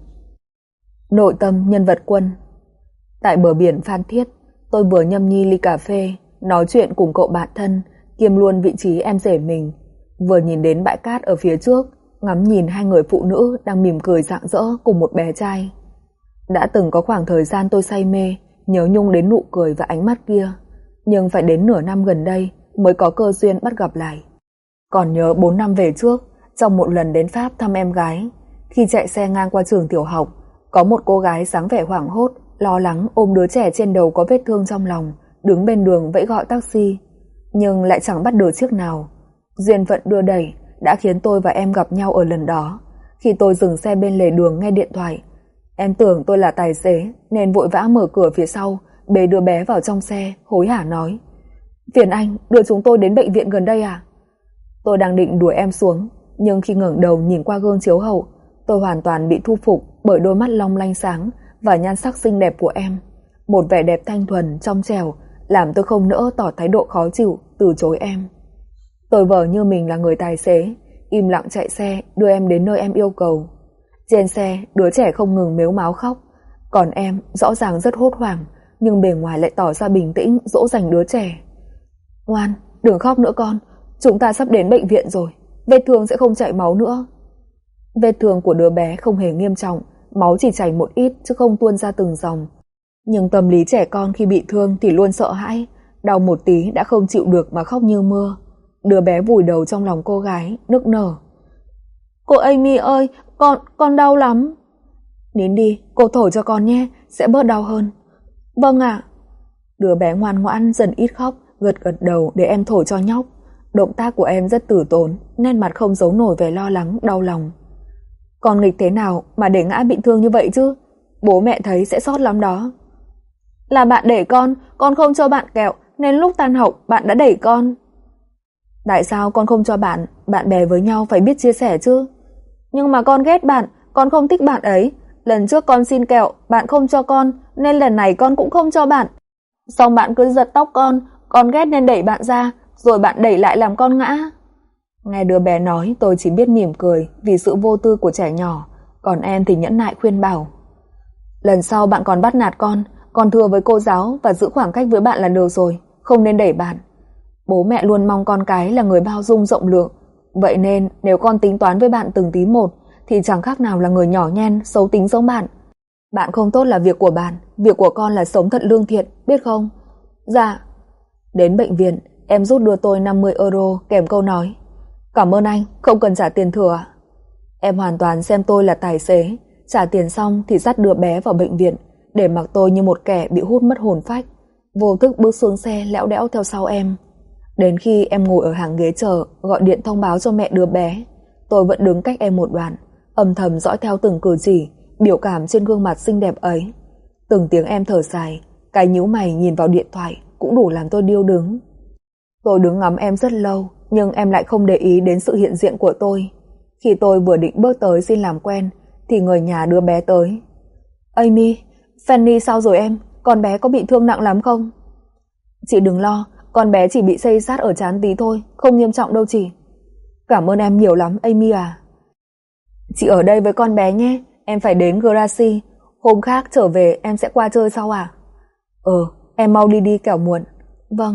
Nội tâm nhân vật Quân. Tại bờ biển Phan Thiết, tôi vừa nhâm nhi ly cà phê, nói chuyện cùng cậu bạn thân, kiêm luôn vị trí em rể mình, vừa nhìn đến bãi cát ở phía trước, ngắm nhìn hai người phụ nữ đang mỉm cười rạng rỡ cùng một bé trai. Đã từng có khoảng thời gian tôi say mê, nhớ nhung đến nụ cười và ánh mắt kia, nhưng phải đến nửa năm gần đây mới có cơ duyên bắt gặp lại. Còn nhớ bốn năm về trước, trong một lần đến Pháp thăm em gái, khi chạy xe ngang qua trường tiểu học, có một cô gái dáng vẻ hoảng hốt, lo lắng ôm đứa trẻ trên đầu có vết thương trong lòng, đứng bên đường vẫy gọi taxi, nhưng lại chẳng bắt được chiếc nào. Duyên phận đưa đẩy đã khiến tôi và em gặp nhau ở lần đó, khi tôi dừng xe bên lề đường nghe điện thoại. Em tưởng tôi là tài xế nên vội vã mở cửa phía sau, bế đứa bé vào trong xe, hối hả nói: "Phiền anh, đưa chúng tôi đến bệnh viện gần đây à?" Tôi đang định đuổi em xuống, nhưng khi ngẩng đầu nhìn qua gương chiếu hậu, tôi hoàn toàn bị thu phục bởi đôi mắt long lanh sáng và nhan sắc xinh đẹp của em. Một vẻ đẹp thanh thuần, trong trẻo, làm tôi không nỡ tỏ thái độ khó chịu, từ chối em. Tôi vờ như mình là người tài xế, im lặng chạy xe đưa em đến nơi em yêu cầu. Trên xe, đứa trẻ không ngừng mếu máo khóc, còn em rõ ràng rất hốt hoảng, nhưng bề ngoài lại tỏ ra bình tĩnh, dỗ dành đứa trẻ. "Ngoan, đừng khóc nữa con, chúng ta sắp đến bệnh viện rồi, vết thương sẽ không chảy máu nữa." Vết thương của đứa bé không hề nghiêm trọng, máu chỉ chảy một ít chứ không tuôn ra từng dòng. Nhưng tâm lý trẻ con khi bị thương thì luôn sợ hãi, đau một tí đã không chịu được mà khóc như mưa. Đứa bé vùi đầu trong lòng cô gái, nức nở: "Cô Amy ơi, con, con đau lắm." "Nín đi, cô thổi cho con nhé, sẽ bớt đau hơn." "Vâng ạ." Đứa bé ngoan ngoãn dần ít khóc, gật gật đầu để em thổi cho nhóc. Động tác của em rất tử tốn, nét mặt không giấu nổi vẻ lo lắng, đau lòng. "Con nghịch thế nào mà để ngã bị thương như vậy chứ? Bố mẹ thấy sẽ sót lắm đó." "Là bạn đẩy con, con không cho bạn kẹo nên lúc tan học bạn đã đẩy con." "Tại sao con không cho bạn? Bạn bè với nhau phải biết chia sẻ chứ." "Nhưng mà con ghét bạn, con không thích bạn ấy. Lần trước con xin kẹo, bạn không cho con, nên lần này con cũng không cho bạn. Xong bạn cứ giật tóc con, con ghét nên đẩy bạn ra, rồi bạn đẩy lại làm con ngã." Nghe đứa bé nói, tôi chỉ biết mỉm cười vì sự vô tư của trẻ nhỏ, còn em thì nhẫn nại khuyên bảo: "Lần sau bạn còn bắt nạt con, con thưa với cô giáo và giữ khoảng cách với bạn là được rồi, không nên đẩy bạn. Bố mẹ luôn mong con cái là người bao dung rộng lượng, vậy nên nếu con tính toán với bạn từng tí một thì chẳng khác nào là người nhỏ nhen, xấu tính giống bạn. Bạn không tốt là việc của bạn, việc của con là sống thật lương thiện, biết không?" "Dạ." Đến bệnh viện, em rút đưa tôi năm mươi euro kèm câu nói: "Cảm ơn anh, không cần trả tiền thừa." Em hoàn toàn xem tôi là tài xế, trả tiền xong thì dắt đứa bé vào bệnh viện, để mặc tôi như một kẻ bị hút mất hồn phách, vô thức bước xuống xe lẽo đẽo theo sau em. Đến khi em ngồi ở hàng ghế chờ, gọi điện thông báo cho mẹ đứa bé, tôi vẫn đứng cách em một đoạn, âm thầm dõi theo từng cử chỉ, biểu cảm trên gương mặt xinh đẹp ấy. Từng tiếng em thở dài, cái nhíu mày nhìn vào điện thoại cũng đủ làm tôi điêu đứng. Tôi đứng ngắm em rất lâu, nhưng em lại không để ý đến sự hiện diện của tôi. Khi tôi vừa định bước tới xin làm quen, thì người nhà đứa bé tới. "Amy, Fanny sao rồi em? Con bé có bị thương nặng lắm không?" "Chị đừng lo, con bé chỉ bị xây xát ở trán tí thôi, không nghiêm trọng đâu chị." "Cảm ơn em nhiều lắm, Amy à." "Chị ở đây với con bé nhé, em phải đến Gracie. Hôm khác trở về em sẽ qua chơi sau à?" "Ừ, em mau đi đi kẻo muộn." "Vâng."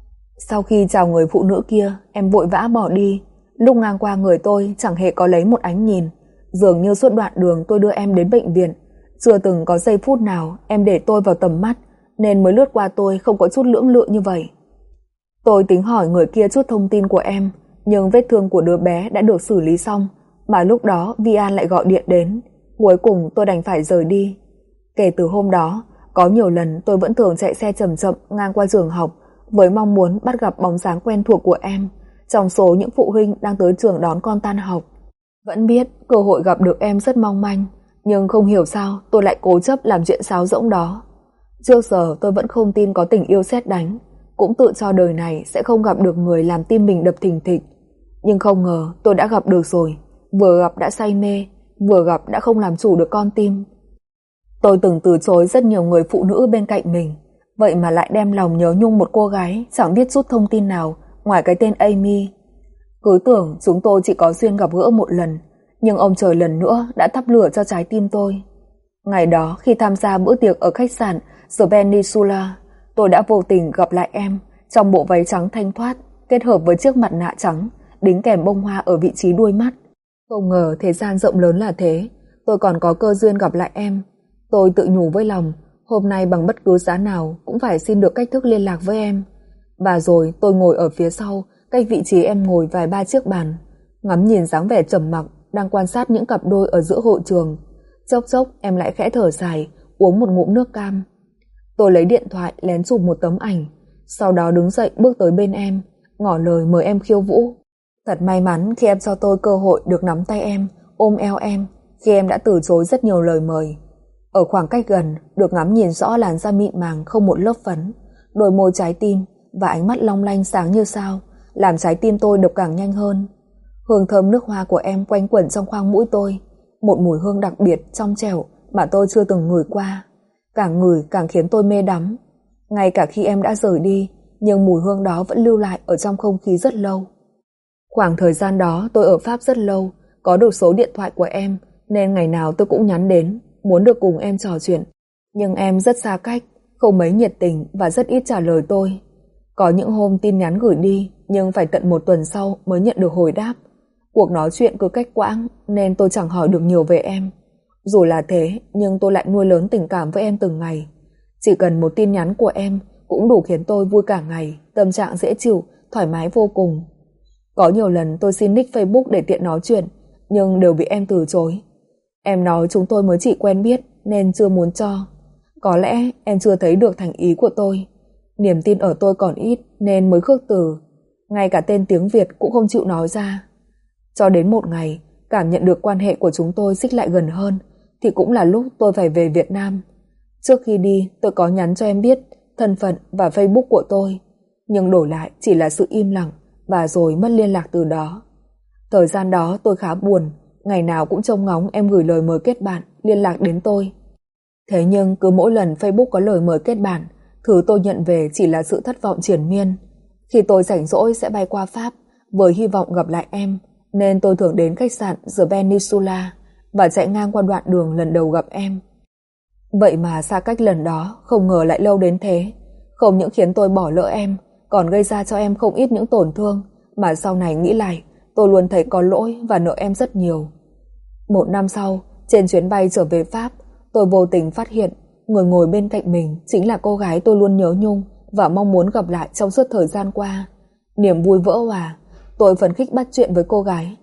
Sau khi chào người phụ nữ kia, em vội vã bỏ đi. Lúc ngang qua người tôi chẳng hề có lấy một ánh nhìn, dường như suốt đoạn đường tôi đưa em đến bệnh viện, chưa từng có giây phút nào em để tôi vào tầm mắt, nên mới lướt qua tôi không có chút lưỡng lự như vậy. Tôi tính hỏi người kia chút thông tin của em, nhưng vết thương của đứa bé đã được xử lý xong, mà lúc đó Vi An lại gọi điện đến. Cuối cùng tôi đành phải rời đi. Kể từ hôm đó, có nhiều lần tôi vẫn thường chạy xe chậm chậm ngang qua trường học, với mong muốn bắt gặp bóng dáng quen thuộc của em trong số những phụ huynh đang tới trường đón con tan học. Vẫn biết cơ hội gặp được em rất mong manh, nhưng không hiểu sao tôi lại cố chấp làm chuyện sáo rỗng đó. Trước giờ tôi vẫn không tin có tình yêu sét đánh, cũng tự cho đời này sẽ không gặp được người làm tim mình đập thình thịch. Nhưng không ngờ tôi đã gặp được rồi, vừa gặp đã say mê, vừa gặp đã không làm chủ được con tim. Tôi từng từ chối rất nhiều người phụ nữ bên cạnh mình, vậy mà lại đem lòng nhớ nhung một cô gái chẳng biết chút thông tin nào ngoài cái tên Amy. Cứ tưởng chúng tôi chỉ có duyên gặp gỡ một lần, nhưng ông trời lần nữa đã thắp lửa cho trái tim tôi. Ngày đó khi tham gia bữa tiệc ở khách sạn The Peninsula, tôi đã vô tình gặp lại em trong bộ váy trắng thanh thoát kết hợp với chiếc mặt nạ trắng đính kèm bông hoa ở vị trí đuôi mắt. Không ngờ thế gian rộng lớn là thế, tôi còn có cơ duyên gặp lại em. Tôi tự nhủ với lòng, hôm nay bằng bất cứ giá nào cũng phải xin được cách thức liên lạc với em. Và rồi tôi ngồi ở phía sau, cách vị trí em ngồi vài ba chiếc bàn, ngắm nhìn dáng vẻ trầm mặc đang quan sát những cặp đôi ở giữa hội trường. Chốc chốc em lại khẽ thở dài, uống một ngụm nước cam. Tôi lấy điện thoại lén chụp một tấm ảnh, sau đó đứng dậy bước tới bên em, ngỏ lời mời em khiêu vũ. Thật may mắn khi em cho tôi cơ hội được nắm tay em, ôm eo em, khi em đã từ chối rất nhiều lời mời. Ở khoảng cách gần, được ngắm nhìn rõ làn da mịn màng không một lớp phấn, đôi môi trái tim và ánh mắt long lanh sáng như sao, làm trái tim tôi đập càng nhanh hơn. Hương thơm nước hoa của em quanh quẩn trong khoang mũi tôi, một mùi hương đặc biệt trong trẻo mà tôi chưa từng ngửi qua. Càng ngửi càng khiến tôi mê đắm. Ngay cả khi em đã rời đi, nhưng mùi hương đó vẫn lưu lại ở trong không khí rất lâu. Khoảng thời gian đó tôi ở Pháp rất lâu, có được số điện thoại của em nên ngày nào tôi cũng nhắn đến, muốn được cùng em trò chuyện. Nhưng em rất xa cách, không mấy nhiệt tình và rất ít trả lời tôi. Có những hôm tin nhắn gửi đi nhưng phải tận một tuần sau mới nhận được hồi đáp. Cuộc nói chuyện cứ cách quãng nên tôi chẳng hỏi được nhiều về em. Dù là thế nhưng tôi lại nuôi lớn tình cảm với em từng ngày. Chỉ cần một tin nhắn của em cũng đủ khiến tôi vui cả ngày, tâm trạng dễ chịu, thoải mái vô cùng. Có nhiều lần tôi xin nick Facebook để tiện nói chuyện, nhưng đều bị em từ chối. Em nói chúng tôi mới chỉ quen biết nên chưa muốn cho. Có lẽ em chưa thấy được thành ý của tôi. Niềm tin ở tôi còn ít nên mới khước từ. Ngay cả tên tiếng Việt cũng không chịu nói ra. Cho đến một ngày, cảm nhận được quan hệ của chúng tôi xích lại gần hơn, thì cũng là lúc tôi phải về Việt Nam. Trước khi đi, tôi có nhắn cho em biết thân phận và Facebook của tôi, nhưng đổi lại chỉ là sự im lặng và rồi mất liên lạc từ đó. Thời gian đó tôi khá buồn, ngày nào cũng trông ngóng em gửi lời mời kết bạn, liên lạc đến tôi. Thế nhưng cứ mỗi lần Facebook có lời mời kết bạn, thứ tôi nhận về chỉ là sự thất vọng triền miên. Khi tôi rảnh rỗi sẽ bay qua Pháp với hy vọng gặp lại em, nên tôi thường đến khách sạn The Peninsula và chạy ngang qua đoạn đường lần đầu gặp em. Vậy mà xa cách lần đó không ngờ lại lâu đến thế. Không những khiến tôi bỏ lỡ em, còn gây ra cho em không ít những tổn thương mà sau này nghĩ lại tôi luôn thấy có lỗi và nợ em rất nhiều. Một năm sau, trên chuyến bay trở về Pháp, tôi vô tình phát hiện người ngồi bên cạnh mình chính là cô gái tôi luôn nhớ nhung và mong muốn gặp lại trong suốt thời gian qua. Niềm vui vỡ òa, tôi phấn khích bắt chuyện với cô gái.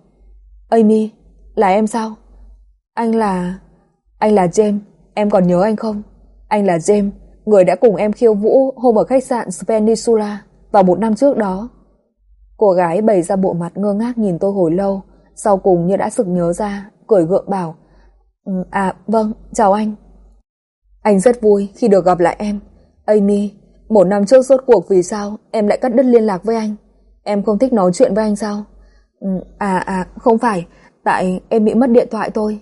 Amy, là em sao? Anh là... Anh là James, em còn nhớ anh không? Anh là James, người đã cùng em khiêu vũ hôm ở khách sạn Peninsula vào một năm trước đó. Cô gái bày ra bộ mặt ngơ ngác nhìn tôi hồi lâu, sau cùng như đã sực nhớ ra, cười gượng bảo: À vâng, chào anh. Anh rất vui khi được gặp lại em. Amy, một năm trước rốt cuộc vì sao em lại cắt đứt liên lạc với anh? Em không thích nói chuyện với anh sao? À à, không phải, tại em bị mất điện thoại thôi.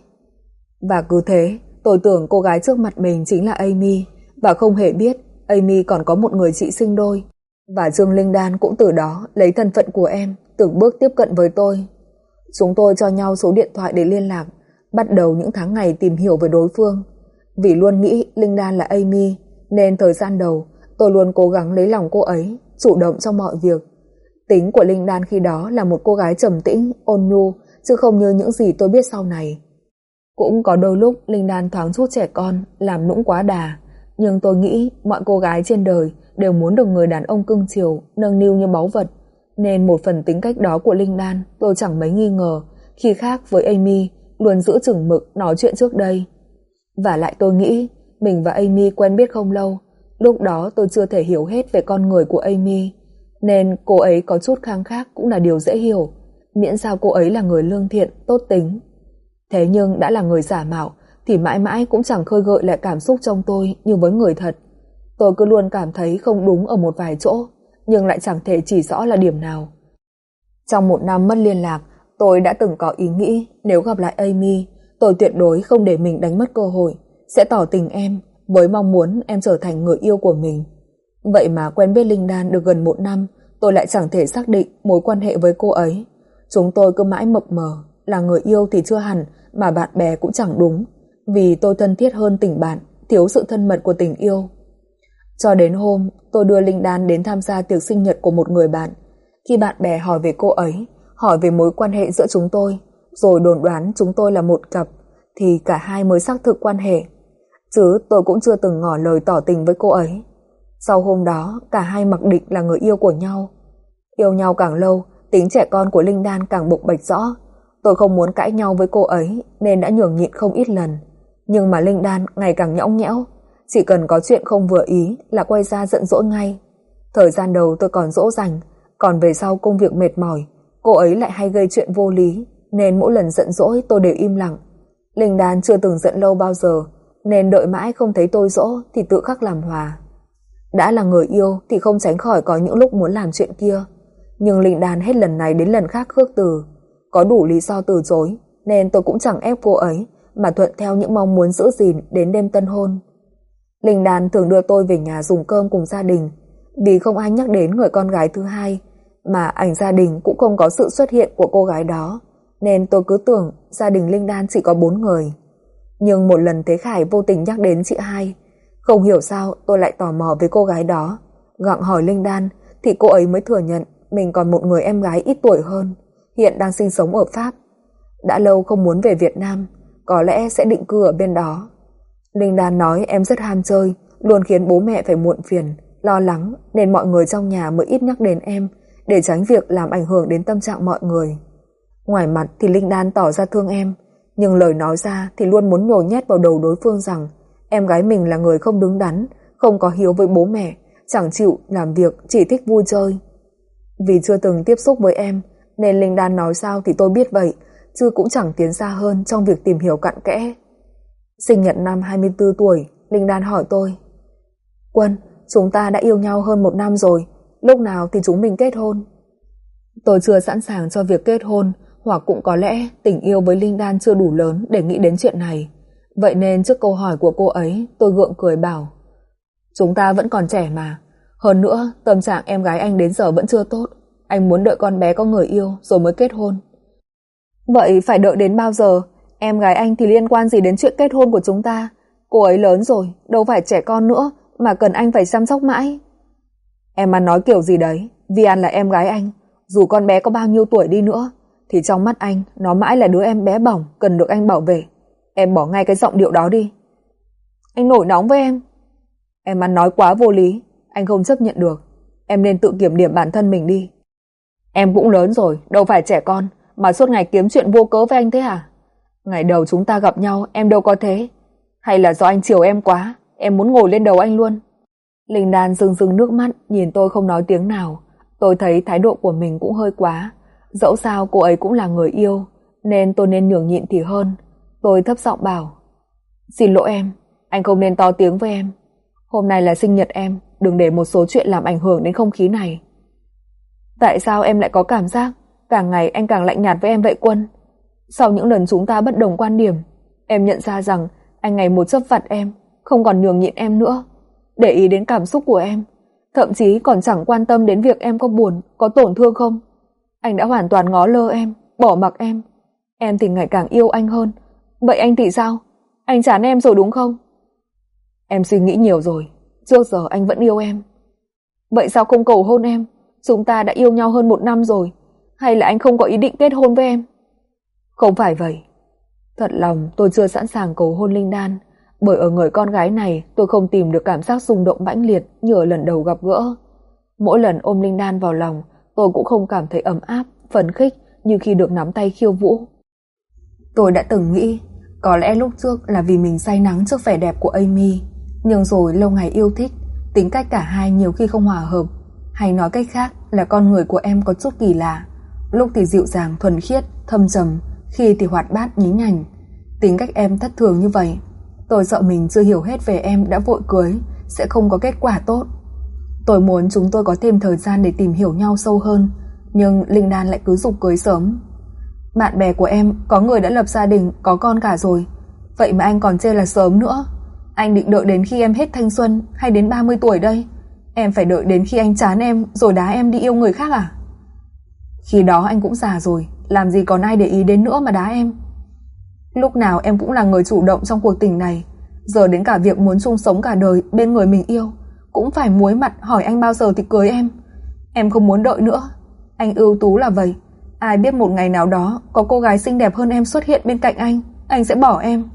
Và cứ thế, tôi tưởng cô gái trước mặt mình chính là Amy, và không hề biết Amy còn có một người chị sinh đôi. Và Trương Linh Đan cũng từ đó lấy thân phận của em, từng bước tiếp cận với tôi. Chúng tôi cho nhau số điện thoại để liên lạc, bắt đầu những tháng ngày tìm hiểu về đối phương. Vì luôn nghĩ Linh Đan là Amy, nên thời gian đầu tôi luôn cố gắng lấy lòng cô ấy, chủ động trong mọi việc. Tính của Linh Đan khi đó là một cô gái trầm tĩnh, ôn nhu, chứ không như những gì tôi biết sau này. Cũng có đôi lúc Linh Đan thoáng chút trẻ con, làm nũng quá đà, nhưng tôi nghĩ mọi cô gái trên đời đều muốn được người đàn ông cưng chiều, nâng niu như báu vật, nên một phần tính cách đó của Linh Đan tôi chẳng mấy nghi ngờ, khi khác với Amy luôn giữ chừng mực nói chuyện trước đây. Và lại tôi nghĩ mình và Amy quen biết không lâu, lúc đó tôi chưa thể hiểu hết về con người của Amy, nên cô ấy có chút khăng khắc cũng là điều dễ hiểu, miễn sao cô ấy là người lương thiện, tốt tính. Thế nhưng đã là người giả mạo thì mãi mãi cũng chẳng khơi gợi lại cảm xúc trong tôi như với người thật. Tôi cứ luôn cảm thấy không đúng ở một vài chỗ, nhưng lại chẳng thể chỉ rõ là điểm nào. Trong một năm mất liên lạc, tôi đã từng có ý nghĩ nếu gặp lại Amy, tôi tuyệt đối không để mình đánh mất cơ hội, sẽ tỏ tình em với mong muốn em trở thành người yêu của mình. Vậy mà quen biết Linh Đan được gần một năm, tôi lại chẳng thể xác định mối quan hệ với cô ấy. Chúng tôi cứ mãi mập mờ, là người yêu thì chưa hẳn, mà bạn bè cũng chẳng đúng, vì tôi thân thiết hơn tình bạn, thiếu sự thân mật của tình yêu. Cho đến hôm tôi đưa Linh Đan đến tham gia tiệc sinh nhật của một người bạn. Khi bạn bè hỏi về cô ấy, hỏi về mối quan hệ giữa chúng tôi, rồi đồn đoán chúng tôi là một cặp, thì cả hai mới xác thực quan hệ. Chứ tôi cũng chưa từng ngỏ lời tỏ tình với cô ấy. Sau hôm đó, cả hai mặc định là người yêu của nhau. Yêu nhau càng lâu, tính trẻ con của Linh Đan càng bộc bạch rõ. Tôi không muốn cãi nhau với cô ấy nên đã nhường nhịn không ít lần. Nhưng mà Linh Đan ngày càng nhõng nhẽo, chỉ cần có chuyện không vừa ý là quay ra giận dỗi ngay. Thời gian đầu tôi còn dỗ dành, còn về sau công việc mệt mỏi, cô ấy lại hay gây chuyện vô lý, nên mỗi lần giận dỗi tôi đều im lặng. Linh Đan chưa từng giận lâu bao giờ, nên đợi mãi không thấy tôi dỗ thì tự khắc làm hòa. Đã là người yêu thì không tránh khỏi có những lúc muốn làm chuyện kia, nhưng Linh Đan hết lần này đến lần khác khước từ, có đủ lý do từ chối, nên tôi cũng chẳng ép cô ấy mà thuận theo những mong muốn giữ gìn đến đêm tân hôn. Linh Đan thường đưa tôi về nhà dùng cơm cùng gia đình, vì không ai nhắc đến người con gái thứ hai, mà ảnh gia đình cũng không có sự xuất hiện của cô gái đó, nên tôi cứ tưởng gia đình Linh Đan chỉ có bốn người. Nhưng một lần Thế Khải vô tình nhắc đến chị hai, không hiểu sao tôi lại tò mò với cô gái đó, gặng hỏi Linh Đan thì cô ấy mới thừa nhận mình còn một người em gái ít tuổi hơn, hiện đang sinh sống ở Pháp. Đã lâu không muốn về Việt Nam, có lẽ sẽ định cư ở bên đó. Linh Đan nói em rất ham chơi, luôn khiến bố mẹ phải muộn phiền, lo lắng, nên mọi người trong nhà mới ít nhắc đến em, để tránh việc làm ảnh hưởng đến tâm trạng mọi người. Ngoài mặt thì Linh Đan tỏ ra thương em, nhưng lời nói ra thì luôn muốn nhồi nhét vào đầu đối phương rằng em gái mình là người không đứng đắn, không có hiếu với bố mẹ, chẳng chịu làm việc, chỉ thích vui chơi. Vì chưa từng tiếp xúc với em, nên Linh Đan nói sao thì tôi biết vậy, chứ cũng chẳng tiến xa hơn trong việc tìm hiểu cặn kẽ. Sinh nhật năm hai mươi tư tuổi, Linh Đan hỏi tôi: Quân, chúng ta đã yêu nhau hơn một năm rồi, lúc nào thì chúng mình kết hôn? Tôi chưa sẵn sàng cho việc kết hôn, hoặc cũng có lẽ tình yêu với Linh Đan chưa đủ lớn để nghĩ đến chuyện này. Vậy nên trước câu hỏi của cô ấy, tôi gượng cười bảo: Chúng ta vẫn còn trẻ mà. Hơn nữa, tâm trạng em gái anh đến giờ vẫn chưa tốt. Anh muốn đợi con bé có người yêu rồi mới kết hôn. Vậy phải đợi đến bao giờ? Em gái anh thì liên quan gì đến chuyện kết hôn của chúng ta? Cô ấy lớn rồi, đâu phải trẻ con nữa, mà cần anh phải chăm sóc mãi. Em ăn nói kiểu gì đấy? Vian là em gái anh, dù con bé có bao nhiêu tuổi đi nữa, thì trong mắt anh, nó mãi là đứa em bé bỏng, cần được anh bảo vệ. Em bỏ ngay cái giọng điệu đó đi. Anh nổi nóng với em. Em ăn nói quá vô lý, anh không chấp nhận được. Em nên tự kiểm điểm bản thân mình đi. Em cũng lớn rồi, đâu phải trẻ con, mà suốt ngày kiếm chuyện vô cớ với anh thế hả? Ngày đầu chúng ta gặp nhau em đâu có thế. Hay là do anh chiều em quá, em muốn ngồi lên đầu anh luôn? Linh Đan rưng rưng nước mắt nhìn tôi không nói tiếng nào. Tôi thấy thái độ của mình cũng hơi quá. Dẫu sao cô ấy cũng là người yêu, nên tôi nên nhường nhịn thì hơn. Tôi thấp giọng bảo: Xin lỗi em, anh không nên to tiếng với em. Hôm nay là sinh nhật em, đừng để một số chuyện làm ảnh hưởng đến không khí này. Tại sao em lại có cảm giác càng ngày anh càng lạnh nhạt với em vậy Quân? Sau những lần chúng ta bất đồng quan điểm, em nhận ra rằng anh ngày một chấp vặt em, không còn nhường nhịn em nữa, để ý đến cảm xúc của em, thậm chí còn chẳng quan tâm đến việc em có buồn, có tổn thương không. Anh đã hoàn toàn ngó lơ em, bỏ mặc em. Em thì ngày càng yêu anh hơn. Vậy anh thì sao? Anh chán em rồi đúng không? Em suy nghĩ nhiều rồi, trước giờ anh vẫn yêu em. Vậy sao không cầu hôn em? Chúng ta đã yêu nhau hơn một năm rồi. Hay là anh không có ý định kết hôn với em? Không phải vậy. Thật lòng tôi chưa sẵn sàng cầu hôn Linh Đan, bởi ở người con gái này tôi không tìm được cảm giác rung động mãnh liệt như ở lần đầu gặp gỡ. Mỗi lần ôm Linh Đan vào lòng, tôi cũng không cảm thấy ấm áp, phấn khích như khi được nắm tay khiêu vũ. Tôi đã từng nghĩ có lẽ lúc trước là vì mình say nắng trước vẻ đẹp của Amy, nhưng rồi lâu ngày yêu thích, tính cách cả hai nhiều khi không hòa hợp, hay nói cách khác là con người của em có chút kỳ lạ. Lúc thì dịu dàng thuần khiết, thâm trầm, khi thì hoạt bát nhí nhảnh. Tính cách em thất thường như vậy, tôi sợ mình chưa hiểu hết về em đã vội cưới sẽ không có kết quả tốt. Tôi muốn chúng tôi có thêm thời gian để tìm hiểu nhau sâu hơn, nhưng Linh Đan lại cứ giục cưới sớm. Bạn bè của em có người đã lập gia đình, có con cả rồi, vậy mà anh còn chê là sớm nữa. Anh định đợi đến khi em hết thanh xuân hay đến ba mươi tuổi đây? Em phải đợi đến khi anh chán em rồi đá em đi yêu người khác à? Khi đó anh cũng già rồi, làm gì còn ai để ý đến nữa mà đá em. Lúc nào em cũng là người chủ động trong cuộc tình này, giờ đến cả việc muốn chung sống cả đời bên người mình yêu cũng phải muối mặt hỏi anh bao giờ thì cưới em. Em không muốn đợi nữa. Anh ưu tú là vậy, ai biết một ngày nào đó có cô gái xinh đẹp hơn em xuất hiện bên cạnh anh, anh sẽ bỏ em.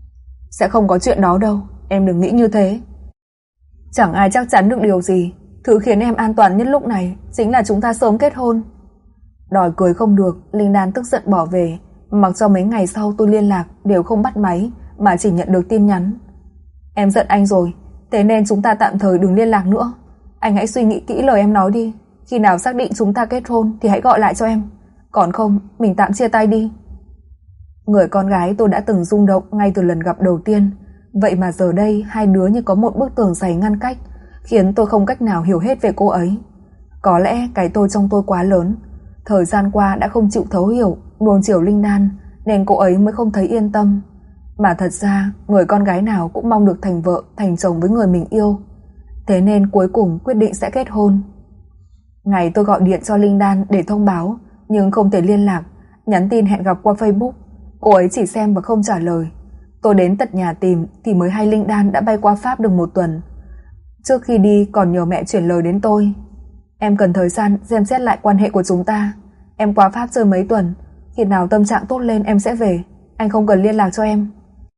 Sẽ không có chuyện đó đâu, em đừng nghĩ như thế. Chẳng ai chắc chắn được điều gì. Thứ khiến em an toàn nhất lúc này chính là chúng ta sớm kết hôn. Đòi cười không được, Linh Đan tức giận bỏ về, mặc cho mấy ngày sau tôi liên lạc đều không bắt máy mà chỉ nhận được tin nhắn. Em giận anh rồi, thế nên chúng ta tạm thời đừng liên lạc nữa. Anh hãy suy nghĩ kỹ lời em nói đi, khi nào xác định chúng ta kết hôn thì hãy gọi lại cho em, còn không mình tạm chia tay đi. Người con gái tôi đã từng rung động ngay từ lần gặp đầu tiên, Vậy mà giờ đây hai đứa như có một bức tường dày ngăn cách, khiến tôi không cách nào hiểu hết về cô ấy. Có lẽ cái tôi trong tôi quá lớn, thời gian qua đã không chịu thấu hiểu, nuông chiều Linh Đan, nên cô ấy mới không thấy yên tâm. Mà thật ra người con gái nào cũng mong được thành vợ, thành chồng với người mình yêu. Thế nên cuối cùng quyết định sẽ kết hôn. Ngày tôi gọi điện cho Linh Đan để thông báo, nhưng không thể liên lạc, nhắn tin hẹn gặp qua Facebook, cô ấy chỉ xem và không trả lời. Tôi đến tận nhà tìm thì mới hay Linh Đan đã bay qua Pháp được một tuần. Trước khi đi còn nhờ mẹ chuyển lời đến tôi: em cần thời gian xem xét lại quan hệ của chúng ta. Em qua Pháp chơi mấy tuần, khi nào tâm trạng tốt lên em sẽ về, anh không cần liên lạc cho em.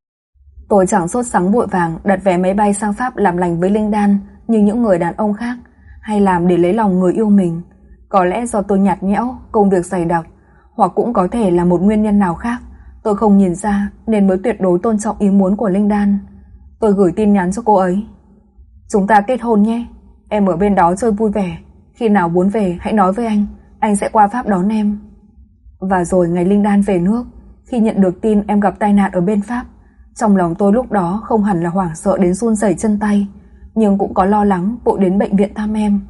Tôi chẳng sốt sắng vội vàng đặt vé máy bay sang Pháp làm lành với Linh Đan như những người đàn ông khác, hay làm để lấy lòng người yêu mình. Có lẽ do tôi nhạt nhẽo, công việc dày đặc, hoặc cũng có thể là một nguyên nhân nào khác tôi không nhìn ra, nên mới tuyệt đối tôn trọng ý muốn của Linh Đan. Tôi gửi tin nhắn cho cô ấy: chúng ta kết hôn nhé, em ở bên đó chơi vui vẻ, khi nào muốn về hãy nói với anh, anh sẽ qua Pháp đón em. Và rồi ngày Linh Đan về nước, khi nhận được tin em gặp tai nạn ở bên Pháp, trong lòng tôi lúc đó không hẳn là hoảng sợ đến run rẩy chân tay, nhưng cũng có lo lắng vội đến bệnh viện thăm em.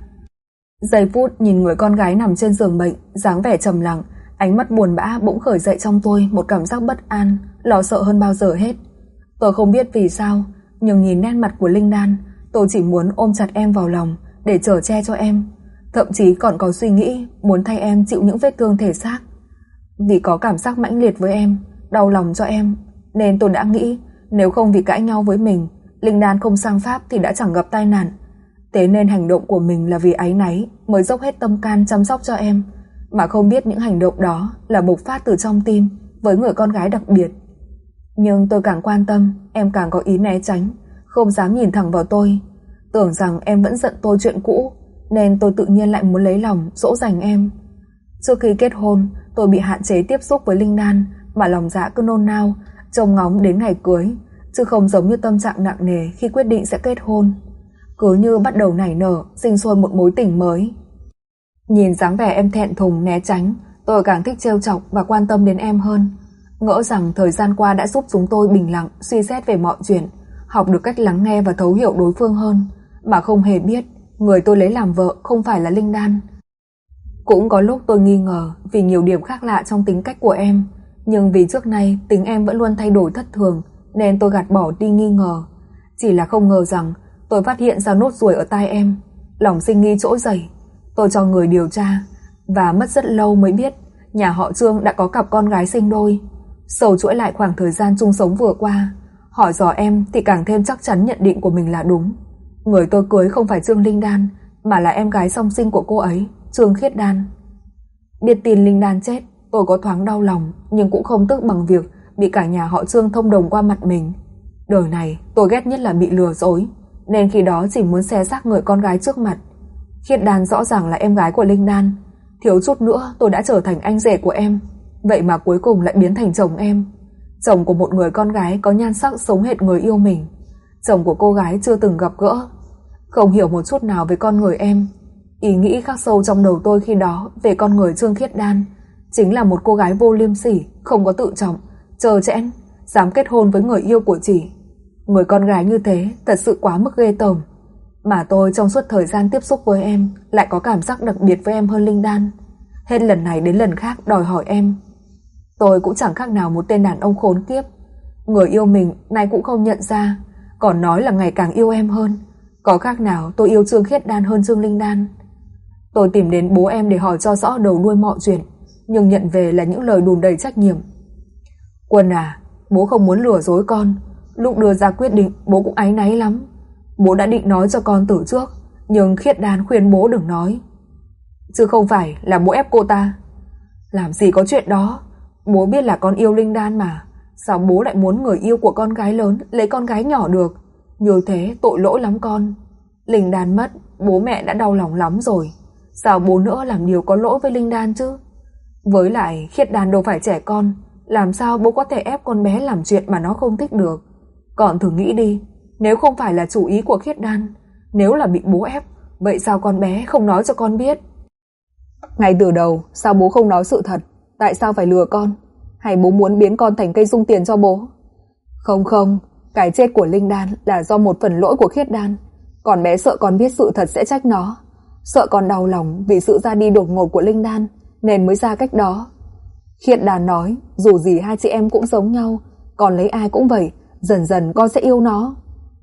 Giây phút nhìn người con gái nằm trên giường bệnh, dáng vẻ trầm lặng, ánh mắt buồn bã bỗng khởi dậy trong tôi một cảm giác bất an, lo sợ hơn bao giờ hết. Tôi không biết vì sao, nhưng nhìn nét mặt của Linh Đan, tôi chỉ muốn ôm chặt em vào lòng để chở che cho em, thậm chí còn có suy nghĩ muốn thay em chịu những vết thương thể xác. Vì có cảm giác mãnh liệt với em, đau lòng cho em, nên tôi đã nghĩ nếu không vì cãi nhau với mình, Linh Đan không sang Pháp thì đã chẳng gặp tai nạn. Thế nên hành động của mình là vì áy náy mới dốc hết tâm can chăm sóc cho em, mà không biết những hành động đó là bộc phát từ trong tim với người con gái đặc biệt. Nhưng tôi càng quan tâm, em càng có ý né tránh, không dám nhìn thẳng vào tôi, tưởng rằng em vẫn giận tôi chuyện cũ, nên tôi tự nhiên lại muốn lấy lòng dỗ dành em. Trước khi kết hôn, tôi bị hạn chế tiếp xúc với Linh Đan, mà lòng dạ cứ nôn nao trông ngóng đến ngày cưới, chứ không giống như tâm trạng nặng nề khi quyết định sẽ kết hôn. Cứ như bắt đầu nảy nở, sinh sôi một mối tình mới. Nhìn dáng vẻ em thẹn thùng né tránh, tôi càng thích trêu chọc và quan tâm đến em hơn. Ngỡ rằng thời gian qua đã giúp chúng tôi bình lặng suy xét về mọi chuyện, học được cách lắng nghe và thấu hiểu đối phương hơn, mà không hề biết người tôi lấy làm vợ không phải là Linh Đan. Cũng có lúc tôi nghi ngờ vì nhiều điểm khác lạ trong tính cách của em, nhưng vì trước nay tính em vẫn luôn thay đổi thất thường, nên tôi gạt bỏ đi nghi ngờ. Chỉ là không ngờ rằng tôi phát hiện ra nốt ruồi ở tai em, lòng sinh nghi trỗi dậy. Tôi cho người điều tra, và mất rất lâu mới biết nhà họ Trương đã có cặp con gái sinh đôi. Sầu chuỗi lại khoảng thời gian chung sống vừa qua, hỏi dò em thì càng thêm chắc chắn nhận định của mình là đúng. Người tôi cưới không phải Trương Linh Đan, mà là em gái song sinh của cô ấy, Trương Khiết Đan. Biết tin Linh Đan chết, tôi có thoáng đau lòng, nhưng cũng không tức bằng việc bị cả nhà họ Trương thông đồng qua mặt mình. Đời này tôi ghét nhất là bị lừa dối, nên khi đó chỉ muốn xé xác người con gái trước mặt. Khiết Đan rõ ràng là em gái của Linh Đan, thiếu chút nữa tôi đã trở thành anh rể của em, vậy mà cuối cùng lại biến thành chồng em, chồng của một người con gái có nhan sắc giống hệt người yêu mình, chồng của cô gái chưa từng gặp gỡ. Không hiểu một chút nào về con người em. Ý nghĩ khắc sâu trong đầu tôi khi đó về con người Trương Khiết Đan chính là một cô gái vô liêm sỉ, không có tự trọng, trơ trẽn, dám kết hôn với người yêu của chị. Người con gái như thế thật sự quá mức ghê tởm. Mà tôi trong suốt thời gian tiếp xúc với em lại có cảm giác đặc biệt với em hơn Linh Đan, hết lần này đến lần khác đòi hỏi em. Tôi cũng chẳng khác nào một tên đàn ông khốn kiếp. Người yêu mình nay cũng không nhận ra, còn nói là ngày càng yêu em hơn. Có khác nào tôi yêu Trương Khiết Đan hơn Trương Linh Đan. Tôi tìm đến bố em để hỏi cho rõ đầu đuôi mọi chuyện, nhưng nhận về là những lời đùn đầy trách nhiệm. Quân à, bố không muốn lừa dối con. Lúc đưa ra quyết định bố cũng áy náy lắm. Bố đã định nói cho con từ trước, nhưng Khiết Đan khuyên bố đừng nói. Chứ không phải là bố ép cô ta. Làm gì có chuyện đó. Bố biết là con yêu Linh Đan mà. Sao bố lại muốn người yêu của con gái lớn lấy con gái nhỏ được? Như thế tội lỗi lắm con. Linh Đan mất, bố mẹ đã đau lòng lắm rồi. Sao bố nữa làm điều có lỗi với Linh Đan chứ? Với lại Khiết Đan đâu phải trẻ con, làm sao bố có thể ép con bé làm chuyện mà nó không thích được? Còn thử nghĩ đi, nếu không phải là chủ ý của Khiết Đan, nếu là bị bố ép, vậy sao con bé không nói cho con biết? Ngay từ đầu, sao bố không nói sự thật? Tại sao phải lừa con? Hay bố muốn biến con thành cây dung tiền cho bố? Không không, Cái chết của Linh Đan là do một phần lỗi của Khiết Đan. Còn bé sợ con biết sự thật sẽ trách nó. Sợ con đau lòng vì sự ra đi đột ngột của Linh Đan nên mới ra cách đó. Khiết Đan nói dù gì hai chị em cũng giống nhau, còn lấy ai cũng vậy, dần dần con sẽ yêu nó.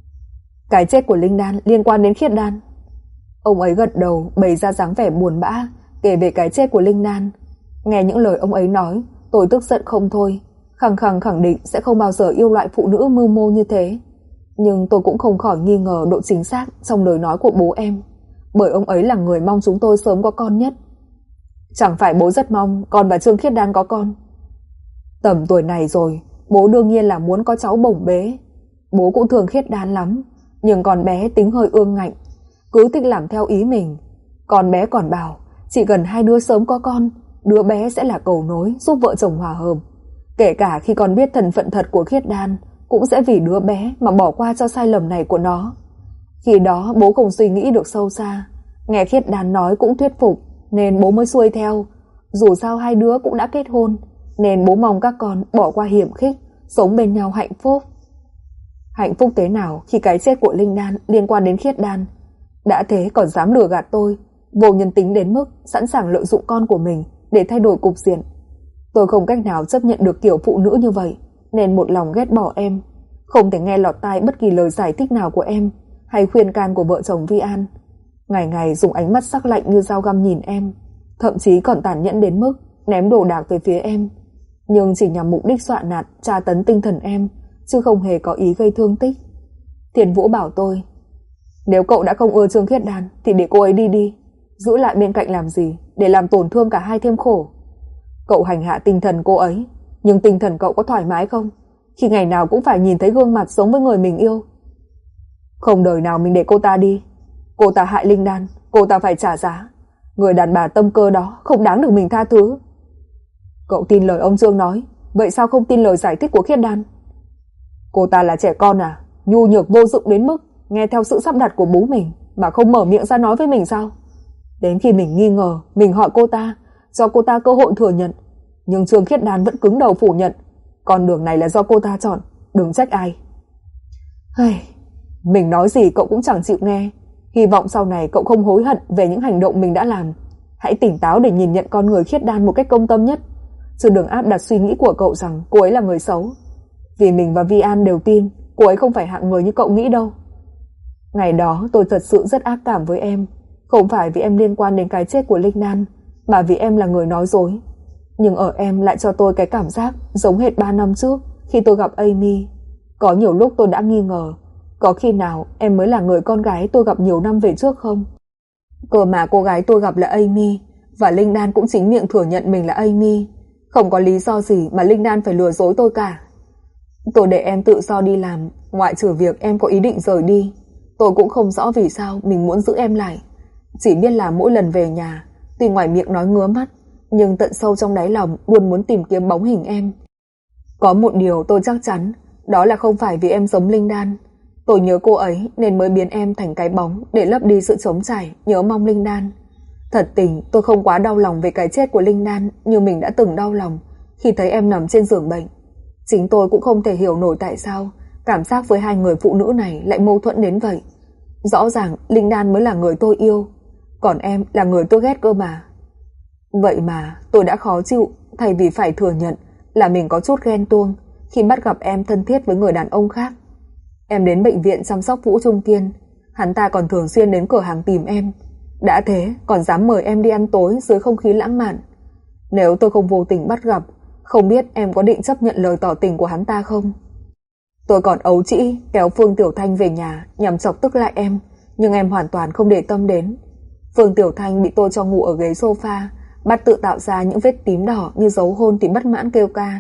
Cái chết của Linh Đan liên quan đến Khiết Đan. Ông ấy gật đầu, bày ra dáng vẻ buồn bã, kể về cái chết của Linh Đan. Nghe những lời ông ấy nói, tôi tức giận không thôi, khăng khăng khẳng định sẽ không bao giờ yêu loại phụ nữ mưu mô như thế. Nhưng tôi cũng không khỏi nghi ngờ độ chính xác trong lời nói của bố em, bởi ông ấy là người mong chúng tôi sớm có con nhất. Chẳng phải bố rất mong con và Trương Khiết Đan có con? Tầm tuổi này rồi, bố đương nhiên là muốn có cháu bổng bế. Bố cũng thương Khiết Đan lắm, nhưng con bé tính hơi ương ngạnh, cứ thích làm theo ý mình. Con bé còn bảo chỉ cần hai đứa sớm có con, đứa bé sẽ là cầu nối giúp vợ chồng hòa hợp. Kể cả khi con biết thân phận thật của Khiết Đan, cũng sẽ vì đứa bé mà bỏ qua cho sai lầm này của nó. Khi đó bố không suy nghĩ được sâu xa, nghe Khiết Đan nói cũng thuyết phục, nên bố mới xuôi theo. Dù sao hai đứa cũng đã kết hôn, nên bố mong các con bỏ qua hiểm khích, sống bên nhau hạnh phúc. Hạnh phúc thế nào khi cái chết của Linh Đan liên quan đến Khiết Đan? Đã thế còn dám lừa gạt tôi, vô nhân tính đến mức sẵn sàng lợi dụng con của mình để thay đổi cục diện. Tôi không cách nào chấp nhận được kiểu phụ nữ như vậy, nên một lòng ghét bỏ em, không thể nghe lọt tai bất kỳ lời giải thích nào của em hay khuyên can của vợ chồng Vi An. Ngày ngày dùng ánh mắt sắc lạnh như dao găm nhìn em, thậm chí còn tàn nhẫn đến mức ném đồ đạc về phía em, nhưng chỉ nhằm mục đích dọa nạt, tra tấn tinh thần em, chứ không hề có ý gây thương tích. Thiền Vũ bảo tôi, nếu cậu đã không ưa Trương Khiết Đan thì để cô ấy đi đi, giữ lại bên cạnh làm gì, để làm tổn thương cả hai thêm khổ. Cậu hành hạ tinh thần cô ấy, nhưng tinh thần cậu có thoải mái không, khi ngày nào cũng phải nhìn thấy gương mặt sống với người mình yêu? Không đời nào mình để cô ta đi. Cô ta hại Linh Đan, cô ta phải trả giá. Người đàn bà tâm cơ đó không đáng được mình tha thứ. Cậu tin lời ông Trương nói, vậy sao không tin lời giải thích của Khiết Đan? Cô ta là trẻ con à, nhu nhược vô dụng đến mức nghe theo sự sắp đặt của bố mình mà không mở miệng ra nói với mình sao? Đến khi mình nghi ngờ, mình hỏi cô ta, cho cô ta cơ hội thừa nhận, nhưng Trương Khiết Đan vẫn cứng đầu phủ nhận. Con đường này là do cô ta chọn, đừng trách ai. Hây, mình nói gì cậu cũng chẳng chịu nghe. Hy vọng sau này cậu không hối hận về những hành động mình đã làm. Hãy tỉnh táo để nhìn nhận con người Khiết Đan một cách công tâm nhất, chứ đừng áp đặt suy nghĩ của cậu rằng cô ấy là người xấu. Vì mình và Vi An đều tin cô ấy không phải hạng người như cậu nghĩ đâu. Ngày đó tôi thật sự rất ác cảm với em, không phải vì em liên quan đến cái chết của Linh Đan, mà vì em là người nói dối. Nhưng ở em lại cho tôi cái cảm giác giống hệt ba năm trước khi tôi gặp Amy. Có nhiều lúc tôi đã nghi ngờ, có khi nào em mới là người con gái tôi gặp nhiều năm về trước không? Cơ mà cô gái tôi gặp là Amy, và Linh Đan cũng chính miệng thừa nhận mình là Amy. Không có lý do gì mà Linh Đan phải lừa dối tôi cả. Tôi để em tự do đi làm, ngoại trừ việc em có ý định rời đi. Tôi cũng không rõ vì sao mình muốn giữ em lại. Chỉ biết là mỗi lần về nhà, tuy ngoài miệng nói ngứa mắt, nhưng tận sâu trong đáy lòng luôn muốn tìm kiếm bóng hình em. Có một điều tôi chắc chắn, đó là không phải vì em giống Linh Đan. Tôi nhớ cô ấy nên mới biến em thành cái bóng để lấp đi sự trống trải nhớ mong Linh Đan. Thật tình tôi không quá đau lòng về cái chết của Linh Đan như mình đã từng đau lòng khi thấy em nằm trên giường bệnh. Chính tôi cũng không thể hiểu nổi tại sao cảm giác với hai người phụ nữ này lại mâu thuẫn đến vậy. Rõ ràng Linh Đan mới là người tôi yêu, còn em là người tôi ghét cơ mà. Vậy mà tôi đã khó chịu thay vì phải thừa nhận là mình có chút ghen tuông khi bắt gặp em thân thiết với người đàn ông khác. Em đến bệnh viện chăm sóc Vũ Trung Kiên, hắn ta còn thường xuyên đến cửa hàng tìm em. Đã thế còn dám mời em đi ăn tối dưới không khí lãng mạn. Nếu tôi không vô tình bắt gặp, không biết em có định chấp nhận lời tỏ tình của hắn ta không? Tôi còn ấu trĩ kéo Phương Tiểu Thanh về nhà nhằm chọc tức lại em, nhưng em hoàn toàn không để tâm đến. Phương Tiểu Thanh bị tôi cho ngủ ở ghế sofa, bắt tự tạo ra những vết tím đỏ như dấu hôn thì bất mãn kêu ca.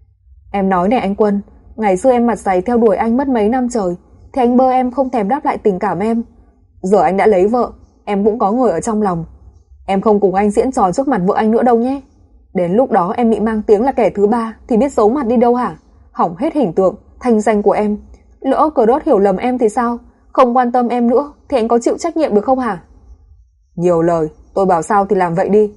Em nói này anh Quân, ngày xưa em mặt dày theo đuổi anh mất mấy năm trời, thì anh bơ em không thèm đáp lại tình cảm em. Giờ anh đã lấy vợ, em cũng có người ở trong lòng. Em không cùng anh diễn trò trước mặt vợ anh nữa đâu nhé. Đến lúc đó em bị mang tiếng là kẻ thứ ba thì biết giấu mặt đi đâu hả? Hỏng hết hình tượng, thanh danh của em. Lỡ cờ đốt hiểu lầm em thì sao? Không quan tâm em nữa thì anh có chịu trách nhiệm được không hả? Nhiều lời, tôi bảo sao thì làm vậy đi.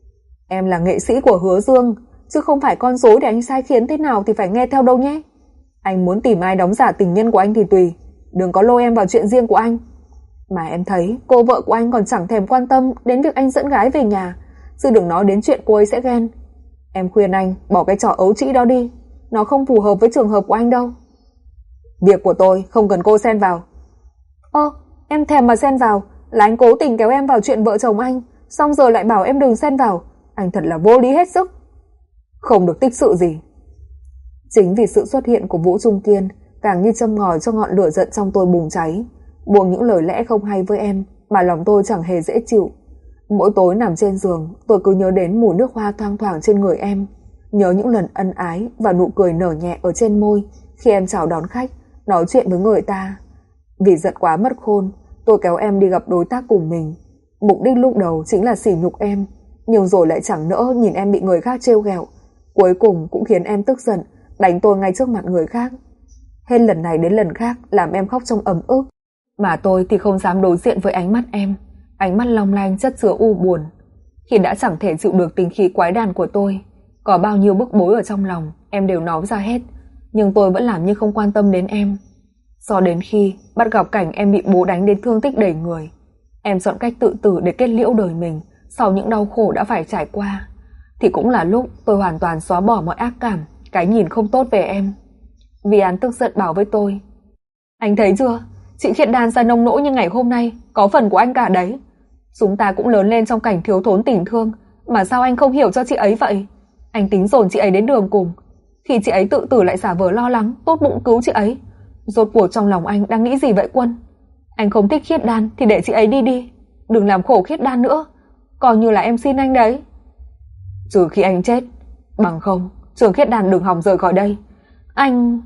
Em là nghệ sĩ của Hứa Dương, chứ không phải con rối để anh sai khiến thế nào thì phải nghe theo đâu nhé. Anh muốn tìm ai đóng giả tình nhân của anh thì tùy, đừng có lôi em vào chuyện riêng của anh. Mà em thấy cô vợ của anh còn chẳng thèm quan tâm đến việc anh dẫn gái về nhà, chứ đừng nói đến chuyện cô ấy sẽ ghen. Em khuyên anh bỏ cái trò ấu trĩ đó đi, nó không phù hợp với trường hợp của anh đâu. Việc của tôi không cần cô xen vào. Ơ, em thèm mà xen vào, là anh cố tình kéo em vào chuyện vợ chồng anh, xong giờ lại bảo em đừng xen vào. Anh thật là vô lý hết sức. Không được tích sự gì. Chính vì sự xuất hiện của Vũ Trung Kiên càng như châm ngòi cho ngọn lửa giận trong tôi bùng cháy, buông những lời lẽ không hay với em mà lòng tôi chẳng hề dễ chịu. Mỗi tối nằm trên giường, tôi cứ nhớ đến mùi nước hoa thoang thoảng trên người em, nhớ những lần ân ái và nụ cười nở nhẹ ở trên môi khi em chào đón khách, nói chuyện với người ta. Vì giận quá mất khôn, tôi kéo em đi gặp đối tác cùng mình. Mục đích lúc đầu chính là sỉ nhục em, nhưng rồi lại chẳng nỡ nhìn em bị người khác trêu ghẹo. Cuối cùng cũng khiến em tức giận, đánh tôi ngay trước mặt người khác. Hết lần này đến lần khác làm em khóc trong ấm ức, mà tôi thì không dám đối diện với ánh mắt em, ánh mắt long lanh chất chứa u buồn. Khi đã chẳng thể chịu được tình khí quái đản của tôi, có bao nhiêu bức bối ở trong lòng em đều nói ra hết, nhưng tôi vẫn làm như không quan tâm đến em. Cho đến khi bắt gặp cảnh em bị bố đánh đến thương tích đầy người, em chọn cách tự tử để kết liễu đời mình sau những đau khổ đã phải trải qua, thì cũng là lúc tôi hoàn toàn xóa bỏ mọi ác cảm, cái nhìn không tốt về em. Vì An tức giận bảo với tôi: Anh thấy chưa, chị Khiết Đan ra nông nỗi như ngày hôm nay có phần của anh cả đấy. Chúng ta cũng lớn lên trong cảnh thiếu thốn tình thương, mà sao anh không hiểu cho chị ấy vậy? Anh tính dồn chị ấy đến đường cùng, khi chị ấy tự tử lại giả vờ lo lắng, tốt bụng cứu chị ấy. Rốt cuộc trong lòng anh đang nghĩ gì vậy Quân? Anh không thích Khiết Đan thì để chị ấy đi đi, đừng làm khổ Khiết Đan nữa, coi như là em xin anh đấy. Trừ khi anh chết, bằng không Trường Khiết Đan đừng hòng rời khỏi đây. Anh...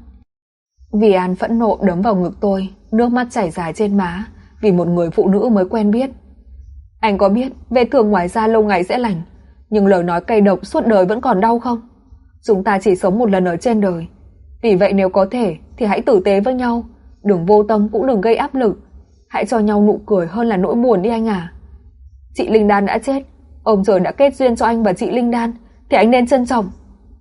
Vì An phẫn nộ đấm vào ngực tôi, nước mắt chảy dài trên má, vì một người phụ nữ mới quen biết. Anh có biết vết thương ngoài da lâu ngày sẽ lành, nhưng lời nói cay độc suốt đời vẫn còn đau không? Chúng ta chỉ sống một lần ở trên đời, vì vậy nếu có thể thì hãy tử tế với nhau, đừng vô tâm cũng đừng gây áp lực. Hãy cho nhau nụ cười hơn là nỗi buồn đi anh à. Chị Linh Đan đã chết, ông trời đã kết duyên cho anh và chị Linh Đan, thì anh nên trân trọng.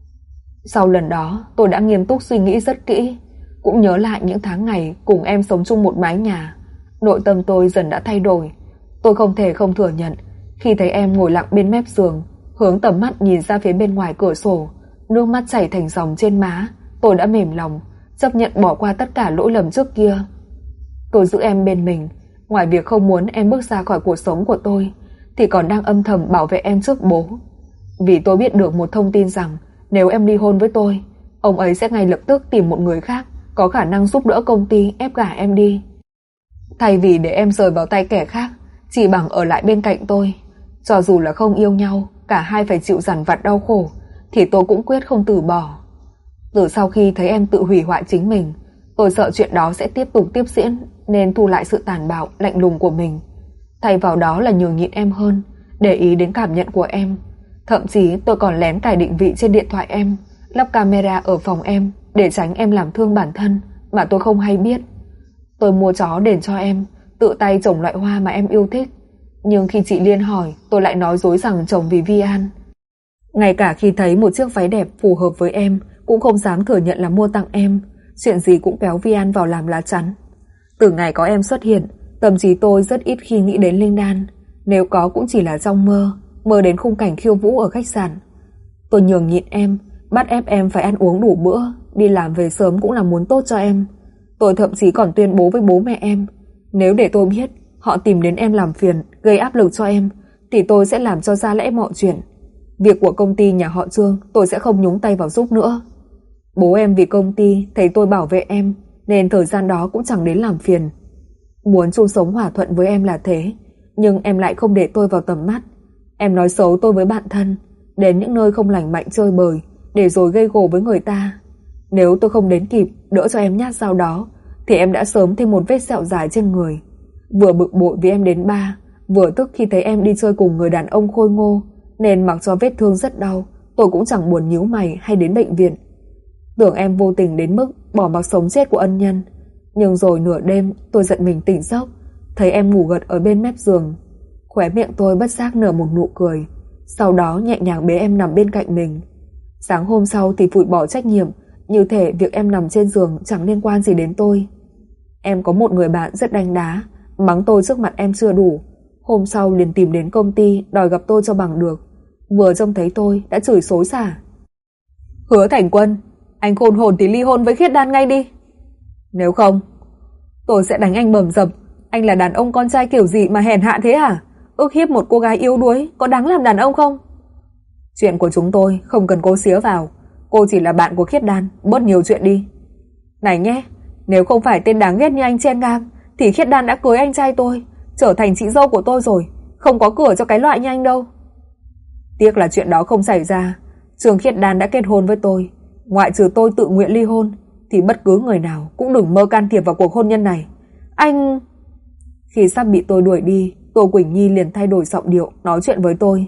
Sau lần đó tôi đã nghiêm túc suy nghĩ rất kỹ, cũng nhớ lại những tháng ngày cùng em sống chung một mái nhà. Nội tâm tôi dần đã thay đổi. Tôi không thể không thừa nhận, khi thấy em ngồi lặng bên mép giường, hướng tầm mắt nhìn ra phía bên ngoài cửa sổ, nước mắt chảy thành dòng trên má, tôi đã mềm lòng, chấp nhận bỏ qua tất cả lỗi lầm trước kia. Tôi giữ em bên mình, ngoài việc không muốn em bước ra khỏi cuộc sống của tôi, thì còn đang âm thầm bảo vệ em trước bố. Vì tôi biết được một thông tin rằng nếu em ly hôn với tôi, ông ấy sẽ ngay lập tức tìm một người khác có khả năng giúp đỡ công ty ép gả em đi. Thay vì để em rời vào tay kẻ khác, chỉ bằng ở lại bên cạnh tôi. Cho dù là không yêu nhau, cả hai phải chịu dằn vặt đau khổ, thì tôi cũng quyết không từ bỏ. Từ sau khi thấy em tự hủy hoại chính mình, tôi sợ chuyện đó sẽ tiếp tục tiếp diễn, nên thu lại sự tàn bạo, lạnh lùng của mình. Thay vào đó là nhường nhịn em hơn, để ý đến cảm nhận của em. Thậm chí tôi còn lén cài định vị trên điện thoại em, lắp camera ở phòng em, để tránh em làm thương bản thân mà tôi không hay biết. Tôi mua chó đền cho em, tự tay trồng loại hoa mà em yêu thích. Nhưng khi chị Liên hỏi, tôi lại nói dối rằng trồng vì Vi An. Ngay cả khi thấy một chiếc váy đẹp phù hợp với em, cũng không dám thừa nhận là mua tặng em. Chuyện gì cũng kéo Vi An vào làm lá chắn. Từ ngày có em xuất hiện, tâm trí tôi rất ít khi nghĩ đến Linh Đan. Nếu có cũng chỉ là trong mơ, mơ đến khung cảnh khiêu vũ ở khách sạn. Tôi nhường nhịn em, bắt ép em phải ăn uống đủ bữa, đi làm về sớm cũng là muốn tốt cho em. Tôi thậm chí còn tuyên bố với bố mẹ em, nếu để tôi biết họ tìm đến em làm phiền, gây áp lực cho em, thì tôi sẽ làm cho ra lẽ mọi chuyện. Việc của công ty nhà họ Trương tôi sẽ không nhúng tay vào giúp nữa. Bố em vì công ty thấy tôi bảo vệ em, nên thời gian đó cũng chẳng đến làm phiền. Muốn chung sống hòa thuận với em là thế, nhưng em lại không để tôi vào tầm mắt. Em nói xấu tôi với bạn thân, đến những nơi không lành mạnh chơi bời, để rồi gây gổ với người ta. Nếu tôi không đến kịp đỡ cho em nhát dao đó, thì em đã sớm thêm một vết sẹo dài trên người. Vừa bực bội vì em đến bar, vừa tức khi thấy em đi chơi cùng người đàn ông khôi ngô, nên mặc cho vết thương rất đau, tôi cũng chẳng buồn nhíu mày hay đến bệnh viện. Tưởng em vô tình đến mức bỏ mặc sống chết của ân nhân. Nhưng rồi nửa đêm tôi giận mình tỉnh giấc, thấy em ngủ gật ở bên mép giường. Khóe miệng tôi bất giác nở một nụ cười, sau đó nhẹ nhàng bế em nằm bên cạnh mình. Sáng hôm sau thì phủi bỏ trách nhiệm, như thể việc em nằm trên giường chẳng liên quan gì đến tôi. Em có một người bạn rất đánh đá, mắng tôi trước mặt em chưa đủ. Hôm sau liền tìm đến công ty đòi gặp tôi cho bằng được. Vừa trông thấy tôi đã chửi xối xả. Hứa Thành Quân, anh khôn hồn thì ly hôn với Khiết Đan ngay đi. Nếu không, tôi sẽ đánh anh bầm dập. Anh là đàn ông con trai kiểu gì mà hèn hạ thế hả? Ức hiếp một cô gái yếu đuối có đáng làm đàn ông không? Chuyện của chúng tôi không cần cô xía vào. Cô chỉ là bạn của Khiết Đan, bớt nhiều chuyện đi. Này nhé, nếu không phải tên đáng ghét như anh chen ngang thì Khiết Đan đã cưới anh trai tôi, trở thành chị dâu của tôi rồi. Không có cửa cho cái loại như anh đâu. Tiếc là chuyện đó không xảy ra. Trường Khiết Đan đã kết hôn với tôi. Ngoại trừ tôi tự nguyện ly hôn thì bất cứ người nào cũng đừng mơ can thiệp vào cuộc hôn nhân này. Anh... Khi sắp bị tôi đuổi đi, Tô Quỳnh Nhi liền thay đổi giọng điệu nói chuyện với tôi.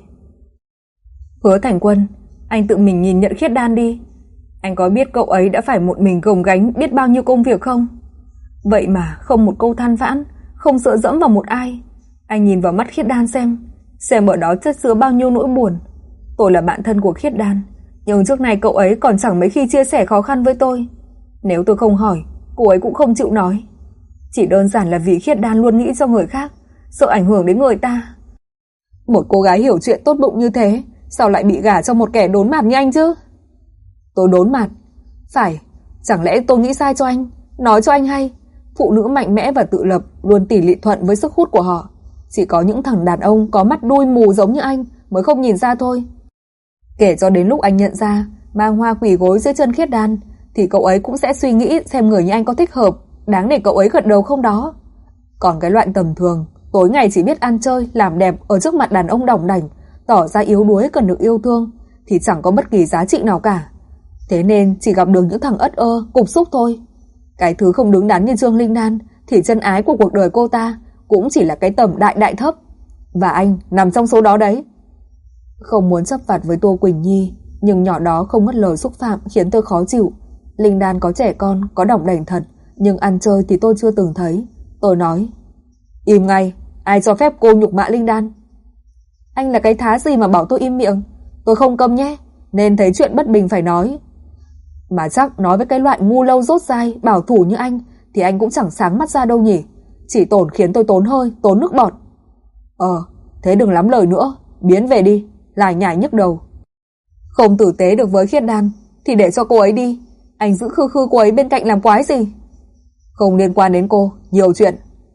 Hứa Thành Quân, anh tự mình nhìn nhận Khiết Đan đi. Anh có biết cậu ấy đã phải một mình gồng gánh biết bao nhiêu công việc không? Vậy mà không một câu than vãn, không dựa dẫm vào một ai. Anh nhìn vào mắt Khiết Đan xem, xem ở đó chất chứa bao nhiêu nỗi buồn. Tôi là bạn thân của Khiết Đan, nhưng trước này cậu ấy còn chẳng mấy khi chia sẻ khó khăn với tôi. Nếu tôi không hỏi, cô ấy cũng không chịu nói. Chỉ đơn giản là vì Khiết Đan luôn nghĩ cho người khác, sợ ảnh hưởng đến người ta. Một cô gái hiểu chuyện tốt bụng như thế, sao lại bị gả cho một kẻ đốn mặt như anh chứ? Tôi đốn mặt? Phải, chẳng lẽ tôi nghĩ sai cho anh? Nói cho anh hay, phụ nữ mạnh mẽ và tự lập luôn tỷ lệ thuận với sức hút của họ. Chỉ có những thằng đàn ông có mắt đuôi mù giống như anh mới không nhìn ra thôi. Kể cho đến lúc anh nhận ra mang hoa quỳ gối dưới chân Khiết Đan thì cậu ấy cũng sẽ suy nghĩ xem người như anh có thích hợp, đáng để cậu ấy gật đầu không đó. Còn cái loại tầm thường, tối ngày chỉ biết ăn chơi, làm đẹp ở trước mặt đàn ông đỏng đảnh, tỏ ra yếu đuối cần được yêu thương thì chẳng có bất kỳ giá trị nào cả. Thế nên chỉ gặp được những thằng ất ơ, cục xúc thôi. Cái thứ không đứng đắn như Trương Linh Đan thì chân ái của cuộc đời cô ta cũng chỉ là cái tầm đại đại thấp. Và anh nằm trong số đó đấy. Không muốn chấp vặt với Tô Quỳnh Nhi, nhưng nhỏ đó không mất lời xúc phạm khiến tôi khó chịu. Linh Đan có trẻ con, có đỏng đảnh thật, nhưng ăn chơi thì tôi chưa từng thấy. Tôi nói, im ngay, ai cho phép cô nhục mạ Linh Đan? Anh là cái thá gì mà bảo tôi im miệng? Tôi không câm nhé, nên thấy chuyện bất bình phải nói. Mà chắc nói với cái loại ngu lâu dốt dai, bảo thủ như anh thì anh cũng chẳng sáng mắt ra đâu nhỉ. Chỉ tổn khiến tôi tốn hơi, tốn nước bọt. Ờ, thế đừng lắm lời nữa, biến về đi, lại nhải nhức đầu. Không tử tế được với Khiết Đan thì để cho cô ấy đi. Anh giữ khư khư cô ấy bên cạnh làm quái gì? Không liên quan đến cô, nhiều chuyện.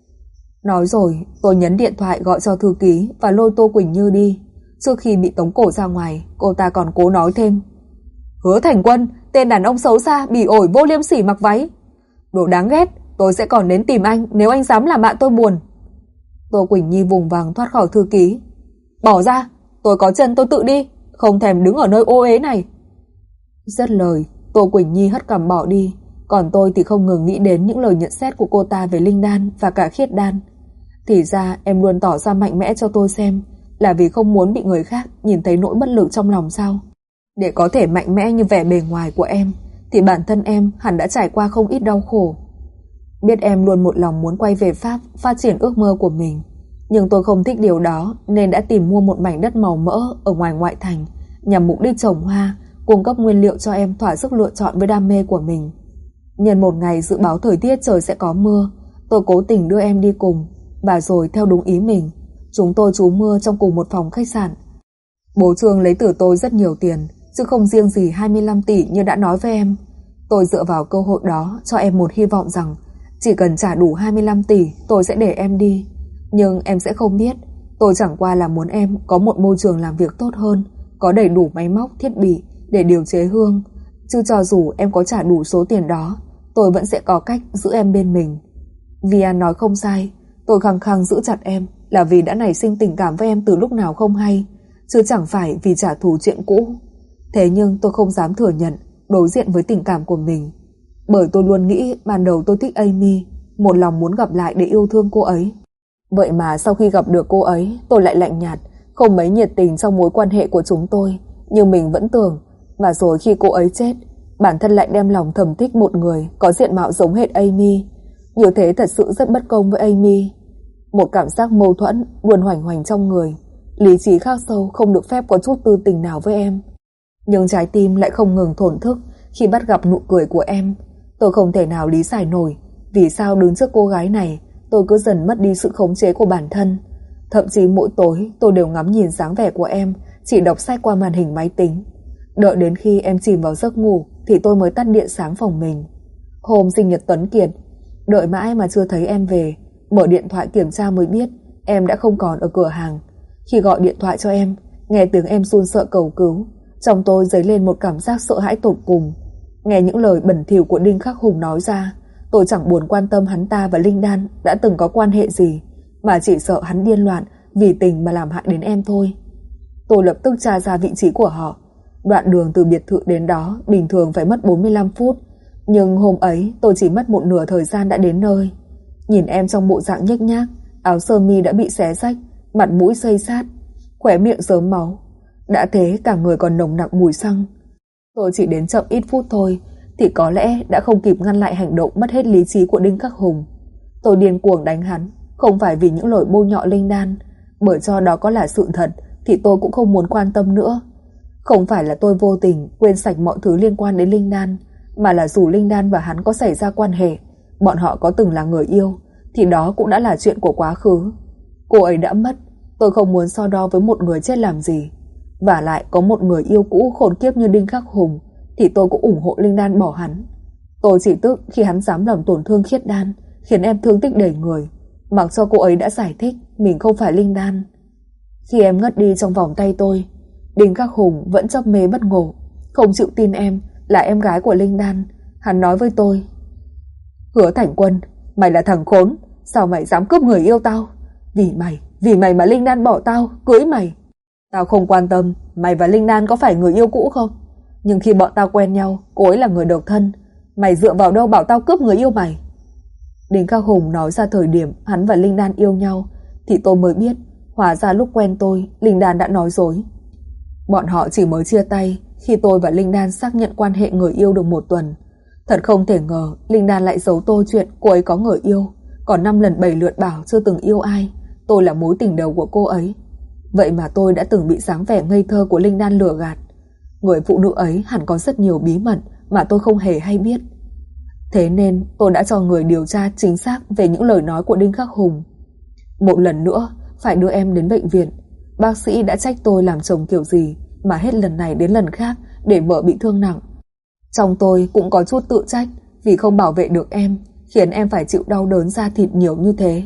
Nói rồi, tôi nhấn điện thoại gọi cho thư ký và lôi Tô Quỳnh Như đi. Trước khi bị tống cổ ra ngoài, cô ta còn cố nói thêm. Hứa Thành Quân, tên đàn ông xấu xa, bỉ ổi vô liêm sỉ mặc váy. Đồ đáng ghét, tôi sẽ còn đến tìm anh nếu anh dám làm bạn tôi buồn. Tô Quỳnh Nhi vùng vằng thoát khỏi thư ký. Bỏ ra, tôi có chân tôi tự đi, không thèm đứng ở nơi ô uế này. Dứt lời, Tô Quỳnh Nhi hất cằm bỏ đi. Còn tôi thì không ngừng nghĩ đến những lời nhận xét của cô ta về Linh Đan và cả Khiết Đan. Thì ra em luôn tỏ ra mạnh mẽ cho tôi xem là vì không muốn bị người khác nhìn thấy nỗi bất lực trong lòng sao? Để có thể mạnh mẽ như vẻ bề ngoài của em thì bản thân em hẳn đã trải qua không ít đau khổ. Biết em luôn một lòng muốn quay về Pháp phát triển ước mơ của mình, nhưng tôi không thích điều đó nên đã tìm mua một mảnh đất màu mỡ ở ngoài ngoại thành nhằm mục đích trồng hoa, cung cấp nguyên liệu cho em thỏa sức lựa chọn với đam mê của mình. Nhân một ngày dự báo thời tiết trời sẽ có mưa, tôi cố tình đưa em đi cùng, và rồi theo đúng ý mình, chúng tôi trú mưa trong cùng một phòng khách sạn. Bố Trương lấy từ tôi rất nhiều tiền, chứ không riêng gì hai mươi lăm tỷ như đã nói với em. Tôi dựa vào cơ hội đó cho em một hy vọng rằng chỉ cần trả đủ hai mươi lăm tỷ tôi sẽ để em đi. Nhưng em sẽ không biết, tôi chẳng qua là muốn em có một môi trường làm việc tốt hơn, có đầy đủ máy móc, thiết bị để điều chế hương. Chứ cho dù em có trả đủ số tiền đó, tôi vẫn sẽ có cách giữ em bên mình. Vì anh nói không sai, tôi khăng khăng giữ chặt em là vì đã nảy sinh tình cảm với em từ lúc nào không hay, chứ chẳng phải vì trả thù chuyện cũ. Thế nhưng tôi không dám thừa nhận đối diện với tình cảm của mình, bởi tôi luôn nghĩ ban đầu tôi thích Amy, một lòng muốn gặp lại để yêu thương cô ấy. Vậy mà sau khi gặp được cô ấy, tôi lại lạnh nhạt, không mấy nhiệt tình trong mối quan hệ của chúng tôi như mình vẫn tưởng. Và rồi khi cô ấy chết, bản thân lại đem lòng thầm thích một người có diện mạo giống hệt Amy. Như thế thật sự rất bất công với Amy. Một cảm giác mâu thuẫn luôn hoành hoành trong người, lý trí khắc sâu không được phép có chút tư tình nào với em. Nhưng trái tim lại không ngừng thổn thức Khi bắt gặp nụ cười của em, tôi không thể nào lý giải nổi vì sao đứng trước cô gái này tôi cứ dần mất đi sự khống chế của bản thân. Thậm chí mỗi tối tôi đều ngắm nhìn dáng vẻ của em, chỉ đọc sách qua màn hình máy tính. Đợi đến khi em chìm vào giấc ngủ thì tôi mới tắt điện sáng phòng mình. Hôm sinh nhật Tuấn Kiệt, đợi mãi mà chưa thấy em về, mở điện thoại kiểm tra mới biết em đã không còn ở cửa hàng. Khi gọi điện thoại cho em, nghe tiếng em run sợ cầu cứu, trong tôi dấy lên một cảm giác sợ hãi tột cùng. Nghe những lời bẩn thỉu của Đinh Khắc Hùng nói ra, tôi chẳng buồn quan tâm hắn ta và Linh Đan đã từng có quan hệ gì, mà chỉ sợ hắn điên loạn vì tình mà làm hại đến em thôi. Tôi lập tức tra ra vị trí của họ. Đoạn đường từ biệt thự đến đó bình thường phải mất bốn mươi lăm phút, nhưng hôm ấy tôi chỉ mất một nửa thời gian đã đến nơi. Nhìn em trong bộ dạng nhếch nhác, áo sơ mi đã bị xé rách, mặt mũi xây sát, khóe miệng rớm máu, đã thế cả người còn nồng nặc mùi xăng. Tôi chỉ đến chậm ít phút thôi thì có lẽ đã không kịp ngăn lại hành động mất hết lý trí của Đinh Khắc Hùng. Tôi điên cuồng đánh hắn, không phải vì những lời bôi nhọ Linh Đan, bởi cho đó có là sự thật thì tôi cũng không muốn quan tâm nữa. Không phải là tôi vô tình quên sạch mọi thứ liên quan đến Linh Đan, mà là dù Linh Đan và hắn có xảy ra quan hệ, bọn họ có từng là người yêu, thì đó cũng đã là chuyện của quá khứ. Cô ấy đã mất, tôi không muốn so đo với một người chết làm gì. Và lại có một người yêu cũ khốn kiếp như Đinh Khắc Hùng thì tôi cũng ủng hộ Linh Đan bỏ hắn. Tôi chỉ tức khi hắn dám làm tổn thương Khiết Đan, khiến em thương tích đầy người, mặc cho cô ấy đã giải thích mình không phải Linh Đan. Khi em ngất đi trong vòng tay tôi, Đinh Khắc Hùng vẫn chấp mê bất ngộ, không chịu tin em là em gái của Linh Đan. Hắn nói với tôi: Hứa Thành Quân, mày là thằng khốn, sao mày dám cướp người yêu tao? Vì mày, vì mày mà Linh Đan bỏ tao, cưới mày. Tao không quan tâm mày và Linh Đan có phải người yêu cũ không, nhưng khi bọn tao quen nhau, cô ấy là người độc thân. Mày dựa vào đâu bảo tao cướp người yêu mày? Đinh Khắc Hùng nói ra thời điểm hắn và Linh Đan yêu nhau, thì tôi mới biết hóa ra lúc quen tôi, Linh Đan đã nói dối. Bọn họ chỉ mới chia tay khi tôi và Linh Đan xác nhận quan hệ người yêu được một tuần. Thật không thể ngờ Linh Đan lại giấu tôi chuyện cô ấy có người yêu, còn năm lần bảy lượt bảo chưa từng yêu ai, tôi là mối tình đầu của cô ấy. Vậy mà tôi đã từng bị dáng vẻ ngây thơ của Linh Đan lừa gạt. Người phụ nữ ấy hẳn có rất nhiều bí mật mà tôi không hề hay biết. Thế nên tôi đã cho người điều tra chính xác về những lời nói của Đinh Khắc Hùng. Một lần nữa phải đưa em đến bệnh viện. Bác sĩ đã trách tôi làm chồng kiểu gì mà hết lần này đến lần khác để vợ bị thương nặng. Trong tôi cũng có chút tự trách vì không bảo vệ được em, khiến em phải chịu đau đớn da thịt nhiều như thế.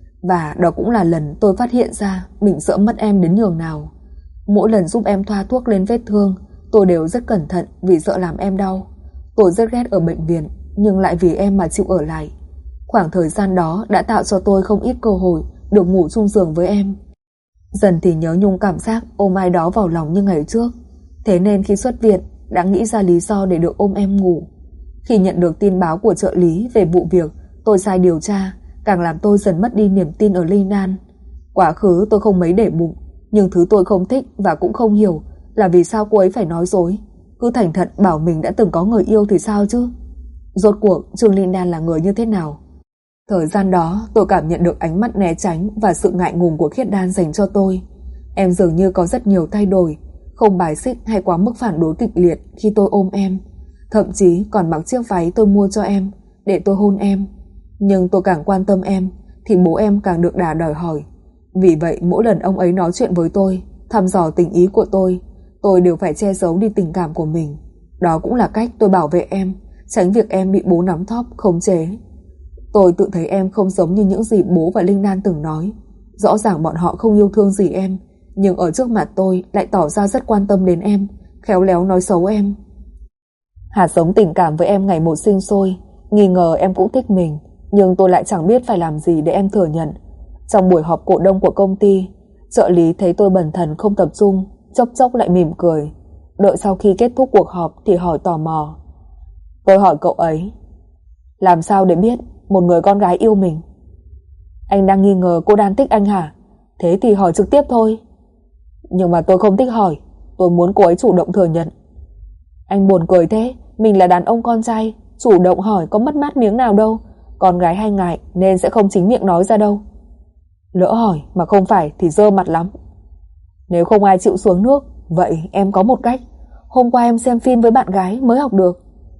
Và đó cũng là lần tôi phát hiện ra mình sợ mất em đến nhường nào. Mỗi lần giúp em thoa thuốc lên vết thương, tôi đều rất cẩn thận vì sợ làm em đau. Tôi rất ghét ở bệnh viện, nhưng lại vì em mà chịu ở lại. Khoảng thời gian đó đã tạo cho tôi không ít cơ hội được ngủ chung giường với em. Dần thì nhớ nhung cảm giác ôm ai đó vào lòng như ngày trước. Thế nên khi xuất viện đã nghĩ ra lý do để được ôm em ngủ. Khi nhận được tin báo của trợ lý về vụ việc tôi sai điều tra, càng làm tôi dần mất đi niềm tin ở Linh Đan. Quá khứ tôi không mấy để bụng, nhưng thứ tôi không thích và cũng không hiểu là vì sao cô ấy phải nói dối. Cứ thành thật bảo mình đã từng có người yêu thì sao chứ? Rốt cuộc Trương Linh Đan là người như thế nào? Thời gian đó tôi cảm nhận được ánh mắt né tránh và sự ngại ngùng của Khiết Đan dành cho tôi. Em dường như có rất nhiều thay đổi, không bài xích hay quá mức phản đối kịch liệt khi tôi ôm em. Thậm chí còn mặc chiếc váy tôi mua cho em để tôi hôn em. Nhưng tôi càng quan tâm em thì bố em càng được đà đòi hỏi. Vì vậy mỗi lần ông ấy nói chuyện với tôi, thăm dò tình ý của tôi, tôi đều phải che giấu đi tình cảm của mình. Đó cũng là cách tôi bảo vệ em, tránh việc em bị bố nắm thóp khống chế. Tôi tự thấy em không giống như những gì bố và Linh Đan từng nói. Rõ ràng bọn họ không yêu thương gì em, nhưng ở trước mặt tôi lại tỏ ra rất quan tâm đến em, khéo léo nói xấu em. Hạt giống tình cảm với em ngày một sinh sôi, nghi ngờ em cũng thích mình, nhưng tôi lại chẳng biết phải làm gì để em thừa nhận. Trong buổi họp cổ đông của công ty, trợ lý thấy tôi bần thần không tập trung, chốc chốc lại mỉm cười. Đợi sau khi kết thúc cuộc họp thì hỏi tò mò. Tôi hỏi cậu ấy, làm sao để biết một người con gái yêu mình? Anh đang nghi ngờ cô Đan thích anh hả? Thế thì hỏi trực tiếp thôi. Nhưng mà tôi không thích hỏi, tôi muốn cô ấy chủ động thừa nhận. Anh buồn cười thế, mình là đàn ông con trai, chủ động hỏi có mất mát miếng nào đâu. Con gái hay ngại nên sẽ không chính miệng nói ra đâu. Lỡ hỏi mà không phải thì dơ mặt lắm. Nếu không ai chịu xuống nước, vậy em có một cách. Hôm qua em xem phim với bạn gái mới học được.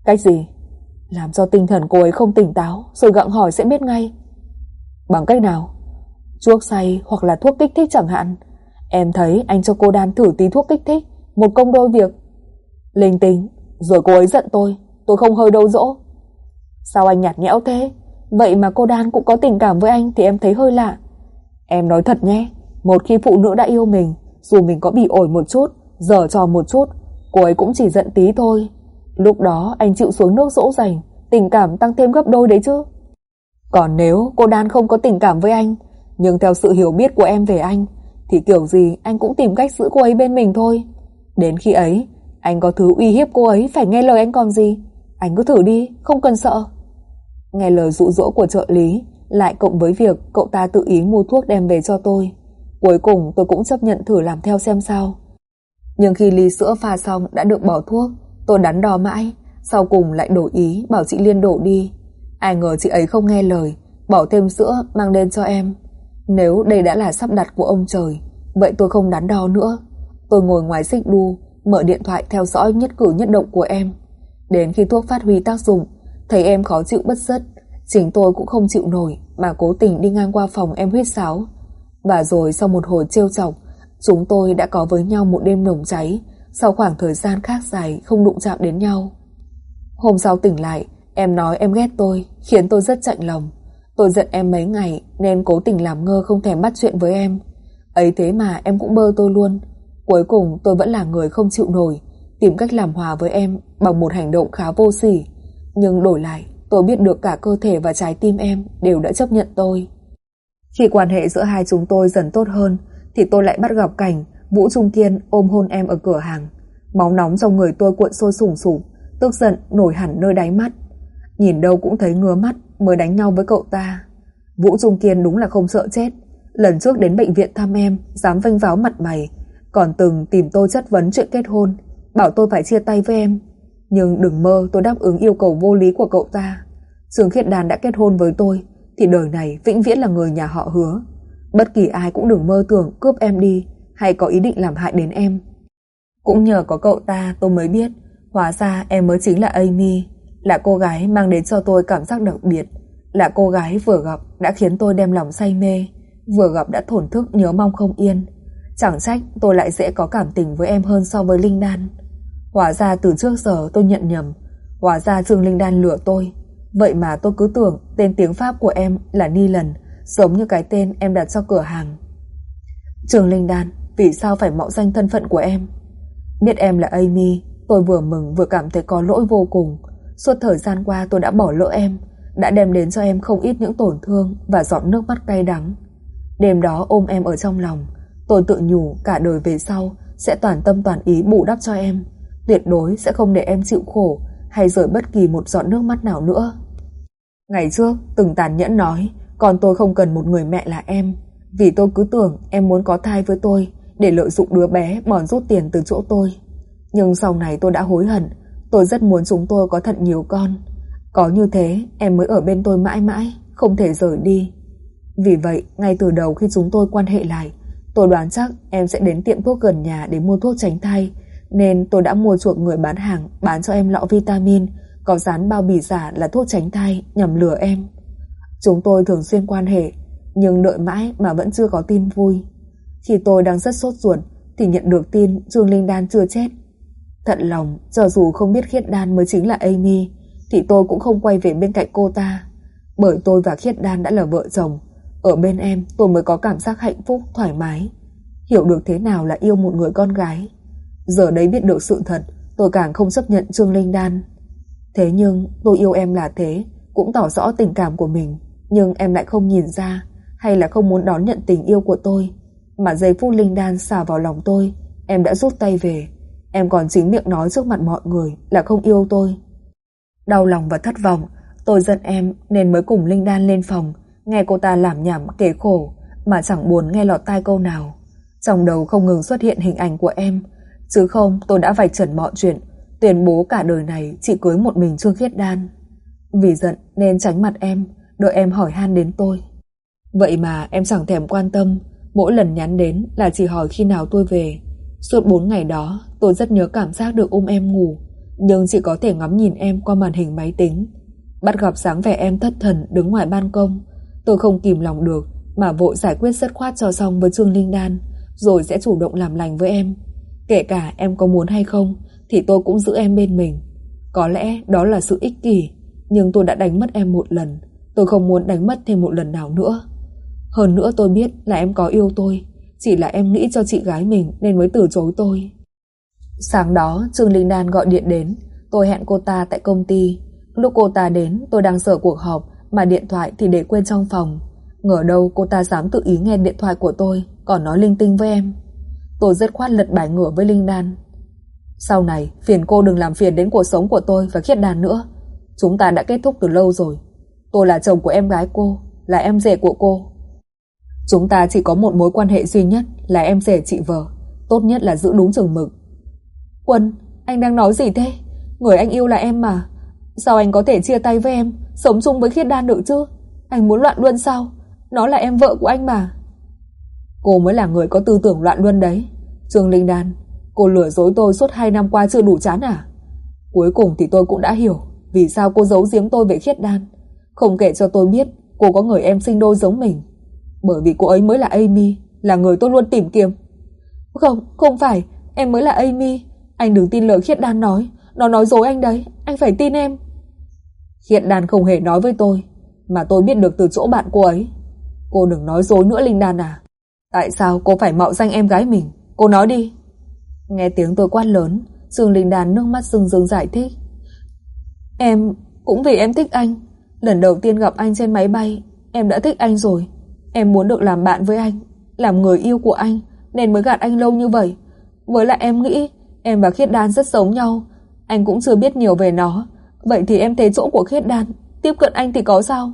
Cách gì? Làm cho tinh thần cô ấy không tỉnh táo, rồi gặng hỏi sẽ biết ngay. Bằng cách nào? Chuốc say hoặc là thuốc kích thích chẳng hạn. Em thấy anh cho cô Đan thử tí thuốc kích thích, một công đôi việc. Linh tinh, rồi cô ấy giận tôi, tôi không hơi đâu dỗ. Sao anh nhạt nhẽo thế? Vậy mà cô Đan cũng có tình cảm với anh thì em thấy hơi lạ. Em nói thật nhé, một khi phụ nữ đã yêu mình, dù mình có bị ổi một chút, giở trò một chút, cô ấy cũng chỉ giận tí thôi. Lúc đó anh chịu xuống nước dỗ dành, tình cảm tăng thêm gấp đôi đấy chứ. Còn nếu cô Đan không có tình cảm với anh, nhưng theo sự hiểu biết của em về anh, thì kiểu gì anh cũng tìm cách giữ cô ấy bên mình thôi. Đến khi ấy, anh có thứ uy hiếp cô ấy phải nghe lời anh còn gì. Anh cứ thử đi, không cần sợ. Nghe lời dụ dỗ của trợ lý, lại cộng với việc cậu ta tự ý mua thuốc đem về cho tôi, cuối cùng tôi cũng chấp nhận thử làm theo xem sao. Nhưng khi ly sữa pha xong đã được bỏ thuốc, tôi đắn đo mãi, sau cùng lại đổi ý bảo chị Liên đổ đi. Ai ngờ chị ấy không nghe lời, bỏ thêm sữa mang lên cho em. Nếu đây đã là sắp đặt của ông trời, vậy tôi không đắn đo nữa. Tôi ngồi ngoài xích đu, mở điện thoại theo dõi nhất cử nhất động của em. Đến khi thuốc phát huy tác dụng, thấy em khó chịu bứt rứt, chính tôi cũng không chịu nổi mà cố tình đi ngang qua phòng em huýt sáo. Và rồi sau một hồi trêu chọc, chúng tôi đã có với nhau một đêm nồng cháy, sau khoảng thời gian khác dài không đụng chạm đến nhau. Hôm sau tỉnh lại, em nói em ghét tôi, khiến tôi rất chạnh lòng. Tôi giận em mấy ngày nên cố tình làm ngơ không thèm bắt chuyện với em. Ấy thế mà em cũng bơ tôi luôn. Cuối cùng tôi vẫn là người không chịu nổi, tìm cách làm hòa với em bằng một hành động khá vô sỉ. Nhưng đổi lại, tôi biết được cả cơ thể và trái tim em đều đã chấp nhận tôi. Khi quan hệ giữa hai chúng tôi dần tốt hơn, thì tôi lại bắt gặp cảnh Vũ Trung Kiên ôm hôn em ở cửa hàng. Máu nóng trong người tôi cuộn sôi sùng sục, tức giận nổi hẳn nơi đáy mắt. Nhìn đâu cũng thấy ngứa mắt mới đánh nhau với cậu ta. Vũ Trung Kiên đúng là không sợ chết. Lần trước đến bệnh viện thăm em, dám vênh váo mặt mày, còn từng tìm tôi chất vấn chuyện kết hôn, bảo tôi phải chia tay với em. Nhưng đừng mơ tôi đáp ứng yêu cầu vô lý của cậu ta. Trương Khiết Đan đã kết hôn với tôi, thì đời này vĩnh viễn là người nhà họ Hứa. Bất kỳ ai cũng đừng mơ tưởng cướp em đi, hay có ý định làm hại đến em. Cũng nhờ có cậu ta tôi mới biết, hóa ra em mới chính là Amy, là cô gái mang đến cho tôi cảm giác đặc biệt, là cô gái vừa gặp đã khiến tôi đem lòng say mê, vừa gặp đã thổn thức nhớ mong không yên. Chẳng trách tôi lại dễ có cảm tình với em hơn so với Linh Đan. Hóa ra từ trước giờ tôi nhận nhầm, hóa ra Trương Linh Đan lừa tôi. Vậy mà tôi cứ tưởng tên tiếng Pháp của em là Ni Lần, giống như cái tên em đặt cho cửa hàng. Trương Linh Đan, vì sao phải mạo danh thân phận của em? Biết em là Amy, tôi vừa mừng vừa cảm thấy có lỗi vô cùng. Suốt thời gian qua tôi đã bỏ lỡ em, đã đem đến cho em không ít những tổn thương và giọt nước mắt cay đắng. Đêm đó ôm em ở trong lòng, tôi tự nhủ cả đời về sau sẽ toàn tâm toàn ý bù đắp cho em, tuyệt đối sẽ không để em chịu khổ hay rơi bất kỳ một giọt nước mắt nào nữa. Ngày trước từng tàn nhẫn nói còn tôi không cần một người mẹ là em, vì tôi cứ tưởng em muốn có thai với tôi để lợi dụng đứa bé bòn rút tiền từ chỗ tôi. Nhưng sau này tôi đã hối hận, tôi rất muốn chúng tôi có thật nhiều con. Có như thế em mới ở bên tôi mãi mãi, không thể rời đi. Vì vậy ngay từ đầu khi chúng tôi quan hệ lại, tôi đoán chắc em sẽ đến tiệm thuốc gần nhà để mua thuốc tránh thai, nên tôi đã mua chuộc người bán hàng bán cho em lọ vitamin có dán bao bì giả là thuốc tránh thai nhằm lừa em. Chúng tôi thường xuyên quan hệ, nhưng đợi mãi mà vẫn chưa có tin vui. Khi tôi đang rất sốt ruột thì nhận được tin Trương Linh Đan chưa chết. Thận lòng, cho dù không biết Khiết Đan mới chính là Amy, thì tôi cũng không quay về bên cạnh cô ta. Bởi tôi và Khiết Đan đã là vợ chồng, ở bên em tôi mới có cảm giác hạnh phúc, thoải mái, hiểu được thế nào là yêu một người con gái. Giờ đấy biết được sự thật, tôi càng không chấp nhận Trương Linh Đan. Thế nhưng tôi yêu em là thế, cũng tỏ rõ tình cảm của mình, nhưng em lại không nhìn ra, hay là không muốn đón nhận tình yêu của tôi. Mà giây phút Linh Đan xả vào lòng tôi, em đã rút tay về. Em còn chính miệng nói trước mặt mọi người là không yêu tôi. Đau lòng và thất vọng, tôi giận em nên mới cùng Linh Đan lên phòng, nghe cô ta lảm nhảm kể khổ mà chẳng buồn nghe lọt tai câu nào. Trong đầu không ngừng xuất hiện hình ảnh của em, chứ không tôi đã vạch trần mọi chuyện, tuyên bố cả đời này chỉ cưới một mình Trương Khiết Đan. Vì giận nên tránh mặt em, đợi em hỏi han đến tôi. Vậy mà em chẳng thèm quan tâm, mỗi lần nhắn đến là chỉ hỏi khi nào tôi về. Suốt bốn ngày đó tôi rất nhớ cảm giác được ôm em ngủ, nhưng chỉ có thể ngắm nhìn em qua màn hình máy tính. Bắt gặp dáng vẻ em thất thần đứng ngoài ban công, tôi không kìm lòng được mà vội giải quyết dứt khoát cho xong với Trương Linh Đan, rồi sẽ chủ động làm lành với em. Kể cả em có muốn hay không thì tôi cũng giữ em bên mình. Có lẽ đó là sự ích kỷ, nhưng tôi đã đánh mất em một lần, tôi không muốn đánh mất thêm một lần nào nữa. Hơn nữa tôi biết là em có yêu tôi, chỉ là em nghĩ cho chị gái mình nên mới từ chối tôi. Sáng đó Trương Linh Đan gọi điện đến, tôi hẹn cô ta tại công ty. Lúc cô ta đến tôi đang sở cuộc họp mà điện thoại thì để quên trong phòng. Ngờ đâu cô ta dám tự ý nghe điện thoại của tôi, còn nói linh tinh với em. Tôi dứt khoát lật bài ngửa với Linh Đan. Sau này phiền cô đừng làm phiền đến cuộc sống của tôi và Khiết Đan nữa. Chúng ta đã kết thúc từ lâu rồi. Tôi là chồng của em gái cô, là em rể của cô. Chúng ta chỉ có một mối quan hệ duy nhất là em rể chị vợ. Tốt nhất là giữ đúng chừng mực. Quân, anh đang nói gì thế? Người anh yêu là em mà. Sao anh có thể chia tay với em, sống chung với Khiết Đan được chứ? Anh muốn loạn luân sao? Nó là em vợ của anh mà. Cô mới là người có tư tưởng loạn luân đấy. Trương Linh Đan, cô lừa dối tôi suốt hai năm qua chưa đủ chán à? Cuối cùng thì tôi cũng đã hiểu vì sao cô giấu giếm tôi về Khiết Đan, không kể cho tôi biết cô có người em sinh đôi giống mình. Bởi vì cô ấy mới là Amy, là người tôi luôn tìm kiếm. Không, không phải, em mới là Amy. Anh đừng tin lời Khiết Đan nói, nó nói dối anh đấy, anh phải tin em. Khiết Đan không hề nói với tôi, mà tôi biết được từ chỗ bạn cô ấy. Cô đừng nói dối nữa Linh Đan à. Tại sao cô phải mạo danh em gái mình? Cô nói đi. Nghe tiếng tôi quát lớn, Trương Linh Đan nước mắt rưng rưng giải thích. Em, cũng vì em thích anh. Lần đầu tiên gặp anh trên máy bay, em đã thích anh rồi. Em muốn được làm bạn với anh, làm người yêu của anh, nên mới gạt anh lâu như vậy. Với lại em nghĩ em và Khiết Đan rất giống nhau. Anh cũng chưa biết nhiều về nó. Vậy thì em thấy chỗ của Khiết Đan, tiếp cận anh thì có sao?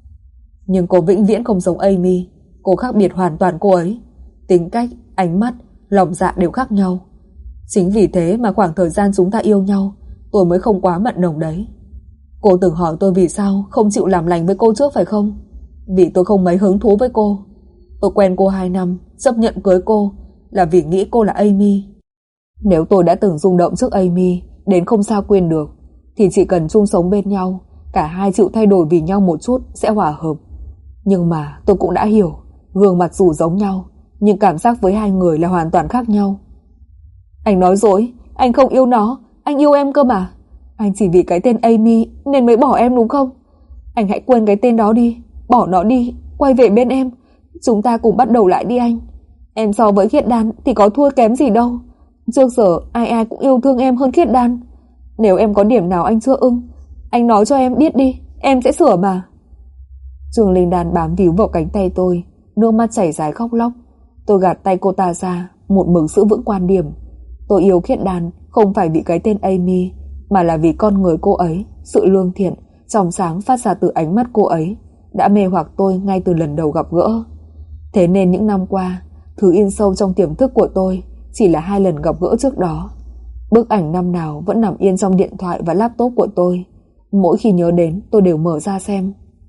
Nhưng cô vĩnh viễn không giống Amy. Cô khác biệt hoàn toàn cô ấy. Tính cách, ánh mắt, lòng dạ đều khác nhau. Chính vì thế mà khoảng thời gian chúng ta yêu nhau, tôi mới không quá mặn nồng đấy. Cô từng hỏi tôi vì sao không chịu làm lành với cô trước phải không? Vì tôi không mấy hứng thú với cô. Tôi quen cô hai năm, chấp nhận cưới cô là vì nghĩ cô là Amy. Nếu tôi đã từng rung động trước Amy đến không sao quên được, thì chỉ cần chung sống bên nhau, cả hai chịu thay đổi vì nhau một chút sẽ hòa hợp. Nhưng mà tôi cũng đã hiểu, gương mặt dù giống nhau, nhưng cảm giác với hai người là hoàn toàn khác nhau. Anh nói dối, anh không yêu nó, anh yêu em cơ mà. Anh chỉ vì cái tên Amy nên mới bỏ em đúng không? Anh hãy quên cái tên đó đi, bỏ nó đi, quay về bên em. Chúng ta cùng bắt đầu lại đi anh. Em so với Khiết Đan thì có thua kém gì đâu. Trước giờ ai ai cũng yêu thương em hơn Khiết Đan. Nếu em có điểm nào anh chưa ưng, anh nói cho em biết đi, em sẽ sửa mà. Trương Linh Đan bám víu vào cánh tay tôi, nước mắt chảy dài khóc lóc. Tôi gạt tay cô ta ra, một mực giữ vững quan điểm. Tôi yêu Khiết Đan không phải vì cái tên Amy, mà là vì con người cô ấy, sự lương thiện, trong sáng phát ra từ ánh mắt cô ấy đã mê hoặc tôi ngay từ lần đầu gặp gỡ. Thế nên những năm qua, thứ in sâu trong tiềm thức của tôi chỉ là hai lần gặp gỡ trước đó. Bức ảnh năm nào vẫn nằm yên trong điện thoại và laptop của tôi. Mỗi khi nhớ đến tôi đều mở ra xem.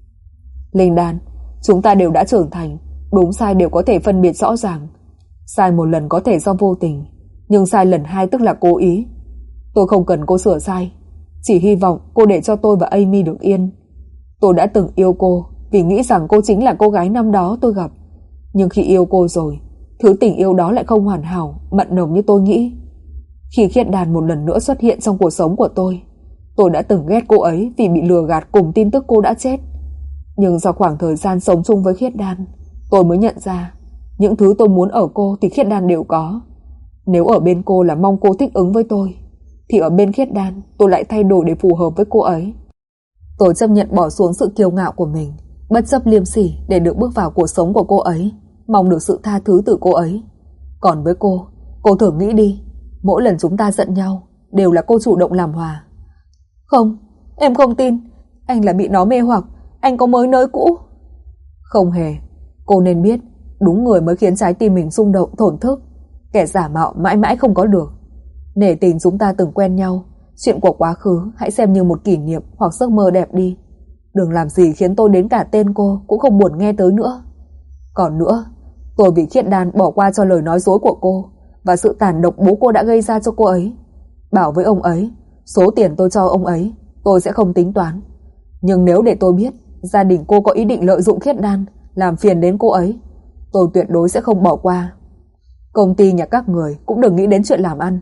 Linh Đan, chúng ta đều đã trưởng thành, đúng sai đều có thể phân biệt rõ ràng. Sai một lần có thể do vô tình, nhưng sai lần hai tức là cố ý. Tôi không cần cô sửa sai, chỉ hy vọng cô để cho tôi và Amy được yên. Tôi đã từng yêu cô vì nghĩ rằng cô chính là cô gái năm đó tôi gặp. Nhưng khi yêu cô rồi, thứ tình yêu đó lại không hoàn hảo, mặn nồng như tôi nghĩ. Khi Khiết Đan một lần nữa xuất hiện trong cuộc sống của tôi, tôi đã từng ghét cô ấy vì bị lừa gạt cùng tin tức cô đã chết. Nhưng do khoảng thời gian sống chung với Khiết Đan, tôi mới nhận ra những thứ tôi muốn ở cô thì Khiết Đan đều có. Nếu ở bên cô là mong cô thích ứng với tôi, thì ở bên Khiết Đan tôi lại thay đổi để phù hợp với cô ấy. Tôi chấp nhận bỏ xuống sự kiêu ngạo của mình, bất chấp liêm sỉ để được bước vào cuộc sống của cô ấy, mong được sự tha thứ từ cô ấy. Còn với cô, cô thử nghĩ đi, mỗi lần chúng ta giận nhau đều là cô chủ động làm hòa. Không, em không tin. Anh là bị nó mê hoặc, anh có mới nới cũ. Không hề. Cô nên biết, đúng người mới khiến trái tim mình rung động thổn thức. Kẻ giả mạo mãi mãi không có được. Nể tình chúng ta từng quen nhau, chuyện của quá khứ hãy xem như một kỷ niệm hoặc giấc mơ đẹp đi. Đừng làm gì khiến tôi đến cả tên cô cũng không buồn nghe tới nữa. Còn nữa, tôi vì Khiết Đan bỏ qua cho lời nói dối của cô và sự tàn độc bố cô đã gây ra cho cô ấy. Bảo với ông ấy, Số tiền tôi cho ông ấy tôi sẽ không tính toán. Nhưng nếu để tôi biết gia đình cô có ý định lợi dụng Khiết Đan làm phiền đến cô ấy, tôi tuyệt đối sẽ không bỏ qua. Công ty nhà các người cũng đừng nghĩ đến chuyện làm ăn.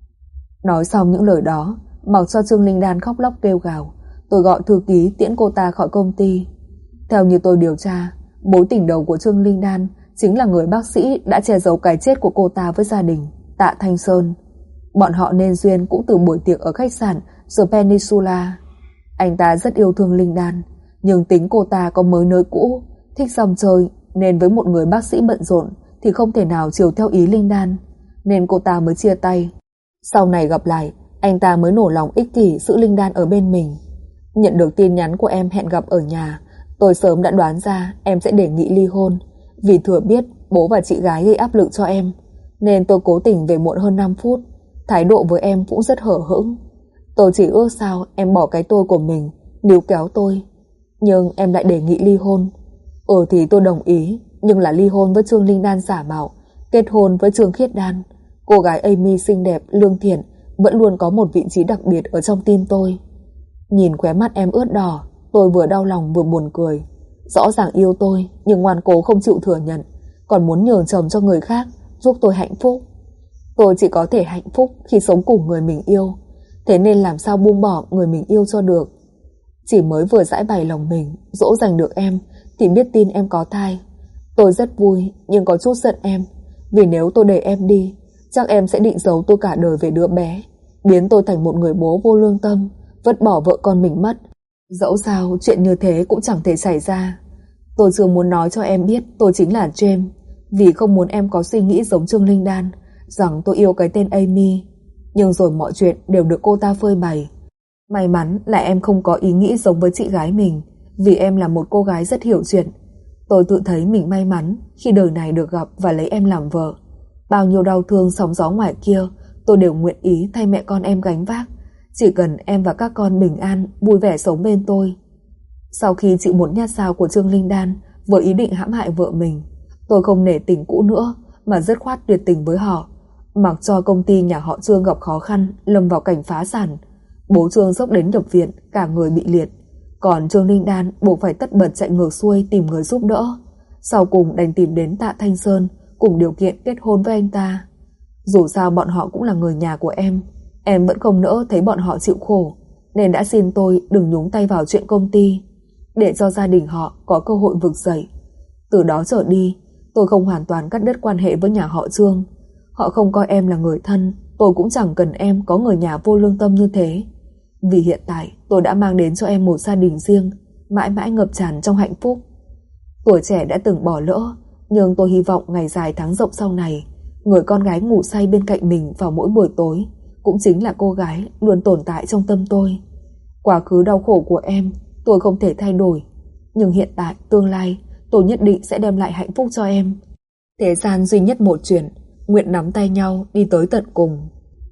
Nói xong những lời đó, mặc cho Trương Linh Đan khóc lóc kêu gào. Tôi gọi thư ký tiễn cô ta khỏi công ty. Theo như tôi điều tra, mối tình đầu của Trương Linh Đan chính là người bác sĩ đã che giấu cái chết của cô ta với gia đình, Tạ Thanh Sơn. Bọn họ nên duyên cũng từ buổi tiệc ở khách sạn The Peninsula. Anh ta rất yêu thương Linh Đan, nhưng tính cô ta có mới nơi cũ, thích rong chơi, nên với một người bác sĩ bận rộn thì không thể nào chiều theo ý Linh Đan, nên cô ta mới chia tay. Sau này gặp lại, anh ta mới nổ lòng ích kỷ giữ Linh Đan ở bên mình. Nhận được tin nhắn của em hẹn gặp ở nhà, tôi sớm đã đoán ra em sẽ đề nghị ly hôn, vì thừa biết bố và chị gái gây áp lực cho em, nên tôi cố tình về muộn hơn năm phút. Thái độ với em cũng rất hở hững. Tôi chỉ ước sao em bỏ cái tôi của mình, níu kéo tôi. Nhưng em lại đề nghị ly hôn. Ừ thì tôi đồng ý, nhưng là ly hôn với Trương Linh Đan giả mạo, kết hôn với Trương Khiết Đan. Cô gái Amy xinh đẹp, lương thiện vẫn luôn có một vị trí đặc biệt ở trong tim tôi. Nhìn khóe mắt em ướt đỏ, tôi vừa đau lòng vừa buồn cười. Rõ ràng yêu tôi, nhưng ngoan cố không chịu thừa nhận, còn muốn nhường chồng cho người khác, giúp tôi hạnh phúc. Tôi chỉ có thể hạnh phúc khi sống cùng người mình yêu, thế nên làm sao buông bỏ người mình yêu cho được. Chỉ mới vừa giải bày lòng mình, dỗ dành được em, thì biết tin em có thai. Tôi rất vui, nhưng có chút giận em, vì nếu tôi để em đi, chắc em sẽ định giấu tôi cả đời về đứa bé, biến tôi thành một người bố vô lương tâm, vứt bỏ vợ con mình mất. Dẫu sao chuyện như thế cũng chẳng thể xảy ra. Tôi chưa muốn nói cho em biết tôi chính là James, vì không muốn em có suy nghĩ giống Trương Linh Đan rằng tôi yêu cái tên Amy. Nhưng rồi mọi chuyện đều được cô ta phơi bày. May mắn là em không có ý nghĩ giống với chị gái mình, vì em là một cô gái rất hiểu chuyện. Tôi tự thấy mình may mắn khi đời này được gặp và lấy em làm vợ. Bao nhiêu đau thương sóng gió ngoài kia tôi đều nguyện ý thay mẹ con em gánh vác, chỉ cần em và các con bình an, vui vẻ sống bên tôi. Sau khi chịu một nhát dao của Trương Linh Đan với ý định hãm hại vợ mình, tôi không nể tình cũ nữa mà dứt khoát tuyệt tình với họ, mặc cho công ty nhà họ Trương gặp khó khăn, lâm vào cảnh phá sản. Bố Trương dốc đến nhập viện, cả người bị liệt, còn Trương Linh Đan buộc phải tất bật chạy ngược xuôi tìm người giúp đỡ. Sau cùng đành tìm đến Tạ Thanh Sơn, cùng điều kiện kết hôn với anh ta. Dù sao bọn họ cũng là người nhà của em, em vẫn không nỡ thấy bọn họ chịu khổ, nên đã xin tôi đừng nhúng tay vào chuyện công ty, để cho gia đình họ có cơ hội vực dậy. Từ đó trở đi, tôi không hoàn toàn cắt đứt quan hệ với nhà họ Trương. Họ không coi em là người thân, tôi cũng chẳng cần em có người nhà vô lương tâm như thế. Vì hiện tại tôi đã mang đến cho em một gia đình riêng, mãi mãi ngập tràn trong hạnh phúc. Tuổi trẻ đã từng bỏ lỡ, nhưng tôi hy vọng ngày dài tháng rộng sau này, người con gái ngủ say bên cạnh mình vào mỗi buổi tối cũng chính là cô gái luôn tồn tại trong tâm tôi. Quá khứ đau khổ của em tôi không thể thay đổi, nhưng hiện tại, tương lai tôi nhất định sẽ đem lại hạnh phúc cho em. Thế gian duy nhất một chuyện, nguyện nắm tay nhau đi tới tận cùng.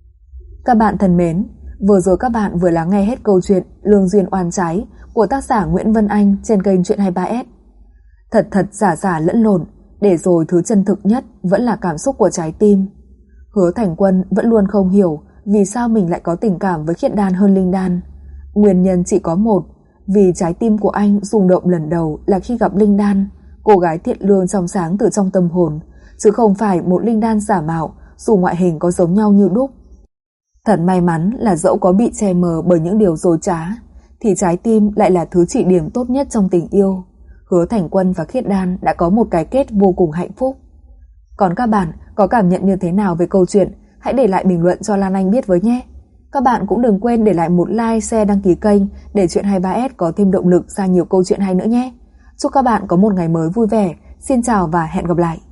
Các bạn thân mến, vừa rồi các bạn vừa lắng nghe hết câu chuyện Lương duyên oan trái của tác giả Nguyễn Vân Anh trên kênh Chuyện hai mươi ba ét. Thật thật giả giả lẫn lộn, để rồi thứ chân thực nhất vẫn là cảm xúc của trái tim. Hứa Thành Quân vẫn luôn không hiểu vì sao mình lại có tình cảm với Khiết Đan hơn Linh Đan. Nguyên nhân chỉ có một, vì trái tim của anh rung động lần đầu là khi gặp Linh Đan, cô gái thiện lương trong sáng từ trong tâm hồn, chứ không phải một Linh Đan giả mạo dù ngoại hình có giống nhau như đúc. Thật may mắn là dẫu có bị che mờ bởi những điều dối trá, thì trái tim lại là thứ chỉ điểm tốt nhất trong tình yêu. Hứa Thành Quân và Khiết Đan đã có một cái kết vô cùng hạnh phúc. Còn các bạn có cảm nhận như thế nào về câu chuyện? Hãy để lại bình luận cho Lan Anh biết với nhé. Các bạn cũng đừng quên để lại một like, share, đăng ký kênh để Chuyện hai mươi ba ét có thêm động lực ra nhiều câu chuyện hay nữa nhé. Chúc các bạn có một ngày mới vui vẻ. Xin chào và hẹn gặp lại.